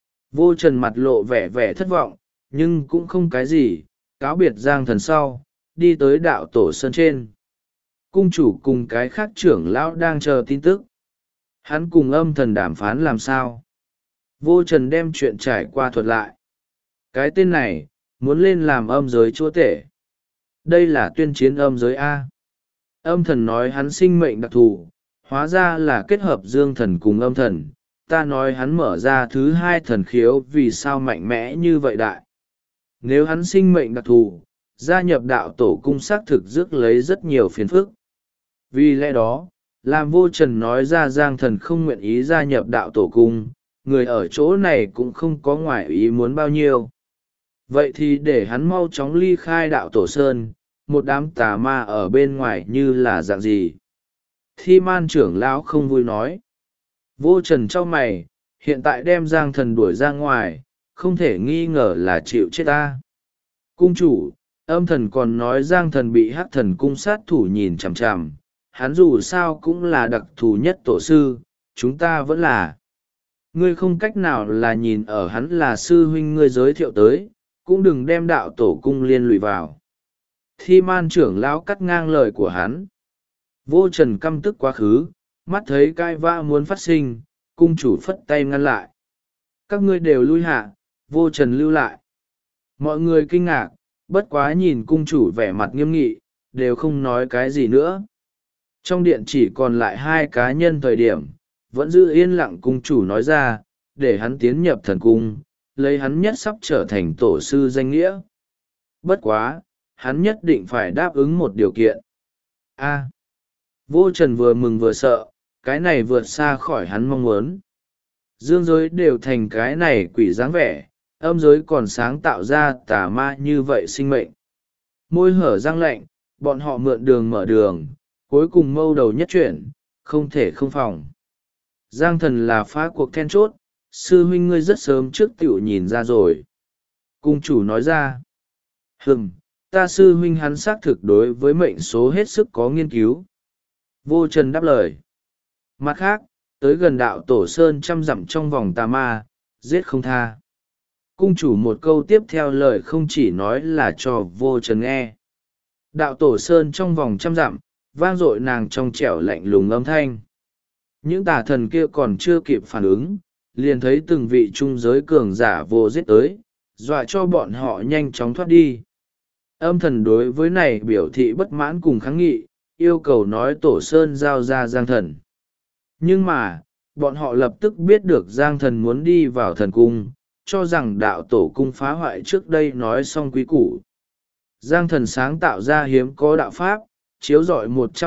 Vô trần mặt lộ vẻ vẻ thất vọng, nhưng cũng không cái gì, cáo biệt Giang thần sau, đi tới đạo tổ sơn trên. Cung chủ cùng cái khác trưởng lão đang chờ tin tức. Hắn cùng âm thần đàm phán làm sao? Vô trần đem chuyện trải qua thuật lại. Cái tên này, muốn lên làm âm giới chúa tể. Đây là tuyên chiến âm giới A. Âm thần nói hắn sinh mệnh đặc thù, hóa ra là kết hợp dương thần cùng âm thần. Ta nói hắn mở ra thứ hai thần khiếu vì sao mạnh mẽ như vậy đại. Nếu hắn sinh mệnh đặc thù, gia nhập đạo tổ cung xác thực rước lấy rất nhiều phiền phức. Vì lẽ đó, làm vô trần nói ra Giang thần không nguyện ý gia nhập đạo tổ cung, người ở chỗ này cũng không có ngoại ý muốn bao nhiêu. Vậy thì để hắn mau chóng ly khai đạo tổ sơn, một đám tà ma ở bên ngoài như là dạng gì? Thi man trưởng lão không vui nói. Vô trần cho mày, hiện tại đem Giang thần đuổi ra ngoài, không thể nghi ngờ là chịu chết ta. Cung chủ, âm thần còn nói Giang thần bị hắc thần cung sát thủ nhìn chằm chằm, hắn dù sao cũng là đặc thù nhất tổ sư, chúng ta vẫn là. Ngươi không cách nào là nhìn ở hắn là sư huynh ngươi giới thiệu tới, cũng đừng đem đạo tổ cung liên lụy vào. Thi man trưởng lão cắt ngang lời của hắn. Vô trần căm tức quá khứ, mắt thấy cai vã muốn phát sinh, cung chủ phất tay ngăn lại. Các ngươi đều lui hạ, vô trần lưu lại. Mọi người kinh ngạc, bất quá nhìn cung chủ vẻ mặt nghiêm nghị, đều không nói cái gì nữa. Trong điện chỉ còn lại hai cá nhân thời điểm, vẫn giữ yên lặng cung chủ nói ra, để hắn tiến nhập thần cung, lấy hắn nhất sắp trở thành tổ sư danh nghĩa. Bất quá, hắn nhất định phải đáp ứng một điều kiện. A. Vô trần vừa mừng vừa sợ, cái này vượt xa khỏi hắn mong muốn. Dương giới đều thành cái này quỷ dáng vẻ, âm giới còn sáng tạo ra tà ma như vậy sinh mệnh. Môi hở răng lạnh, bọn họ mượn đường mở đường, cuối cùng mâu đầu nhất chuyển, không thể không phòng. Giang thần là phá cuộc then chốt, sư huynh ngươi rất sớm trước tiểu nhìn ra rồi. Cung chủ nói ra. Ta sư huynh hắn xác thực đối với mệnh số hết sức có nghiên cứu. Vô trần đáp lời. Mặt khác, tới gần đạo tổ sơn 100 dặm trong vòng tà ma, giết không tha. Cung chủ một câu tiếp theo lời không chỉ nói là cho vô trần nghe. Đạo tổ sơn trong vòng 100 dặm, vang dội nàng trong trẻo lạnh lùng âm thanh. Những tà thần kia còn chưa kịp phản ứng, liền thấy từng vị trung giới cường giả vô giết tới, dọa cho bọn họ nhanh chóng thoát đi. Âm thần đối với này biểu thị bất mãn cùng kháng nghị, yêu cầu nói tổ sơn giao ra Giang Thần. Nhưng mà, bọn họ lập tức biết được Giang Thần muốn đi vào thần cung, cho rằng đạo tổ cung phá hoại trước đây nói xong quý củ. Giang Thần sáng tạo ra hiếm có đạo pháp, chiếu rọi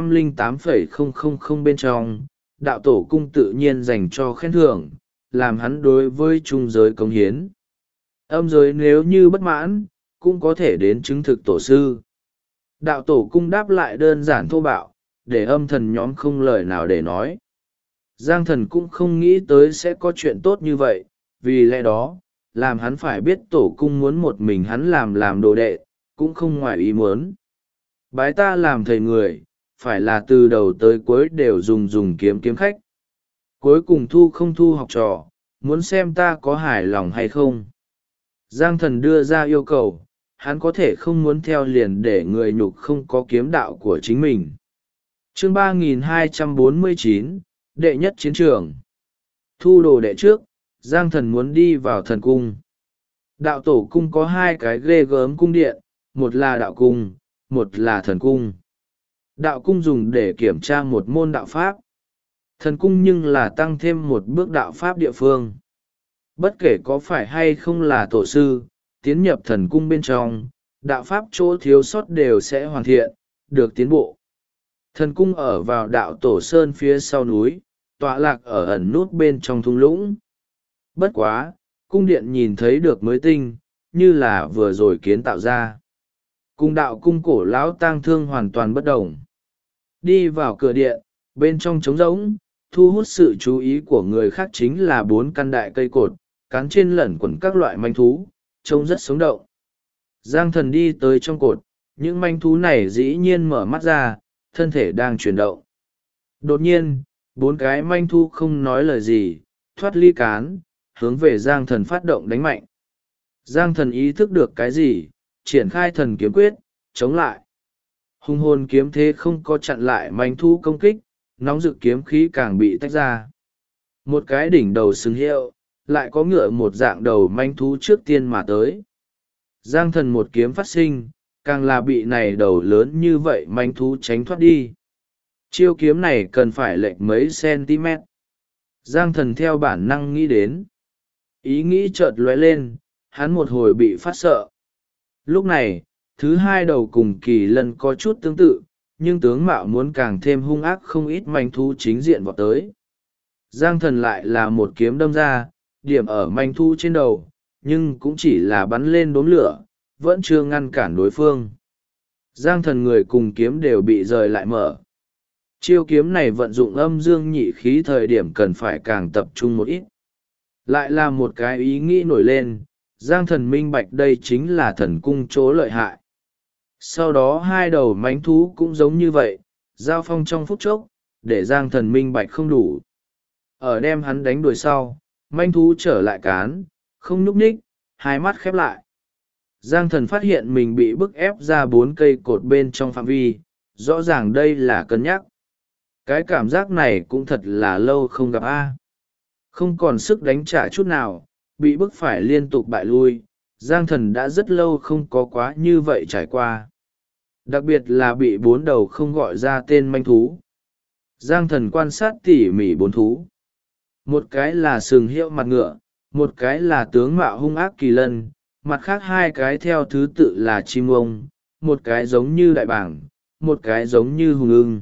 108,000 bên trong, đạo tổ cung tự nhiên dành cho khen thưởng, làm hắn đối với trung giới cống hiến. Âm giới nếu như bất mãn, cũng có thể đến chứng thực tổ sư. Đạo tổ cung đáp lại đơn giản thô bạo, để âm thần nhóm không lời nào để nói. Giang Thần cũng không nghĩ tới sẽ có chuyện tốt như vậy, vì lẽ đó, làm hắn phải biết tổ cung muốn một mình hắn làm đồ đệ, cũng không ngoài ý muốn. Bái ta làm thầy người, phải là từ đầu tới cuối đều dùng kiếm khách. Cuối cùng thu không thu học trò, muốn xem ta có hài lòng hay không. Giang Thần đưa ra yêu cầu, hắn có thể không muốn theo liền để người nhục không có kiếm đạo của chính mình. Chương 3249, đệ nhất chiến trường. Thu đồ đệ trước, Giang Thần muốn đi vào thần cung. Đạo tổ cung có hai cái ghê gớm cung điện, một là đạo cung, một là thần cung. Đạo cung dùng để kiểm tra một môn đạo pháp. Thần cung nhưng là tăng thêm một bước đạo pháp địa phương. Bất kể có phải hay không là tổ sư, tiến nhập thần cung bên trong, đạo pháp chỗ thiếu sót đều sẽ hoàn thiện, được tiến bộ. Thần cung ở vào đạo tổ sơn phía sau núi, tọa lạc ở ẩn nút bên trong thung lũng. Bất quá, cung điện nhìn thấy được mới tinh, như là vừa rồi kiến tạo ra. Cung đạo cung cổ lão tang thương hoàn toàn bất đồng. Đi vào cửa điện, bên trong trống rỗng, thu hút sự chú ý của người khác chính là 4 căn đại cây cột, cán trên lẩn quẩn các loại manh thú, trông rất sống động. Giang Thần đi tới trong cột, những manh thú này dĩ nhiên mở mắt ra, thân thể đang chuyển động. Đột nhiên, 4 cái manh thú không nói lời gì, thoát ly cán, hướng về Giang Thần phát động đánh mạnh. Giang Thần ý thức được cái gì, triển khai thần kiếm quyết, chống lại. Hung hồn kiếm thế không có chặn lại manh thú công kích, nóng rực kiếm khí càng bị tách ra. Một cái đỉnh đầu sừng hiệu, lại có ngựa một dạng đầu manh thú trước tiên mà tới. Giang Thần một kiếm phát sinh, càng là bị này đầu lớn như vậy manh thú tránh thoát đi. Chiêu kiếm này cần phải lệch mấy cm. Giang Thần theo bản năng nghĩ đến. Ý nghĩ chợt lóe lên, hắn một hồi bị phát sợ. Lúc này, thứ hai đầu cùng kỳ lân có chút tương tự, nhưng tướng mạo muốn càng thêm hung ác không ít manh thú chính diện vọt tới. Giang Thần lại là một kiếm đâm ra, điểm ở manh thú trên đầu, nhưng cũng chỉ là bắn lên đốm lửa, vẫn chưa ngăn cản đối phương. Giang Thần người cùng kiếm đều bị rời lại mở. Chiêu kiếm này vận dụng âm dương nhị khí thời điểm cần phải càng tập trung một ít. Lại là một cái ý nghĩ nổi lên, Giang Thần minh bạch đây chính là thần cung chỗ lợi hại. Sau đó hai đầu mánh thú cũng giống như vậy, giao phong trong phút chốc, để Giang Thần minh bạch không đủ. Ở đem hắn đánh đuổi sau, manh thú trở lại cán, không nhúc nhích, hai mắt khép lại. Giang Thần phát hiện mình bị bức ép ra 4 cây cột bên trong phạm vi, rõ ràng đây là cân nhắc. Cái cảm giác này cũng thật là lâu không gặp a. Không còn sức đánh trả chút nào, bị bức phải liên tục bại lui, Giang Thần đã rất lâu không có quá như vậy trải qua. Đặc biệt là bị 4 đầu không gọi ra tên manh thú. Giang Thần quan sát tỉ mỉ 4 thú. Một cái là sừng hiệu mặt ngựa, một cái là tướng mạo hung ác kỳ lân, mặt khác 2 cái theo thứ tự là chim ông, một cái giống như đại bảng, một cái giống như hùng ưng.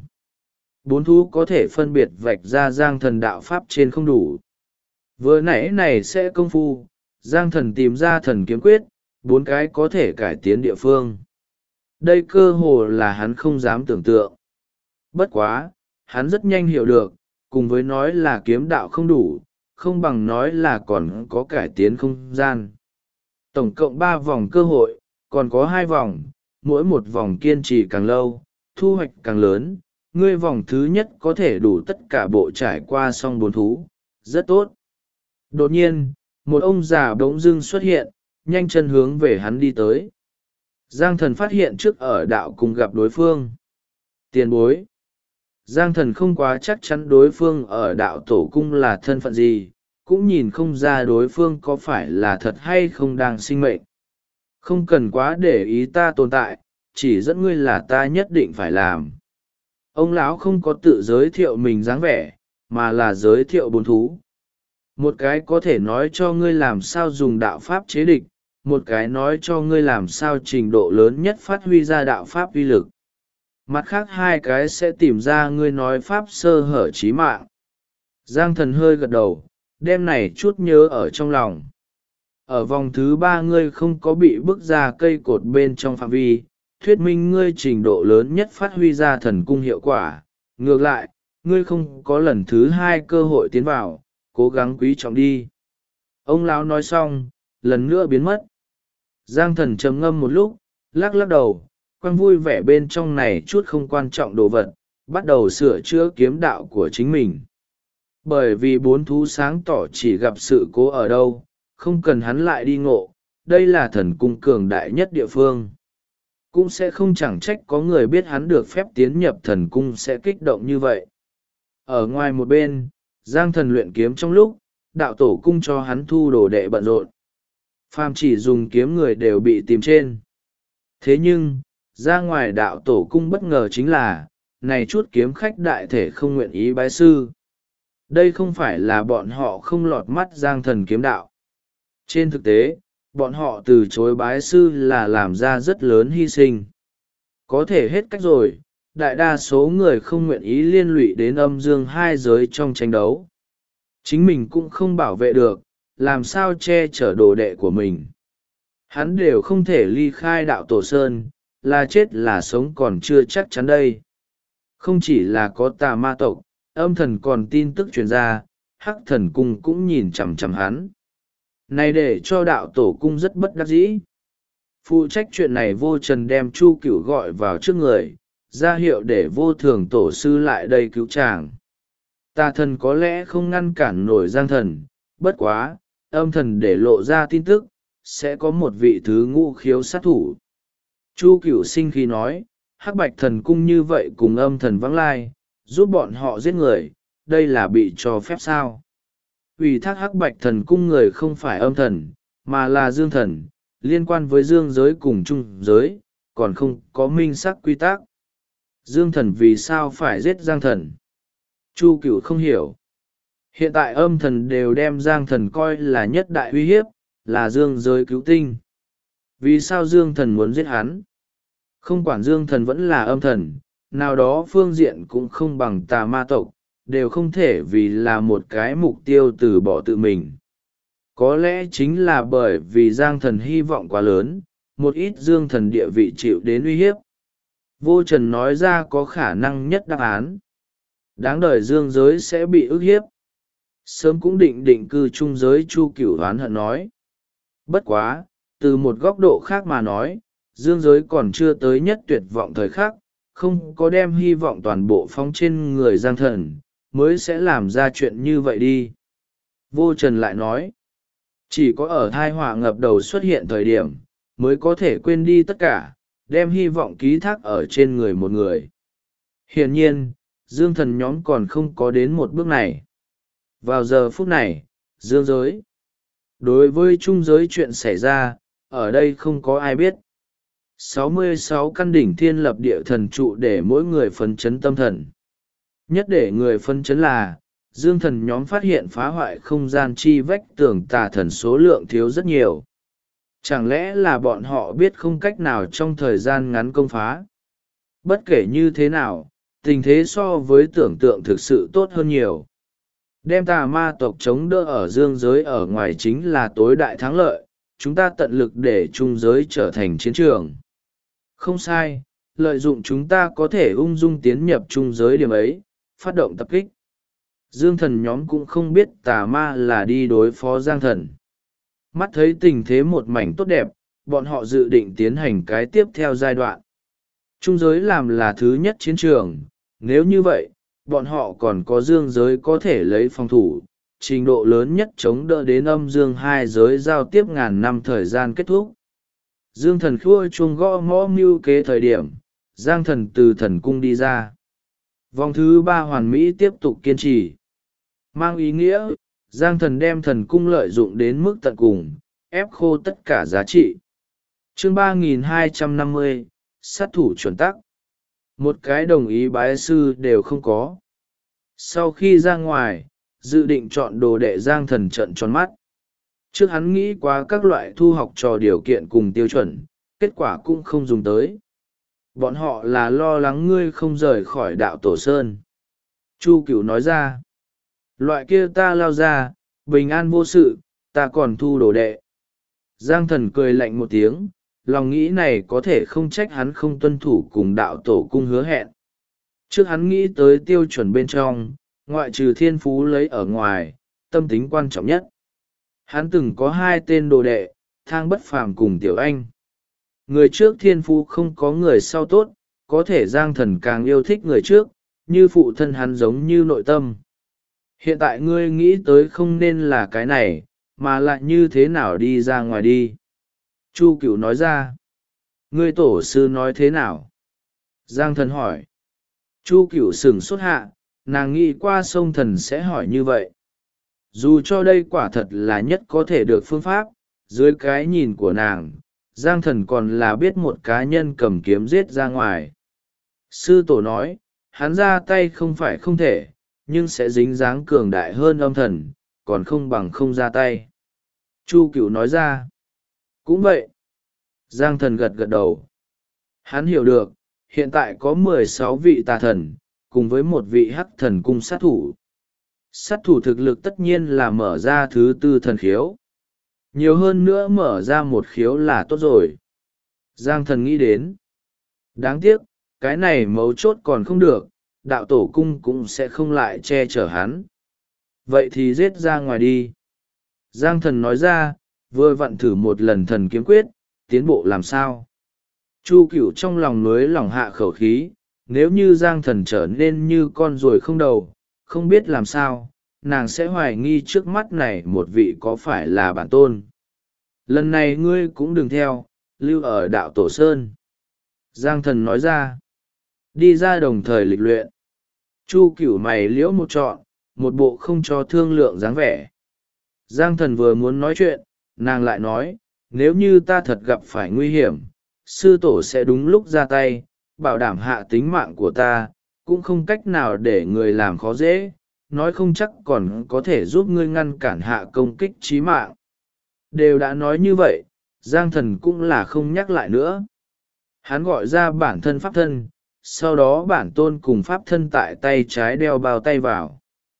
4 thú có thể phân biệt vạch ra Giang Thần đạo pháp trên không đủ. Vừa nãy này sẽ công phu, Giang Thần tìm ra thần kiếm quyết, 4 cái có thể cải tiến địa phương. Đây cơ hồ là hắn không dám tưởng tượng. Bất quá, hắn rất nhanh hiểu được, cùng với nói là kiếm đạo không đủ, không bằng nói là còn có cải tiến không gian. Tổng cộng 3 vòng cơ hội, còn có 2 vòng, mỗi một vòng kiên trì càng lâu, thu hoạch càng lớn, ngươi vòng thứ nhất có thể đủ tất cả bộ trải qua xong 4 thú, rất tốt. Đột nhiên, một ông già bỗng dưng xuất hiện, nhanh chân hướng về hắn đi tới. Giang Thần phát hiện trước ở đạo cùng gặp đối phương. Tiền bối. Giang Thần không quá chắc chắn đối phương ở đạo tổ cung là thân phận gì, cũng nhìn không ra đối phương có phải là thật hay không đang sinh mệnh. Không cần quá để ý ta tồn tại, chỉ dẫn ngươi là ta nhất định phải làm. Ông lão không có tự giới thiệu mình dáng vẻ, mà là giới thiệu 4 thú. Một cái có thể nói cho ngươi làm sao dùng đạo pháp chế địch, một cái nói cho ngươi làm sao trình độ lớn nhất phát huy ra đạo pháp uy lực. Mặt khác 2 cái sẽ tìm ra ngươi nói pháp sơ hở chí mạng. Giang Thần hơi gật đầu, đêm này chút nhớ ở trong lòng. Ở vòng thứ 3 ngươi không có bị bước ra cây cột bên trong phạm vi, thuyết minh ngươi trình độ lớn nhất phát huy ra thần cung hiệu quả. Ngược lại, ngươi không có lần thứ 2 cơ hội tiến vào, cố gắng quý trọng đi. Ông lão nói xong, lần nữa biến mất. Giang Thần trầm ngâm một lúc, lắc lắc đầu, quăng vui vẻ bên trong này chút không quan trọng đồ vật, bắt đầu sửa chữa kiếm đạo của chính mình. Bởi vì 4 thú sáng tỏ chỉ gặp sự cố ở đâu, không cần hắn lại đi ngộ, đây là thần cung cường đại nhất địa phương. Cũng sẽ không chẳng trách có người biết hắn được phép tiến nhập thần cung sẽ kích động như vậy. Ở ngoài một bên, Giang Thần luyện kiếm trong lúc, đạo tổ cung cho hắn thu đồ đệ bận rộn. Phàm chỉ dùng kiếm người đều bị tìm trên. Thế nhưng, ra ngoài đạo tổ cung bất ngờ chính là, này chút kiếm khách đại thể không nguyện ý bái sư. Đây không phải là bọn họ không lọt mắt Giang Thần kiếm đạo. Trên thực tế, bọn họ từ chối bái sư là làm ra rất lớn hy sinh. Có thể hết cách rồi, đại đa số người không nguyện ý liên lụy đến âm dương 2 giới trong tranh đấu. Chính mình cũng không bảo vệ được, làm sao che chở đồ đệ của mình. Hắn đều không thể ly khai đạo tổ sơn, là chết là sống còn chưa chắc chắn đây. Không chỉ là có tà ma tộc, âm thần còn tin tức truyền ra, hắc thần cung cũng nhìn chằm chằm hắn. Này để cho đạo tổ cung rất bất đắc dĩ. Phụ trách chuyện này Vô Trần đem Chu Cửu gọi vào trước người, ra hiệu để Vô Thường tổ sư lại đây cứu chàng. Tà thần có lẽ không ngăn cản nổi Giang Thần, bất quá, âm thần để lộ ra tin tức, sẽ có một vị thứ ngũ khiếu sát thủ. Chu Cửu sinh khí nói, hắc bạch thần cung như vậy cùng âm thần vắng lai, giúp bọn họ giết người, đây là bị cho phép sao? Ủy thác hắc bạch thần cung người không phải âm thần, mà là dương thần, liên quan với dương giới cùng trung giới, còn không có minh xác quy tắc. Dương thần vì sao phải giết Giang Thần? Chu Cửu không hiểu. Hiện tại âm thần đều đem Giang Thần coi là nhất đại uy hiếp, là dương giới cứu tinh. Vì sao Dương Thần muốn giết hắn? Không quản Dương Thần vẫn là âm thần, nào đó phương diện cũng không bằng tà ma tộc, đều không thể vì là một cái mục tiêu từ bỏ tự mình. Có lẽ chính là bởi vì Giang Thần hy vọng quá lớn, một ít Dương Thần địa vị chịu đến uy hiếp. Vô Trần nói ra có khả năng nhất đáp án. Đáng đời dương giới sẽ bị ức hiếp. Sớm cũng định cư trung giới Chu Cửu oán hận nói. Bất quá, từ một góc độ khác mà nói, dương giới còn chưa tới nhất tuyệt vọng thời khắc, không có đem hy vọng toàn bộ phóng trên người Giang Thần, mới sẽ làm ra chuyện như vậy đi. Vô Trần lại nói, chỉ có ở thai họa ngập đầu xuất hiện thời điểm, mới có thể quên đi tất cả, đem hy vọng ký thác ở trên người một người. Hiển nhiên, Dương Thần nhóm còn không có đến một bước này. Vào giờ phút này, dương giới. Đối với trung giới chuyện xảy ra, ở đây không có ai biết. 66 căn đỉnh thiên lập địa thần trụ để mỗi người phấn chấn tâm thần. Nhất để người phấn chấn là, Dương Thần nhóm phát hiện phá hoại không gian chi vách tường tà thần số lượng thiếu rất nhiều. Chẳng lẽ là bọn họ biết không cách nào trong thời gian ngắn công phá? Bất kể như thế nào, tình thế so với tưởng tượng thực sự tốt hơn nhiều. Đem tà ma tộc chống đỡ ở dương giới ở ngoài chính là tối đại thắng lợi, chúng ta tận lực để trung giới trở thành chiến trường. Không sai, lợi dụng chúng ta có thể ung dung tiến nhập trung giới điểm ấy, phát động tập kích. Dương Thần nhóm cũng không biết tà ma là đi đối phó Giang Thần. Mắt thấy tình thế một mảnh tốt đẹp, bọn họ dự định tiến hành cái tiếp theo giai đoạn. Trung giới làm là thứ nhất chiến trường, Nếu như vậy, bọn họ còn có dương giới có thể lấy phòng thủ, trình độ lớn nhất chống đỡ đến âm dương hai giới giao tiếp ngàn năm thời gian kết thúc. Dương thần khua chuông gõ mõ mưu kế thời điểm, Giang thần từ thần cung đi ra. Vòng thứ 3 hoàn mỹ tiếp tục kiên trì. Mang ý nghĩa, Giang thần đem thần cung lợi dụng đến mức tận cùng, ép khô tất cả giá trị. Chương 3250, sát thủ chuẩn tắc. Một cái đồng ý bái sư đều không có. Sau khi ra ngoài, dự định chọn đồ đệ Giang thần trợn tròn mắt. Trước hắn nghĩ qua các loại thu học trò điều kiện cùng tiêu chuẩn, kết quả cũng không dùng tới. Bọn họ là lo lắng ngươi không rời khỏi đạo Tổ Sơn. Chu Cửu nói ra. Loại kia ta lao ra, bình an vô sự, ta còn thu đồ đệ. Giang thần cười lạnh một tiếng, lòng nghĩ này có thể không trách hắn không tuân thủ cùng đạo tổ cung hứa hẹn. Trước hắn nghĩ tới tiêu chuẩn bên trong, ngoại trừ thiên phú lấy ở ngoài, tâm tính quan trọng nhất. Hắn từng có 2 tên đồ đệ, Thang Bất Phàm cùng Tiểu Anh. Người trước thiên phú không có người sau tốt, có thể Giang thần càng yêu thích người trước, như phụ thân hắn giống như nội tâm. Hiện tại ngươi nghĩ tới không nên là cái này, mà lại như thế nào đi ra ngoài đi. Chu Cửu nói ra. Ngươi tổ sư nói thế nào? Giang thần hỏi. Chu Cửu sửng sốt hạ, nàng nghĩ qua sông thần sẽ hỏi như vậy. Dù cho đây quả thật là nhất có thể được phương pháp, dưới cái nhìn của nàng, Giang thần còn là biết một cá nhân cầm kiếm giết ra ngoài. Sư tổ nói, hắn ra tay không phải không thể, nhưng sẽ dính dáng cường đại hơn âm thần, còn không bằng không ra tay. Chu Cửu nói ra. Cũng vậy. Giang thần gật gật đầu. Hắn hiểu được, hiện tại có 16 vị tà thần, cùng với một vị hắc thần cung sát thủ. Sát thủ thực lực tất nhiên là mở ra thứ 4 thần khiếu. Nhiều hơn nữa mở ra một khiếu là tốt rồi. Giang thần nghĩ đến. Đáng tiếc, cái này mấu chốt còn không được, đạo tổ cung cũng sẽ không lại che chở hắn. Vậy thì giết ra ngoài đi. Giang thần nói ra, vừa vặn thử một lần thần kiếm quyết, tiến bộ làm sao. Chu Cửu trong lòng nối lỏng hạ khẩu khí, nếu như Giang thần trở nên như con ruồi không đầu, không biết làm sao, nàng sẽ hoài nghi trước mắt này một vị có phải là bản tôn. Lần này ngươi cũng đừng theo, lưu ở đạo Tổ Sơn. Giang thần nói ra, đi ra đồng thời lịch luyện. Chu Cửu mày liễu một trọn, một bộ không cho thương lượng dáng vẻ. Giang thần vừa muốn nói chuyện, nàng lại nói, nếu như ta thật gặp phải nguy hiểm, sư tổ sẽ đúng lúc ra tay, bảo đảm hạ tính mạng của ta, cũng không cách nào để người làm khó dễ, nói không chắc còn có thể giúp ngươi ngăn cản hạ công kích chí mạng. Đều đã nói như vậy, Giang thần cũng là không nhắc lại nữa. Hắn gọi ra bản thân pháp thân, sau đó bản tôn cùng pháp thân tại tay trái đeo bao tay vào.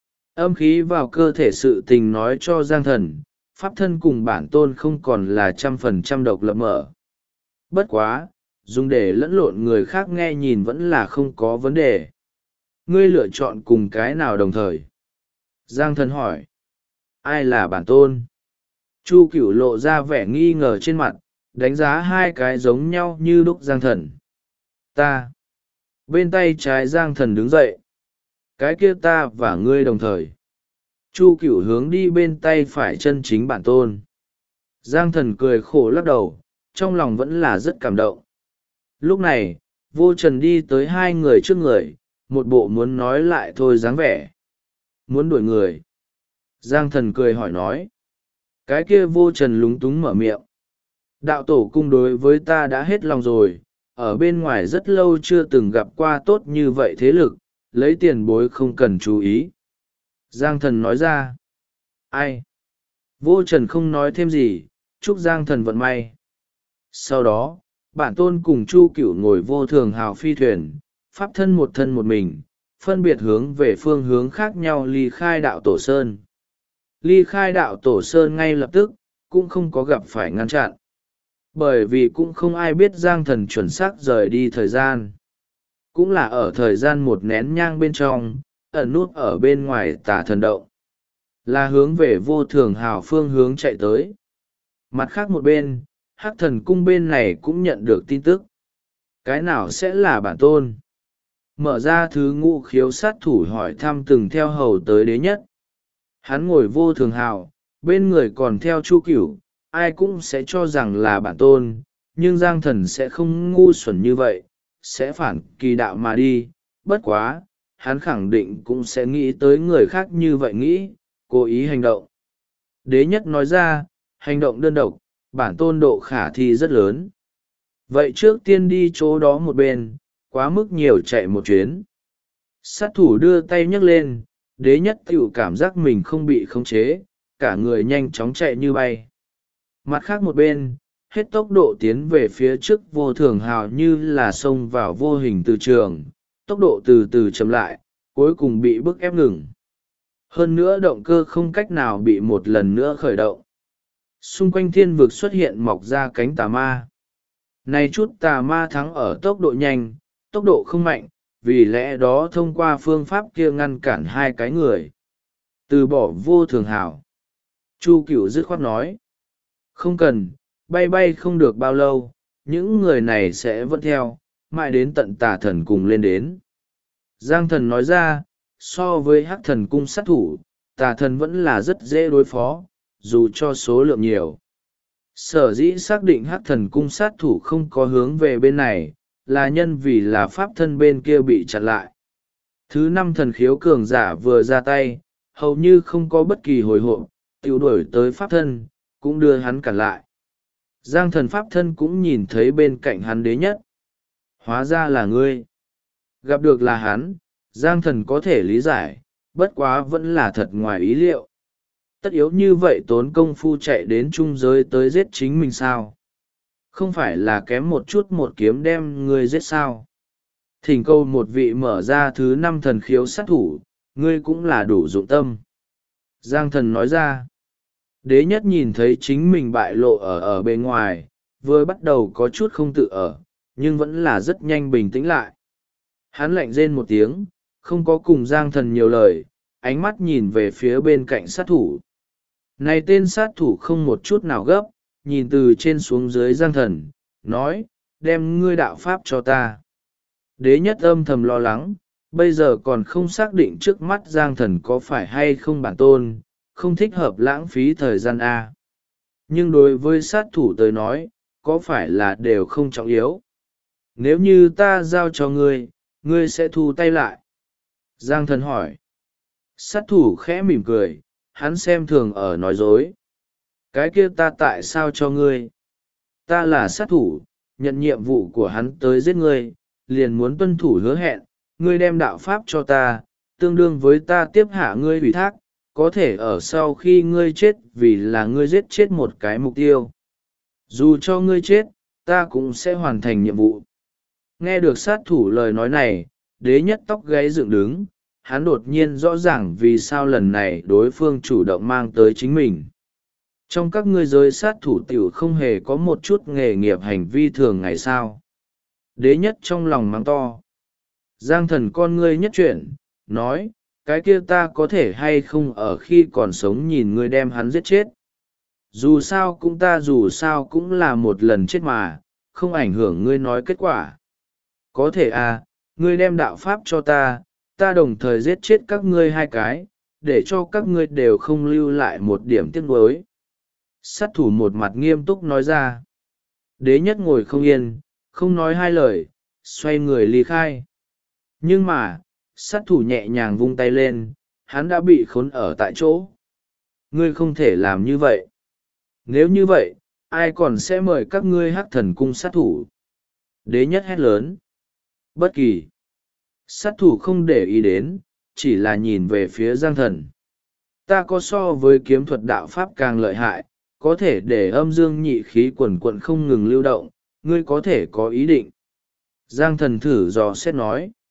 Âm khí vào cơ thể sự tình nói cho Giang thần, pháp thân cùng bản tôn không còn là 100% độc lập mở. Bất quá, dùng để lẫn lộn người khác nghe nhìn vẫn là không có vấn đề. Ngươi lựa chọn cùng cái nào đồng thời? Giang thần hỏi. Ai là bản tôn? Chu Cửu lộ ra vẻ nghi ngờ trên mặt, đánh giá 2 cái giống nhau như đúc Giang thần. Ta. Bên tay trái Giang thần đứng dậy. Cái kia ta và ngươi đồng thời. Chu Cửu hướng đi bên tay phải chân chính bản tôn. Giang thần cười khổ lắc đầu, trong lòng vẫn là rất cảm động. Lúc này, Vô Trần đi tới 2 người trước người, một bộ muốn nói lại thôi dáng vẻ. Muốn đuổi người. Giang thần cười hỏi nói. Cái kia Vô Trần lúng túng mở miệng. Đạo tổ cung đối với ta đã hết lòng rồi, ở bên ngoài rất lâu chưa từng gặp qua tốt như vậy thế lực, lấy tiền bối không cần chú ý. Giang thần nói ra. Ai? Vô Trần không nói thêm gì, chúc Giang thần vận may. Sau đó, bản tôn cùng Chu Cửu ngồi vô thường hào phi thuyền, pháp thân một mình, phân biệt hướng về phương hướng khác nhau ly khai đạo Tổ Sơn. Ly khai đạo Tổ Sơn ngay lập tức, cũng không có gặp phải ngăn chặn. Bởi vì cũng không ai biết Giang thần chuẩn xác rời đi thời gian. Cũng là ở thời gian một nén nhang bên trong, ẩn nút ở bên ngoài tà thần động. Là hướng về vô thường hào phương hướng chạy tới. Mặt khác một bên, hắc thần cung bên này cũng nhận được tin tức. Cái nào sẽ là bản tôn? mở ra thứ ngũ khiếu sát thủ hỏi thăm từng theo hầu tới đế nhất. Hắn ngồi vô thường hào, bên người còn theo Chu Cửu, ai cũng sẽ cho rằng là bản tôn, nhưng Giang Thần sẽ không ngu xuẩn như vậy, sẽ phản kỳ đạo mà đi. Bất quá, hắn khẳng định cũng sẽ nghĩ tới người khác như vậy nghĩ, cố ý hành động. Đế nhất nói ra, hành động đơn độc, bản tôn độ khả thi rất lớn. Vậy trước tiên đi chỗ đó một bên, quá mức nhiều chạy một chuyến. Sát thủ đưa tay nhấc lên, đế nhất tựu cảm giác mình không bị khống chế, cả người nhanh chóng chạy như bay. Mặt khác một bên, hết tốc độ tiến về phía trước vô thường hào như là xông vào vô hình từ trường, tốc độ từ từ chậm lại, cuối cùng bị bức ép ngừng. Hơn nữa động cơ không cách nào bị một lần nữa khởi động. Xung quanh thiên vực xuất hiện mọc ra cánh tà ma. Này chút tà ma thắng ở tốc độ nhanh, tốc độ không mạnh, vì lẽ đó thông qua phương pháp kia ngăn cản hai cái người. Từ bỏ vô thường hảo. Chu Cửu dứt khoát nói. Không cần, bay bay không được bao lâu, những người này sẽ vẫn theo, mãi đến tận tà thần cùng lên đến. Giang thần nói ra, so với hắc thần cung sát thủ, tà thần vẫn là rất dễ đối phó, dù cho số lượng nhiều. Sở dĩ xác định hắc thần cung sát thủ không có hướng về bên này, là nhân vì là pháp thân bên kia bị chặn lại. Thứ năm thần khiếu cường giả vừa ra tay, hầu như không có bất kỳ hồi hộp, tiểu đuổi tới pháp thân, cũng đưa hắn cản lại. Giang thần pháp thân cũng nhìn thấy bên cạnh hắn đế nhất. Hóa ra là ngươi. Gặp được là hắn, Giang thần có thể lý giải, bất quá vẫn là thật ngoài ý liệu. Tất yếu như vậy tốn công phu chạy đến trung giới tới giết chính mình sao? Không phải là kém một chút một kiếm đem ngươi giết sao? Thỉnh cầu một vị mở ra thứ năm thần khiếu sát thủ, ngươi cũng là đủ dụng tâm. Giang thần nói ra. Đế nhất nhìn thấy chính mình bại lộ ở bên ngoài, vừa bắt đầu có chút không tự ở, nhưng vẫn là rất nhanh bình tĩnh lại. Hắn lạnh rên một tiếng, không có cùng Giang thần nhiều lời, ánh mắt nhìn về phía bên cạnh sát thủ. Này tên sát thủ không một chút nào gấp, nhìn từ trên xuống dưới Giang thần, nói, đem ngươi đạo pháp cho ta. Đế nhất âm thầm lo lắng, bây giờ còn không xác định trước mắt Giang thần có phải hay không bản tôn, không thích hợp lãng phí thời gian A. Nhưng đối với sát thủ tới nói, có phải là đều không trọng yếu. Nếu như ta giao cho ngươi, ngươi sẽ thu tay lại. Giang thần hỏi. Sát thủ khẽ mỉm cười, hắn xem thường ở nói dối. Cái kia ta tại sao cho ngươi? Ta là sát thủ, nhận nhiệm vụ của hắn tới giết ngươi, liền muốn tuân thủ hứa hẹn, ngươi đem đạo pháp cho ta, tương đương với ta tiếp hạ ngươi ủy thác, có thể ở sau khi ngươi chết vì là ngươi giết chết một cái mục tiêu. Dù cho ngươi chết, ta cũng sẽ hoàn thành nhiệm vụ. Nghe được sát thủ lời nói này, đế nhất tóc gáy dựng đứng, hắn đột nhiên rõ ràng vì sao lần này đối phương chủ động mang tới chính mình. Trong các ngươi giới sát thủ tiểu không hề có một chút nghề nghiệp hành vi thường ngày sao. Đế nhất trong lòng mắng to. Giang thần con ngươi nhất chuyển, nói, cái kia ta có thể hay không ở khi còn sống nhìn ngươi đem hắn giết chết. Dù sao cũng là một lần chết mà, không ảnh hưởng ngươi nói kết quả. Có thể à, ngươi đem đạo pháp cho ta, ta đồng thời giết chết các ngươi hai cái, để cho các ngươi đều không lưu lại một điểm tiếc nuối. Sát thủ một mặt nghiêm túc nói ra. Đế nhất ngồi không yên, không nói hai lời, xoay người ly khai. Nhưng mà, sát thủ nhẹ nhàng vung tay lên, hắn đã bị khốn ở tại chỗ. Ngươi không thể làm như vậy. Nếu như vậy, ai còn sẽ mời các ngươi hắc thần cung sát thủ? Đế nhất hét lớn. Bất kỳ. Sát thủ không để ý đến, chỉ là nhìn về phía Giang thần. Ta có so với kiếm thuật đạo pháp càng lợi hại, có thể để âm dương nhị khí quần quận không ngừng lưu động, ngươi có thể có ý định. Giang thần thử dò xét nói.